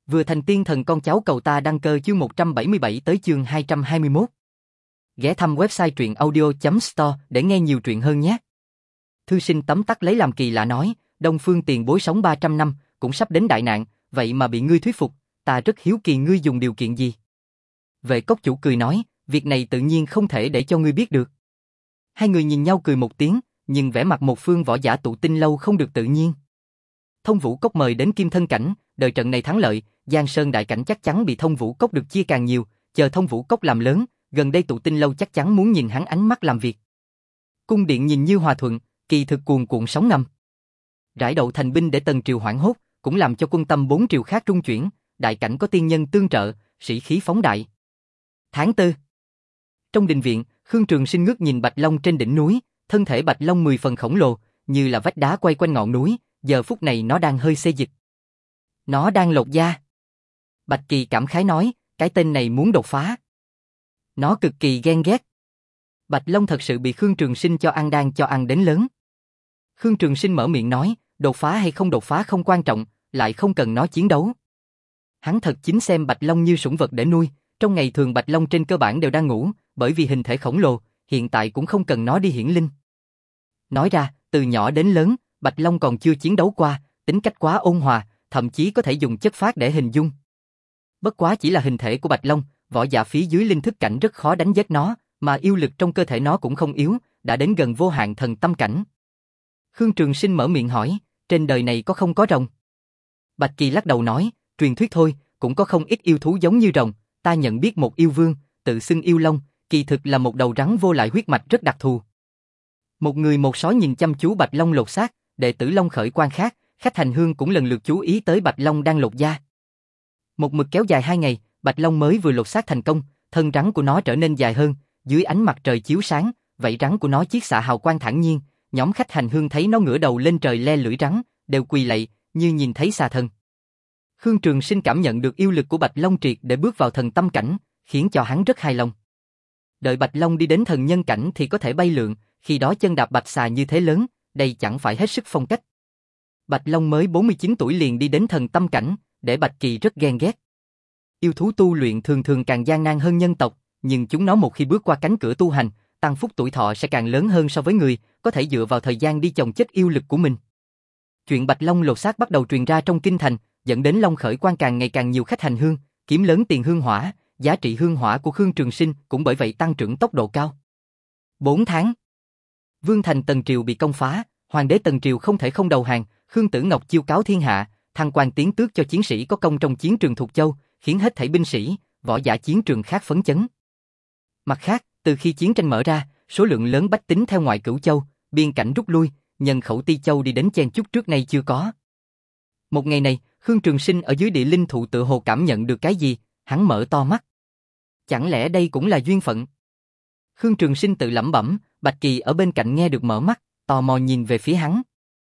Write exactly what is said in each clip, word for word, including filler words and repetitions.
Vừa thành tiên thần con cháu cầu ta đăng cơ chương một trăm bảy mươi bảy tới chương hai trăm hai mươi mốt. Ghé thăm website truyện audio chấm store để nghe nhiều truyện hơn nhé. Thư sinh tấm tắc lấy làm kỳ lạ nói, Đông Phương tiền bối sống ba trăm năm, cũng sắp đến đại nạn, vậy mà bị ngươi thuyết phục, ta rất hiếu kỳ ngươi dùng điều kiện gì. Vệ cốc chủ cười nói, việc này tự nhiên không thể để cho ngươi biết được. Hai người nhìn nhau cười một tiếng, nhưng vẻ mặt một phương võ giả tụ tinh lâu không được tự nhiên. Thông Vũ Cốc mời đến Kim Thân Cảnh, đợi trận này thắng lợi, Giang Sơn đại cảnh chắc chắn bị Thông Vũ Cốc được chia càng nhiều, chờ Thông Vũ Cốc làm lớn, gần đây tụ tinh lâu chắc chắn muốn nhìn hắn ánh mắt làm việc. Cung điện nhìn như hòa thuận, kỳ thực cuồn cuộn sóng ngầm. Rải đậu thành binh để Tần triều hoảng hốt, cũng làm cho quân tâm bốn triều khác rung chuyển, đại cảnh có tiên nhân tương trợ, sĩ khí phóng đại. Tháng tư. Trong đình viện, Khương Trường Sinh ngước nhìn Bạch Long trên đỉnh núi, thân thể Bạch Long mười phần khổng lồ, như là vách đá quay quanh ngọn núi, giờ phút này nó đang hơi xê dịch. Nó đang lột da. Bạch Kỳ cảm khái nói, cái tên này muốn đột phá. Nó cực kỳ ghen ghét. Bạch Long thật sự bị Khương Trường Sinh cho ăn đan cho ăn đến lớn. Khương Trường Sinh mở miệng nói, đột phá hay không đột phá không quan trọng, lại không cần nó chiến đấu. Hắn thật chính xem Bạch Long như sủng vật để nuôi, trong ngày thường Bạch Long trên cơ bản đều đang ngủ, bởi vì hình thể khổng lồ, hiện tại cũng không cần nó đi hiển linh. Nói ra, từ nhỏ đến lớn, Bạch Long còn chưa chiến đấu qua, tính cách quá ôn hòa, thậm chí có thể dùng chất phác để hình dung. Bất quá chỉ là hình thể của Bạch Long, võ giả phía dưới linh thức cảnh rất khó đánh giết nó, mà yêu lực trong cơ thể nó cũng không yếu, đã đến gần vô hạn thần tâm cảnh. Khương Trường Sinh mở miệng hỏi, trên đời này có không có rồng? Bạch Kỳ lắc đầu nói, truyền thuyết thôi, cũng có không ít yêu thú giống như rồng, ta nhận biết một yêu vương, tự xưng yêu long, kỳ thực là một đầu rắn vô lại huyết mạch rất đặc thù. Một người một sói nhìn chăm chú Bạch Long lột xác, đệ tử Long Khởi quan khác, khách hành hương cũng lần lượt chú ý tới Bạch Long đang lột da. Một mực kéo dài hai ngày, Bạch Long mới vừa lột xác thành công, thân rắn của nó trở nên dài hơn, dưới ánh mặt trời chiếu sáng, vảy rắn của nó chiết xạ hào quang thản nhiên, nhóm khách hành hương thấy nó ngửa đầu lên trời le lưỡi rắn, đều quỳ lạy, như nhìn thấy xà thần. Khương Trường Sinh cảm nhận được yêu lực của Bạch Long triệt để bước vào thần tâm cảnh, khiến cho hắn rất hài lòng. Đợi Bạch Long đi đến thần nhân cảnh thì có thể bay lượn, khi đó chân đạp bạch xà như thế lớn, đây chẳng phải hết sức phong cách. Bạch Long mới bốn mươi chín tuổi liền đi đến thần tâm cảnh, để Bạch Kỳ rất ghen ghét. Yêu thú tu luyện thường thường càng gian nan hơn nhân tộc, nhưng chúng nó một khi bước qua cánh cửa tu hành, tăng phúc tuổi thọ sẽ càng lớn hơn so với người, có thể dựa vào thời gian đi chồng chất yêu lực của mình. Chuyện Bạch Long lột xác bắt đầu truyền ra trong kinh thành, dẫn đến Long Khởi quan càng ngày càng nhiều khách hành hương, kiếm lớn tiền hương hỏa, giá trị hương hỏa của Khương Trường Sinh cũng bởi vậy tăng trưởng tốc độ cao. bốn tháng. Vương thành Tần triều bị công phá, hoàng đế Tần triều không thể không đầu hàng, Khương Tử Ngọc chiêu cáo thiên hạ, thăng quan tiến tước cho chiến sĩ có công trong chiến trường thuộc châu, khiến hết thảy binh sĩ, võ giả chiến trường khác phấn chấn. Mặt khác, từ khi chiến tranh mở ra, số lượng lớn bách tính theo ngoại cửu châu, biên cảnh rút lui, nhân khẩu Ti Châu đi đến chen chúc trước nay chưa có. Một ngày này, Khương Trường Sinh ở dưới địa linh thụ tựa hồ cảm nhận được cái gì, hắn mở to mắt. Chẳng lẽ đây cũng là duyên phận? Khương Trường Sinh tự lẩm bẩm, Bạch Kỳ ở bên cạnh nghe được mở mắt, tò mò nhìn về phía hắn.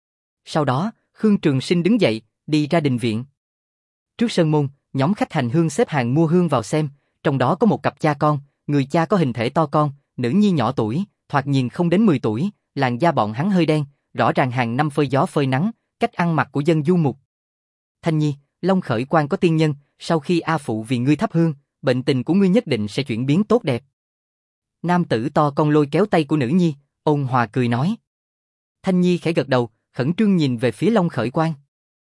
Sau đó, Khương Trường Sinh đứng dậy, đi ra đình viện. Trước sân môn, nhóm khách hành hương xếp hàng mua hương vào xem, trong đó có một cặp cha con, người cha có hình thể to con, nữ nhi nhỏ tuổi, thoạt nhìn không đến mười tuổi, làn da bọn hắn hơi đen, rõ ràng hàng năm phơi gió phơi nắng, cách ăn mặc của dân du mục. Thanh Nhi, Long Khởi quan có tiên nhân, sau khi A phụ vì ngươi thắp hương, bệnh tình của ngươi nhất định sẽ chuyển biến tốt đẹp. Nam tử to con lôi kéo tay của nữ nhi, ôn hòa cười nói. Thanh Nhi khẽ gật đầu, khẩn trương nhìn về phía Long Khởi quan.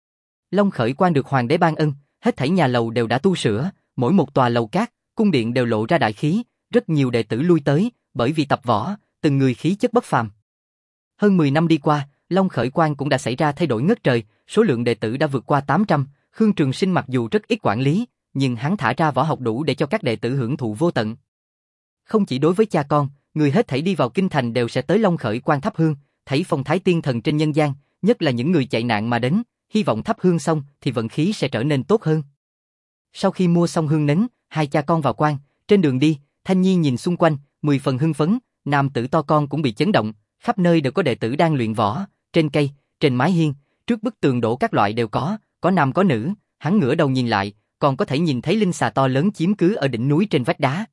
Long Khởi quan được hoàng đế ban ân, hết thảy nhà lầu đều đã tu sửa, mỗi một tòa lầu cát, cung điện đều lộ ra đại khí, rất nhiều đệ tử lui tới, bởi vì tập võ, từng người khí chất bất phàm. Hơn mười năm đi qua, Long Khởi quan cũng đã xảy ra thay đổi ngất trời, số lượng đệ tử đã vượt qua tám trăm, Khương Trường Sinh mặc dù rất ít quản lý, nhưng hắn thả ra võ học đủ để cho các đệ tử hưởng thụ vô tận. Không chỉ đối với cha con, người hết thảy đi vào kinh thành đều sẽ tới Long Khởi quan thắp hương, thấy phong thái tiên thần trên nhân gian, nhất là những người chạy nạn mà đến, hy vọng thắp hương xong thì vận khí sẽ trở nên tốt hơn. Sau khi mua xong hương nến, hai cha con vào quan, trên đường đi, Thanh Nhi nhìn xung quanh, mười phần hưng phấn, nam tử to con cũng bị chấn động, khắp nơi đều có đệ tử đang luyện võ, trên cây, trên mái hiên, trước bức tường đổ các loại đều có, có nam có nữ, hắn ngửa đầu nhìn lại, còn có thể nhìn thấy linh xà to lớn chiếm cứ ở đỉnh núi trên vách đá.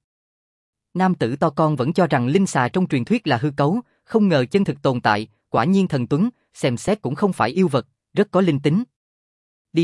Nam tử to con vẫn cho rằng linh xà trong truyền thuyết là hư cấu, không ngờ chân thực tồn tại, quả nhiên thần tuấn, xem xét cũng không phải yêu vật, rất có linh tính. Đi đi,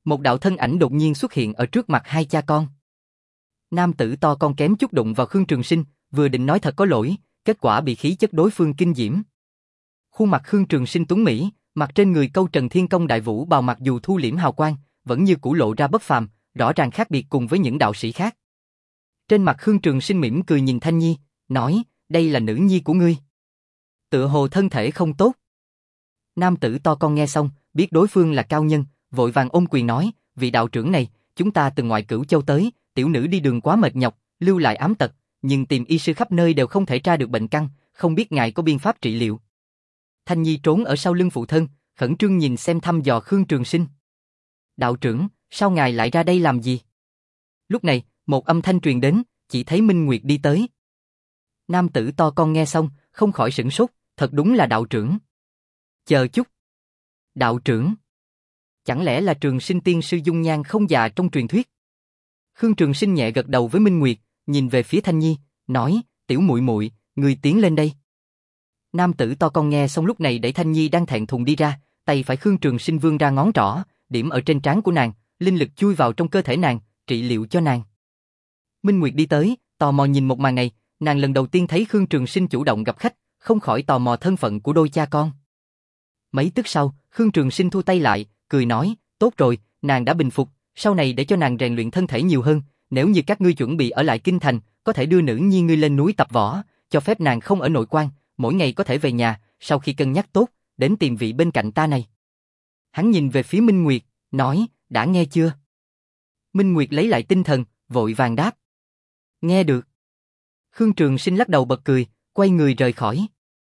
Một đạo thân ảnh đột nhiên xuất hiện ở trước mặt hai cha con. Nam tử to con kém chút đụng vào Khương Trường Sinh, vừa định nói thật có lỗi, kết quả bị khí chất đối phương kinh diễm. Khuôn mặt Khương Trường Sinh tuấn mỹ, mặt trên người câu Trần Thiên Công Đại Vũ bào mặc dù thu liễm hào quang, vẫn như cũ lộ ra bất phàm, rõ ràng khác biệt cùng với những đạo sĩ khác. Trên mặt Khương Trường Sinh mỉm cười nhìn Thanh Nhi, nói, đây là nữ nhi của ngươi. Tựa hồ thân thể không tốt. Nam tử to con nghe xong, biết đối phương là cao nhân, vội vàng ôm quyền nói, vị đạo trưởng này, chúng ta từ ngoại Cửu Châu tới, tiểu nữ đi đường quá mệt nhọc, lưu lại ám tật, nhưng tìm y sư khắp nơi đều không thể tra được bệnh căn, không biết ngài có biện pháp trị liệu. Thanh Nhi trốn ở sau lưng phụ thân, khẩn trương nhìn xem thăm dò Khương Trường Sinh. Đạo trưởng, sao ngài lại ra đây làm gì? Lúc này, một âm thanh truyền đến, chỉ thấy Minh Nguyệt đi tới. Nam tử to con nghe xong, không khỏi sửng sốt, thật đúng là đạo trưởng. Chờ chút. Đạo trưởng? Chẳng lẽ là Trường Sinh tiên sư dung nhan không già trong truyền thuyết? Khương Trường Sinh nhẹ gật đầu với Minh Nguyệt, nhìn về phía Thanh Nhi, nói, tiểu muội muội, người tiến lên đây. Nam tử to con nghe xong lúc này đẩy Thanh Nhi đang thẹn thùng đi ra, tay phải Khương Trường Sinh vươn ra ngón trỏ, điểm ở trên trán của nàng, linh lực chui vào trong cơ thể nàng, trị liệu cho nàng. Minh Nguyệt đi tới, tò mò nhìn một màn này, nàng lần đầu tiên thấy Khương Trường Sinh chủ động gặp khách, không khỏi tò mò thân phận của đôi cha con. Mấy tức sau, Khương Trường Sinh thu tay lại, cười nói, tốt rồi, nàng đã bình phục, sau này để cho nàng rèn luyện thân thể nhiều hơn, nếu như các ngươi chuẩn bị ở lại kinh thành, có thể đưa nữ nhi ngươi lên núi tập võ, cho phép nàng không ở nội quan, mỗi ngày có thể về nhà, sau khi cân nhắc tốt, đến tìm vị bên cạnh ta này. Hắn nhìn về phía Minh Nguyệt, nói, đã nghe chưa? Minh Nguyệt lấy lại tinh thần, vội vàng đáp. Nghe được. Khương Trường Sinh lắc đầu bật cười, quay người rời khỏi.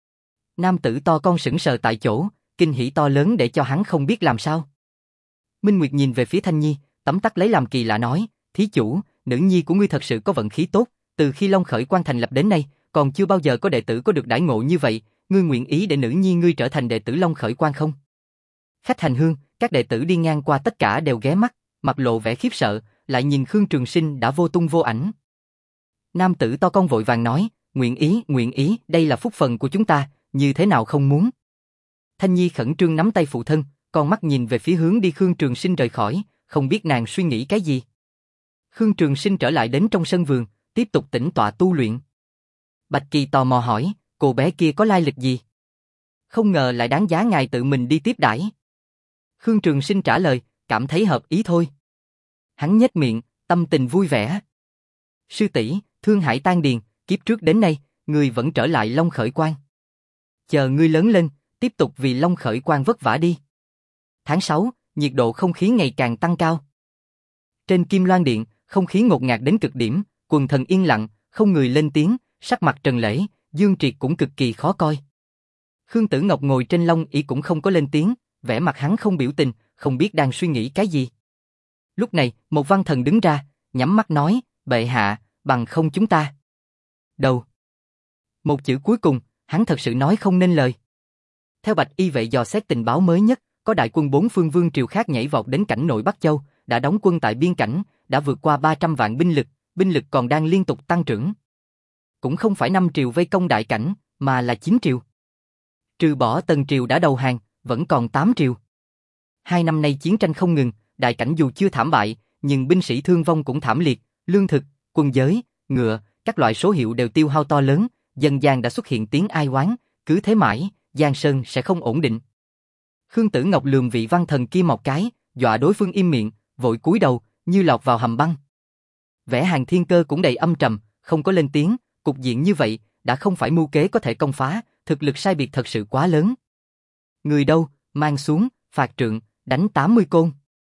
Nam tử to con sững sờ tại chỗ, kinh hỉ to lớn để cho hắn không biết làm sao. Minh Nguyệt nhìn về phía Thanh Nhi, tấm tắc lấy làm kỳ lạ nói, thí chủ, nữ nhi của ngươi thật sự có vận khí tốt, từ khi Long Khởi Quan thành lập đến nay, còn chưa bao giờ có đệ tử có được đãi ngộ như vậy, ngươi nguyện ý để nữ nhi ngươi trở thành đệ tử Long Khởi Quan không? Khách hành hương, các đệ tử đi ngang qua tất cả đều ghé mắt, mặt lộ vẻ khiếp sợ, lại nhìn Khương Trường Sinh đã vô tung vô ảnh. Nam tử to con vội vàng nói, nguyện ý, nguyện ý, đây là phúc phần của chúng ta, như thế nào không muốn. Thanh Nhi khẩn trương nắm tay phụ thân, con mắt nhìn về phía hướng đi Khương Trường Sinh rời khỏi, không biết nàng suy nghĩ cái gì. Khương Trường Sinh trở lại đến trong sân vườn, tiếp tục tĩnh tọa tu luyện. Bạch Kỳ tò mò hỏi, cô bé kia có lai lịch gì? Không ngờ lại đáng giá ngài tự mình đi tiếp đãi. Khương Trường Sinh trả lời, cảm thấy hợp ý thôi. Hắn nhếch miệng, tâm tình vui vẻ. Sư tỷ, Thương Hải Tan Điền, kiếp trước đến nay, ngươi vẫn trở lại Long Khởi Quan. Chờ ngươi lớn lên, tiếp tục vì Long Khởi Quan vất vả đi. Tháng sáu, nhiệt độ không khí ngày càng tăng cao. Trên Kim Loan Điện, không khí ngột ngạt đến cực điểm, quần thần yên lặng, không người lên tiếng, sắc mặt Trần Lễ, Dương Triệt cũng cực kỳ khó coi. Khương Tử Ngọc ngồi trên long ỷ cũng không có lên tiếng, vẻ mặt hắn không biểu tình, không biết đang suy nghĩ cái gì. Lúc này, một văn thần đứng ra, nhắm mắt nói, bệ hạ, bằng không chúng ta. Đầu. Một chữ cuối cùng, hắn thật sự nói không nên lời. Theo Bạch Y vệ dò xét tình báo mới nhất, có đại quân bốn phương vương triều khác nhảy vọt đến cảnh nội Bắc Châu, đã đóng quân tại biên cảnh, đã vượt qua ba trăm vạn binh lực, binh lực còn đang liên tục tăng trưởng. Cũng không phải năm triều vây công đại cảnh, mà là chín triều. Trừ bỏ Tần triều đã đầu hàng, vẫn còn tám triều. Hai năm nay chiến tranh không ngừng, đại cảnh dù chưa thảm bại, nhưng binh sĩ thương vong cũng thảm liệt, lương thực, quân giới, ngựa, các loại số hiệu đều tiêu hao to lớn, dân gian đã xuất hiện tiếng ai oán, cứ thế mãi, Giang Sơn sẽ không ổn định. Khương Tử Ngọc lườm vị văn thần kia một cái, dọa đối phương im miệng, vội cúi đầu, như lọt vào hầm băng. Vẻ Hàng Thiên Cơ cũng đầy âm trầm, không có lên tiếng, cục diện như vậy, đã không phải mưu kế có thể công phá, thực lực sai biệt thật sự quá lớn. Người đâu, mang xuống, phạt trượng, đánh tám mươi côn.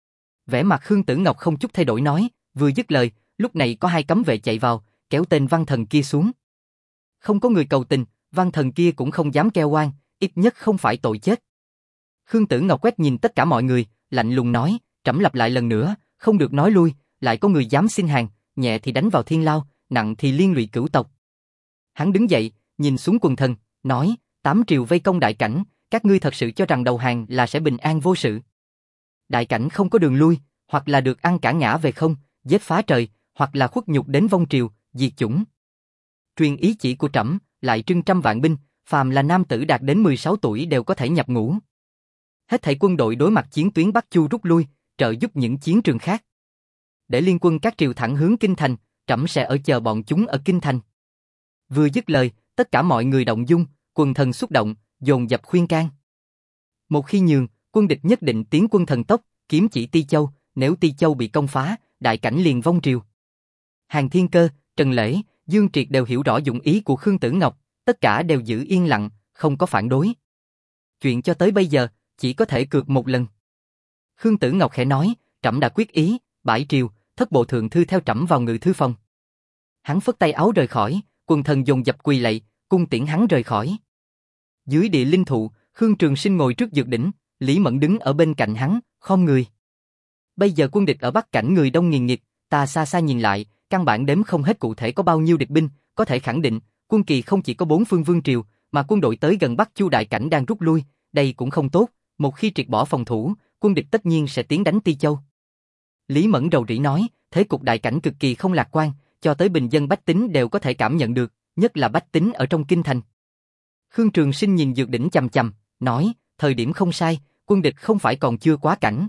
Vẻ mặt Khương Tử Ngọc không chút thay đổi nói, vừa dứt lời, lúc này có hai cấm vệ chạy vào, kéo tên văn thần kia xuống. Không có người cầu tình, văn thần kia cũng không dám kêu oan, ít nhất không phải tội chết. Khương Tử Ngọc quét nhìn tất cả mọi người, lạnh lùng nói, trẫm lặp lại lần nữa, không được nói lui, lại có người dám xin hàng, nhẹ thì đánh vào thiên lao, nặng thì liên lụy cửu tộc. Hắn đứng dậy, nhìn xuống quần thần, nói, tám triều vây công đại cảnh, các ngươi thật sự cho rằng đầu hàng là sẽ bình an vô sự. Đại cảnh không có đường lui, hoặc là được ăn cả ngã về không, giết phá trời, hoặc là khuất nhục đến vong triều, diệt chủng. Truyền ý chỉ của trẫm, lại trưng trăm vạn binh, phàm là nam tử đạt đến mười sáu tuổi đều có thể nhập ngũ. Hết thảy quân đội đối mặt chiến tuyến Bắc Chu rút lui, trợ giúp những chiến trường khác. Để liên quân các triều thẳng hướng kinh thành, trẫm sẽ ở chờ bọn chúng ở kinh thành. Vừa dứt lời, tất cả mọi người động dung, quần thần xúc động, dồn dập khuyên can. Một khi nhường, quân địch nhất định tiến quân thần tốc, kiếm chỉ Ti Châu, nếu Ti Châu bị công phá, đại cảnh liền vong triều. Hàn Thiên Cơ, Trần Lễ, Dương Triệt đều hiểu rõ dụng ý của Khương Tử Ngọc, tất cả đều giữ yên lặng, không có phản đối. Chuyện cho tới bây giờ, chỉ có thể cược một lần. Khương Tử Ngọc khẽ nói, trẫm đã quyết ý, bãi triều, thất bộ thượng thư theo trẫm vào ngự thư phòng. Hắn phất tay áo rời khỏi, quần thần dồn dập quỳ lạy, cung tiễn hắn rời khỏi. Dưới địa linh thụ, Khương Trường Sinh ngồi trước dược đỉnh, Lý Mẫn đứng ở bên cạnh hắn, khom người. Bây giờ quân địch ở Bắc cảnh người đông nghìn nghịt, ta xa xa nhìn lại, căn bản đếm không hết cụ thể có bao nhiêu địch binh, có thể khẳng định, quân kỳ không chỉ có bốn phương vương triều, mà quân đội tới gần Bắc Chu đại cảnh đang rút lui, đây cũng không tốt, một khi triệt bỏ phòng thủ, quân địch tất nhiên sẽ tiến đánh Ti Châu. Lý Mẫn rầu rĩ nói, thế cục đại cảnh cực kỳ không lạc quan, cho tới bình dân bách tính đều có thể cảm nhận được, nhất là bách tính ở trong kinh thành. Khương Trường Sinh nhìn dược đỉnh chằm chằm, nói, thời điểm không sai, quân địch không phải còn chưa quá cảnh.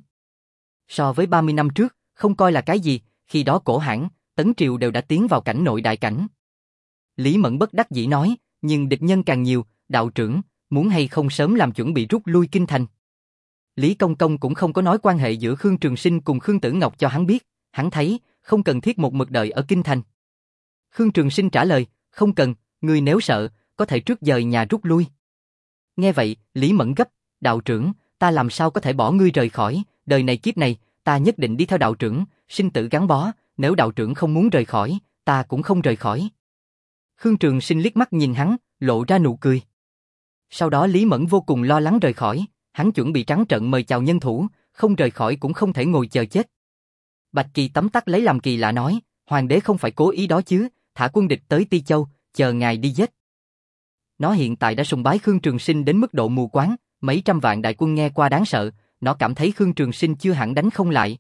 So với ba mươi năm trước, không coi là cái gì, khi đó Cổ Hãn, Tấn Triều đều đã tiến vào cảnh nội đại cảnh. Lý Mẫn bất đắc dĩ nói, nhưng địch nhân càng nhiều, đạo trưởng, muốn hay không sớm làm chuẩn bị rút lui kinh thành. Lý Công Công cũng không có nói quan hệ giữa Khương Trường Sinh cùng Khương Tử Ngọc cho hắn biết, hắn thấy, không cần thiết một mực đợi ở kinh thành. Khương Trường Sinh trả lời, không cần, người nếu sợ, có thể trước dời nhà rút lui. Nghe vậy, Lý Mẫn gấp, đạo trưởng, ta làm sao có thể bỏ ngươi rời khỏi, đời này kiếp này, ta nhất định đi theo đạo trưởng, sinh tử gắn bó, nếu đạo trưởng không muốn rời khỏi, ta cũng không rời khỏi. Khương Trường Sinh liếc mắt nhìn hắn, lộ ra nụ cười. Sau đó Lý Mẫn vô cùng lo lắng rời khỏi, hắn chuẩn bị trắng trợn mời chào nhân thủ, không rời khỏi cũng không thể ngồi chờ chết. Bạch Kỳ tấm tắc lấy làm kỳ lạ nói, hoàng đế không phải cố ý đó chứ, thả quân địch tới Ti Châu, chờ ngài đi giết. Nó hiện tại đã sùng bái Khương Trường Sinh đến mức độ mù quáng, mấy trăm vạn đại quân nghe qua đáng sợ, nó cảm thấy Khương Trường Sinh chưa hẳn đánh không lại.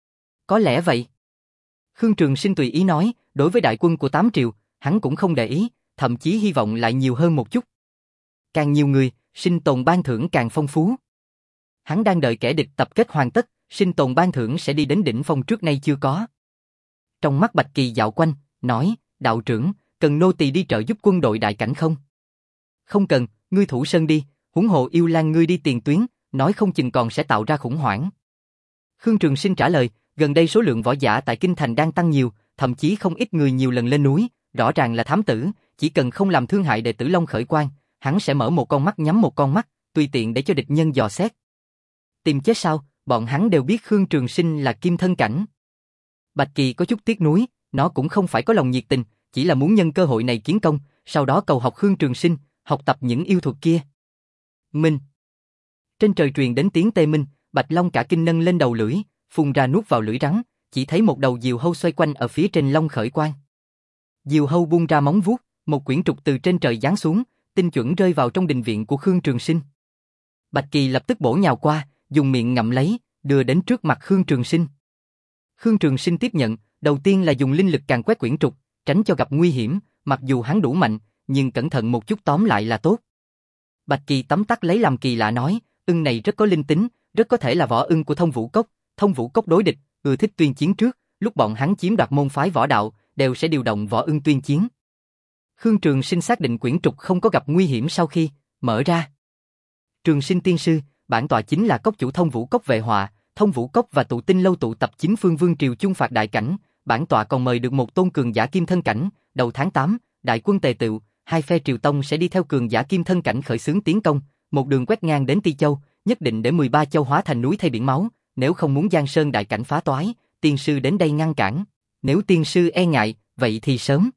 Có lẽ vậy. Khương Trường Sinh tùy ý nói, đối với đại quân của tám triều, hắn cũng không để ý, thậm chí hy vọng lại nhiều hơn một chút. Càng nhiều người, sinh tồn ban thưởng càng phong phú. Hắn đang đợi kẻ địch tập kết hoàn tất, sinh tồn ban thưởng sẽ đi đến đỉnh phong trước nay chưa có. Trong mắt Bạch Kỳ dạo quanh, nói, đạo trưởng, cần nô tỳ đi trợ giúp quân đội đại cảnh không? Không cần, ngươi thủ sơn đi, huống hồ yêu lang ngươi đi tiền tuyến, nói không chừng còn sẽ tạo ra khủng hoảng. Khương Trường Sinh trả lời, gần đây số lượng võ giả tại kinh thành đang tăng nhiều, thậm chí không ít người nhiều lần lên núi, rõ ràng là thám tử, chỉ cần không làm thương hại đệ tử Long Khởi Quang, hắn sẽ mở một con mắt nhắm một con mắt, tùy tiện để cho địch nhân dò xét. Tìm chết sao? Bọn hắn đều biết Khương Trường Sinh là kim thân cảnh. Bạch Kỳ có chút tiếc nuối, nó cũng không phải có lòng nhiệt tình, chỉ là muốn nhân cơ hội này kiến công, sau đó cầu học Khương Trường Sinh, học tập những yêu thuật kia. Minh. Trên trời truyền đến tiếng tê minh, Bạch Long cả kinh nâng lên đầu lưỡi, phun ra nuốt vào lưỡi rắn, chỉ thấy một đầu diều hâu xoay quanh ở phía trên Long Khởi Quang. Diều hâu buông ra móng vuốt, một quyển trục từ trên trời giáng xuống, tinh chuẩn rơi vào trong đình viện của Khương Trường Sinh. Bạch Kỳ lập tức bổ nhào qua, dùng miệng ngậm lấy, đưa đến trước mặt Khương Trường Sinh. Khương Trường Sinh tiếp nhận, đầu tiên là dùng linh lực càn quét quyển trục, tránh cho gặp nguy hiểm, mặc dù hắn đủ mạnh, nhưng cẩn thận một chút tóm lại là tốt. Bạch Kỳ tấm tắc lấy làm kỳ lạ nói, ưng này rất có linh tính, rất có thể là võ ưng của Thông Vũ Cốc, Thông Vũ Cốc đối địch, ưa thích tuyên chiến trước, lúc bọn hắn chiếm đoạt môn phái võ đạo, đều sẽ điều động võ ưng tuyên chiến. Khương Trường Sinh xác định quyển trục không có gặp nguy hiểm sau khi mở ra. Trường Sinh tiên sư, bản tọa chính là cốc chủ Thông Vũ Cốc Vệ Họa, Thông Vũ Cốc và Tụ Tinh lâu tụ tập chín phương vương triều chung phạt đại cảnh, bản tọa còn mời được một tôn cường giả kim thân cảnh, đầu tháng tám, đại quân tề tựu, hai phe triều tông sẽ đi theo cường giả kim thân cảnh khởi xướng tiến công, một đường quét ngang đến Ti Châu, nhất định để mười ba châu hóa thành núi thay biển máu, nếu không muốn Giang Sơn đại cảnh phá toái, tiên sư đến đây ngăn cản, nếu tiên sư e ngại, vậy thì sớm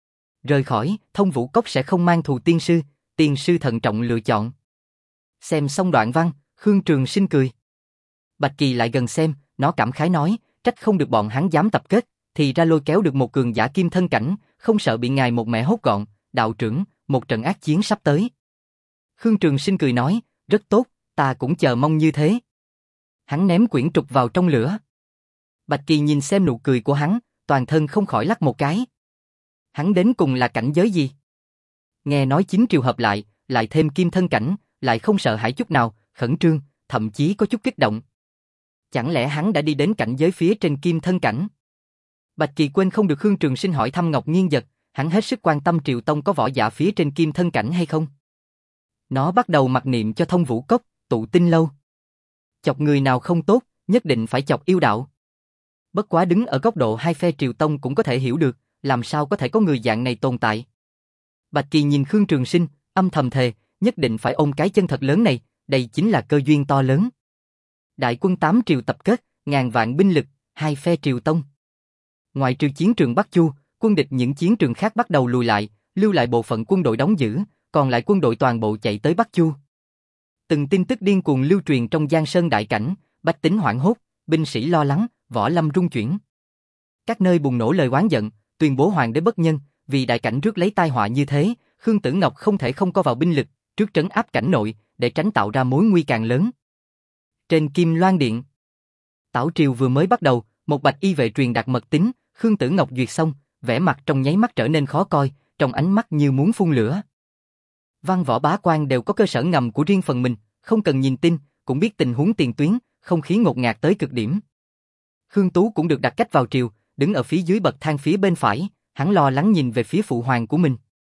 rời khỏi, Thông Vũ Cốc sẽ không mang thù tiên sư, tiên sư thận trọng lựa chọn. Xem xong đoạn văn, Khương Trường Sinh cười. Bạch Kỳ lại gần xem, nó cảm khái nói, trách không được bọn hắn dám tập kết, thì ra lôi kéo được một cường giả kim thân cảnh, không sợ bị ngài một mẹ hốt gọn, đạo trưởng, một trận ác chiến sắp tới. Khương Trường Sinh cười nói, rất tốt, ta cũng chờ mong như thế. Hắn ném quyển trục vào trong lửa. Bạch Kỳ nhìn xem nụ cười của hắn, toàn thân không khỏi lắc một cái. Hắn đến cùng là cảnh giới gì? Nghe nói chín triều hợp lại, lại thêm kim thân cảnh, lại không sợ hãi chút nào, khẩn trương, thậm chí có chút kích động. Chẳng lẽ hắn đã đi đến cảnh giới phía trên kim thân cảnh? Bạch Kỳ quên không được Khương Trường Sinh hỏi thăm Ngọc Nghiên Giật, hắn hết sức quan tâm Triều Tông có võ giả phía trên kim thân cảnh hay không. Nó bắt đầu mặc niệm cho Thông Vũ Cốc, tụ tinh lâu. Chọc người nào không tốt, nhất định phải chọc yêu đạo. Bất quá đứng ở góc độ hai phe Triều Tông cũng có thể hiểu được, làm sao có thể có người dạng này tồn tại. Bạch Kỳ nhìn Khương Trường Sinh, âm thầm thề, nhất định phải ôm cái chân thật lớn này, đây chính là cơ duyên to lớn. Đại quân tám triều tập kết, ngàn vạn binh lực, hai phe Triều Tông. Ngoại trừ chiến trường Bắc Chu, quân địch những chiến trường khác bắt đầu lùi lại, lưu lại bộ phận quân đội đóng giữ, còn lại quân đội toàn bộ chạy tới Bắc Chu. Từng tin tức điên cuồng lưu truyền trong Giang Sơn đại cảnh, bách tính hoảng hốt, binh sĩ lo lắng, võ lâm rung chuyển. Các nơi bùng nổ lời oán giận, tuyên bố hoàng đế bất nhân, vì đại cảnh rước lấy tai họa như thế, Khương Tử Ngọc không thể không co vào binh lực, trước trấn áp cảnh nội, để tránh tạo ra mối nguy càng lớn. Trên Kim Loan Điện, tảo triều vừa mới bắt đầu, một bạch y vệ truyền đạt mật tín, Khương Tử Ngọc duyệt xong, vẻ mặt trong nháy mắt trở nên khó coi, trong ánh mắt như muốn phun lửa. Văn võ bá quan đều có cơ sở ngầm của riêng phần mình, không cần nhìn tin, cũng biết tình huống tiền tuyến, không khí ngột ngạt tới cực điểm. Khương Tú cũng được đặt cách vào triều, đứng ở phía dưới bậc thang phía bên phải, hắn lo lắng nhìn về phía phụ hoàng của mình.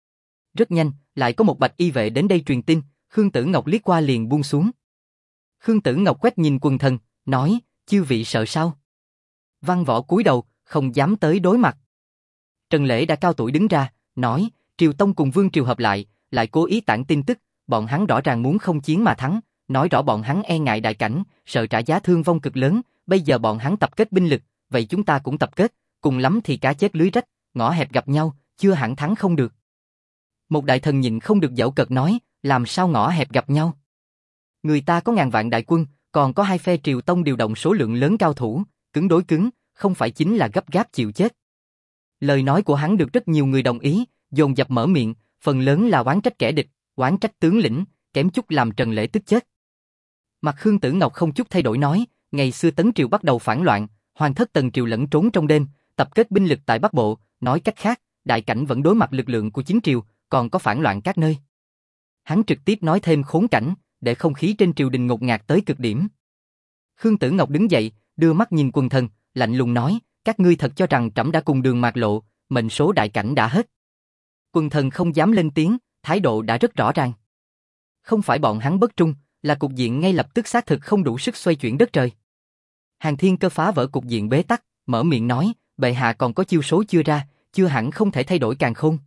Rất nhanh, lại có một bạch y vệ đến đây truyền tin, Khương Tử Ngọc liếc qua liền buông xuống. Khương Tử Ngọc quét nhìn quần thần, nói, chư vị sợ sao? Văn võ cúi đầu, không dám tới đối mặt. Trần Lễ đã cao tuổi đứng ra, nói, Triều Tông cùng Vương Triều hợp lại, lại cố ý tản tin tức, bọn hắn rõ ràng muốn không chiến mà thắng, nói rõ bọn hắn e ngại đại cảnh, sợ trả giá thương vong cực lớn, bây giờ bọn hắn tập kết binh lực, vậy chúng ta cũng tập kết, cùng lắm thì cá chết lưới rách, ngõ hẹp gặp nhau, chưa hẳn thắng không được. Một đại thần nhịn không được giễu cợt nói, làm sao ngõ hẹp gặp nhau? Người ta có ngàn vạn đại quân, còn có hai phe Triều Tông điều động số lượng lớn cao thủ, cứng đối cứng, không phải chính là gấp gáp chịu chết. Lời nói của hắn được rất nhiều người đồng ý, dồn dập mở miệng, phần lớn là oán trách kẻ địch, oán trách tướng lĩnh, kém chút làm Trần Lễ tức chết. Mặt Khương Tử Ngọc không chút thay đổi nói, ngày xưa Tấn Triều bắt đầu phản loạn, Hoàng thất Tần Triều lẫn trốn trong đêm, tập kết binh lực tại Bắc Bộ, nói cách khác, đại cảnh vẫn đối mặt lực lượng của chính triều, còn có phản loạn các nơi. Hắn trực tiếp nói thêm khốn cảnh, để không khí trên triều đình ngột ngạt tới cực điểm. Khương Tử Ngọc đứng dậy, đưa mắt nhìn quần thần, lạnh lùng nói, các ngươi thật cho rằng trẫm đã cùng đường mạt lộ, mệnh số đại cảnh đã hết. Quần thần không dám lên tiếng, thái độ đã rất rõ ràng. Không phải bọn hắn bất trung, là cục diện ngay lập tức xác thực không đủ sức xoay chuyển đất trời. Hàn Thiên Cơ phá vỡ cục diện bế tắc, mở miệng nói, bệ hạ còn có chiêu số chưa ra, chưa hẳn không thể thay đổi càn khôn.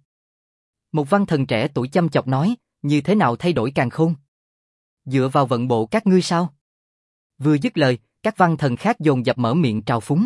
Một văn thần trẻ tuổi chăm chọc nói, như thế nào thay đổi càn khôn? Dựa vào vận bộ các ngươi sao? Vừa dứt lời, các văn thần khác dồn dập mở miệng trào phúng.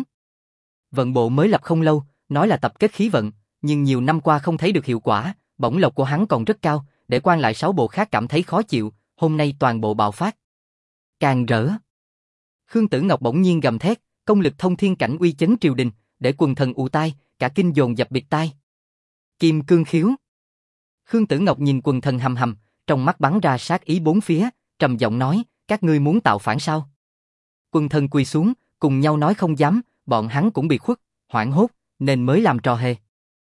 Vận bộ mới lập không lâu, nói là tập kết khí vận, nhưng nhiều năm qua không thấy được hiệu quả, bổng lộc của hắn còn rất cao, để quan lại sáu bộ khác cảm thấy khó chịu, hôm nay toàn bộ bạo phát. Càng rỡ. Khương Tử Ngọc bỗng nhiên gầm thét, công lực thông thiên cảnh uy chấn triều đình, để quần thần ù tai, cả kinh dồn dập bịt tai. Kim cương khiếu. Khương Tử Ngọc nhìn quần thần hầm hầm, trong mắt bắn ra sát ý bốn phía, trầm giọng nói, các ngươi muốn tạo phản sao? Quần thần quỳ xuống, cùng nhau nói không dám, bọn hắn cũng bị khuất, hoảng hốt, nên mới làm trò hề.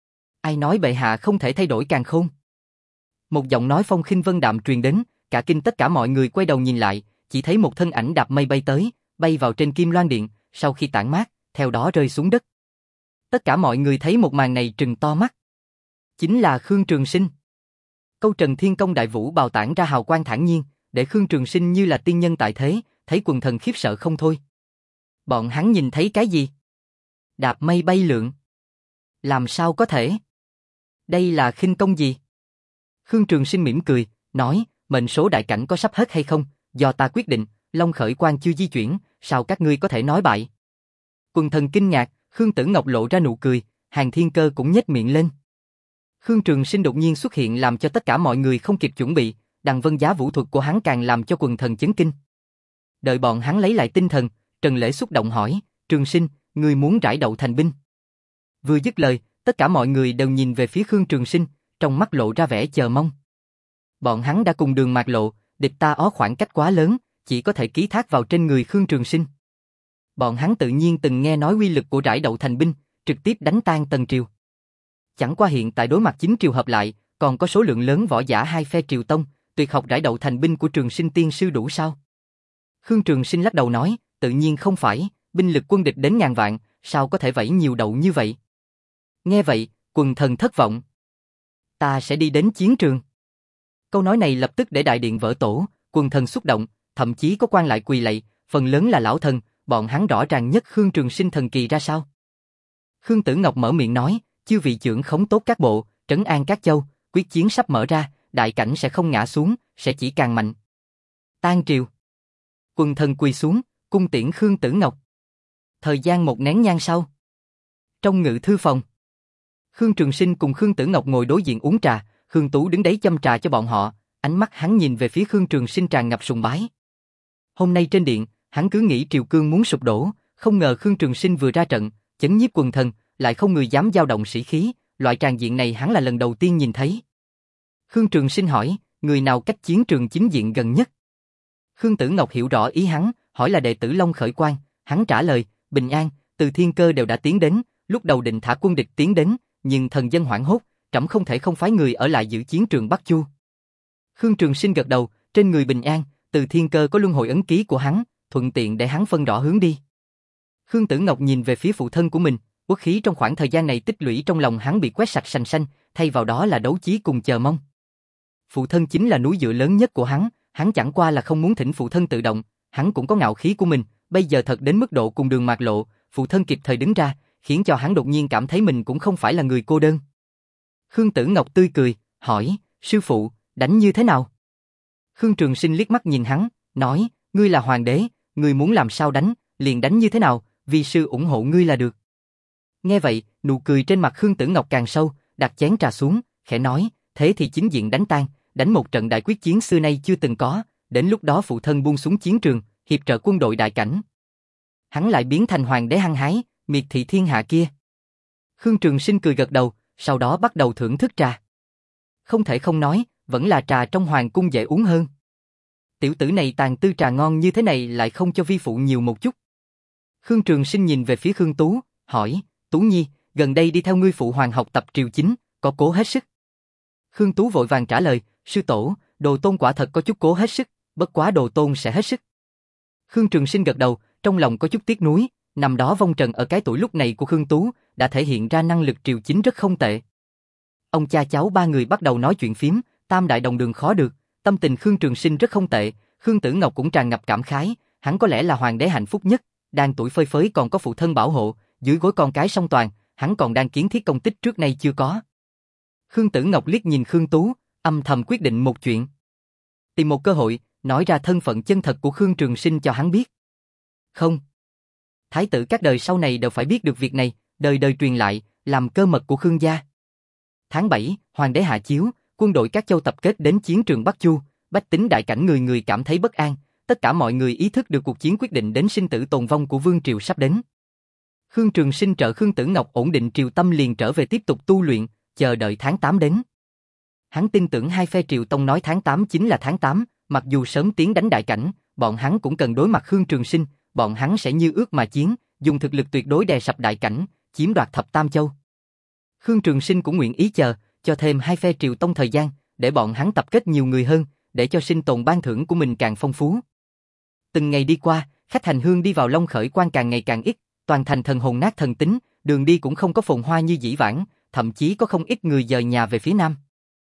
Ai nói bệ hạ không thể thay đổi càn khôn? Một giọng nói phong khinh vân đạm truyền đến, cả kinh tất cả mọi người quay đầu nhìn lại, chỉ thấy một thân ảnh đạp mây bay tới, bay vào trên Kim Loan Điện, sau khi tản mát, theo đó rơi xuống đất. Tất cả mọi người thấy một màn này trừng to mắt. Chính là Khương Trường Sinh. Câu Trần Thiên Công đại vũ bào tản ra hào quang thản nhiên, để Khương Trường Sinh như là tiên nhân tại thế, thấy quần thần khiếp sợ không thôi. Bọn hắn nhìn thấy cái gì? Đạp mây bay lượn. Làm sao có thể? Đây là khinh công gì? Khương Trường Sinh mỉm cười, nói, mệnh số đại cảnh có sắp hết hay không, do ta quyết định, Long Khởi Quan chưa di chuyển, sao các ngươi có thể nói bậy? Quần thần kinh ngạc, Khương Tử Ngọc lộ ra nụ cười, Hàn Thiên Cơ cũng nhếch miệng lên. Khương Trường Sinh đột nhiên xuất hiện làm cho tất cả mọi người không kịp chuẩn bị, đằng vân giá vũ thuật của hắn càng làm cho quần thần chấn kinh. Đợi bọn hắn lấy lại tinh thần, Trần Lễ xúc động hỏi, Trường Sinh, ngươi muốn rải đậu thành binh? Vừa dứt lời, tất cả mọi người đều nhìn về phía Khương Trường Sinh, trong mắt lộ ra vẻ chờ mong. Bọn hắn đã cùng đường mạt lộ, địch ta ó khoảng cách quá lớn, chỉ có thể ký thác vào trên người Khương Trường Sinh. Bọn hắn tự nhiên từng nghe nói uy lực của rải đậu thành binh, trực tiếp đánh tan Tần Triều. Chẳng qua hiện tại đối mặt chính triều hợp lại, còn có số lượng lớn võ giả hai phe Triều Tông, tuyệt học rải đậu thành binh của Trường Sinh tiên sư đủ sao? Khương Trường Sinh lắc đầu nói, tự nhiên không phải, binh lực quân địch đến ngàn vạn, sao có thể vẫy nhiều đậu như vậy? Nghe vậy, quần thần thất vọng. Ta sẽ đi đến chiến trường. Câu nói này lập tức để đại điện vỡ tổ, quần thần xúc động, thậm chí có quan lại quỳ lạy, phần lớn là lão thần, bọn hắn rõ ràng nhất Khương Trường Sinh thần kỳ ra sao. Khương Tử Ngọc mở miệng nói, chư vị trưởng khống tốt các bộ, trấn an các châu, quyết chiến sắp mở ra, đại cảnh sẽ không ngã xuống, sẽ chỉ càng mạnh. Tan triều. Quần thần quỳ xuống, cung tiễn Khương Tử Ngọc. Thời gian một nén nhang sau. Trong ngự thư phòng, Khương Trường Sinh cùng Khương Tử Ngọc ngồi đối diện uống trà, Khương Tú đứng đấy châm trà cho bọn họ, ánh mắt hắn nhìn về phía Khương Trường Sinh tràn ngập sùng bái. Hôm nay trên điện, hắn cứ nghĩ triều cương muốn sụp đổ, không ngờ Khương Trường Sinh vừa ra trận, chấn nhiếp quần thần, lại không người dám dao động sĩ khí, loại tràng diện này hắn là lần đầu tiên nhìn thấy. Khương Trường Sinh hỏi, người nào cách chiến trường chính diện gần nhất? Khương Tử Ngọc hiểu rõ ý hắn, hỏi là đệ tử Long Khởi Quang, hắn trả lời, Bình An, Từ Thiên Cơ đều đã tiến đến, lúc đầu định thả quân địch tiến đến, nhưng thần dân hoảng hốt, trẫm không thể không phái người ở lại giữ chiến trường Bắc Chu. Khương Trường Sinh gật đầu, trên người Bình An, Từ Thiên Cơ có luân hồi ấn ký của hắn, thuận tiện để hắn phân rõ hướng đi. Khương Tử Ngọc nhìn về phía phụ thân của mình, uất khí trong khoảng thời gian này tích lũy trong lòng hắn bị quét sạch sành xanh, thay vào đó là đấu chí cùng chờ mong. Phụ thân chính là núi dựa lớn nhất của hắn, hắn chẳng qua là không muốn thỉnh phụ thân tự động, hắn cũng có ngạo khí của mình, bây giờ thật đến mức độ cùng Đường Mạc Lộ, phụ thân kịp thời đứng ra, khiến cho hắn đột nhiên cảm thấy mình cũng không phải là người cô đơn. Khương Tử Ngọc tươi cười, hỏi, sư phụ, đánh như thế nào? Khương Trường Sinh liếc mắt nhìn hắn, nói, ngươi là hoàng đế, ngươi muốn làm sao đánh, liền đánh như thế nào, vì sư ủng hộ ngươi là được. Nghe vậy, nụ cười trên mặt Khương Tử Ngọc càng sâu, đặt chén trà xuống, khẽ nói, thế thì chính diện đánh tan, đánh một trận đại quyết chiến xưa nay chưa từng có, đến lúc đó phụ thân buông xuống chiến trường, hiệp trợ quân đội đại cảnh. Hắn lại biến thành hoàng đế hăng hái, miệt thị thiên hạ kia. Khương Trường Sinh cười gật đầu, sau đó bắt đầu thưởng thức trà. Không thể không nói, vẫn là trà trong hoàng cung dễ uống hơn. Tiểu tử này tàn tư trà ngon như thế này lại không cho vi phụ nhiều một chút. Khương Trường Sinh nhìn về phía Khương Tú, hỏi, Tú Nhi, gần đây đi theo ngươi phụ hoàng học tập triều chính, có cố hết sức? Khương Tú vội vàng trả lời, sư tổ, Đồ Tôn quả thật có chút cố hết sức, bất quá Đồ Tôn sẽ hết sức. Khương Trường Sinh gật đầu, trong lòng có chút tiếc nuối, năm đó vong trần ở cái tuổi lúc này của Khương Tú, đã thể hiện ra năng lực triều chính rất không tệ. Ông cha cháu ba người bắt đầu nói chuyện phím, tam đại đồng đường khó được, tâm tình Khương Trường Sinh rất không tệ, Khương Tử Ngọc cũng tràn ngập cảm khái, hắn có lẽ là hoàng đế hạnh phúc nhất, đang tuổi phơi phới còn có phụ thân bảo hộ, dưới gối con cái song toàn, hắn còn đang kiến thiết công tích trước nay chưa có. Khương Tử Ngọc liếc nhìn Khương Tú, âm thầm quyết định một chuyện. Tìm một cơ hội, nói ra thân phận chân thật của Khương Trường Sinh cho hắn biết. Không. Thái tử các đời sau này đều phải biết được việc này, đời đời truyền lại, làm cơ mật của Khương gia. Tháng bảy, hoàng đế hạ chiếu, quân đội các châu tập kết đến chiến trường Bắc Chu, bách tính đại cảnh người người cảm thấy bất an, tất cả mọi người ý thức được cuộc chiến quyết định đến sinh tử tồn vong của vương triều sắp đến. Khương Trường Sinh trợ Khương Tử Ngọc ổn định triều tâm liền trở về tiếp tục tu luyện, chờ đợi tháng tám đến. Hắn tin tưởng hai phe triều tông nói tháng tám chính là tháng tám, mặc dù sớm tiến đánh đại cảnh, bọn hắn cũng cần đối mặt Khương Trường Sinh, bọn hắn sẽ như ước mà chiến, dùng thực lực tuyệt đối đè sập đại cảnh, chiếm đoạt thập tam châu. Khương Trường Sinh cũng nguyện ý chờ, cho thêm hai phe triều tông thời gian, để bọn hắn tập kết nhiều người hơn, để cho sinh tồn ban thưởng của mình càng phong phú. Từng ngày đi qua, khách hành hương đi vào Long Khởi Quan càng ngày càng ít, toàn thành thần hồn nát thần tính, đường đi cũng không có phồn hoa như dĩ vãng, thậm chí có không ít người dời nhà về phía nam.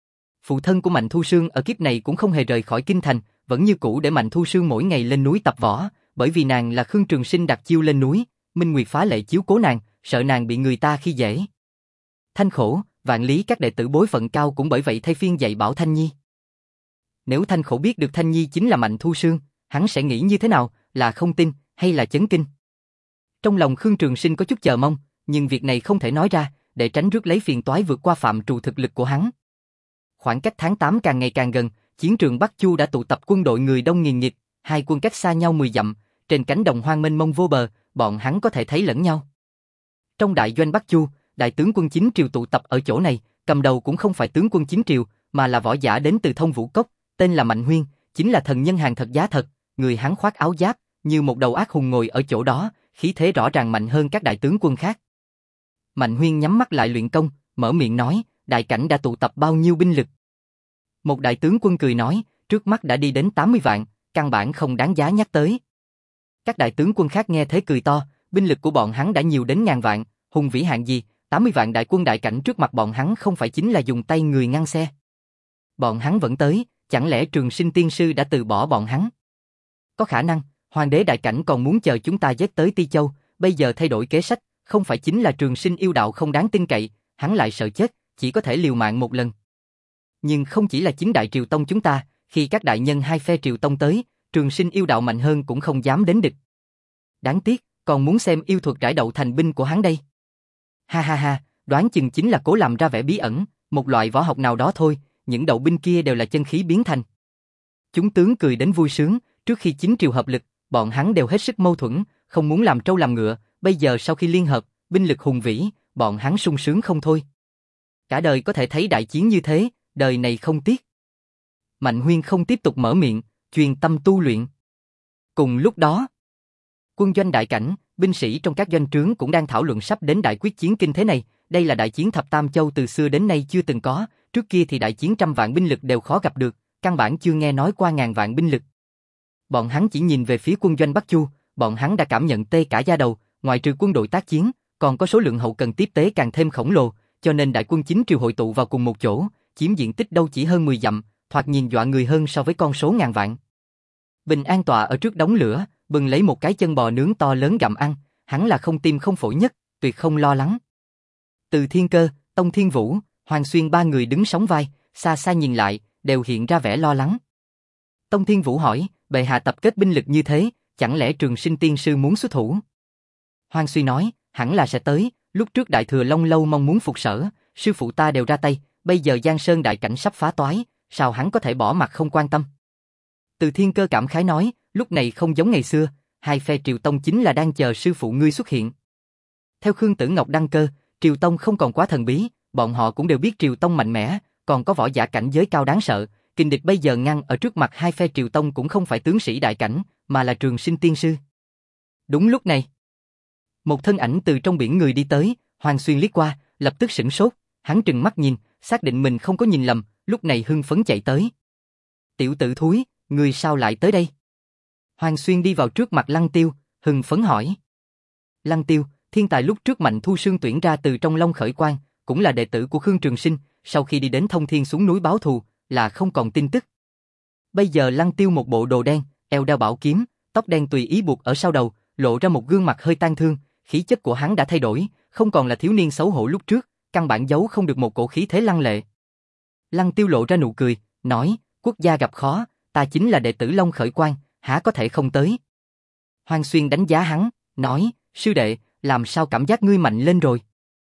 Phụ thân của Mạnh Thu Sương ở kiếp này cũng không hề rời khỏi kinh thành, vẫn như cũ để Mạnh Thu Sương mỗi ngày lên núi tập võ, bởi vì nàng là Khương Trường Sinh đặt chiêu lên núi, Minh Nguyệt phá lệ chiếu cố nàng, sợ nàng bị người ta khi dễ. Thanh Khổ, Vạn Lý các đệ tử bối phận cao cũng bởi vậy thay phiên dạy bảo Thanh Nhi. Nếu Thanh Khổ biết được Thanh Nhi chính là Mạnh Thu Sương, hắn sẽ nghĩ như thế nào, là không tin, hay là chấn kinh? Trong lòng Khương Trường Sinh có chút chờ mong, nhưng việc này không thể nói ra, để tránh rước lấy phiền toái vượt qua phạm trù thực lực của hắn. Khoảng cách tháng tám càng ngày càng gần, chiến trường Bắc Chu đã tụ tập quân đội người đông nghìn nghịt, hai quân cách xa nhau mười dặm, trên cánh đồng hoang mênh mông vô bờ, bọn hắn có thể thấy lẫn nhau. Trong đại doanh Bắc Chu, đại tướng quân chính triều tụ tập ở chỗ này, cầm đầu cũng không phải tướng quân chính triều, mà là võ giả đến từ Thông Vũ Cốc, tên là Mạnh Huyên, chính là thần nhân hàng thật giá thật, người hắn khoác áo giáp, như một đầu ác hùng ngồi ở chỗ đó, khí thế rõ ràng mạnh hơn các đại tướng quân khác. Mạnh Huyên nhắm mắt lại luyện công, mở miệng nói, đại cảnh đã tụ tập bao nhiêu binh lực? Một đại tướng quân cười nói, trước mắt đã đi đến tám mươi vạn, căn bản không đáng giá nhắc tới. Các đại tướng quân khác nghe thế cười to, binh lực của bọn hắn đã nhiều đến ngàn vạn, hùng vĩ hạng gì, tám mươi vạn đại quân đại cảnh trước mặt bọn hắn không phải chính là dùng tay người ngăn xe. Bọn hắn vẫn tới, chẳng lẽ Trường Sinh Tiên Sư đã từ bỏ bọn hắn? Có khả năng, Hoàng đế đại cảnh còn muốn chờ chúng ta giết tới Ti Châu, bây giờ thay đổi kế sách, không phải chính là Trường Sinh yêu đạo không đáng tin cậy, hắn lại sợ chết, chỉ có thể liều mạng một lần. Nhưng không chỉ là chính đại triều tông chúng ta, khi các đại nhân hai phe triều tông tới, Trường Sinh yêu đạo mạnh hơn cũng không dám đến địch. Đáng tiếc, còn muốn xem yêu thuật trải đậu thành binh của hắn đây. Ha ha ha, đoán chừng chính là cố làm ra vẻ bí ẩn, một loại võ học nào đó thôi, những đậu binh kia đều là chân khí biến thành. Chúng tướng cười đến vui sướng, trước khi chính triều hợp lực, bọn hắn đều hết sức mâu thuẫn, không muốn làm trâu làm ngựa, bây giờ sau khi liên hợp, binh lực hùng vĩ, bọn hắn sung sướng không thôi. Cả đời có thể thấy đại chiến như thế, đời này không tiếc. Mạnh Huyên không tiếp tục mở miệng, chuyên tâm tu luyện. Cùng lúc đó, quân doanh đại cảnh, binh sĩ trong các doanh trướng cũng đang thảo luận sắp đến đại quyết chiến kinh thế này, đây là đại chiến thập tam châu từ xưa đến nay chưa từng có, trước kia thì đại chiến trăm vạn binh lực đều khó gặp được, căn bản chưa nghe nói qua ngàn vạn binh lực. Bọn hắn chỉ nhìn về phía quân doanh Bắc Chu, bọn hắn đã cảm nhận tê cả da đầu, ngoài trừ quân đội tác chiến, còn có số lượng hậu cần tiếp tế càng thêm khổng lồ, cho nên đại quân chính triều hội tụ vào cùng một chỗ, chiếm diện tích đâu chỉ hơn mười dặm, thoạt nhìn dọa người hơn so với con số ngàn vạn. Bình An tọa ở trước đống lửa, bừng lấy một cái chân bò nướng to lớn gặm ăn, hắn là không tim không phổi nhất, tuyệt không lo lắng. Từ Thiên Cơ, Tông Thiên Vũ, Hoàng Xuyên ba người đứng sóng vai, xa xa nhìn lại, đều hiện ra vẻ lo lắng. Tông Thiên Vũ hỏi, bệ hạ tập kết binh lực như thế, chẳng lẽ Trường Sinh Tiên Sư muốn xuất thủ? Hoàng Xuyên nói, hẳn là sẽ tới, lúc trước Đại Thừa Long Lâu mong muốn phục sở, sư phụ ta đều ra tay, bây giờ Giang Sơn đại cảnh sắp phá toái, sao hắn có thể bỏ mặt không quan tâm? Từ Thiên Cơ cảm khái nói, lúc này không giống ngày xưa, hai phe Triều Tông chính là đang chờ sư phụ ngươi xuất hiện. Theo Khương Tử Ngọc đăng cơ, Triều Tông không còn quá thần bí, bọn họ cũng đều biết Triều Tông mạnh mẽ, còn có võ giả cảnh giới cao đáng sợ, kình địch bây giờ ngăn ở trước mặt hai phe Triều Tông cũng không phải tướng sĩ đại cảnh, mà là Trường Sinh Tiên Sư. Đúng lúc này, một thân ảnh từ trong biển người đi tới, Hoàng Xuyên liếc qua, lập tức sửng sốt, hắn trừng mắt nhìn, xác định mình không có nhìn lầm, lúc này hưng phấn chạy tới. Tiểu tử thúi, ngươi sao lại tới đây? Hoàng Xuyên đi vào trước mặt Lăng Tiêu, hưng phấn hỏi. Lăng Tiêu, thiên tài lúc trước Mạnh Thu Sương tuyển ra từ trong Long Khởi Quan, cũng là đệ tử của Khương Trường Sinh, sau khi đi đến Thông Thiên xuống núi báo thù, là không còn tin tức. Bây giờ Lăng Tiêu một bộ đồ đen, eo đeo bảo kiếm, tóc đen tùy ý buộc ở sau đầu, lộ ra một gương mặt hơi tang thương, khí chất của hắn đã thay đổi, không còn là thiếu niên xấu hổ lúc trước, căn bản giấu không được một cổ khí thế lăng lệ. Lăng Tiêu lộ ra nụ cười, nói, quốc gia gặp khó, ta chính là đệ tử Long Khởi Quan, há có thể không tới. Hoàng Xuyên đánh giá hắn, nói, sư đệ, làm sao cảm giác ngươi mạnh lên rồi?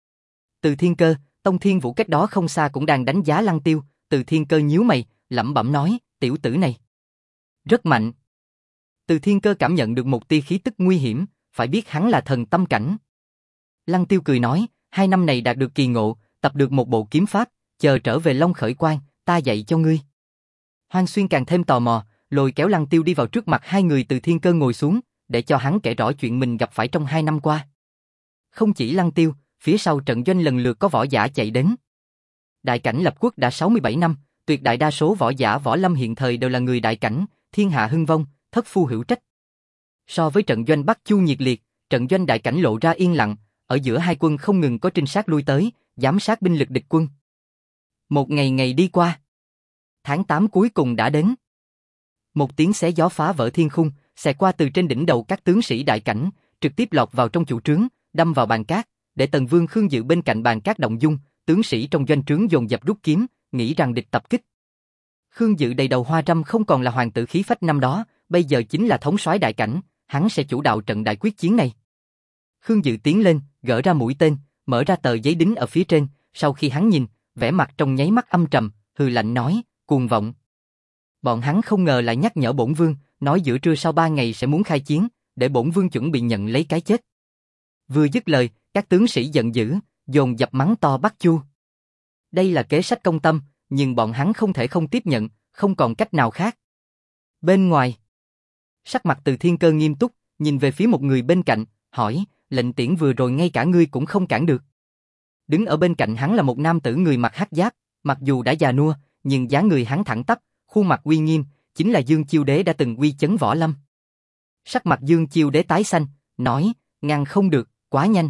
Từ Thiên Cơ, Tông Thiên Vũ cách đó không xa cũng đang đánh giá Lăng Tiêu, Từ Thiên Cơ nhíu mày, lẩm bẩm nói, tiểu tử này rất mạnh. Từ Thiên Cơ cảm nhận được một tia khí tức nguy hiểm, phải biết hắn là thần tâm cảnh. Lăng Tiêu cười nói, hai năm này đạt được kỳ ngộ, tập được một bộ kiếm pháp, chờ trở về Long Khởi Quan, ta dạy cho ngươi. Hoàng Xuyên càng thêm tò mò, lôi kéo Lăng Tiêu đi vào trước mặt hai người. Từ Thiên Cơ ngồi xuống, để cho hắn kể rõ chuyện mình gặp phải trong hai năm qua. Không chỉ Lăng Tiêu, phía sau trận doanh lần lượt có võ giả chạy đến. Đại cảnh lập quốc đã sáu mươi bảy năm, tuyệt đại đa số võ giả võ lâm hiện thời đều là người đại cảnh, thiên hạ hưng vong, thất phu hữu trách. So với trận doanh Bắc Chu nhiệt liệt, trận doanh đại cảnh lộ ra yên lặng, ở giữa hai quân không ngừng có trinh sát lui tới, giám sát binh lực địch quân. Một ngày ngày đi qua, tháng tám cuối cùng đã đến. Một tiếng xé gió phá vỡ thiên khung, xẹt qua từ trên đỉnh đầu các tướng sĩ đại cảnh, trực tiếp lọt vào trong chủ trướng, đâm vào bàn cát, để Tần Vương Khương Dự bên cạnh bàn cát động dung, tướng sĩ trong doanh trướng dồn dập rút kiếm, nghĩ rằng địch tập kích. Khương Dự đầy đầu hoa râm không còn là hoàng tử khí phách năm đó, bây giờ chính là thống soái đại cảnh, hắn sẽ chủ đạo trận đại quyết chiến này. Khương Dự tiến lên, gỡ ra mũi tên, mở ra tờ giấy đính ở phía trên, sau khi hắn nhìn, vẻ mặt trong nháy mắt âm trầm, hừ lạnh nói, cuồng vọng. Bọn hắn không ngờ lại nhắc nhở bổn vương, nói giữa trưa sau ba ngày sẽ muốn khai chiến, để bổn vương chuẩn bị nhận lấy cái chết. Vừa dứt lời, các tướng sĩ giận dữ, dồn dập mắng to Bắc Chu. Đây là kế sách công tâm, nhưng bọn hắn không thể không tiếp nhận, không còn cách nào khác. Bên ngoài, sắc mặt Từ Thiên Cơ nghiêm túc, nhìn về phía một người bên cạnh, hỏi, lệnh tiễn vừa rồi ngay cả ngươi cũng không cản được. Đứng ở bên cạnh hắn là một nam tử người mặc hắc giáp, mặc dù đã già nua, nhưng dáng người hắn thẳng tắp, khuôn mặt uy nghiêm, chính là Dương Chiêu Đế đã từng uy chấn võ lâm. Sắc mặt Dương Chiêu Đế tái xanh, nói, ngăn không được, quá nhanh.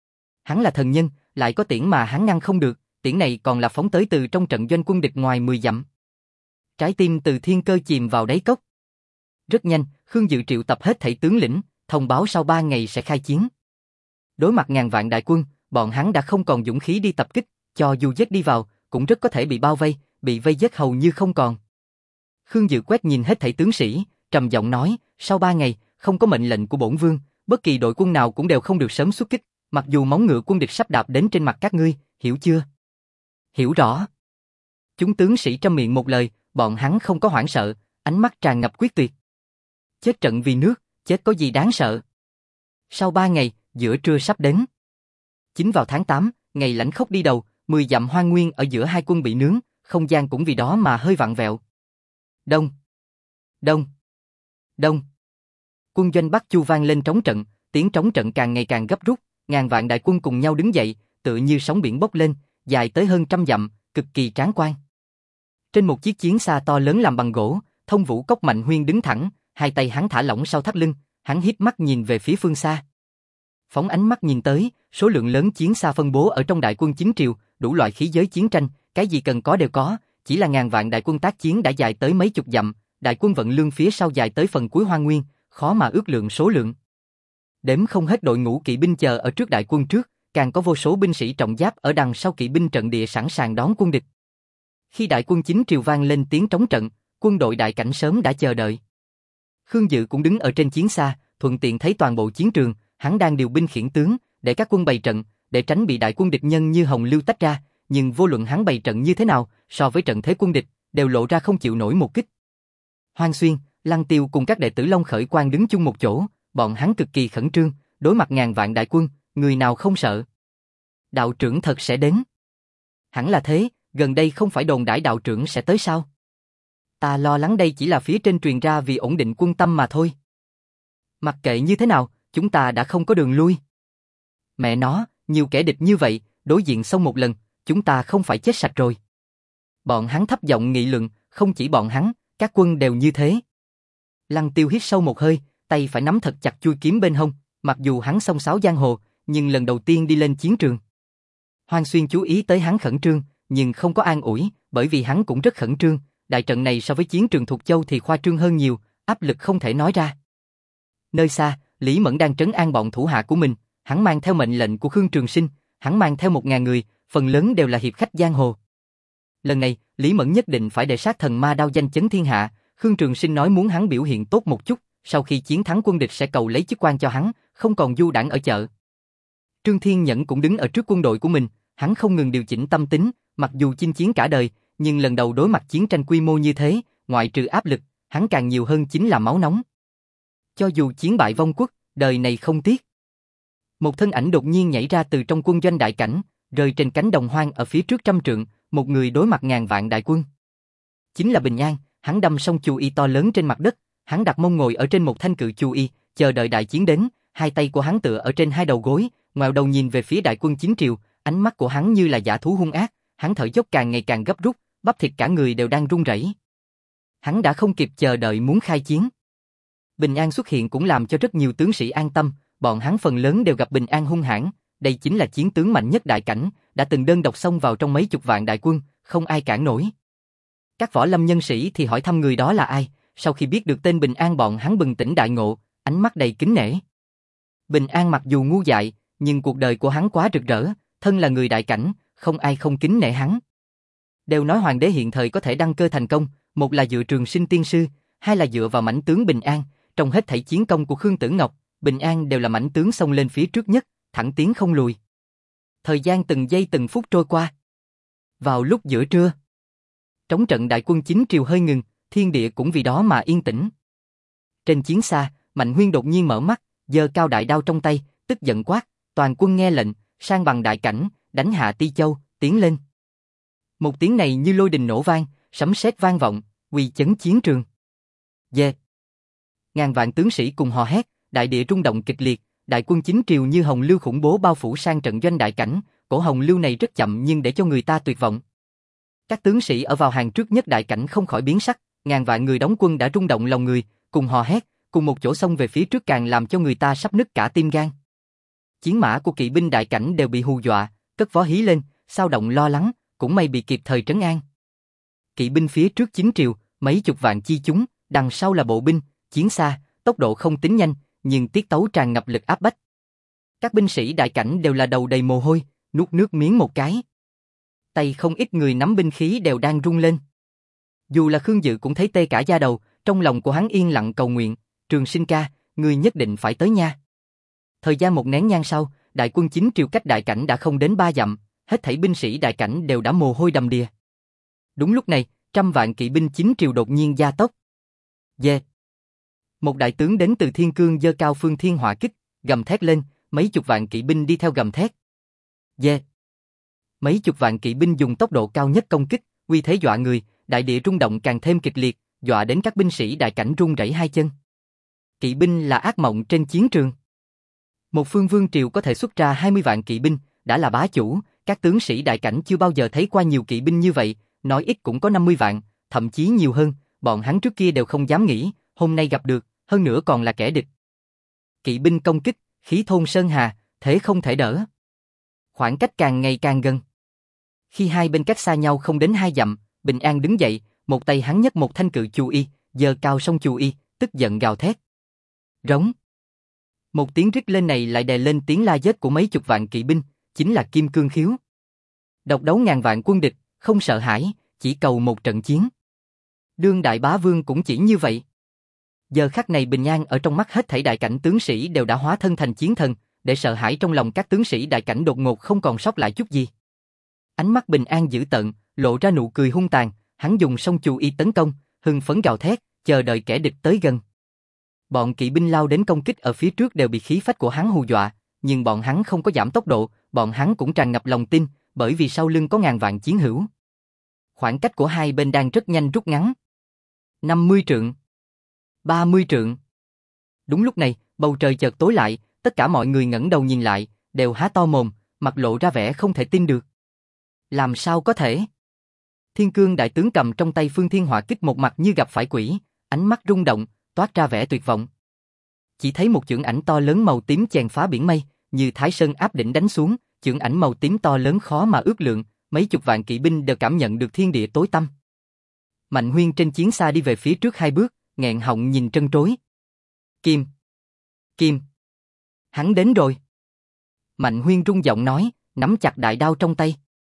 Hắn là thần nhân, lại có tiễn mà hắn ngăn không được, tiễn này còn là phóng tới từ trong trận doanh quân địch ngoài mười dặm. Trái tim Từ Thiên Cơ chìm vào đáy cốc. Rất nhanh, Khương Dự triệu tập hết thảy tướng lĩnh, thông báo sau ba ngày sẽ khai chiến. Đối mặt ngàn vạn đại quân, bọn hắn đã không còn dũng khí đi tập kích, cho dù giết đi vào, cũng rất có thể bị bao vây, bị vây giết hầu như không còn. Khương Dự quét nhìn hết thảy tướng sĩ, trầm giọng nói, sau ba ngày, không có mệnh lệnh của bổn vương, bất kỳ đội quân nào cũng đều không được sớm xuất kích, mặc dù móng ngựa quân địch sắp đạp đến trên mặt các ngươi, hiểu chưa? Hiểu rõ. Chúng tướng sĩ trăm miệng một lời, bọn hắn không có hoảng sợ, ánh mắt tràn ngập quyết tuyệt. Chết trận vì nước, chết có gì đáng sợ. Sau ba ngày, giữa trưa sắp đến. Chính vào tháng tám, ngày lãnh khốc đi đầu, mười dặm hoang nguyên ở giữa hai quân bị nướng, không gian cũng vì đó mà hơi vặn vẹo. Đông, đông, đông. Quân doanh Bắc Chu vang lên trống trận, tiếng trống trận càng ngày càng gấp rút, ngàn vạn đại quân cùng nhau đứng dậy, tựa như sóng biển bốc lên, dài tới hơn trăm dặm, cực kỳ tráng quan. Trên một chiếc chiến xa to lớn làm bằng gỗ, Thông Vũ Cốc Mạnh Huyên đứng thẳng, hai tay hắn thả lỏng sau thắt lưng, hắn híp mắt nhìn về phía phương xa. Phóng ánh mắt nhìn tới, số lượng lớn chiến xa phân bố ở trong đại quân chính triều, đủ loại khí giới chiến tranh, cái gì cần có đều có, chỉ là ngàn vạn đại quân tác chiến đã dài tới mấy chục dặm, đại quân vận lương phía sau dài tới phần cuối hoang nguyên, khó mà ước lượng số lượng. Đếm không hết đội ngũ kỵ binh chờ ở trước đại quân trước, càng có vô số binh sĩ trọng giáp ở đằng sau kỵ binh trận địa sẵn sàng đón quân địch. Khi đại quân chính triều vang lên tiếng trống trận, quân đội đại cảnh sớm đã chờ đợi. Khương Dự cũng đứng ở trên chiến xa, thuận tiện thấy toàn bộ chiến trường, hắn đang điều binh khiển tướng, để các quân bày trận, để tránh bị đại quân địch nhân như hồng lưu tách ra, nhưng vô luận hắn bày trận như thế nào, so với trận thế quân địch, đều lộ ra không chịu nổi một kích. Hoang Xuyên, Lăng Tiêu cùng các đệ tử Long Khởi Quang đứng chung một chỗ, bọn hắn cực kỳ khẩn trương, đối mặt ngàn vạn đại quân, người nào không sợ. Đạo trưởng thật sẽ đến. Hẳn là thế, gần đây không phải đồn đãi đạo trưởng sẽ tới sao? Ta lo lắng đây chỉ là phía trên truyền ra vì ổn định quân tâm mà thôi. Mặc kệ như thế nào, chúng ta đã không có đường lui. Mẹ nó, nhiều kẻ địch như vậy, đối diện xong một lần, chúng ta không phải chết sạch rồi. Bọn hắn thấp giọng nghị luận, không chỉ bọn hắn, các quân đều như thế. Lăng Tiêu hít sâu một hơi, tay phải nắm thật chặt chuôi kiếm bên hông, mặc dù hắn xông xáo giang hồ, nhưng lần đầu tiên đi lên chiến trường. Hoang Xuyên chú ý tới hắn khẩn trương, nhưng không có an ủi, bởi vì hắn cũng rất khẩn trương, đại trận này so với chiến trường Thục Châu thì khoa trương hơn nhiều, áp lực không thể nói ra. Nơi xa, Lý Mẫn đang trấn an bọn thủ hạ của mình, hắn mang theo mệnh lệnh của Khương Trường Sinh, hắn mang theo một ngàn người, phần lớn đều là hiệp khách giang hồ. Lần này, Lý Mẫn nhất định phải để sát thần ma đao danh chấn thiên hạ, Khương Trường Sinh nói muốn hắn biểu hiện tốt một chút, sau khi chiến thắng quân địch sẽ cầu lấy chức quan cho hắn, không còn du đãng ở chợ. Trương Thiên Nhẫn cũng đứng ở trước quân đội của mình, hắn không ngừng điều chỉnh tâm tính, mặc dù chinh chiến cả đời, nhưng lần đầu đối mặt chiến tranh quy mô như thế, ngoại trừ áp lực, hắn càng nhiều hơn chính là máu nóng. Cho dù chiến bại vong quốc, đời này không tiếc. Một thân ảnh đột nhiên nhảy ra từ trong quân doanh đại cảnh, rơi trên cánh đồng hoang ở phía trước trăm trượng, một người đối mặt ngàn vạn đại quân. Chính là Bình An, hắn đâm song chu y to lớn trên mặt đất, hắn đặt mông ngồi ở trên một thanh cự chu y, chờ đợi đại chiến đến, hai tay của hắn tựa ở trên hai đầu gối, ngoẹo đầu nhìn về phía đại quân chính triều, ánh mắt của hắn như là dã thú hung ác, hắn thở dốc càng ngày càng gấp rút, bắp thịt cả người đều đang run rẩy. Hắn đã không kịp chờ đợi muốn khai chiến. Bình An xuất hiện cũng làm cho rất nhiều tướng sĩ an tâm, bọn hắn phần lớn đều gặp Bình An hung hãn, đây chính là chiến tướng mạnh nhất đại cảnh, đã từng đơn độc xông vào trong mấy chục vạn đại quân, không ai cản nổi. Các võ lâm nhân sĩ thì hỏi thăm người đó là ai, sau khi biết được tên Bình An bọn hắn bừng tỉnh đại ngộ, ánh mắt đầy kính nể. Bình An mặc dù ngu dại, nhưng cuộc đời của hắn quá rực rỡ, thân là người đại cảnh, không ai không kính nể hắn. Đều nói hoàng đế hiện thời có thể đăng cơ thành công, một là dựa Trường Sinh tiên sư, hai là dựa vào mãnh tướng Bình An, trong hết thảy chiến công của Khương Tử Ngọc, Bình An đều là mãnh tướng xông lên phía trước nhất, thẳng tiến không lùi. Thời gian từng giây từng phút trôi qua. Vào lúc giữa trưa, trống trận đại quân chính triều hơi ngừng, thiên địa cũng vì đó mà yên tĩnh. Trên chiến xa, Mạnh Huyên đột nhiên mở mắt, giơ cao đại đao trong tay, tức giận quát, toàn quân nghe lệnh, sang bằng đại cảnh, đánh hạ Ti Châu, tiến lên. Một tiếng này như lôi đình nổ vang, sấm sét vang vọng, uy chấn chiến trường. Dê! Ngàn vạn tướng sĩ cùng hò hét, đại địa rung động kịch liệt, đại quân chính triều như hồng lưu khủng bố bao phủ sang trận doanh đại cảnh, cổ hồng lưu này rất chậm nhưng để cho người ta tuyệt vọng. Các tướng sĩ ở vào hàng trước nhất đại cảnh không khỏi biến sắc, ngàn vạn người đóng quân đã rung động lòng người, cùng hò hét, cùng một chỗ xông về phía trước càng làm cho người ta sắp nứt cả tim gan. Chiến mã của kỵ binh đại cảnh đều bị hù dọa, cất vó hí lên, sao động lo lắng, cũng may bị kịp thời trấn an. Kỵ binh phía trước chín triều, mấy chục vạn chi chúng, đằng sau là bộ binh, chiến xa, tốc độ không tính nhanh, nhưng tiết tấu tràn ngập lực áp bách. Các binh sĩ đại cảnh đều là đầu đầy mồ hôi, nuốt nước miếng một cái. Tay không ít người nắm binh khí đều đang run lên. Dù là Khương Dự cũng thấy tê cả da đầu, trong lòng của hắn yên lặng cầu nguyện, Trường Sinh ca, ngươi nhất định phải tới nha. Thời gian một nén nhang sau, đại quân chín triều cách đại cảnh đã không đến ba dặm, hết thảy binh sĩ đại cảnh đều đã mồ hôi đầm đìa. Đúng lúc này, trăm vạn kỵ binh chín triều đột nhiên gia tốc. Dê! Một đại tướng đến từ Thiên Cương giơ cao Phương Thiên Hỏa Kích, gầm thét lên, mấy chục vạn kỵ binh đi theo gầm thét. Dê! Mấy chục vạn kỵ binh dùng tốc độ cao nhất công kích, uy thế dọa người, đại địa rung động càng thêm kịch liệt, dọa đến các binh sĩ đại cảnh run rẩy hai chân. Kỵ binh là ác mộng trên chiến trường. Một phương vương triều có thể xuất ra hai mươi vạn kỵ binh, đã là bá chủ, các tướng sĩ đại cảnh chưa bao giờ thấy qua nhiều kỵ binh như vậy, nói ít cũng có năm mươi vạn, thậm chí nhiều hơn, bọn hắn trước kia đều không dám nghĩ, hôm nay gặp được, hơn nữa còn là kẻ địch. Kỵ binh công kích, khí thôn sơn hà, thế không thể đỡ. Khoảng cách càng ngày càng gần. Khi hai bên cách xa nhau không đến hai dặm, Bình An đứng dậy, một tay hắn nhấc một thanh cự chù y, giơ cao song chù y, tức giận gào thét. Rống. Một tiếng rít lên này lại đè lên tiếng la giết của mấy chục vạn kỵ binh, chính là Kim Cương Khiếu. Độc đấu ngàn vạn quân địch, không sợ hãi, chỉ cầu một trận chiến. Đương đại bá vương cũng chỉ như vậy. Giờ khắc này Bình An ở trong mắt hết thảy đại cảnh tướng sĩ đều đã hóa thân thành chiến thần, để sợ hãi trong lòng các tướng sĩ đại cảnh đột ngột không còn sót lại chút gì. Ánh mắt Bình An dữ tợn, lộ ra nụ cười hung tàn, hắn dùng song chù y tấn công, hưng phấn gào thét, chờ đợi kẻ địch tới gần. Bọn kỵ binh lao đến công kích ở phía trước đều bị khí phách của hắn hù dọa, nhưng bọn hắn không có giảm tốc độ, bọn hắn cũng tràn ngập lòng tin, bởi vì sau lưng có ngàn vạn chiến hữu. Khoảng cách của hai bên đang rất nhanh rút ngắn. năm mươi trượng, ba mươi trượng. Đúng lúc này, bầu trời chợt tối lại, tất cả mọi người ngẩng đầu nhìn lại, đều há to mồm, mặt lộ ra vẻ không thể tin được. Làm sao có thể? Thiên Cương đại tướng cầm trong tay Phương Thiên Hỏa Kích một mặt như gặp phải quỷ, ánh mắt rung động, toát ra vẻ tuyệt vọng. Chỉ thấy một chưởng ảnh to lớn màu tím chèn phá biển mây, như Thái Sơn áp đỉnh đánh xuống, chưởng ảnh màu tím to lớn khó mà ước lượng, mấy chục vạn kỵ binh đều cảm nhận được thiên địa tối tăm. Mạnh Huyên trên chiến xa đi về phía trước hai bước, nghẹn họng nhìn trân trối. Kim! Kim! Hắn đến rồi! Mạnh Huyên rung giọng nói, nắm chặt đại đao trong tay.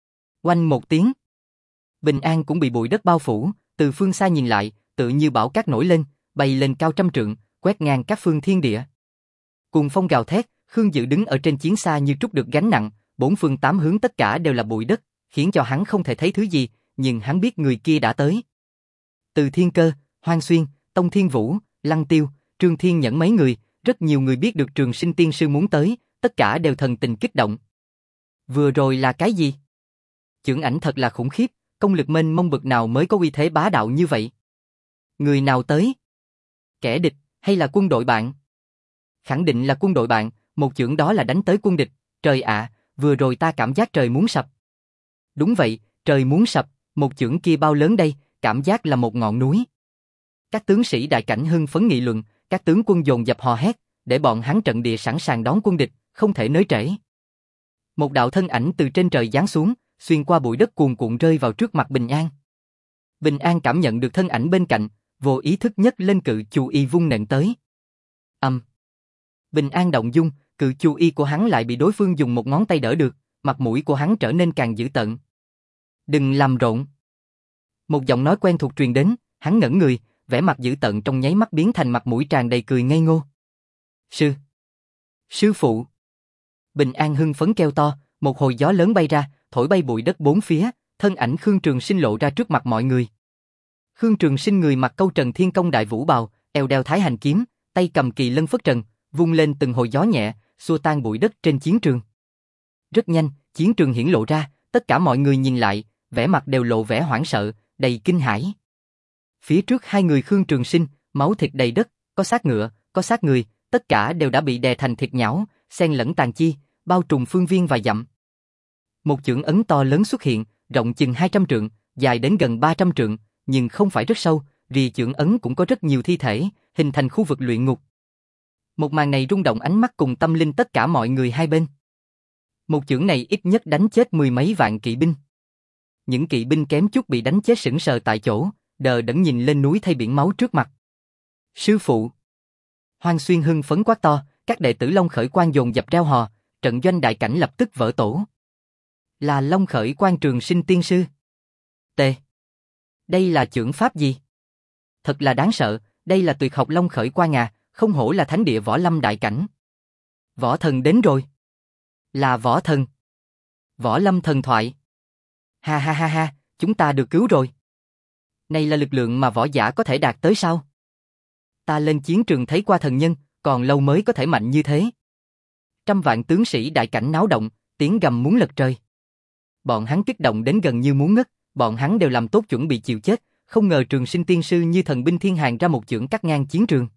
Oanh một tiếng. Bình An cũng bị bụi đất bao phủ, từ phương xa nhìn lại, tự như bão cát nổi lên, bay lên cao trăm trượng, quét ngang các phương thiên địa. Cuồng phong gào thét, Khương Dự đứng ở trên chiến xa như trút được gánh nặng, bốn phương tám hướng tất cả đều là bụi đất, khiến cho hắn không thể thấy thứ gì, nhưng hắn biết người kia đã tới. Từ Thiên Cơ, Hoang Xuyên, Tông Thiên Vũ, Lăng Tiêu, Trương Thiên Nhẫn mấy người, rất nhiều người biết được Trường Sinh tiên sư muốn tới, tất cả đều thần tình kích động. Vừa rồi là cái gì? Chưởng ảnh thật là khủng khiếp, công lực mênh mông bực nào mới có uy thế bá đạo như vậy? Người nào tới? Kẻ địch, hay là quân đội bạn? Khẳng định là quân đội bạn, một chưởng đó là đánh tới quân địch, trời ạ, vừa rồi ta cảm giác trời muốn sập. Đúng vậy, trời muốn sập, một chưởng kia bao lớn đây, cảm giác là một ngọn núi. Các tướng sĩ đại cảnh hưng phấn nghị luận, các tướng quân dồn dập hò hét, để bọn hắn trận địa sẵn sàng đón quân địch, không thể nới trễ. Một đạo thân ảnh từ trên trời giáng xuống, xuyên qua bụi đất cuồn cuộn rơi vào trước mặt Bình An. Bình An cảm nhận được thân ảnh bên cạnh, vô ý thức nhấc lên cự chù y vung nện tới. Âm. Um. Bình An động dung, cự chù y của hắn lại bị đối phương dùng một ngón tay đỡ được, mặt mũi của hắn trở nên càng dữ tợn. Đừng làm rộn. Một giọng nói quen thuộc truyền đến, hắn ngẩn người, vẻ mặt dữ tợn trong nháy mắt biến thành mặt mũi tràn đầy cười ngây ngô. Sư. Sư phụ. Bình An hưng phấn kêu to, một hồi gió lớn bay ra, thổi bay bụi đất bốn phía, thân ảnh Khương Trường Sinh lộ ra trước mặt mọi người. Khương Trường Sinh người mặc câu trần thiên công đại vũ bào, eo đeo thái hành kiếm, tay cầm kỳ lân phất trần, vung lên từng hồi gió nhẹ, xua tan bụi đất trên chiến trường. Rất nhanh, chiến trường hiển lộ ra, tất cả mọi người nhìn lại, vẻ mặt đều lộ vẻ hoảng sợ, đầy kinh hãi. Phía trước hai người Khương Trường Sinh, máu thịt đầy đất, có xác ngựa, có xác người, tất cả đều đã bị đè thành thịt nhão, xen lẫn tàn chi, bao trùm phương viên vài dặm. Một chưởng ấn to lớn xuất hiện, rộng chừng hai trăm trượng, dài đến gần ba trăm trượng, nhưng không phải rất sâu, vì chưởng ấn cũng có rất nhiều thi thể, hình thành khu vực luyện ngục. Một màn này rung động ánh mắt cùng tâm linh tất cả mọi người hai bên. Một chưởng này ít nhất đánh chết mười mấy vạn kỵ binh. Những kỵ binh kém chút bị đánh chết sững sờ tại chỗ, đờ đẫn nhìn lên núi thay biển máu trước mặt. Sư phụ! Hoang Xuyên hưng phấn quát to, các đệ tử Long Khởi Quang dồn dập reo hò, trận doanh đại cảnh lập tức vỡ tổ. Là Long Khởi Quang Trường Sinh tiên sư. T. Đây là chưởng pháp gì? Thật là đáng sợ, đây là tuyệt học Long Khởi Quang à, không hổ là thánh địa võ lâm đại cảnh. Võ thần đến rồi. Là võ thần. Võ lâm thần thoại. Ha ha ha ha, chúng ta được cứu rồi. Này là lực lượng mà võ giả có thể đạt tới sao? Ta lên chiến trường thấy qua thần nhân, còn lâu mới có thể mạnh như thế. Trăm vạn tướng sĩ đại cảnh náo động, tiếng gầm muốn lật trời. Bọn hắn kích động đến gần như muốn ngất, bọn hắn đều làm tốt chuẩn bị chịu chết, không ngờ Trường Sinh tiên sư như thần binh thiên hàng ra một chưởng cắt ngang chiến trường.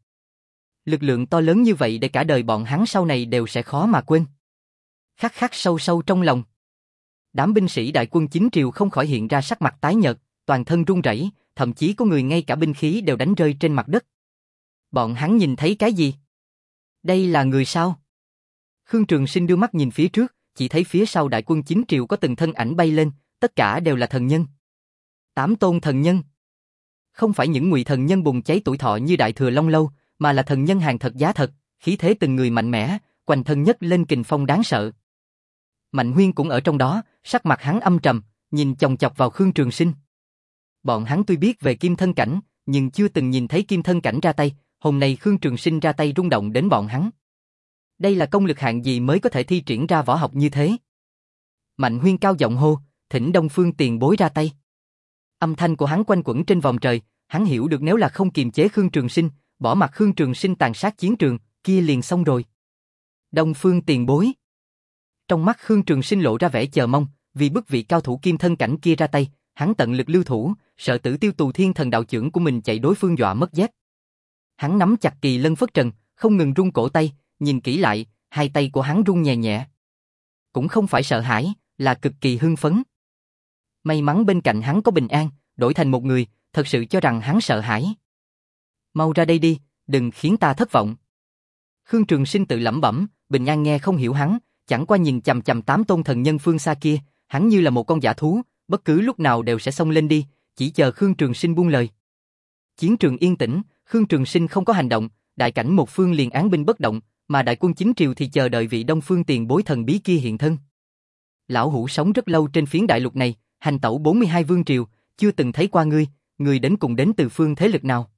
Lực lượng to lớn như vậy để cả đời bọn hắn sau này đều sẽ khó mà quên. Khắc khắc sâu sâu trong lòng. Đám binh sĩ đại quân chính triều không khỏi hiện ra sắc mặt tái nhợt, toàn thân run rẩy, thậm chí có người ngay cả binh khí đều đánh rơi trên mặt đất. Bọn hắn nhìn thấy cái gì? Đây là người sao? Khương Trường Sinh đưa mắt nhìn phía trước, chỉ thấy phía sau đại quân chính triều có từng thân ảnh bay lên, tất cả đều là thần nhân. Tám tôn thần nhân. Không phải những ngụy thần nhân bùng cháy tuổi thọ như Đại Thừa Long Lâu, mà là thần nhân hàng thật giá thật, khí thế từng người mạnh mẽ, quanh thân nhất lên kình phong đáng sợ. Mạnh Huyên cũng ở trong đó, sắc mặt hắn âm trầm, nhìn chòng chọc vào Khương Trường Sinh. Bọn hắn tuy biết về kim thân cảnh, nhưng chưa từng nhìn thấy kim thân cảnh ra tay, hôm nay Khương Trường Sinh ra tay rung động đến bọn hắn. Đây là công lực hạng gì mới có thể thi triển ra võ học như thế? Mạnh Huyên cao giọng hô, thỉnh Đông Phương tiền bối ra tay. Âm thanh của hắn quanh quẩn trên vòng trời, hắn hiểu được nếu là không kiềm chế Khương Trường Sinh, bỏ mặc Khương Trường Sinh tàn sát chiến trường, kia liền xong rồi. Đông Phương tiền bối. Trong mắt Khương Trường Sinh lộ ra vẻ chờ mong, vì bức vị cao thủ kim thân cảnh kia ra tay, hắn tận lực lưu thủ, sợ Tử Tiêu Tù Thiên thần đạo chưởng của mình chạy đối phương dọa mất dép. Hắn nắm chặt kỳ lân phất trần, không ngừng rung cổ tay, nhìn kỹ lại, hai tay của hắn rung nhẹ nhẹ. Cũng không phải sợ hãi, là cực kỳ hưng phấn. May mắn bên cạnh hắn có Bình An, đổi thành một người, thật sự cho rằng hắn sợ hãi. Mau ra đây đi, đừng khiến ta thất vọng. Khương Trường Sinh tự lẩm bẩm, Bình An nghe không hiểu hắn, chẳng qua nhìn chằm chằm tám tôn thần nhân phương xa kia, hắn như là một con dã thú, bất cứ lúc nào đều sẽ xông lên đi, chỉ chờ Khương Trường Sinh buông lời. Chiến trường yên tĩnh, Khương Trường Sinh không có hành động, đại cảnh một phương liền án binh bất động, mà đại quân chính triều thì chờ đợi vị Đông Phương tiền bối thần bí kia hiện thân. Lão Hủ sống rất lâu trên phiến đại lục này, hành tẩu bốn mươi hai vương triều, chưa từng thấy qua ngươi, ngươi đến cùng đến từ phương thế lực nào?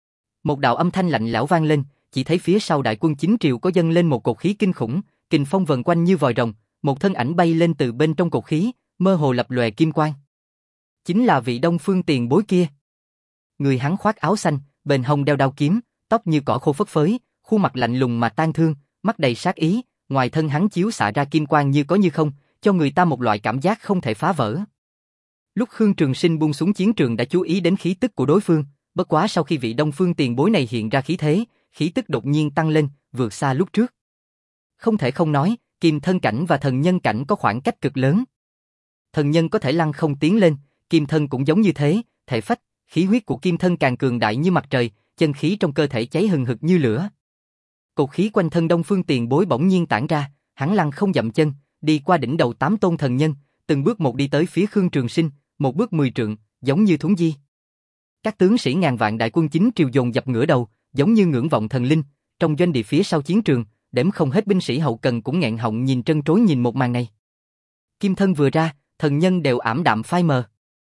Một đạo âm thanh lạnh lẽo vang lên, chỉ thấy phía sau đại quân chính triều có dâng lên một cột khí kinh khủng, kình phong vần quanh như vòi rồng, một thân ảnh bay lên từ bên trong cột khí, mơ hồ lập lòe kim quang. Chính là vị Đông Phương tiền bối kia. Người hắn khoác áo xanh, bên hông đeo đao kiếm, tóc như cỏ khô phất phới, khuôn mặt lạnh lùng mà tang thương, mắt đầy sát ý, ngoài thân hắn chiếu xạ ra kim quang như có như không, cho người ta một loại cảm giác không thể phá vỡ. Lúc Khương Trường Sinh buông xuống chiến trường đã chú ý đến khí tức của đối phương, bất quá sau khi vị Đông Phương tiền bối này hiện ra khí thế, khí tức đột nhiên tăng lên, vượt xa lúc trước. Không thể không nói, kim thân cảnh và thần nhân cảnh có khoảng cách cực lớn. Thần nhân có thể lăng không tiến lên, kim thân cũng giống như thế, thể phách, khí huyết của kim thân càng cường đại như mặt trời, chân khí trong cơ thể cháy hừng hực như lửa. Cột khí quanh thân Đông Phương tiền bối bỗng nhiên tản ra, hắn lăng không dậm chân, đi qua đỉnh đầu tám tôn thần nhân, từng bước một đi tới phía Khương Trường Sinh, một bước mười trượng, giống như thuấn di. Các tướng sĩ ngàn vạn đại quân chính triều dồn dập ngửa đầu, giống như ngưỡng vọng thần linh, trong doanh địa phía sau chiến trường, đếm không hết binh sĩ hậu cần cũng nghẹn họng nhìn trân trối nhìn một màn này. Kim thân vừa ra, thần nhân đều ảm đạm phai mờ.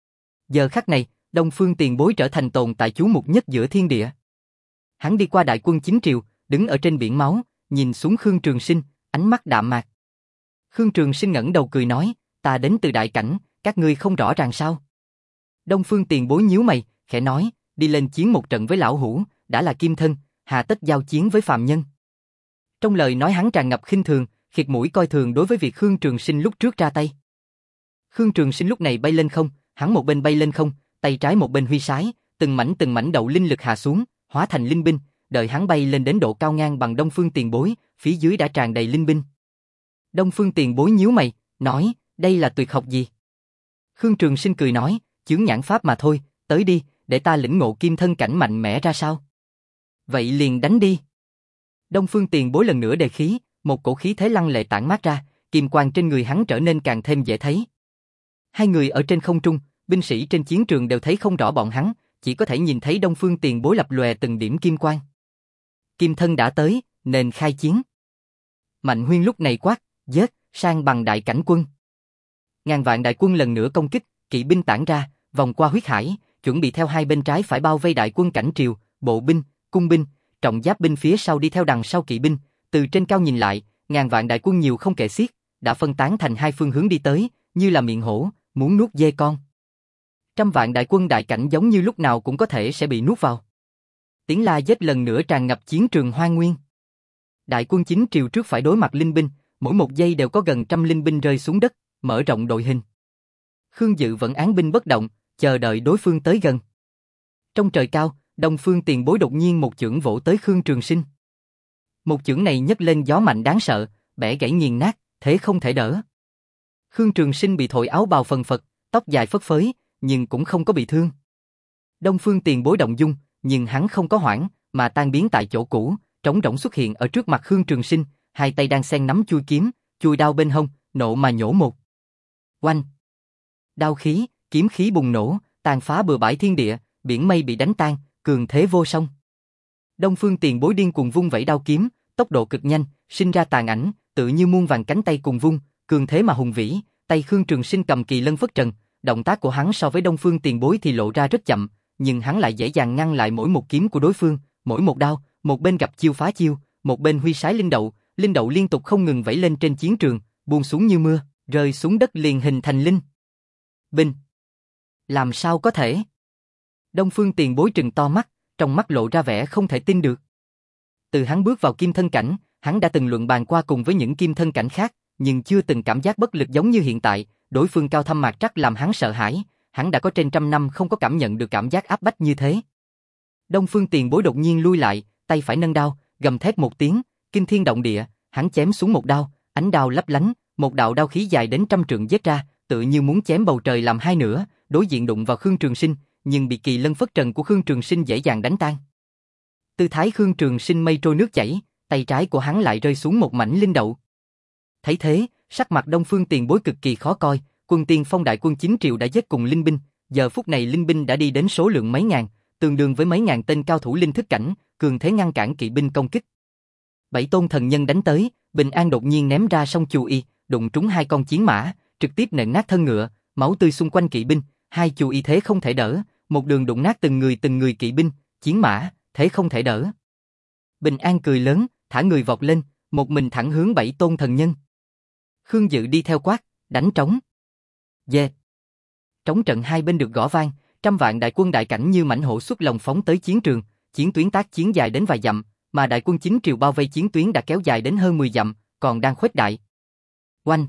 Giờ khắc này, Đông Phương tiền bối trở thành tồn tại chú mục nhất giữa thiên địa. Hắn đi qua đại quân chính triều, đứng ở trên biển máu, nhìn xuống Khương Trường Sinh, ánh mắt đạm mạc. Khương Trường Sinh ngẩng đầu cười nói, ta đến từ đại cảnh, các ngươi không rõ ràng sao? Đông Phương tiền bối nhíu mày, khẽ nói, đi lên chiến một trận với lão hủ, đã là kim thân, hà tất giao chiến với phàm nhân. Trong lời nói hắn tràn ngập khinh thường, khịt mũi coi thường đối với việc Khương Trường Sinh lúc trước ra tay. Khương Trường Sinh lúc này bay lên không, hắn một bên bay lên không, tay trái một bên huy sái, từng mảnh từng mảnh đậu linh lực hạ xuống, hóa thành linh binh, đợi hắn bay lên đến độ cao ngang bằng Đông Phương tiền bối, phía dưới đã tràn đầy linh binh. Đông Phương tiền bối nhíu mày, nói, đây là tuyệt học gì? Khương Trường Sinh cười nói, chướng nhãn pháp mà thôi, tới đi, để ta lĩnh ngộ kim thân cảnh mạnh mẽ ra sao. Vậy liền đánh đi. Đông Phương Tiền Bối lần nữa đề khí, một cổ khí thế lăng lệ tản mát ra, kim quang trên người hắn trở nên càng thêm dễ thấy. Hai người ở trên không trung, binh sĩ trên chiến trường đều thấy không rõ bọn hắn, chỉ có thể nhìn thấy Đông Phương Tiền Bối lập lòe từng điểm kim quang. Kim thân đã tới, nên khai chiến. Mạnh Huyên lúc này quát, giết, sang bằng đại cảnh quân. Ngàn vạn đại quân lần nữa công kích, kỵ binh tản ra, vòng qua huyết hải, chuẩn bị theo hai bên trái phải bao vây đại quân Cảnh Triều, bộ binh, cung binh, trọng giáp binh phía sau đi theo đằng sau kỵ binh. Từ trên cao nhìn lại, ngàn vạn đại quân nhiều không kể xiết, đã phân tán thành hai phương hướng đi tới, như là miệng hổ, muốn nuốt dê con. Trăm vạn đại quân đại cảnh giống như lúc nào cũng có thể sẽ bị nuốt vào. Tiếng la giết lần nữa tràn ngập chiến trường hoang nguyên. Đại quân chính triều trước phải đối mặt linh binh, mỗi một giây đều có gần trăm linh binh rơi xuống đất, mở rộng đội hình. Khương Dự vẫn án binh bất động, chờ đợi đối phương tới gần. Trong trời cao, Đông Phương Tiền Bối đột nhiên một chưởng vỗ tới Khương Trường Sinh. Một chưởng này nhấc lên gió mạnh đáng sợ, bẻ gãy nghiền nát, thế không thể đỡ. Khương Trường Sinh bị thổi áo bào phần phật, tóc dài phất phới, nhưng cũng không có bị thương. Đông Phương Tiền Bối động dung, nhưng hắn không có hoảng, mà tan biến tại chỗ cũ, trống rỗng xuất hiện ở trước mặt Khương Trường Sinh, hai tay đang xen nắm chui kiếm, chui đao bên hông, nộ mà nhổ một. Oanh! Đao khí, kiếm khí bùng nổ, tàn phá bừa bãi thiên địa, biển mây bị đánh tan, cường thế vô song. Đông Phương Tiền Bối điên cuồng vung vẩy đao kiếm, tốc độ cực nhanh, sinh ra tàn ảnh, tự như muôn vàng cánh tay cùng vung, cường thế mà hùng vĩ. Tay Khương Trường Sinh cầm kỳ lân phất trần, động tác của hắn so với Đông Phương Tiền Bối thì lộ ra rất chậm, nhưng hắn lại dễ dàng ngăn lại mỗi một kiếm của đối phương, mỗi một đao, một bên gặp chiêu phá chiêu, một bên huy sái linh đậu, linh đậu liên tục không ngừng vẩy lên trên chiến trường, buông xuống như mưa, rơi xuống đất liền hình thành linh binh. Làm sao có thể? Đông Phương Tiền Bối trừng to mắt, trong mắt lộ ra vẻ không thể tin được. Từ hắn bước vào kim thân cảnh, hắn đã từng luận bàn qua cùng với những kim thân cảnh khác, nhưng chưa từng cảm giác bất lực giống như hiện tại. Đối phương cao thâm mạc trắc làm hắn sợ hãi, hắn đã có trên trăm năm không có cảm nhận được cảm giác áp bách như thế. Đông Phương Tiền Bối đột nhiên lui lại, tay phải nâng đao, gầm thét một tiếng, kinh thiên động địa, hắn chém xuống một đao, ánh đao lấp lánh, một đạo đao khí dài đến trăm trượng giết ra, tự như muốn chém bầu trời làm hai nửa, đối diện đụng vào Khương Trường Sinh, nhưng bị kỳ lân phất trần của Khương Trường Sinh dễ dàng đánh tan. Tư thái Khương Trường Sinh mây trôi nước chảy, tay trái của hắn lại rơi xuống một mảnh linh đậu. Thấy thế, sắc mặt Đông Phương Tiền Bối cực kỳ khó coi, quân tiên phong đại quân chính triều đã giết cùng linh binh, giờ phút này linh binh đã đi đến số lượng mấy ngàn, tương đương với mấy ngàn tên cao thủ linh thức cảnh, cường thế ngăn cản kỵ binh công kích. Bảy tôn thần nhân đánh tới, Bình An đột nhiên ném ra song chù y, đụng trúng hai con chiến mã, trực tiếp nện nát thân ngựa, máu tươi xung quanh kỵ binh, hai chù y thế không thể đỡ, một đường đụng nát từng người từng người kỵ binh, chiến mã, thế không thể đỡ. Bình An cười lớn, thả người vọt lên, một mình thẳng hướng bảy tôn thần nhân. Khương Dự đi theo quát, đánh trống. Dê. Trống trận hai bên được gõ vang, trăm vạn đại quân đại cảnh như mãnh hổ xuất lồng phóng tới chiến trường, chiến tuyến tác chiến dài đến vài dặm, mà đại quân chính triều bao vây chiến tuyến đã kéo dài đến hơn mười dặm, còn đang khuếch đại. Oanh!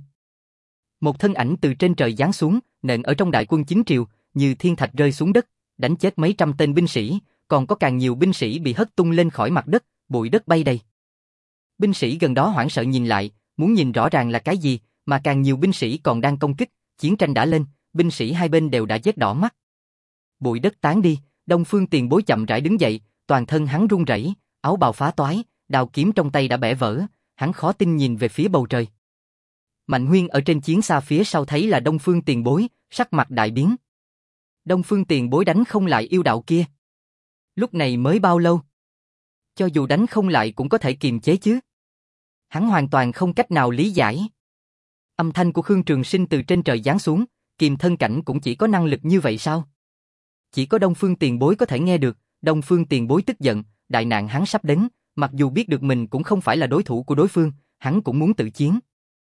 Một thân ảnh từ trên trời giáng xuống, nện ở trong đại quân chính triều, như thiên thạch rơi xuống đất, đánh chết mấy trăm tên binh sĩ, còn có càng nhiều binh sĩ bị hất tung lên khỏi mặt đất, bụi đất bay đầy. Binh sĩ gần đó hoảng sợ nhìn lại, muốn nhìn rõ ràng là cái gì, mà càng nhiều binh sĩ còn đang công kích, chiến tranh đã lên, binh sĩ hai bên đều đã giết đỏ mắt. Bụi đất tán đi, Đông Phương Tiền Bối chậm rãi đứng dậy, toàn thân hắn run rẩy, áo bào phá toái, đao kiếm trong tay đã bẻ vỡ, hắn khó tin nhìn về phía bầu trời. Mạnh Huyên ở trên chiến xa phía sau thấy là Đông Phương Tiền Bối, sắc mặt đại biến. Đông Phương Tiền Bối đánh không lại yêu đạo kia. Lúc này mới bao lâu? Cho dù đánh không lại cũng có thể kiềm chế chứ. Hắn hoàn toàn không cách nào lý giải. Âm thanh của Khương Trường Sinh từ trên trời giáng xuống, kiềm thân cảnh cũng chỉ có năng lực như vậy sao? Chỉ có Đông Phương Tiền Bối có thể nghe được. Đông Phương Tiền Bối tức giận, đại nạn hắn sắp đến, mặc dù biết được mình cũng không phải là đối thủ của đối phương, hắn cũng muốn tự chiến.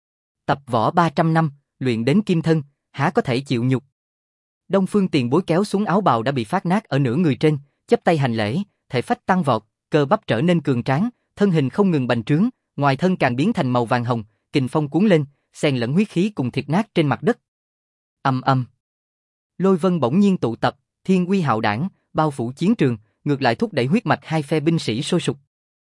Tập võ ba trăm năm, luyện đến kim thân, há có thể chịu nhục. Đông Phương Tiền Bối kéo xuống áo bào đã bị phát nát ở nửa người trên, chắp tay hành lễ, thể phách tăng vọt, cơ bắp trở nên cường tráng, thân hình không ngừng bành trướng, ngoài thân càng biến thành màu vàng hồng, kình phong cuốn lên, xen lẫn huyết khí cùng thịt nát trên mặt đất. Ầm ầm. Lôi vân bỗng nhiên tụ tập, thiên uy hạo đảng, bao phủ chiến trường, ngược lại thúc đẩy huyết mạch hai phe binh sĩ sôi sục.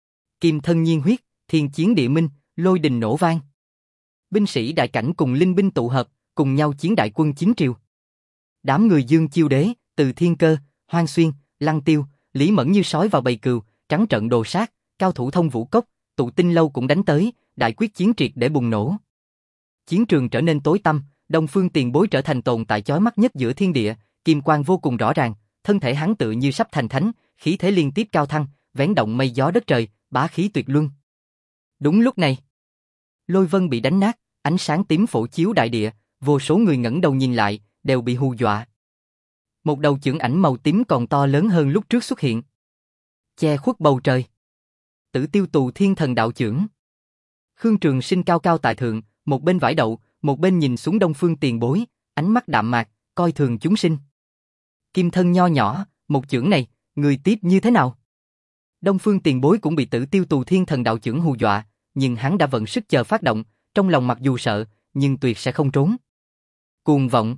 Kim thân nhiên huyết, thiên chiến địa minh, lôi đình nổ vang. Binh sĩ đại cảnh cùng linh binh tụ hợp, cùng nhau chiến đại quân chính triều. Đám người Dương Chiêu Đế, Từ Thiên Cơ, Hoang Xuyên, Lăng Tiêu, Lý Mẫn như sói vào bầy cừu, trắng trợn đồ sát, cao thủ thông vũ cốc, tụ tinh lâu cũng đánh tới, đại quyết chiến triệt để bùng nổ. Chiến trường trở nên tối tăm, Đông Phương Tiền Bối trở thành tồn tại chói mắt nhất giữa thiên địa, kim quang vô cùng rõ ràng, thân thể hắn tự như sắp thành thánh, khí thế liên tiếp cao thăng, vén động mây gió đất trời, bá khí tuyệt luân. Đúng lúc này, lôi vân bị đánh nát, ánh sáng tím phổ chiếu đại địa, vô số người ngẩng đầu nhìn lại, đều bị hù dọa. Một đầu chưởng ảnh màu tím còn to lớn hơn lúc trước xuất hiện, che khuất bầu trời. Tử Tiêu Tù Thiên Thần Đạo Chưởng. Khương Trường Sinh cao cao tại thượng, một bên vải đậu, một bên nhìn xuống Đông Phương Tiền Bối, ánh mắt đạm mạc, coi thường chúng sinh. Kim thân nho nhỏ, một chưởng này, người tiếp như thế nào? Đông Phương Tiền Bối cũng bị Tử Tiêu Tù Thiên Thần Đạo Chưởng hù dọa, nhưng hắn đã vận sức chờ phát động, trong lòng mặc dù sợ, nhưng tuyệt sẽ không trốn. Cuồng vọng.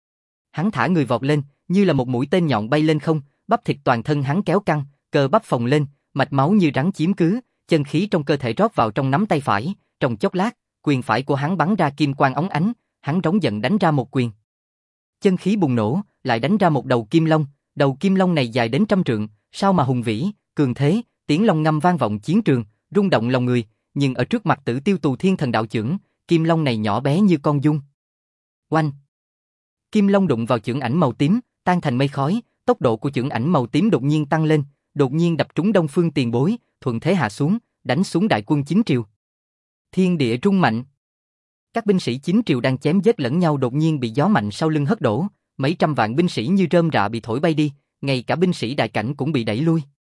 Hắn thả người vọt lên, như là một mũi tên nhọn bay lên không, bắp thịt toàn thân hắn kéo căng, cơ bắp phồng lên, mạch máu như rắn chiếm cứ, chân khí trong cơ thể rót vào trong nắm tay phải, trong chốc lát, quyền phải của hắn bắn ra kim quang óng ánh, hắn rống giận đánh ra một quyền. Chân khí bùng nổ, lại đánh ra một đầu kim long, đầu kim long này dài đến trăm trượng, sao mà hùng vĩ, cường thế, tiếng long ngâm vang vọng chiến trường, rung động lòng người, nhưng ở trước mặt Tử Tiêu Tù Thiên Thần Đạo Chưởng, kim long này nhỏ bé như con giun. Oanh! Kim long đụng vào chưởng ảnh màu tím, tan thành mây khói, tốc độ của chưởng ảnh màu tím đột nhiên tăng lên, đột nhiên đập trúng Đông Phương Tiền Bối, thuận thế hạ xuống, đánh xuống đại quân chính triều. Thiên địa rung mạnh. Các binh sĩ chính triều đang chém giết lẫn nhau đột nhiên bị gió mạnh sau lưng hất đổ, mấy trăm vạn binh sĩ như rơm rạ bị thổi bay đi, ngay cả binh sĩ đại cảnh cũng bị đẩy lui.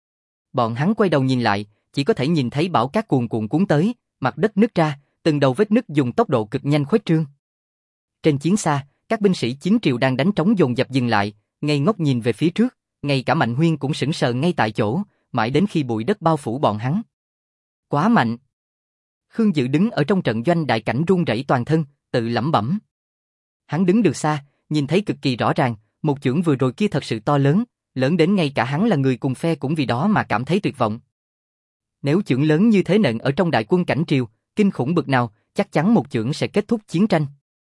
Bọn hắn quay đầu nhìn lại, chỉ có thể nhìn thấy bão cát cuồn cuộn cuốn tới, mặt đất nứt ra, từng đầu vết nứt dùng tốc độ cực nhanh khuếch trương. Trên chiến xa, các binh sĩ chính triều đang đánh trống dồn dập dừng lại, ngây ngốc nhìn về phía trước, ngay cả Mạnh Huyên cũng sững sờ ngay tại chỗ, mãi đến khi bụi đất bao phủ bọn hắn. Quá mạnh! Khương Dự đứng ở trong trận doanh đại cảnh run rẩy toàn thân, tự lẩm bẩm. Hắn đứng được xa, nhìn thấy cực kỳ rõ ràng, một chưởng vừa rồi kia thật sự to lớn, lớn đến ngay cả hắn là người cùng phe cũng vì đó mà cảm thấy tuyệt vọng. Nếu chưởng lớn như thế nện ở trong đại quân cảnh triều, kinh khủng bực nào, chắc chắn một chưởng sẽ kết thúc chiến tranh.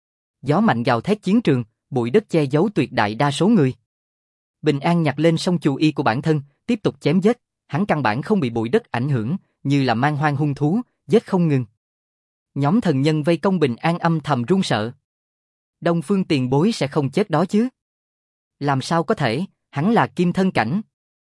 Gió mạnh gào thét chiến trường, bụi đất che giấu tuyệt đại đa số người. Bình An nhặt lên song chù y của bản thân, tiếp tục chém giết, hắn căn bản không bị bụi đất ảnh hưởng, như là man hoang hung thú, giết không ngừng. Nhóm thần nhân vây công Bình An âm thầm run sợ. Đông Phương Tiền Bối sẽ không chết đó chứ? Làm sao có thể, hắn là kim thân cảnh.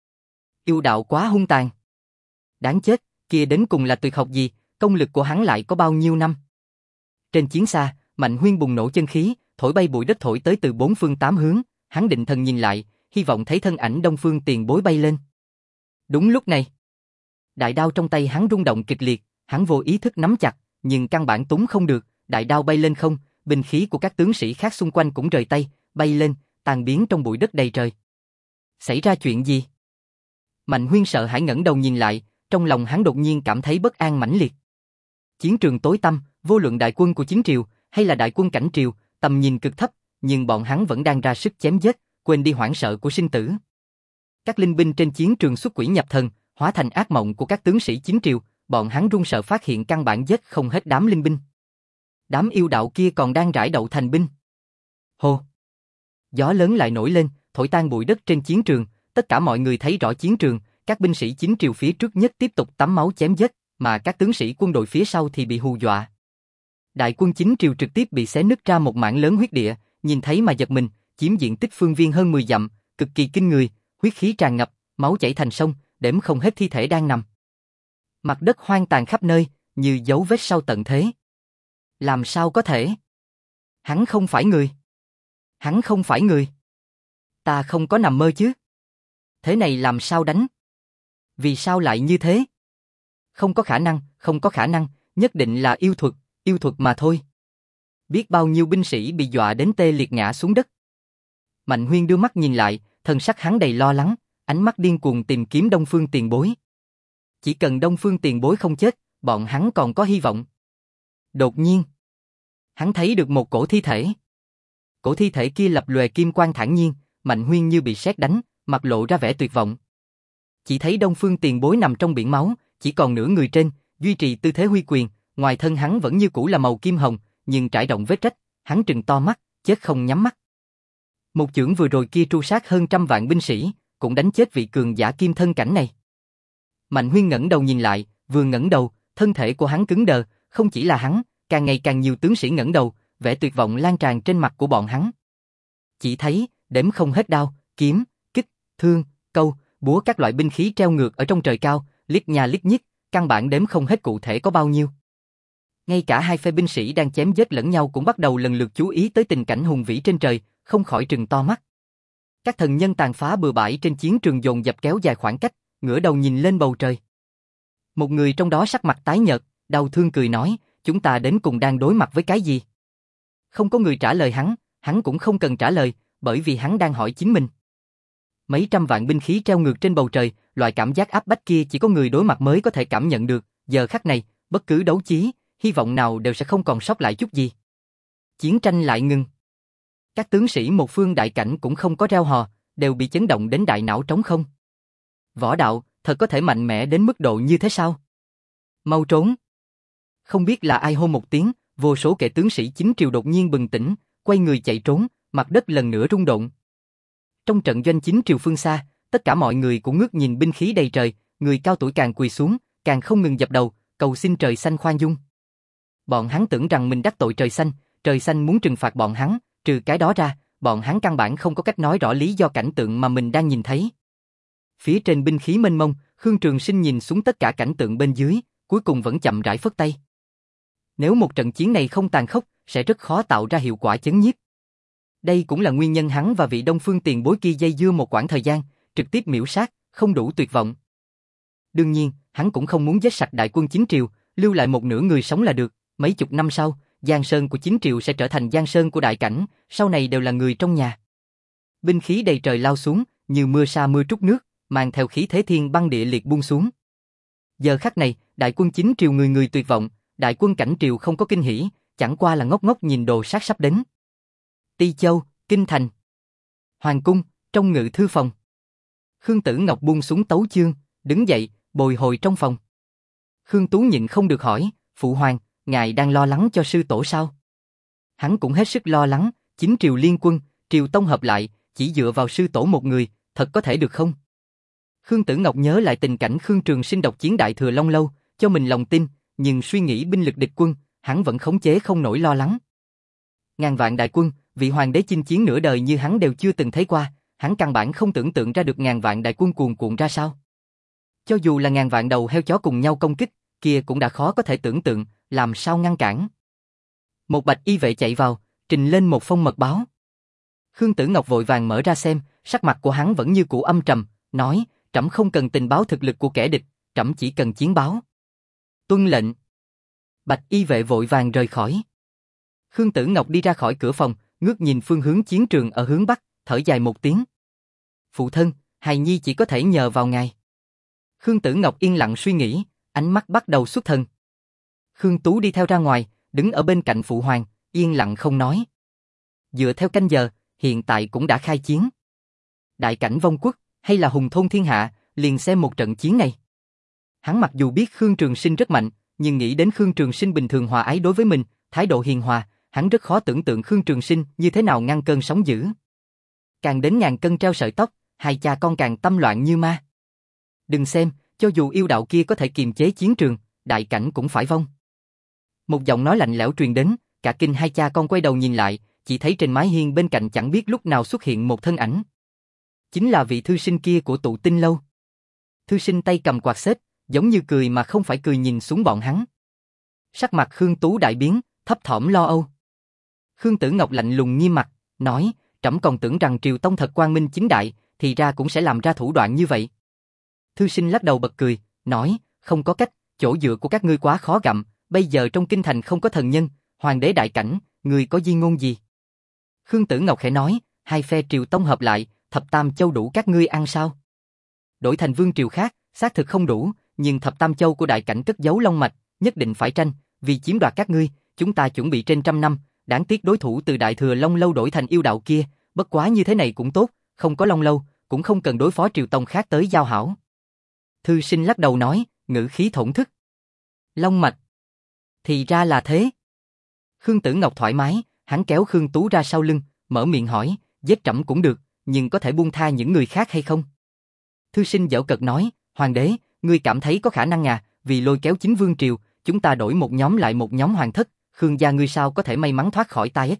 Yêu đạo quá hung tàn. Đáng chết, kia đến cùng là tuyệt học gì, công lực của hắn lại có bao nhiêu năm? Trên chiến xa, Mạnh Huyên bùng nổ chân khí, thổi bay bụi đất thổi tới từ bốn phương tám hướng, hắn định thần nhìn lại, hy vọng thấy thân ảnh Đông Phương Tiền Bối bay lên. Đúng lúc này, đại đao trong tay hắn rung động kịch liệt, hắn vô ý thức nắm chặt, nhưng căn bản túng không được, đại đao bay lên không, binh khí của các tướng sĩ khác xung quanh cũng rời tay, bay lên, tan biến trong bụi đất đầy trời. Xảy ra chuyện gì? Mạnh Huyên sợ hãi ngẩng đầu nhìn lại, trong lòng hắn đột nhiên cảm thấy bất an mãnh liệt. Chiến trường tối tăm, vô luận đại quân của chính triều hay là đại quân cảnh triều, tầm nhìn cực thấp, nhưng bọn hắn vẫn đang ra sức chém giết, quên đi hoảng sợ của sinh tử. Các linh binh trên chiến trường xuất quỷ nhập thần, hóa thành ác mộng của các tướng sĩ chính triều, bọn hắn run sợ phát hiện căn bản giết không hết đám linh binh. Đám yêu đạo kia còn đang rải đậu thành binh. Hô! Gió lớn lại nổi lên, thổi tan bụi đất trên chiến trường, tất cả mọi người thấy rõ chiến trường, các binh sĩ chính triều phía trước nhất tiếp tục tắm máu chém giết, mà các tướng sĩ quân đội phía sau thì bị hù dọa. Đại quân chính triều trực tiếp bị xé nứt ra một mảng lớn huyết địa, nhìn thấy mà giật mình, chiếm diện tích phương viên hơn mười dặm, cực kỳ kinh người, huyết khí tràn ngập, máu chảy thành sông, đếm không hết thi thể đang nằm. Mặt đất hoang tàn khắp nơi, như dấu vết sau tận thế. Làm sao có thể? Hắn không phải người. Hắn không phải người. Ta không có nằm mơ chứ. Thế này làm sao đánh? Vì sao lại như thế? Không có khả năng, không có khả năng, nhất định là yêu thuật, yêu thuật mà thôi. Biết bao nhiêu binh sĩ bị dọa đến tê liệt ngã xuống đất. Mạnh Huyên đưa mắt nhìn lại, thần sắc hắn đầy lo lắng, ánh mắt điên cuồng tìm kiếm Đông Phương Tiền Bối. Chỉ cần Đông Phương Tiền Bối không chết, bọn hắn còn có hy vọng. Đột nhiên, hắn thấy được một cổ thi thể. Cổ thi thể kia lập lòe kim quang thản nhiên, Mạnh Huyên như bị sét đánh, mặt lộ ra vẻ tuyệt vọng. Chỉ thấy Đông Phương Tiền Bối nằm trong biển máu, chỉ còn nửa người trên, duy trì tư thế huy quyền, ngoài thân hắn vẫn như cũ là màu kim hồng, nhưng trải rộng vết rách, hắn trừng to mắt, chết không nhắm mắt. Một chưởng vừa rồi kia tru sát hơn trăm vạn binh sĩ, cũng đánh chết vị cường giả kim thân cảnh này. Mạnh Huyên ngẩng đầu nhìn lại, vừa ngẩng đầu, thân thể của hắn cứng đờ, không chỉ là hắn, càng ngày càng nhiều tướng sĩ ngẩng đầu, vẻ tuyệt vọng lan tràn trên mặt của bọn hắn. Chỉ thấy, đếm không hết đao, kiếm, kích, thương, câu, búa các loại binh khí treo ngược ở trong trời cao, liếc nhà liếc nhích, căn bản đếm không hết cụ thể có bao nhiêu. Ngay cả hai phe binh sĩ đang chém giết lẫn nhau cũng bắt đầu lần lượt chú ý tới tình cảnh hùng vĩ trên trời, không khỏi trừng to mắt. Các thần nhân tàn phá bừa bãi trên chiến trường dồn dập kéo dài khoảng cách, ngửa đầu nhìn lên bầu trời. Một người trong đó sắc mặt tái nhợt, đau thương cười nói, chúng ta đến cùng đang đối mặt với cái gì? Không có người trả lời hắn, hắn cũng không cần trả lời, bởi vì hắn đang hỏi chính mình. Mấy trăm vạn binh khí treo ngược trên bầu trời, loại cảm giác áp bách kia chỉ có người đối mặt mới có thể cảm nhận được, giờ khắc này, bất cứ đấu chí, hy vọng nào đều sẽ không còn sót lại chút gì. Chiến tranh lại ngừng. Các tướng sĩ một phương đại cảnh cũng không có reo hò, đều bị chấn động đến đại não trống không. Võ đạo, thật có thể mạnh mẽ đến mức độ như thế sao? Mau trốn! Không biết là ai hô một tiếng, vô số kẻ tướng sĩ chính triều đột nhiên bừng tỉnh, quay người chạy trốn, mặt đất lần nữa rung động. Trong trận doanh chính triều phương xa, tất cả mọi người cũng ngước nhìn binh khí đầy trời, người cao tuổi càng quỳ xuống, càng không ngừng dập đầu, cầu xin trời xanh khoan dung. Bọn hắn tưởng rằng mình đắc tội trời xanh, trời xanh muốn trừng phạt bọn hắn, trừ cái đó ra, bọn hắn căn bản không có cách nói rõ lý do cảnh tượng mà mình đang nhìn thấy. Phía trên binh khí mênh mông, Khương Trường Sinh nhìn xuống tất cả cảnh tượng bên dưới, cuối cùng vẫn chậm rãi phất tay. Nếu một trận chiến này không tàn khốc, sẽ rất khó tạo ra hiệu quả chấn nhiếp. Đây cũng là nguyên nhân hắn và vị Đông Phương tiền bối kia dây dưa một quãng thời gian, trực tiếp miễu sát, không đủ tuyệt vọng. Đương nhiên, hắn cũng không muốn giết sạch đại quân chính triều, lưu lại một nửa người sống là được, mấy chục năm sau, Giang Sơn của chính triều sẽ trở thành Giang Sơn của đại cảnh, sau này đều là người trong nhà. Binh khí đầy trời lao xuống, như mưa sa mưa trút nước, mang theo khí thế thiên băng địa liệt buông xuống. Giờ khắc này, đại quân chính triều người người tuyệt vọng, đại quân cảnh triều không có kinh hỉ, chẳng qua là ngốc ngốc nhìn đồ sát sắp đến. Ti Châu, Kinh Thành, Hoàng cung, trong ngự thư phòng. Khương Tử Ngọc buông xuống tấu chương, đứng dậy, bồi hồi trong phòng. Khương Tú nhịn không được hỏi, phụ hoàng, ngài đang lo lắng cho sư tổ sao? Hắn cũng hết sức lo lắng, chính triều liên quân, triều tông hợp lại, chỉ dựa vào sư tổ một người, thật có thể được không? Khương Tử Ngọc nhớ lại tình cảnh Khương Trường Sinh độc chiến Đại Thừa Long Lâu, cho mình lòng tin, nhưng suy nghĩ binh lực địch quân, hắn vẫn khống chế không nổi lo lắng. Ngàn vạn đại quân, vị hoàng đế chinh chiến nửa đời như hắn đều chưa từng thấy qua, hắn căn bản không tưởng tượng ra được ngàn vạn đại quân cuồn cuộn ra sao. Cho dù là ngàn vạn đầu heo chó cùng nhau công kích, kia cũng đã khó có thể tưởng tượng, làm sao ngăn cản. Một bạch y vệ chạy vào, trình lên một phong mật báo. Khương Tử Ngọc vội vàng mở ra xem, sắc mặt của hắn vẫn như cũ âm trầm, nói, trẫm không cần tình báo thực lực của kẻ địch, trẫm chỉ cần chiến báo. Tuân lệnh. Bạch y vệ vội vàng rời khỏi. Khương Tử Ngọc đi ra khỏi cửa phòng, ngước nhìn phương hướng chiến trường ở hướng bắc, thở dài một tiếng. Phụ thân, hài nhi chỉ có thể nhờ vào ngài. Khương Tử Ngọc yên lặng suy nghĩ, ánh mắt bắt đầu xuất thần. Khương Tú đi theo ra ngoài, đứng ở bên cạnh phụ hoàng, yên lặng không nói. Dựa theo canh giờ, hiện tại cũng đã khai chiến. Đại cảnh vong quốc, hay là hùng thôn thiên hạ, liền xem một trận chiến này. Hắn mặc dù biết Khương Trường Sinh rất mạnh, nhưng nghĩ đến Khương Trường Sinh bình thường hòa ái đối với mình, thái độ hiền hòa, hắn rất khó tưởng tượng Khương Trường Sinh như thế nào ngăn cơn sóng dữ. Càng đến ngàn cân treo sợi tóc, hai cha con càng tâm loạn như ma. Đừng xem, cho dù yêu đạo kia có thể kiềm chế chiến trường, đại cảnh cũng phải vong. Một giọng nói lạnh lẽo truyền đến, cả kinh hai cha con quay đầu nhìn lại, chỉ thấy trên mái hiên bên cạnh chẳng biết lúc nào xuất hiện một thân ảnh. Chính là vị thư sinh kia của Tụ Tinh lâu. Thư sinh tay cầm quạt xếp, giống như cười mà không phải cười nhìn xuống bọn hắn. Sắc mặt Khương Tú đại biến, thấp thỏm lo âu. Khương Tử Ngọc lạnh lùng nghiêm mặt, nói, trẫm còn tưởng rằng triều tông thật quang minh chính đại, thì ra cũng sẽ làm ra thủ đoạn như vậy. Thư sinh lắc đầu bật cười, nói, không có cách, chỗ dựa của các ngươi quá khó gặm, bây giờ trong kinh thành không có thần nhân, hoàng đế đại cảnh, người có di ngôn gì? Khương Tử Ngọc khẽ nói, hai phe triều tông hợp lại, thập tam châu đủ các ngươi ăn sao? Đổi thành vương triều khác, xác thực không đủ, nhưng thập tam châu của đại cảnh cất giấu long mạch, nhất định phải tranh, vì chiếm đoạt các ngươi, chúng ta chuẩn bị trên trăm năm, đáng tiếc đối thủ từ Đại Thừa Long Lâu đổi thành yêu đạo kia, bất quá như thế này cũng tốt, không có Long Lâu, cũng không cần đối phó triều tông khác tới giao hảo. Thư sinh lắc đầu nói, ngữ khí thổn thức. Long mạch. Thì ra là thế. Khương Tử Ngọc thoải mái, hắn kéo Khương Tú ra sau lưng, mở miệng hỏi, giết trẫm cũng được, nhưng có thể buông tha những người khác hay không? Thư sinh giễu cợt nói, hoàng đế, ngươi cảm thấy có khả năng à, vì lôi kéo chính vương triều, chúng ta đổi một nhóm lại một nhóm hoàng thất, Khương gia ngươi sao có thể may mắn thoát khỏi tai ách.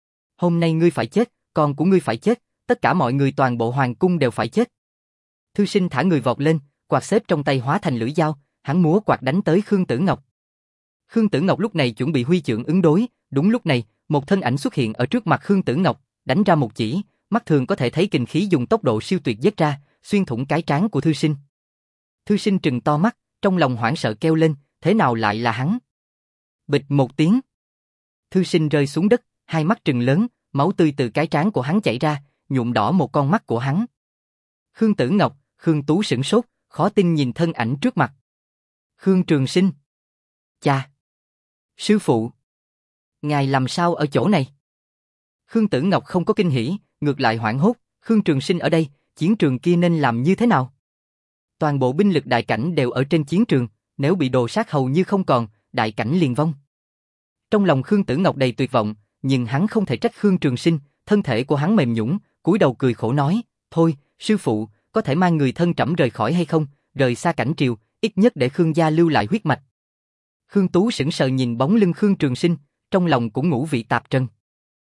Hôm nay ngươi phải chết, con của ngươi phải chết, tất cả mọi người toàn bộ hoàng cung đều phải chết. Thư Sinh thả người vọt lên, quạt xếp trong tay hóa thành lưỡi dao, hắn múa quạt đánh tới Khương Tử Ngọc. Khương Tử Ngọc lúc này chuẩn bị huy chưởng ứng đối, đúng lúc này, một thân ảnh xuất hiện ở trước mặt Khương Tử Ngọc, đánh ra một chỉ, mắt thường có thể thấy kình khí dùng tốc độ siêu tuyệt giết ra, xuyên thủng cái trán của Thư Sinh. Thư Sinh trừng to mắt, trong lòng hoảng sợ kêu lên, thế nào lại là hắn? Bịch một tiếng. Thư Sinh rơi xuống đất, hai mắt trừng lớn, máu tươi từ cái trán của hắn chảy ra, nhuộm đỏ một con mắt của hắn. Khương Tử Ngọc, Khương Tú sửng sốt, khó tin nhìn thân ảnh trước mặt. Khương Trường Sinh. Cha. Sư phụ. Ngài làm sao ở chỗ này? Khương Tử Ngọc không có kinh hỉ, ngược lại hoảng hốt, Khương Trường Sinh ở đây, chiến trường kia nên làm như thế nào? Toàn bộ binh lực đại cảnh đều ở trên chiến trường, nếu bị đồ sát hầu như không còn, đại cảnh liền vong. Trong lòng Khương Tử Ngọc đầy tuyệt vọng, nhưng hắn không thể trách Khương Trường Sinh, thân thể của hắn mềm nhũn, cúi đầu cười khổ nói, thôi, sư phụ, có thể mang người thân trẫm rời khỏi hay không, rời xa cảnh triều, ít nhất để Khương gia lưu lại huyết mạch. Khương Tú sững sờ nhìn bóng lưng Khương Trường Sinh, trong lòng cũng ngũ vị tạp trần.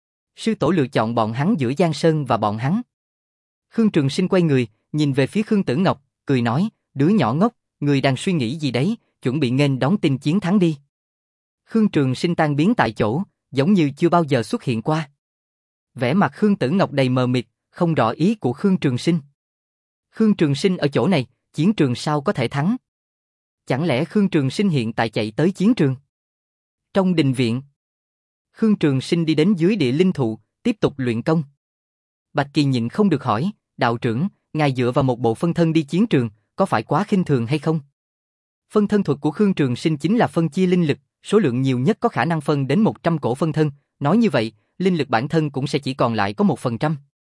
Sư tổ lựa chọn bọn hắn giữa Giang Sơn và bọn hắn. Khương Trường Sinh quay người, nhìn về phía Khương Tử Ngọc, cười nói, đứa nhỏ ngốc, người đang suy nghĩ gì đấy, chuẩn bị nghênh đón tin chiến thắng đi. Khương Trường Sinh tan biến tại chỗ, giống như chưa bao giờ xuất hiện qua. Vẻ mặt Khương Tử Ngọc đầy mờ mịt, không rõ ý của Khương Trường Sinh. Khương Trường Sinh ở chỗ này, chiến trường sao có thể thắng? Chẳng lẽ Khương Trường Sinh hiện tại chạy tới chiến trường? Trong đình viện, Khương Trường Sinh đi đến dưới địa linh thụ, tiếp tục luyện công. Bạch Kỳ nhịn không được hỏi, đạo trưởng, ngài dựa vào một bộ phân thân đi chiến trường, có phải quá khinh thường hay không? Phân thân thuật của Khương Trường Sinh chính là phân chia linh lực, số lượng nhiều nhất có khả năng phân đến một trăm cổ phân thân, nói như vậy, linh lực bản thân cũng sẽ chỉ còn lại có một phần trăm.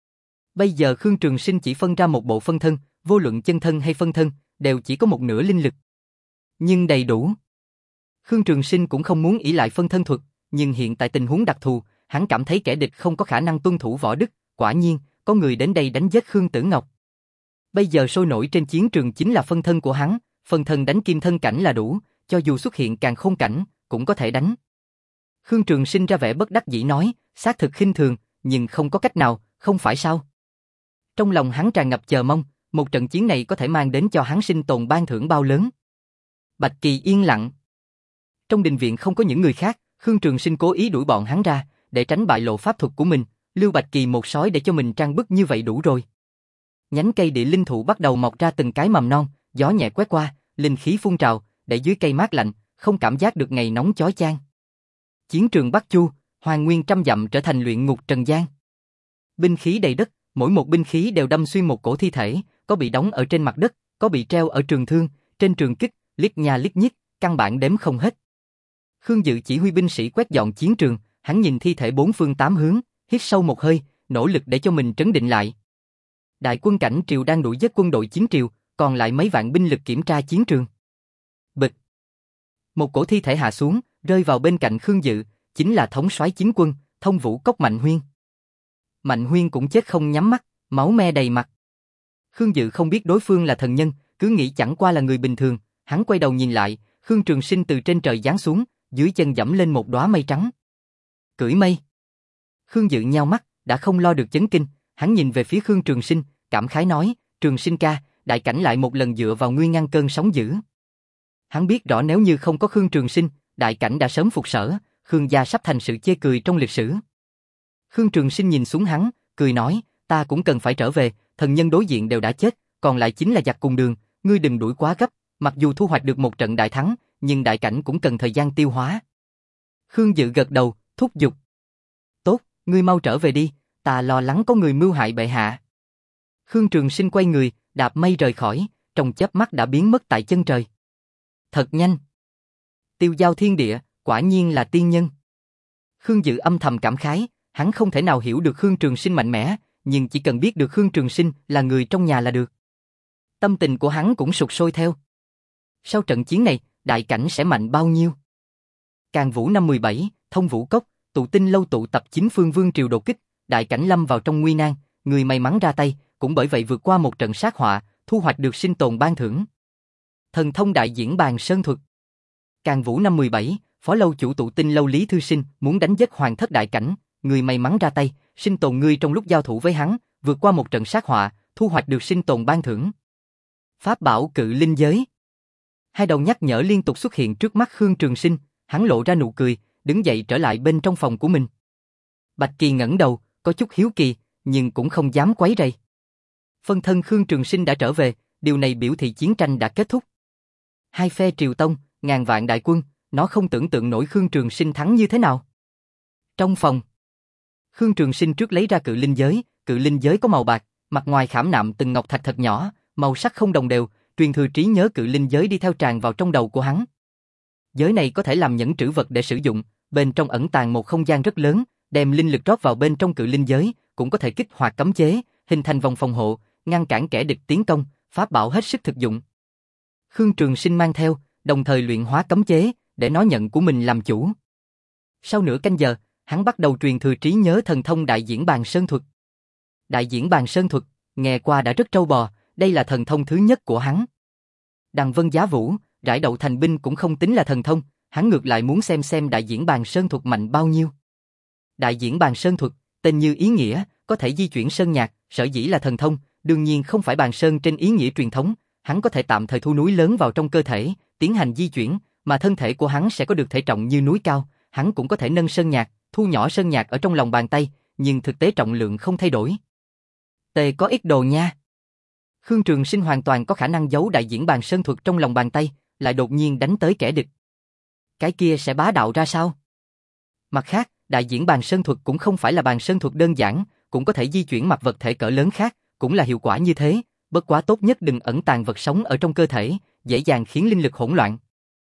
Bây giờ Khương Trường Sinh chỉ phân ra một bộ phân thân, vô luận chân thân hay phân thân, đều chỉ có một nửa linh lực. Nhưng đầy đủ. Khương Trường Sinh cũng không muốn ỷ lại phân thân thuật, nhưng hiện tại tình huống đặc thù, hắn cảm thấy kẻ địch không có khả năng tuân thủ võ đức, quả nhiên, có người đến đây đánh giết Khương Tử Ngọc. Bây giờ sôi nổi trên chiến trường chính là phân thân của hắn, phân thân đánh kim thân cảnh là đủ, cho dù xuất hiện càn khôn cảnh, cũng có thể đánh. Khương Trường Sinh ra vẻ bất đắc dĩ nói, xác thực khinh thường, nhưng không có cách nào, không phải sao? Trong lòng hắn tràn ngập chờ mong, một trận chiến này có thể mang đến cho hắn sinh tồn ban thưởng bao lớn. Bạch Kỳ yên lặng. Trong đình viện không có những người khác, Khương Trường Sinh cố ý đuổi bọn hắn ra, để tránh bại lộ pháp thuật của mình, lưu Bạch Kỳ một sói để cho mình trang bức như vậy đủ rồi. Nhánh cây địa linh thụ bắt đầu mọc ra từng cái mầm non, gió nhẹ quét qua, linh khí phun trào, để dưới cây mát lạnh, không cảm giác được ngày nóng chói chang. Chiến trường Bắc Chu, Hoàng Nguyên trăm dặm trở thành luyện ngục trần gian. Binh khí đầy đất, mỗi một binh khí đều đâm xuyên một cổ thi thể, có bị đóng ở trên mặt đất, có bị treo ở trường thương, trên trường kích, liếc nha liếc nhích, căn bản đếm không hết. Khương Dự chỉ huy binh sĩ quét dọn chiến trường, hắn nhìn thi thể bốn phương tám hướng, hít sâu một hơi, nỗ lực để cho mình trấn định lại. Đại quân cảnh triều đang đuổi giết quân đội chiến triều, còn lại mấy vạn binh lực kiểm tra chiến trường. Bịch. Một cổ thi thể hạ xuống, rơi vào bên cạnh Khương Dự, chính là thống soái chính quân, Thông Vũ Cốc Mạnh Huyên. Mạnh Huyên cũng chết không nhắm mắt, máu me đầy mặt. Khương Dự không biết đối phương là thần nhân, cứ nghĩ chẳng qua là người bình thường, hắn quay đầu nhìn lại, Khương Trường Sinh từ trên trời giáng xuống, dưới chân dẫm lên một đóa mây trắng. Cưỡi mây. Khương Dự nheo mắt, đã không lo được chấn kinh, hắn nhìn về phía Khương Trường Sinh, cảm khái nói, Trường Sinh ca, đại cảnh lại một lần dựa vào ngươi ngăn cơn sóng dữ. Hắn biết rõ nếu như không có Khương Trường Sinh, đại cảnh đã sớm phục sở, Khương gia sắp thành sự chê cười trong lịch sử. Khương Trường Sinh nhìn xuống hắn, cười nói, ta cũng cần phải trở về, thần nhân đối diện đều đã chết, còn lại chính là giặc cùng đường, ngươi đừng đuổi quá gấp, mặc dù thu hoạch được một trận đại thắng, nhưng đại cảnh cũng cần thời gian tiêu hóa. Khương Dự gật đầu, thúc giục. Tốt, ngươi mau trở về đi, ta lo lắng có người mưu hại bệ hạ. Khương Trường Sinh quay người, đạp mây rời khỏi, trong chớp mắt đã biến mất tại chân trời. Thật nhanh. Tiêu giao thiên địa, quả nhiên là tiên nhân. Khương Dự âm thầm cảm khái, hắn không thể nào hiểu được Khương Trường Sinh mạnh mẽ, nhưng chỉ cần biết được Khương Trường Sinh là người trong nhà là được. Tâm tình của hắn cũng sục sôi theo. Sau trận chiến này, đại cảnh sẽ mạnh bao nhiêu? Càn Vũ năm mười bảy, Thông Vũ Cốc, tụ tinh lâu tụ tập chín phương vương triều đột kích, đại cảnh lâm vào trong nguy nan, người may mắn ra tay, cũng bởi vậy vượt qua một trận sát họa, thu hoạch được sinh tồn ban thưởng. Thần thông đại diễn bàn sơn thuật. Càn Vũ năm mười bảy, phó lâu chủ tụ tinh lâu Lý Thư Sinh muốn đánh giết hoàng thất đại cảnh, người may mắn ra tay, sinh tồn ngươi trong lúc giao thủ với hắn, vượt qua một trận sát họa, thu hoạch được sinh tồn ban thưởng. Pháp bảo cự linh giới. Hai đầu nhắc nhở liên tục xuất hiện trước mắt Khương Trường Sinh, hắn lộ ra nụ cười, đứng dậy trở lại bên trong phòng của mình. Bạch Kỳ ngẩng đầu, có chút hiếu kỳ, nhưng cũng không dám quấy rầy. Phân thân Khương Trường Sinh đã trở về, điều này biểu thị chiến tranh đã kết thúc. Hai phe triều tông, ngàn vạn đại quân, nó không tưởng tượng nổi Khương Trường Sinh thắng như thế nào. Trong phòng, Khương Trường Sinh trước lấy ra cự linh giới, cự linh giới có màu bạc, mặt ngoài khảm nạm từng ngọc thạch thật nhỏ, màu sắc không đồng đều, truyền thừa trí nhớ cự linh giới đi theo tràn vào trong đầu của hắn. Giới này có thể làm nhẫn trữ vật để sử dụng, bên trong ẩn tàng một không gian rất lớn, đem linh lực rót vào bên trong cự linh giới, cũng có thể kích hoạt cấm chế, hình thành vòng phòng hộ, ngăn cản kẻ địch tiến công, pháp bảo hết sức thực dụng. Khương Trường Sinh mang theo, đồng thời luyện hóa cấm chế, để nó nhận của mình làm chủ. Sau nửa canh giờ, hắn bắt đầu truyền thừa trí nhớ thần thông đại diễn bàn sơn thuật. Đại diễn bàn sơn thuật, nghe qua đã rất trâu bò, đây là thần thông thứ nhất của hắn. Đằng Vân Giá Vũ, rải đậu thành binh cũng không tính là thần thông, hắn ngược lại muốn xem xem đại diễn bàn sơn thuật mạnh bao nhiêu. Đại diễn bàn sơn thuật, tên như ý nghĩa, có thể di chuyển sơn nhạc, sở dĩ là thần thông, đương nhiên không phải bàn sơn trên ý nghĩa truyền thống, hắn có thể tạm thời thu núi lớn vào trong cơ thể, tiến hành di chuyển, mà thân thể của hắn sẽ có được thể trọng như núi cao, hắn cũng có thể nâng sơn nhạc, thu nhỏ sơn nhạc ở trong lòng bàn tay, nhưng thực tế trọng lượng không thay đổi. Tề có ít đồ nha. Khương Trường Sinh hoàn toàn có khả năng giấu đại diễn bàn sơn thuật trong lòng bàn tay, lại đột nhiên đánh tới kẻ địch. Cái kia sẽ bá đạo ra sao? Mặt khác, đại diễn bàn sơn thuật cũng không phải là bàn sơn thuật đơn giản, cũng có thể di chuyển mặt vật thể cỡ lớn khác, cũng là hiệu quả như thế, bất quá tốt nhất đừng ẩn tàng vật sống ở trong cơ thể, dễ dàng khiến linh lực hỗn loạn.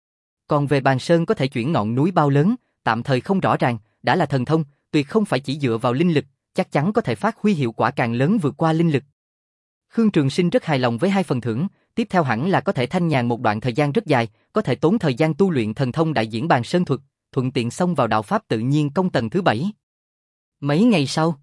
Còn về bàn sơn có thể chuyển ngọn núi bao lớn, tạm thời không rõ ràng, đã là thần thông, tuyệt không phải chỉ dựa vào linh lực, chắc chắn có thể phát huy hiệu quả càng lớn vượt qua linh lực. Khương Trường Sinh rất hài lòng với hai phần thưởng, tiếp theo hẳn là có thể thanh nhàn một đoạn thời gian rất dài, có thể tốn thời gian tu luyện thần thông đại diễn bàn sơn thuật, thuận tiện xông vào đạo pháp tự nhiên công tầng thứ bảy. Mấy ngày sau,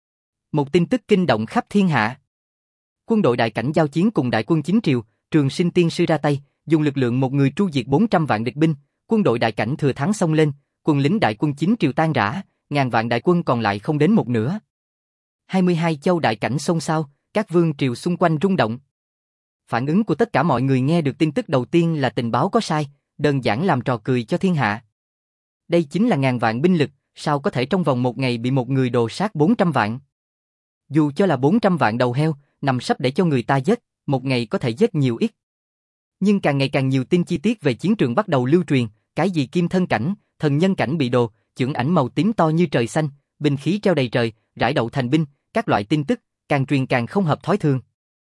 một tin tức kinh động khắp thiên hạ. Quân đội đại cảnh giao chiến cùng đại quân chính triều, Trường Sinh tiên sư ra tay, dùng lực lượng một người tru diệt bốn trăm vạn địch binh, quân đội đại cảnh thừa thắng xông lên, quân lính đại quân chính triều tan rã, ngàn vạn đại quân còn lại không đến một nửa. hai mươi hai châu đại cảnh xôn xao, các vương triều xung quanh rung động. Phản ứng của tất cả mọi người nghe được tin tức đầu tiên là tình báo có sai, đơn giản làm trò cười cho thiên hạ. Đây chính là ngàn vạn binh lực, sao có thể trong vòng một ngày bị một người đồ sát bốn trăm vạn? Dù cho là bốn trăm vạn đầu heo, nằm sắp để cho người ta giết, một ngày có thể giết nhiều ít. Nhưng càng ngày càng nhiều tin chi tiết về chiến trường bắt đầu lưu truyền, cái gì kim thân cảnh, thần nhân cảnh bị đồ, chưởng ảnh màu tím to như trời xanh, binh khí treo đầy trời, rải đậu thành binh, các loại tin tức, càng truyền càng không hợp thói thường.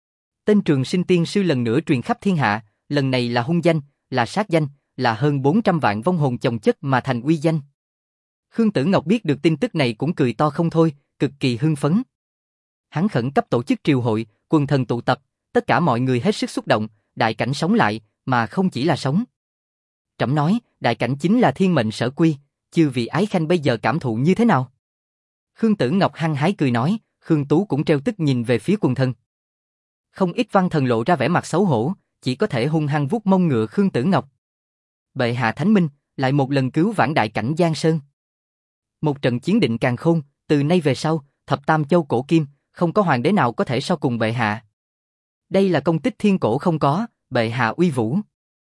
Tên Trường Sinh tiên sư lần nữa truyền khắp thiên hạ, lần này là hung danh, là sát danh, là hơn bốn trăm vạn vong hồn chồng chất mà thành uy danh. Khương Tử Ngọc biết được tin tức này cũng cười to không thôi, cực kỳ hưng phấn. Hắn khẩn cấp tổ chức triều hội, quần thần tụ tập, tất cả mọi người hết sức xúc động, đại cảnh sống lại, mà không chỉ là sống. Trẫm nói, đại cảnh chính là thiên mệnh sở quy, chư vị ái khanh bây giờ cảm thụ như thế nào? Khương Tử Ngọc hăng hái cười nói, Khương Tú cũng treo tức nhìn về phía quần thần. Không ít văn thần lộ ra vẻ mặt xấu hổ, chỉ có thể hung hăng vuốt mông ngựa Khương Tử Ngọc. Bệ hạ thánh minh, lại một lần cứu vãn đại cảnh Giang Sơn. Một trận chiến định càn khôn, từ nay về sau, thập tam châu cổ kim, không có hoàng đế nào có thể so cùng bệ hạ. Đây là công tích thiên cổ không có, bệ hạ uy vũ.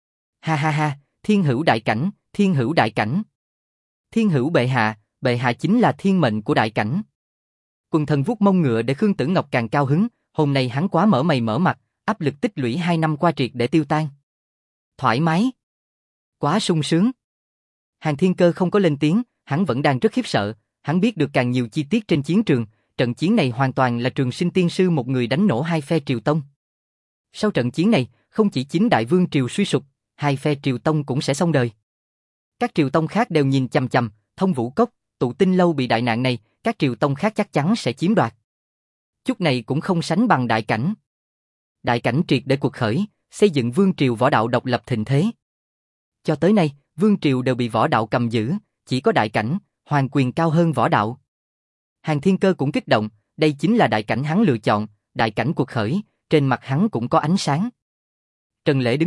Ha ha ha, thiên hữu đại cảnh, thiên hữu đại cảnh. Thiên hữu bệ hạ, bệ hạ chính là thiên mệnh của đại cảnh. Quần thần vuốt mông ngựa để Khương Tử Ngọc càng cao hứng, hôm nay hắn quá mở mày mở mặt, áp lực tích lũy hai năm qua triệt để tiêu tan. Thoải mái. Quá sung sướng. Hàn Thiên Cơ không có lên tiếng, hắn vẫn đang rất khiếp sợ, hắn biết được càng nhiều chi tiết trên chiến trường, trận chiến này hoàn toàn là Trường Sinh tiên sư một người đánh nổ hai phe triều tông. Sau trận chiến này, không chỉ chính đại vương triều suy sụp, hai phe triều tông cũng sẽ xong đời. Các triều tông khác đều nhìn chằm chằm, Thông Vũ Cốc, Tụ Tinh lâu bị đại nạn này, các triều tông khác chắc chắn sẽ chiếm đoạt. Chút này cũng không sánh bằng đại cảnh. Đại cảnh triệt để cuộc khởi, xây dựng vương triều võ đạo độc lập thịnh thế. Cho tới nay, vương triều đều bị võ đạo cầm giữ, chỉ có đại cảnh, hoàng quyền cao hơn võ đạo. Hàn Thiên Cơ cũng kích động, đây chính là đại cảnh hắn lựa chọn, đại cảnh cuộc khởi, trên mặt hắn cũng có ánh sáng. Trần Lễ đứng ra,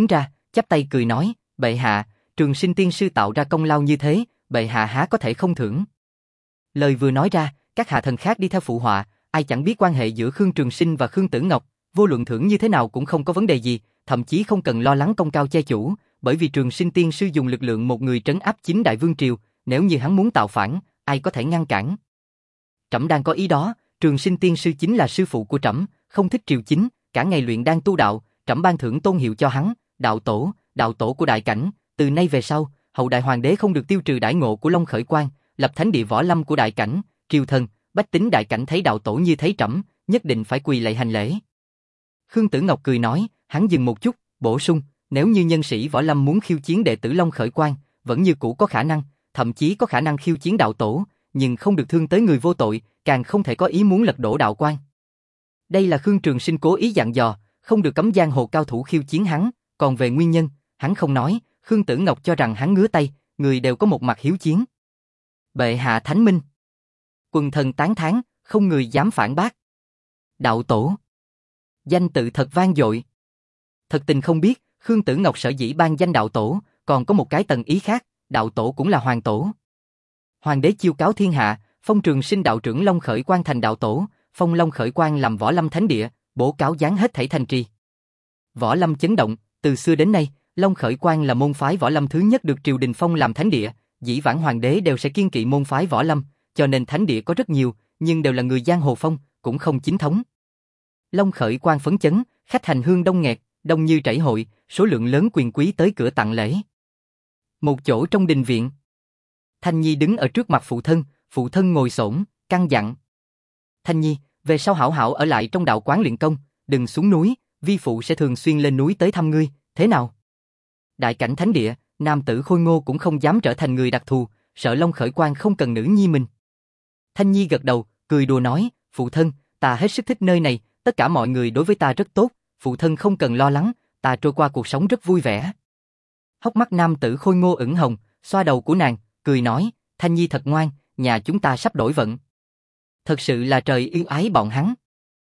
chắp tay cười nói, bệ hạ, Trường Sinh tiên sư tạo ra công lao như thế, bệ hạ há có thể không thưởng. Lời vừa nói ra, các hạ thần khác đi theo phụ họa, ai chẳng biết quan hệ giữa Khương Trường Sinh và Khương Tử Ngọc, vô luận thưởng như thế nào cũng không có vấn đề gì, thậm chí không cần lo lắng công cao che chủ, bởi vì Trường Sinh tiên sư dùng lực lượng một người trấn áp chính đại vương triều, nếu như hắn muốn tạo phản, ai có thể ngăn cản. Trẫm đang có ý đó, Trường Sinh tiên sư chính là sư phụ của trẫm, không thích triều chính, cả ngày luyện đan tu đạo, trẫm ban thưởng tôn hiệu cho hắn, đạo tổ, đạo tổ của đại cảnh, từ nay về sau, hậu đại hoàng đế không được tiêu trừ đãi ngộ của Long Khởi Quang, lập thánh địa võ lâm của đại cảnh, triều thần, bách tính đại cảnh thấy đạo tổ như thấy trẫm, nhất định phải quỳ lạy hành lễ. Khương Tử Ngọc cười nói, hắn dừng một chút, bổ sung, nếu như nhân sĩ võ lâm muốn khiêu chiến đệ tử Long Khởi Quang, vẫn như cũ có khả năng, thậm chí có khả năng khiêu chiến đạo tổ, nhưng không được thương tới người vô tội, càng không thể có ý muốn lật đổ đạo quan. Đây là Khương Trường Sinh cố ý dặn dò, không được cấm giang hồ cao thủ khiêu chiến hắn, còn về nguyên nhân, hắn không nói, Khương Tử Ngọc cho rằng hắn ngứa tay, người đều có một mặt hiếu chiến. Bệ hạ thánh minh. Quần thần tán thán, không người dám phản bác. Đạo tổ. Danh tự thật vang dội. Thật tình không biết, Khương Tử Ngọc sở dĩ ban danh đạo tổ, còn có một cái tầng ý khác, đạo tổ cũng là hoàng tổ. Hoàng đế chiêu cáo thiên hạ, phong Trường Sinh đạo trưởng Long Khởi Quang thành đạo tổ, phong Long Khởi Quang làm võ lâm thánh địa, bổ cáo giáng hết thảy thành trì. Võ lâm chấn động, từ xưa đến nay, Long Khởi Quang là môn phái võ lâm thứ nhất được triều đình phong làm thánh địa, dĩ vãng hoàng đế đều sẽ kiêng kỵ môn phái võ lâm, cho nên thánh địa có rất nhiều, nhưng đều là người giang hồ phong, cũng không chính thống. Long Khởi Quang phấn chấn, khách hành hương đông nghẹt, đông như chảy hội, số lượng lớn quyền quý tới cửa tặng lễ. Một chỗ trong đình viện, Thanh Nhi đứng ở trước mặt phụ thân, phụ thân ngồi xổm, căn dặn. Thanh Nhi, về sau hảo hảo ở lại trong đạo quán luyện công, đừng xuống núi, vi phụ sẽ thường xuyên lên núi tới thăm ngươi, thế nào? Đại cảnh thánh địa, nam tử khôi ngô cũng không dám trở thành người đặc thù, sợ Long Khởi Quang không cần nữ nhi mình. Thanh Nhi gật đầu, cười đùa nói, phụ thân, ta hết sức thích nơi này, tất cả mọi người đối với ta rất tốt, phụ thân không cần lo lắng, ta trôi qua cuộc sống rất vui vẻ. Hốc mắt nam tử khôi ngô ửng hồng, xoa đầu của nàng, cười nói, Thanh Nhi thật ngoan, nhà chúng ta sắp đổi vận. Thật sự là trời yêu ái bọn hắn.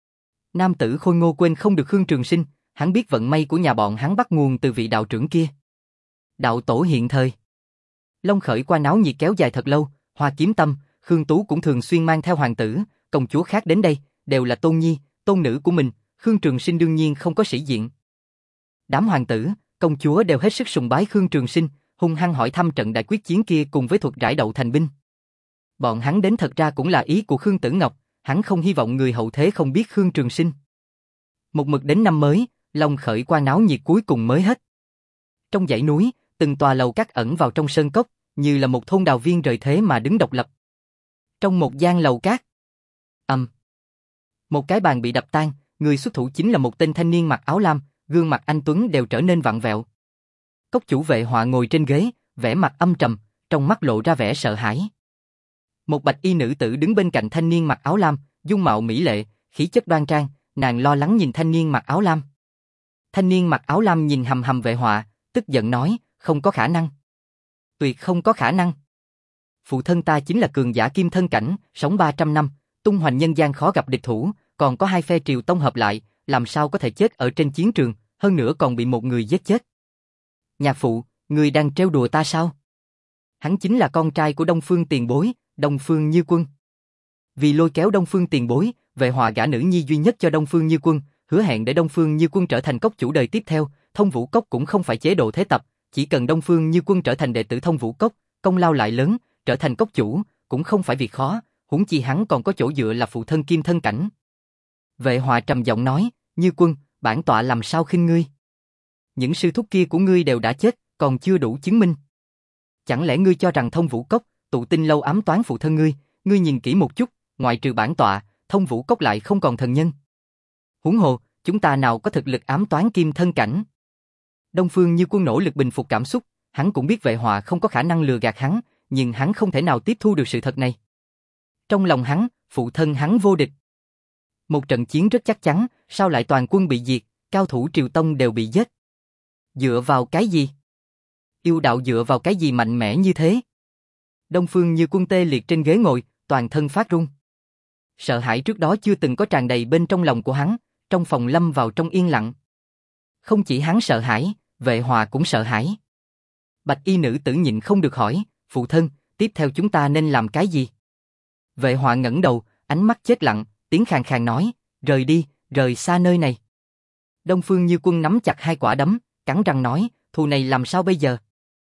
Nam tử khôi ngô quên không được Khương Trường Sinh, hắn biết vận may của nhà bọn hắn bắt nguồn từ vị đạo trưởng kia. Đạo tổ hiện thời. Long Khởi qua náo nhiệt kéo dài thật lâu, Hoa Kiếm Tâm, Khương Tú cũng thường xuyên mang theo hoàng tử, công chúa khác đến đây, đều là tôn nhi, tôn nữ của mình, Khương Trường Sinh đương nhiên không có sĩ diện. Đám hoàng tử, công chúa đều hết sức sùng bái Khương Trường Sinh, hung hăng hỏi thăm trận đại quyết chiến kia cùng với thuật rải đậu thành binh. Bọn hắn đến thật ra cũng là ý của Khương Tử Ngọc, hắn không hy vọng người hậu thế không biết Khương Trường Sinh. Một mực đến năm mới, Long Khởi qua náo nhiệt cuối cùng mới hết. Trong dãy núi, từng tòa lầu các ẩn vào trong sơn cốc, như là một thôn đào viên rời thế mà đứng độc lập. Trong một gian lầu các, ầm, um, một cái bàn bị đập tan, người xuất thủ chính là một tên thanh niên mặc áo lam, gương mặt anh tuấn đều trở nên vặn vẹo. Cốc chủ Vệ Họa ngồi trên ghế, vẻ mặt âm trầm, trong mắt lộ ra vẻ sợ hãi. Một bạch y nữ tử đứng bên cạnh thanh niên mặc áo lam, dung mạo mỹ lệ, khí chất đoan trang, nàng lo lắng nhìn thanh niên mặc áo lam. Thanh niên mặc áo lam nhìn hầm hầm Vệ Họa, tức giận nói, không có khả năng. Tuyệt không có khả năng. Phụ thân ta chính là cường giả kim thân cảnh, sống ba trăm năm, tung hoành nhân gian khó gặp địch thủ, còn có hai phe triều tông hợp lại, làm sao có thể chết ở trên chiến trường, hơn nữa còn bị một người giết chết. Nhạc phụ, người đang trêu đùa ta sao? Hắn chính là con trai của Đông Phương Tiền Bối, Đông Phương Như Quân. Vì lôi kéo Đông Phương Tiền Bối, Vệ Họa gả nữ nhi duy nhất cho Đông Phương Như Quân, hứa hẹn để Đông Phương Như Quân trở thành cốc chủ đời tiếp theo. Thông Vũ Cốc cũng không phải chế độ thế tập, chỉ cần Đông Phương Như Quân trở thành đệ tử Thông Vũ Cốc, công lao lại lớn, trở thành cốc chủ cũng không phải việc khó, huống chi hắn còn có chỗ dựa là phụ thân kim thân cảnh. Vệ Họa trầm giọng nói, Như Quân, bản tọa làm sao khinh ngươi? Những sư thúc kia của ngươi đều đã chết, còn chưa đủ chứng minh. Chẳng lẽ ngươi cho rằng Thông Vũ Cốc, tụ tinh lâu ám toán phụ thân ngươi, ngươi nhìn kỹ một chút, ngoại trừ bản tọa, Thông Vũ Cốc lại không còn thần nhân. Huống hồ, chúng ta nào có thực lực ám toán kim thân cảnh? Đông Phương Như Quân nỗ lực bình phục cảm xúc, hắn cũng biết Vệ Họa không có khả năng lừa gạt hắn, nhưng hắn không thể nào tiếp thu được sự thật này. Trong lòng hắn, phụ thân hắn vô địch. Một trận chiến rất chắc chắn, sao lại toàn quân bị diệt, cao thủ Triều Tông đều bị giết? Dựa vào cái gì? Yêu đạo dựa vào cái gì mạnh mẽ như thế? Đông Phương Như Quân tê liệt trên ghế ngồi, toàn thân phát run. Sợ hãi trước đó chưa từng có tràn đầy bên trong lòng của hắn, trong phòng lâm vào trong yên lặng. Không chỉ hắn sợ hãi, Vệ Hòa cũng sợ hãi. Bạch y nữ tử nhịn không được hỏi, phụ thân, tiếp theo chúng ta nên làm cái gì? Vệ Hòa ngẩng đầu, ánh mắt chết lặng, tiếng khàn khàn nói, rời đi, rời xa nơi này. Đông Phương Như Quân nắm chặt hai quả đấm, cắn răng nói, thù này làm sao bây giờ?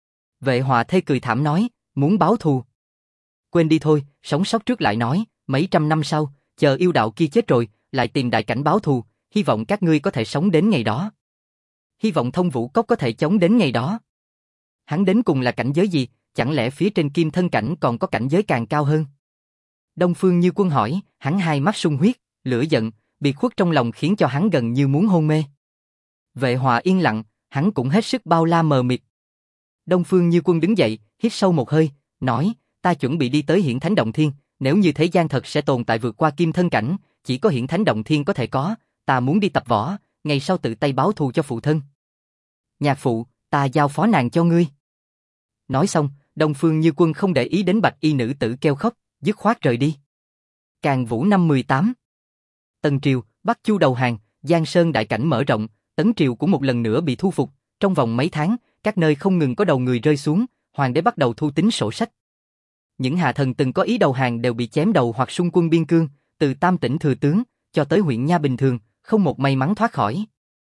Vệ Hòa thê cười thảm nói, muốn báo thù. Quên đi thôi, sống sót trước lại nói, mấy trăm năm sau, chờ yêu đạo kia chết rồi, lại tìm đại cảnh báo thù, hy vọng các ngươi có thể sống đến ngày đó. Hy vọng Thông Vũ Cốc có thể chống đến ngày đó. Hắn đến cùng là cảnh giới gì, chẳng lẽ phía trên kim thân cảnh còn có cảnh giới càng cao hơn? Đông Phương Như Quân hỏi, hắn hai mắt sung huyết, lửa giận, biệt khuất trong lòng khiến cho hắn gần như muốn hôn mê. Vệ Hòa yên lặng, hắn cũng hết sức bao la mờ mịt. Đông Phương Như Quân đứng dậy, hít sâu một hơi, nói, ta chuẩn bị đi tới Hiển Thánh Động Thiên, nếu như thế gian thật sẽ tồn tại vượt qua kim thân cảnh, chỉ có Hiển Thánh Động Thiên có thể có, ta muốn đi tập võ, ngày sau tự tay báo thù cho phụ thân. Nhạc phụ, ta giao phó nàng cho ngươi. Nói xong, Đông Phương Như Quân không để ý đến bạch y nữ tử kêu khóc, dứt khoát rời đi. Càn Vũ năm mười tám. Tần Triều, Bắc Chu đầu hàng, Giang Sơn đại cảnh mở rộng, Tấn Triều cũng một lần nữa bị thu phục, trong vòng mấy tháng, các nơi không ngừng có đầu người rơi xuống, hoàng đế bắt đầu thu tính sổ sách. Những hạ thần từng có ý đầu hàng đều bị chém đầu hoặc xung quân biên cương, từ tam tỉnh thừa tướng, cho tới huyện nha bình thường, không một may mắn thoát khỏi.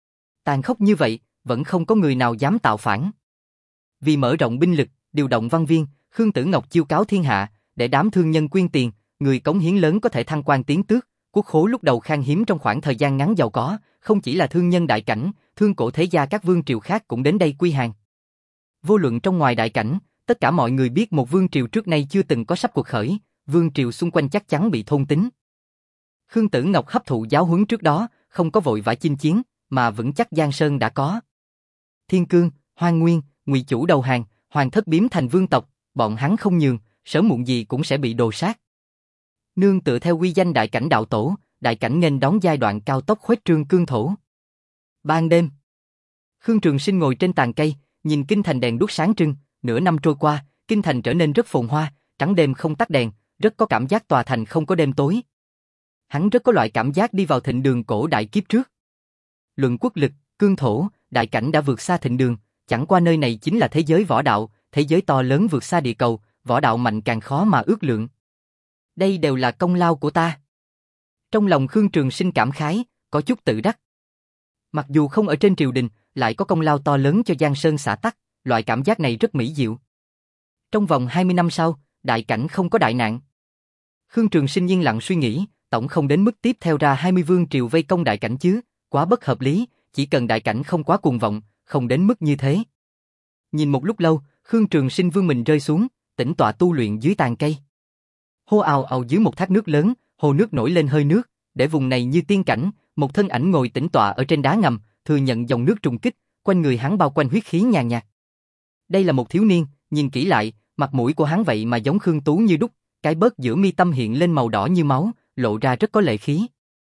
Tàn khốc như vậy, vẫn không có người nào dám tạo phản. Vì mở rộng binh lực, điều động văn viên, Khương Tử Ngọc chiêu cáo thiên hạ, để đám thương nhân quyên tiền, người cống hiến lớn có thể thăng quan tiến tước, quốc khố lúc đầu khan hiếm trong khoảng thời gian ngắn giàu có, không chỉ là thương nhân đại cảnh, thương cổ thế gia các vương triều khác cũng đến đây quy hàng. Vô luận trong ngoài đại cảnh, tất cả mọi người biết một vương triều trước nay chưa từng có sắp cuộc khởi, vương triều xung quanh chắc chắn bị thôn tính. Khương Tử Ngọc hấp thụ giáo huấn trước đó, không có vội vã chinh chiến, mà vững chắc Giang Sơn đã có. Thiên Cương, Hoang Nguyên, Ngụy Chủ đầu hàng, Hoàng thất biếm thành vương tộc, bọn hắn không nhường, sớm muộn gì cũng sẽ bị đồ sát. Nương tựa theo uy danh đại cảnh đạo tổ, đại cảnh nghênh đón giai đoạn cao tốc khuếch trương cương thổ. Ban đêm, Khương Trường Sinh ngồi trên tàn cây, nhìn kinh thành đèn đuốc sáng trưng, nửa năm trôi qua, kinh thành trở nên rất phồn hoa, trắng đêm không tắt đèn, rất có cảm giác tòa thành không có đêm tối. Hắn rất có loại cảm giác đi vào thịnh đường cổ đại kiếp trước. Luận quốc lực, cương thổ, đại cảnh đã vượt xa thịnh đường, chẳng qua nơi này chính là thế giới võ đạo, thế giới to lớn vượt xa địa cầu, võ đạo mạnh càng khó mà ước lượng. Đây đều là công lao của ta. Trong lòng Khương Trường Sinh cảm khái, có chút tự đắc. Mặc dù không ở trên triều đình, lại có công lao to lớn cho Giang Sơn xã tắc, loại cảm giác này rất mỹ diệu. Trong vòng hai mươi năm sau, đại cảnh không có đại nạn. Khương Trường Sinh yên lặng suy nghĩ, tổng không đến mức tiếp theo ra hai mươi vương triều vây công đại cảnh chứ, quá bất hợp lý, chỉ cần đại cảnh không quá cuồng vọng, không đến mức như thế. Nhìn một lúc lâu, Khương Trường Sinh vươn mình rơi xuống, tĩnh tọa tu luyện dưới tàn cây. Hô ào ào dưới một thác nước lớn, hồ nước nổi lên hơi nước, để vùng này như tiên cảnh, một thân ảnh ngồi tĩnh tọa ở trên đá ngầm, thừa nhận dòng nước trùng kích, quanh người hắn bao quanh huyết khí nhàn nhạt. Đây là một thiếu niên, nhìn kỹ lại, mặt mũi của hắn vậy mà giống Khương Tú như đúc, cái bớt giữa mi tâm hiện lên màu đỏ như máu, lộ ra rất có lệ khí.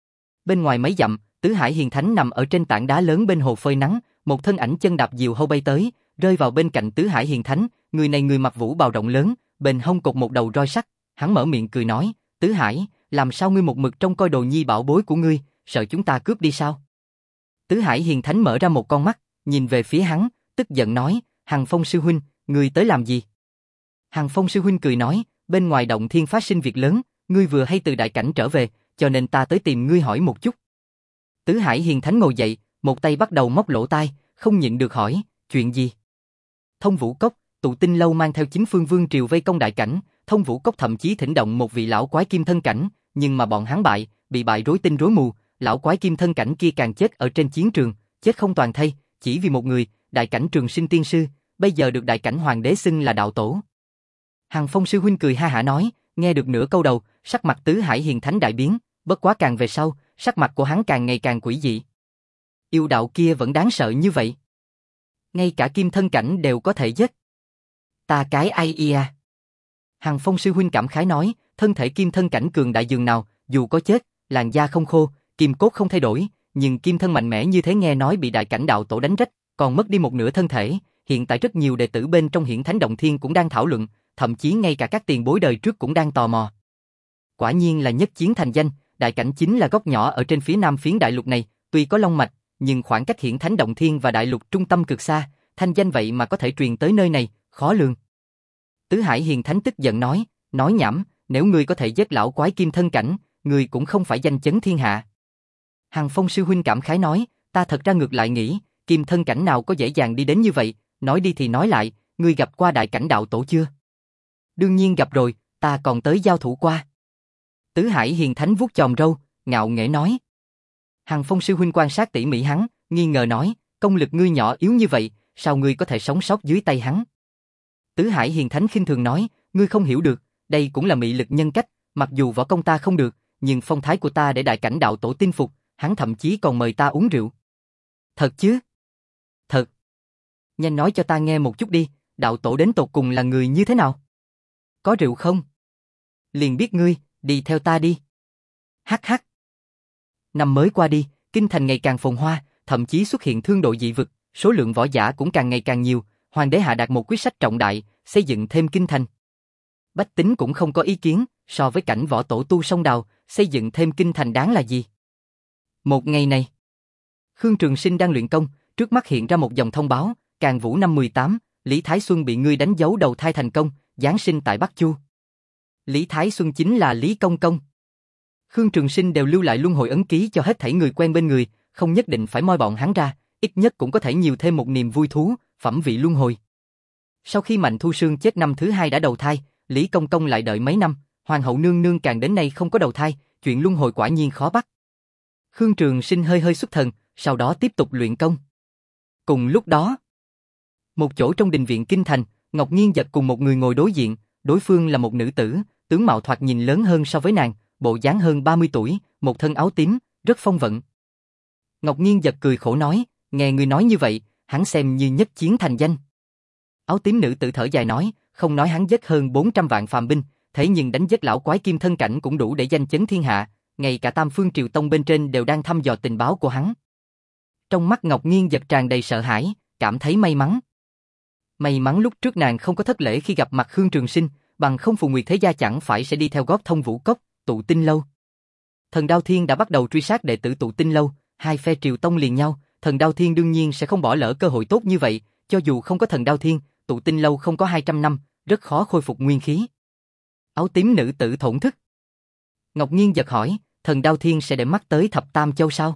Bên ngoài mấy dặm, Tứ Hải Hiền Thánh nằm ở trên tảng đá lớn bên hồ phơi nắng, một thân ảnh chân đạp diều hâu bay tới, rơi vào bên cạnh Tứ Hải Hiền Thánh, người này người mặc vũ bào rộng lớn, bên hông cột một đầu roi sắt, hắn mở miệng cười nói, Tứ Hải, làm sao ngươi một mực trông coi đồ nhi bảo bối của ngươi, sợ chúng ta cướp đi sao? Tứ Hải Hiền Thánh mở ra một con mắt, nhìn về phía hắn, tức giận nói, Hằng Phong sư huynh, ngươi tới làm gì? Hằng Phong sư huynh cười nói, bên ngoài động thiên phát sinh việc lớn, ngươi vừa hay từ đại cảnh trở về, cho nên ta tới tìm ngươi hỏi một chút. Tứ Hải Hiền Thánh ngồi dậy, một tay bắt đầu móc lỗ tai, không nhịn được hỏi, chuyện gì? Thông Vũ Cốc, Tụ Tinh lâu mang theo chính phương vương triều vây công đại cảnh, Thông Vũ Cốc thậm chí thỉnh động một vị lão quái kim thân cảnh, nhưng mà bọn hắn bại, bị bại rối tinh rối mù, lão quái kim thân cảnh kia càng chết ở trên chiến trường, chết không toàn thây, chỉ vì một người, đại cảnh Trường Sinh tiên sư, bây giờ được đại cảnh hoàng đế xưng là đạo tổ. Hằng Phong sư huynh cười ha hả nói, nghe được nửa câu đầu, sắc mặt Tứ Hải Hiền Thánh đại biến, bất quá càng về sau, sắc mặt của hắn càng ngày càng quỷ dị. Yêu đạo kia vẫn đáng sợ như vậy. Ngay cả kim thân cảnh đều có thể giết. Ta cái ai ia. Hằng Phong sư huynh cảm khái nói, thân thể kim thân cảnh cường đại dường nào, dù có chết, làn da không khô, kim cốt không thay đổi, nhưng kim thân mạnh mẽ như thế nghe nói bị đại cảnh đạo tổ đánh rách, còn mất đi một nửa thân thể. Hiện tại rất nhiều đệ tử bên trong Hiển Thánh Động Thiên cũng đang thảo luận, thậm chí ngay cả các tiền bối đời trước cũng đang tò mò. Quả nhiên là nhất chiến thành danh, đại cảnh chính là góc nhỏ ở trên phía nam phiến đại lục này, tuy có long mạch, nhưng khoảng cách Hiển Thánh Động Thiên và đại lục trung tâm cực xa, thanh danh vậy mà có thể truyền tới nơi này, khó lường. Tứ Hải Hiền Thánh tức giận nói, nói nhảm, nếu ngươi có thể giết lão quái kim thân cảnh, ngươi cũng không phải danh chấn thiên hạ. Hằng Phong sư huynh cảm khái nói, ta thật ra ngược lại nghĩ, kim thân cảnh nào có dễ dàng đi đến như vậy, nói đi thì nói lại, ngươi gặp qua đại cảnh đạo tổ chưa? Đương nhiên gặp rồi, ta còn tới giao thủ qua. Tứ Hải Hiền Thánh vuốt chòm râu, ngạo nghễ nói. Hằng Phong sư huynh quan sát tỉ mỉ hắn, nghi ngờ nói, công lực ngươi nhỏ yếu như vậy, sao ngươi có thể sống sót dưới tay hắn? Tứ Hải Hiền Thánh khinh thường nói, ngươi không hiểu được, đây cũng là mị lực nhân cách, mặc dù võ công ta không được, nhưng phong thái của ta để đại cảnh đạo tổ tin phục, hắn thậm chí còn mời ta uống rượu. Thật chứ? Thật. Nhanh nói cho ta nghe một chút đi, đạo tổ đến tột cùng là người như thế nào? Có rượu không? Liền biết ngươi, đi theo ta đi. Hắc hắc. Năm mới qua đi, kinh thành ngày càng phồn hoa, thậm chí xuất hiện thương đội dị vực, số lượng võ giả cũng càng ngày càng nhiều, hoàng đế hạ đạt một quyết sách trọng đại, xây dựng thêm kinh thành. Bách tính cũng không có ý kiến, so với cảnh võ tổ tu sông đào, xây dựng thêm kinh thành đáng là gì? Một ngày này, Khương Trường Sinh đang luyện công, trước mắt hiện ra một dòng thông báo, Càn Vũ năm mười tám, Lý Thái Xuân bị ngươi đánh dấu đầu thai thành công, giáng sinh tại Bắc Chu. Lý Thái Xuân chính là Lý Công Công. Khương Trường Sinh đều lưu lại luân hồi ấn ký cho hết thảy người quen bên người, không nhất định phải moi bọn hắn ra, ít nhất cũng có thể nhiều thêm một niềm vui thú, phẩm vị luân hồi. Sau khi Mạnh Thu Sương chết năm thứ hai đã đầu thai, Lý Công Công lại đợi mấy năm, Hoàng hậu nương nương càng đến nay không có đầu thai, chuyện luân hồi quả nhiên khó bắt. Khương Trường Sinh hơi hơi xuất thần, sau đó tiếp tục luyện công. Cùng lúc đó, một chỗ trong đình viện kinh thành, Ngọc Nghiên Giật cùng một người ngồi đối diện, đối phương là một nữ tử, tướng mạo thoạt nhìn lớn hơn so với nàng, bộ dáng hơn ba mươi tuổi, một thân áo tím, rất phong vận. Ngọc Nghiên Giật cười khổ nói, nghe người nói như vậy, hắn xem như nhất chiến thành danh. Áo tím nữ tử thở dài nói, không nói hắn giết hơn bốn trăm vạn phàm binh, thế nhưng đánh giết lão quái kim thân cảnh cũng đủ để danh chấn thiên hạ, ngay cả Tam Phương Triều Tông bên trên đều đang thăm dò tình báo của hắn. Trong mắt Ngọc Nghiên Giật tràn đầy sợ hãi, cảm thấy may mắn. May mắn lúc trước nàng không có thất lễ khi gặp mặt Khương Trường Sinh, bằng không Phù Nguyệt Thế Gia chẳng phải sẽ đi theo gót Thông Vũ Cốc, Tụ Tinh Lâu. Thần Đao Thiên đã bắt đầu truy sát đệ tử Tụ Tinh Lâu, hai phe Triều Tông liền nhau, Thần Đao Thiên đương nhiên sẽ không bỏ lỡ cơ hội tốt như vậy, cho dù không có Thần Đao Thiên, Tụ Tinh Lâu không có hai trăm năm, rất khó khôi phục nguyên khí. Áo tím nữ tử thổn thức. Ngọc Nghiên Giật hỏi, Thần Đao Thiên sẽ để mắt tới Thập Tam Châu sao?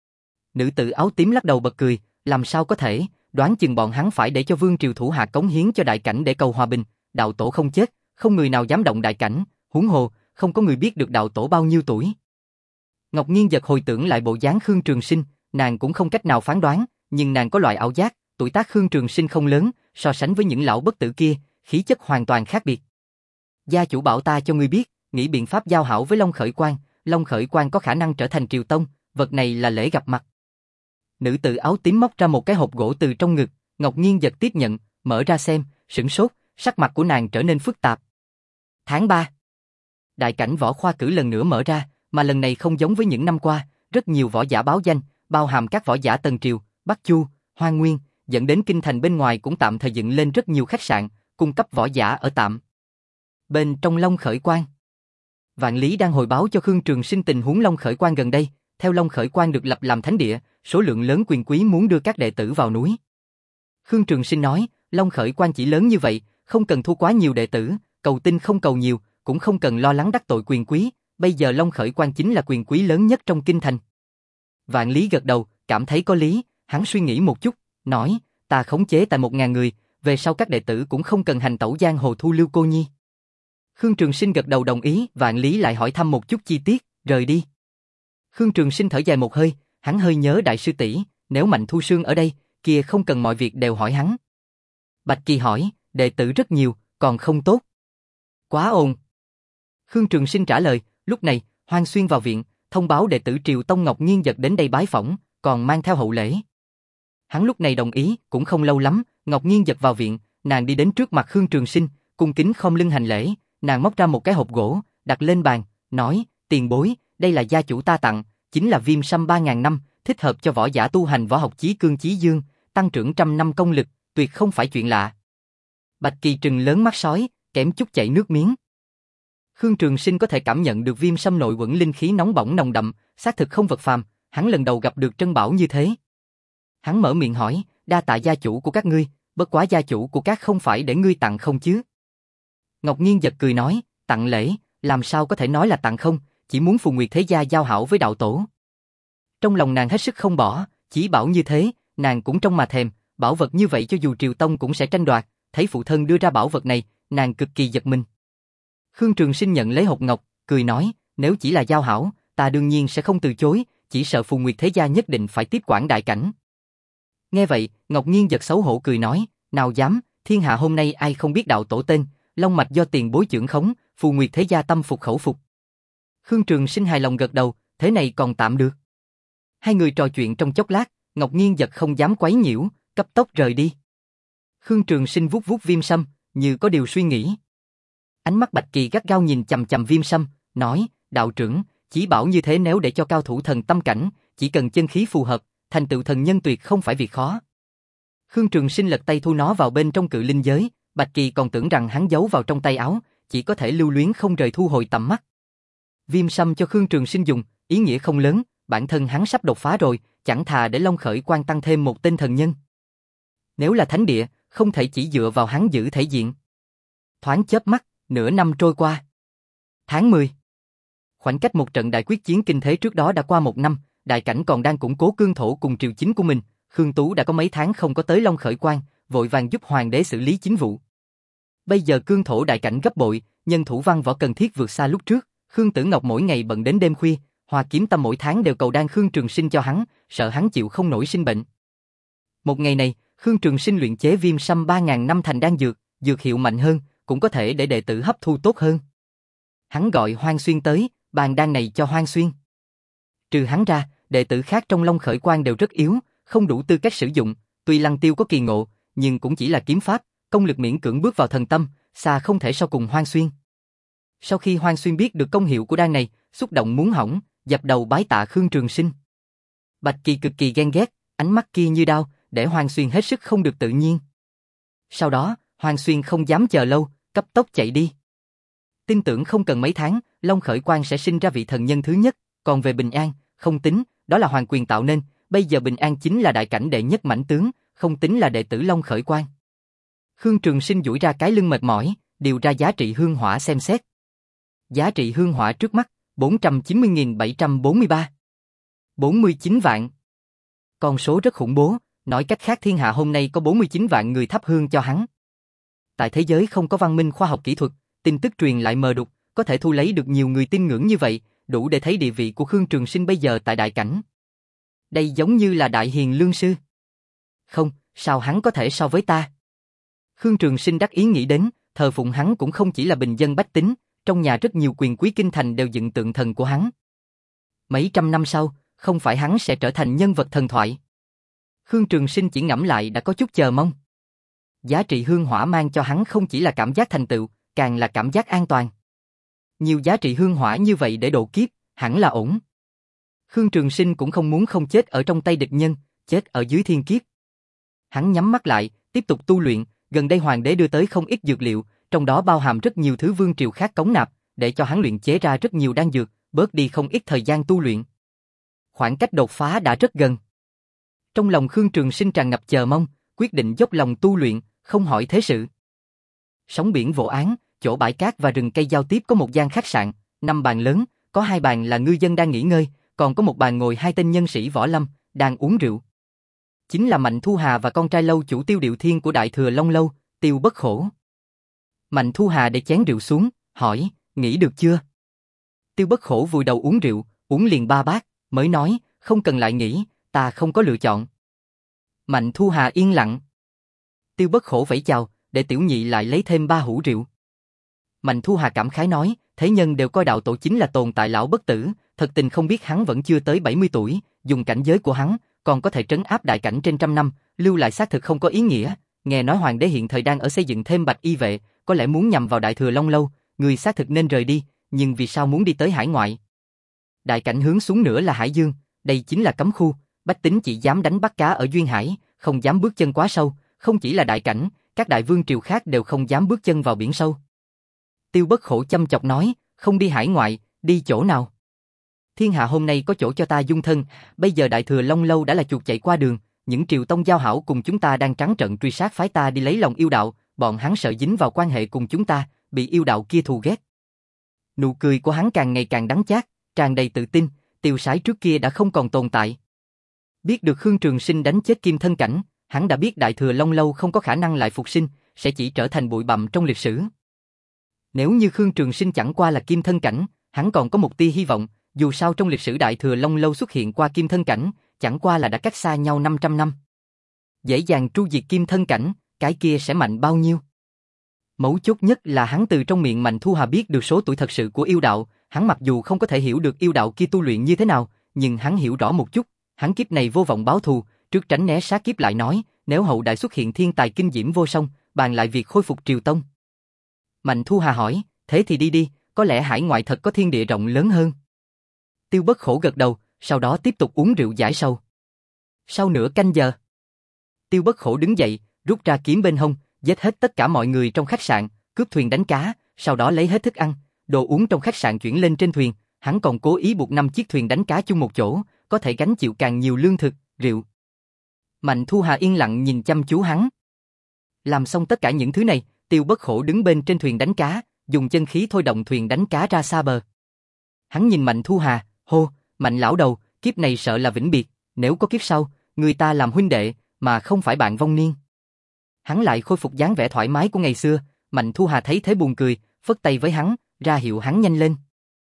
Nữ tử áo tím lắc đầu bật cười, làm sao có thể, đoán chừng bọn hắn phải để cho vương triều thủ hạ cống hiến cho đại cảnh để cầu hòa bình, đạo tổ không chết, không người nào dám động đại cảnh, huống hồ, không có người biết được đạo tổ bao nhiêu tuổi. Ngọc Nghiên Giật hồi tưởng lại bộ dáng Khương Trường Sinh, nàng cũng không cách nào phán đoán, nhưng nàng có loại ảo giác, tuổi tác Khương Trường Sinh không lớn, so sánh với những lão bất tử kia, khí chất hoàn toàn khác biệt. Gia chủ bảo ta cho ngươi biết, nghĩ biện pháp giao hảo với Long Khởi Quang, Long Khởi Quang có khả năng trở thành triều tông, vật này là lễ gặp mặt. Nữ tử áo tím móc ra một cái hộp gỗ từ trong ngực, Ngọc Nghiên Giật tiếp nhận, mở ra xem, sửng sốt, sắc mặt của nàng trở nên phức tạp. Tháng ba, đại cảnh võ khoa cử lần nữa mở ra, mà lần này không giống với những năm qua, rất nhiều võ giả báo danh, bao hàm các võ giả Tần Triều, Bắc Chu, Hoang Nguyên, dẫn đến kinh thành bên ngoài cũng tạm thời dựng lên rất nhiều khách sạn, cung cấp võ giả ở tạm. Bên trong Long Khởi Quang, Vạn Lý đang hồi báo cho Khương Trường Sinh tình huống Long Khởi Quang gần đây, theo Long Khởi Quang được lập làm thánh địa, số lượng lớn quyền quý muốn đưa các đệ tử vào núi. Khương Trường Sinh nói, Long Khởi Quang chỉ lớn như vậy, không cần thu quá nhiều đệ tử, cầu tinh không cầu nhiều, cũng không cần lo lắng đắc tội quyền quý, bây giờ Long Khởi Quang chính là quyền quý lớn nhất trong kinh thành. Vạn Lý gật đầu, cảm thấy có lý, hắn suy nghĩ một chút, nói, ta khống chế tại một ngàn người, về sau các đệ tử cũng không cần hành tẩu giang hồ thu lưu cô nhi. Khương Trường Sinh gật đầu đồng ý, Vạn Lý lại hỏi thăm một chút chi tiết, rời đi. Khương Trường Sinh thở dài một hơi, hắn hơi nhớ đại sư tỷ, nếu Mạnh Thu Sương ở đây, kia không cần mọi việc đều hỏi hắn. Bạch Kỳ hỏi, đệ tử rất nhiều, còn không tốt. Quá ồn. Khương Trường Sinh trả lời, lúc này, Hoang Xuyên vào viện, thông báo đệ tử Triều Tông Ngọc Nghiên Giật đến đây bái phỏng, còn mang theo hậu lễ. Hắn lúc này đồng ý, cũng không lâu lắm, Ngọc Nghiên Giật vào viện, nàng đi đến trước mặt Khương Trường Sinh, cung kính khom lưng hành lễ, nàng móc ra một cái hộp gỗ, đặt lên bàn, nói, tiền bối, đây là gia chủ ta tặng, chính là viêm sâm ba ngàn năm, thích hợp cho võ giả tu hành võ học chí cương chí dương, tăng trưởng trăm năm công lực, tuyệt không phải chuyện lạ. Bạch Kỳ trừng lớn mắt sói, kém chút chảy nước miếng. Khương Trường Sinh có thể cảm nhận được viêm sâm nội quẩn linh khí nóng bỏng nồng đậm, xác thực không vật phàm, hắn lần đầu gặp được trân bảo như thế, Hắn mở miệng hỏi, đa tạ gia chủ của các ngươi, bất quá gia chủ của các không phải để ngươi tặng không chứ? Ngọc Nghiên giật cười nói, tặng lễ, làm sao có thể nói là tặng không, chỉ muốn Phù Nguyệt Thế Gia giao hảo với đạo tổ. Trong lòng nàng hết sức không bỏ, chỉ bảo như thế, nàng cũng trong mà thèm, bảo vật như vậy cho dù Triều Tông cũng sẽ tranh đoạt, thấy phụ thân đưa ra bảo vật này, nàng cực kỳ giật mình. Khương Trường Sinh nhận lấy hộp ngọc, cười nói, nếu chỉ là giao hảo, ta đương nhiên sẽ không từ chối, chỉ sợ Phù Nguyệt Thế Gia nhất định phải tiếp quản đại cảnh. Nghe vậy, Ngọc Nghiên giật xấu hổ cười nói, nào dám, thiên hạ hôm nay ai không biết đạo tổ tên, long mạch do tiền bối trưởng khống, Phù Nguyệt Thế Gia tâm phục khẩu phục. Khương Trường Sinh hài lòng gật đầu, thế này còn tạm được. Hai người trò chuyện trong chốc lát, Ngọc Nghiên giật không dám quấy nhiễu, cấp tốc rời đi. Khương Trường Sinh vuốt vuốt Viêm Sâm, như có điều suy nghĩ. Ánh mắt Bạch Kỳ gắt gao nhìn chằm chằm Viêm Sâm, nói, đạo trưởng, chỉ bảo như thế nếu để cho cao thủ thần tâm cảnh, chỉ cần chân khí phù hợp, thành tựu thần nhân tuyệt không phải việc khó. Khương Trường Sinh lật tay thu nó vào bên trong cự linh giới, Bạch Kỳ còn tưởng rằng hắn giấu vào trong tay áo, chỉ có thể lưu luyến không rời thu hồi tầm mắt. Viêm Sâm cho Khương Trường Sinh dùng, ý nghĩa không lớn, bản thân hắn sắp đột phá rồi, chẳng thà để Long Khởi Quan tăng thêm một tên thần nhân. Nếu là thánh địa, không thể chỉ dựa vào hắn giữ thể diện. Thoáng chớp mắt, nửa năm trôi qua. Tháng mười. Khoảnh cách một trận đại quyết chiến kinh thế trước đó đã qua một năm, đại cảnh còn đang củng cố cương thổ cùng triều chính của mình, Khương Tú đã có mấy tháng không có tới Long Khởi Quan, vội vàng giúp hoàng đế xử lý chính vụ. Bây giờ cương thổ đại cảnh gấp bội, nhân thủ văn võ cần thiết vượt xa lúc trước, Khương Tử Ngọc mỗi ngày bận đến đêm khuya, Hoa Kiếm Tâm mỗi tháng đều cầu đan Khương Trường Sinh cho hắn, sợ hắn chịu không nổi sinh bệnh. Một ngày này, Khương Trường Sinh luyện chế Viêm Sâm ba ngàn năm thành đan dược, dược hiệu mạnh hơn, cũng có thể để đệ tử hấp thu tốt hơn. Hắn gọi Hoang Xuyên tới, bàn đan này cho Hoang Xuyên. Trừ hắn ra, đệ tử khác trong Long Khởi Quan đều rất yếu, không đủ tư cách sử dụng, tuy Lăng Tiêu có kỳ ngộ, nhưng cũng chỉ là kiếm pháp, công lực miễn cưỡng bước vào thần tâm, xa không thể so cùng Hoang Xuyên. Sau khi Hoang Xuyên biết được công hiệu của đan này, xúc động muốn hỏng, dập đầu bái tạ Khương Trường Sinh. Bạch Kỳ cực kỳ ghen ghét, ánh mắt kia như đao, để Hoang Xuyên hết sức không được tự nhiên. Sau đó, Hoang Xuyên không dám chờ lâu, cấp tốc chạy đi. Tin tưởng không cần mấy tháng, Long Khởi Quan sẽ sinh ra vị thần nhân thứ nhất, còn về Bình An, không tính, đó là Hoàng Quyền tạo nên, bây giờ Bình An chính là đại cảnh đệ nhất mãnh tướng, không tính là đệ tử Long Khởi Quan. Khương Trường Sinh duỗi ra cái lưng mệt mỏi, điều ra giá trị hương hỏa xem xét. Giá trị hương hỏa trước mắt, bốn trăm chín mươi nghìn bảy trăm bốn mươi ba. bốn mươi chín vạn. Con số rất khủng bố, nói cách khác thiên hạ hôm nay có bốn mươi chín vạn người thắp hương cho hắn. Tại thế giới không có văn minh khoa học kỹ thuật, tin tức truyền lại mờ đục, có thể thu lấy được nhiều người tin ngưỡng như vậy, đủ để thấy địa vị của Khương Trường Sinh bây giờ tại đại cảnh. Đây giống như là đại hiền lương sư. Không, sao hắn có thể so với ta? Khương Trường Sinh đắc ý nghĩ đến, thờ phụng hắn cũng không chỉ là bình dân bách tính, trong nhà rất nhiều quyền quý kinh thành đều dựng tượng thần của hắn. Mấy trăm năm sau, không phải hắn sẽ trở thành nhân vật thần thoại. Khương Trường Sinh chỉ ngẫm lại đã có chút chờ mong. Giá trị hương hỏa mang cho hắn không chỉ là cảm giác thành tựu, càng là cảm giác an toàn. Nhiều giá trị hương hỏa như vậy để độ kiếp, hẳn là ổn. Khương Trường Sinh cũng không muốn không chết ở trong tay địch nhân, chết ở dưới thiên kiếp. Hắn nhắm mắt lại, tiếp tục tu luyện, gần đây hoàng đế đưa tới không ít dược liệu, trong đó bao hàm rất nhiều thứ vương triều khác cống nạp, để cho hắn luyện chế ra rất nhiều đan dược, bớt đi không ít thời gian tu luyện. Khoảng cách đột phá đã rất gần. Trong lòng Khương Trường Sinh tràn ngập chờ mong, quyết định dốc lòng tu luyện, không hỏi thế sự. Sóng biển vỗ án, chỗ bãi cát và rừng cây giao tiếp có một gian khách sạn, năm bàn lớn, có hai bàn là ngư dân đang nghỉ ngơi, còn có một bàn ngồi hai tên nhân sĩ võ lâm, đang uống rượu. Chính là Mạnh Thu Hà và con trai lâu chủ Tiêu Điệu Thiên của Đại Thừa Long Lâu, Tiêu Bất Khổ. Mạnh Thu Hà để chén rượu xuống, hỏi, nghỉ được chưa? Tiêu Bất Khổ vùi đầu uống rượu, uống liền ba bát, mới nói, không cần lại nghỉ, ta không có lựa chọn. Mạnh Thu Hà yên lặng. Tiêu Bất Khổ vẫy chào, để tiểu nhị lại lấy thêm ba hũ rượu. Mạnh Thu Hà cảm khái nói, thế nhân đều coi đạo tổ chính là tồn tại lão bất tử, thật tình không biết hắn vẫn chưa tới bảy mươi tuổi, dùng cảnh giới của hắn, còn có thể trấn áp đại cảnh trên trăm năm, lưu lại xác thực không có ý nghĩa. Nghe nói hoàng đế hiện thời đang ở xây dựng thêm bạch y vệ, có lẽ muốn nhằm vào Đại Thừa Long Lâu, người xác thực nên rời đi, nhưng vì sao muốn đi tới hải ngoại? Đại cảnh hướng xuống nữa là Hải Dương, đây chính là cấm khu, bách tính chỉ dám đánh bắt cá ở duyên hải, không dám bước chân quá sâu, không chỉ là đại cảnh, các đại vương triều khác đều không dám bước chân vào biển sâu. Tiêu Bất Khổ chăm chọc nói, không đi hải ngoại, đi chỗ nào? Thiên hạ hôm nay có chỗ cho ta dung thân, bây giờ Đại Thừa Long Lâu đã là chuột chạy qua đường, những triều tông giao hảo cùng chúng ta đang trắng trợn truy sát phái ta đi lấy lòng yêu đạo, bọn hắn sợ dính vào quan hệ cùng chúng ta, bị yêu đạo kia thù ghét. Nụ cười của hắn càng ngày càng đắng chát, tràn đầy tự tin, Tiêu Sái trước kia đã không còn tồn tại. Biết được Khương Trường Sinh đánh chết Kim Thân Cảnh, hắn đã biết Đại Thừa Long Lâu không có khả năng lại phục sinh, sẽ chỉ trở thành bụi bặm trong lịch sử. Nếu như Khương Trường Sinh chẳng qua là Kim Thân Cảnh, hắn còn có một tia hy vọng, dù sao trong lịch sử Đại Thừa Long Lâu xuất hiện qua Kim Thân Cảnh, chẳng qua là đã cách xa nhau năm trăm năm. Dễ dàng tru diệt Kim Thân Cảnh, cái kia sẽ mạnh bao nhiêu? Mấu chốt nhất là hắn từ trong miệng Mạnh Thu Hà biết được số tuổi thật sự của yêu đạo, hắn mặc dù không có thể hiểu được yêu đạo kia tu luyện như thế nào, nhưng hắn hiểu rõ một chút, hắn kiếp này vô vọng báo thù, trước tránh né sát kiếp lại nói, nếu hậu đại xuất hiện thiên tài kinh diễm vô song, bàn lại việc khôi phục triều tông. Mạnh Thu Hà hỏi, thế thì đi đi, có lẽ hải ngoại thật có thiên địa rộng lớn hơn. Tiêu Bất Khổ gật đầu, sau đó tiếp tục uống rượu giải sầu. Sau nửa canh giờ, Tiêu Bất Khổ đứng dậy, rút ra kiếm bên hông, giết hết tất cả mọi người trong khách sạn, cướp thuyền đánh cá, sau đó lấy hết thức ăn, đồ uống trong khách sạn chuyển lên trên thuyền, hắn còn cố ý buộc năm chiếc thuyền đánh cá chung một chỗ, có thể gánh chịu càng nhiều lương thực, rượu. Mạnh Thu Hà yên lặng nhìn chăm chú hắn. Làm xong tất cả những thứ này, Tiêu Bất Khổ đứng bên trên thuyền đánh cá, dùng chân khí thôi động thuyền đánh cá ra xa bờ. Hắn nhìn Mạnh Thu Hà, hô, Mạnh lão đầu, kiếp này sợ là vĩnh biệt, nếu có kiếp sau, người ta làm huynh đệ, mà không phải bạn vong niên. Hắn lại khôi phục dáng vẻ thoải mái của ngày xưa, Mạnh Thu Hà thấy thế buồn cười, phất tay với hắn, ra hiệu hắn nhanh lên.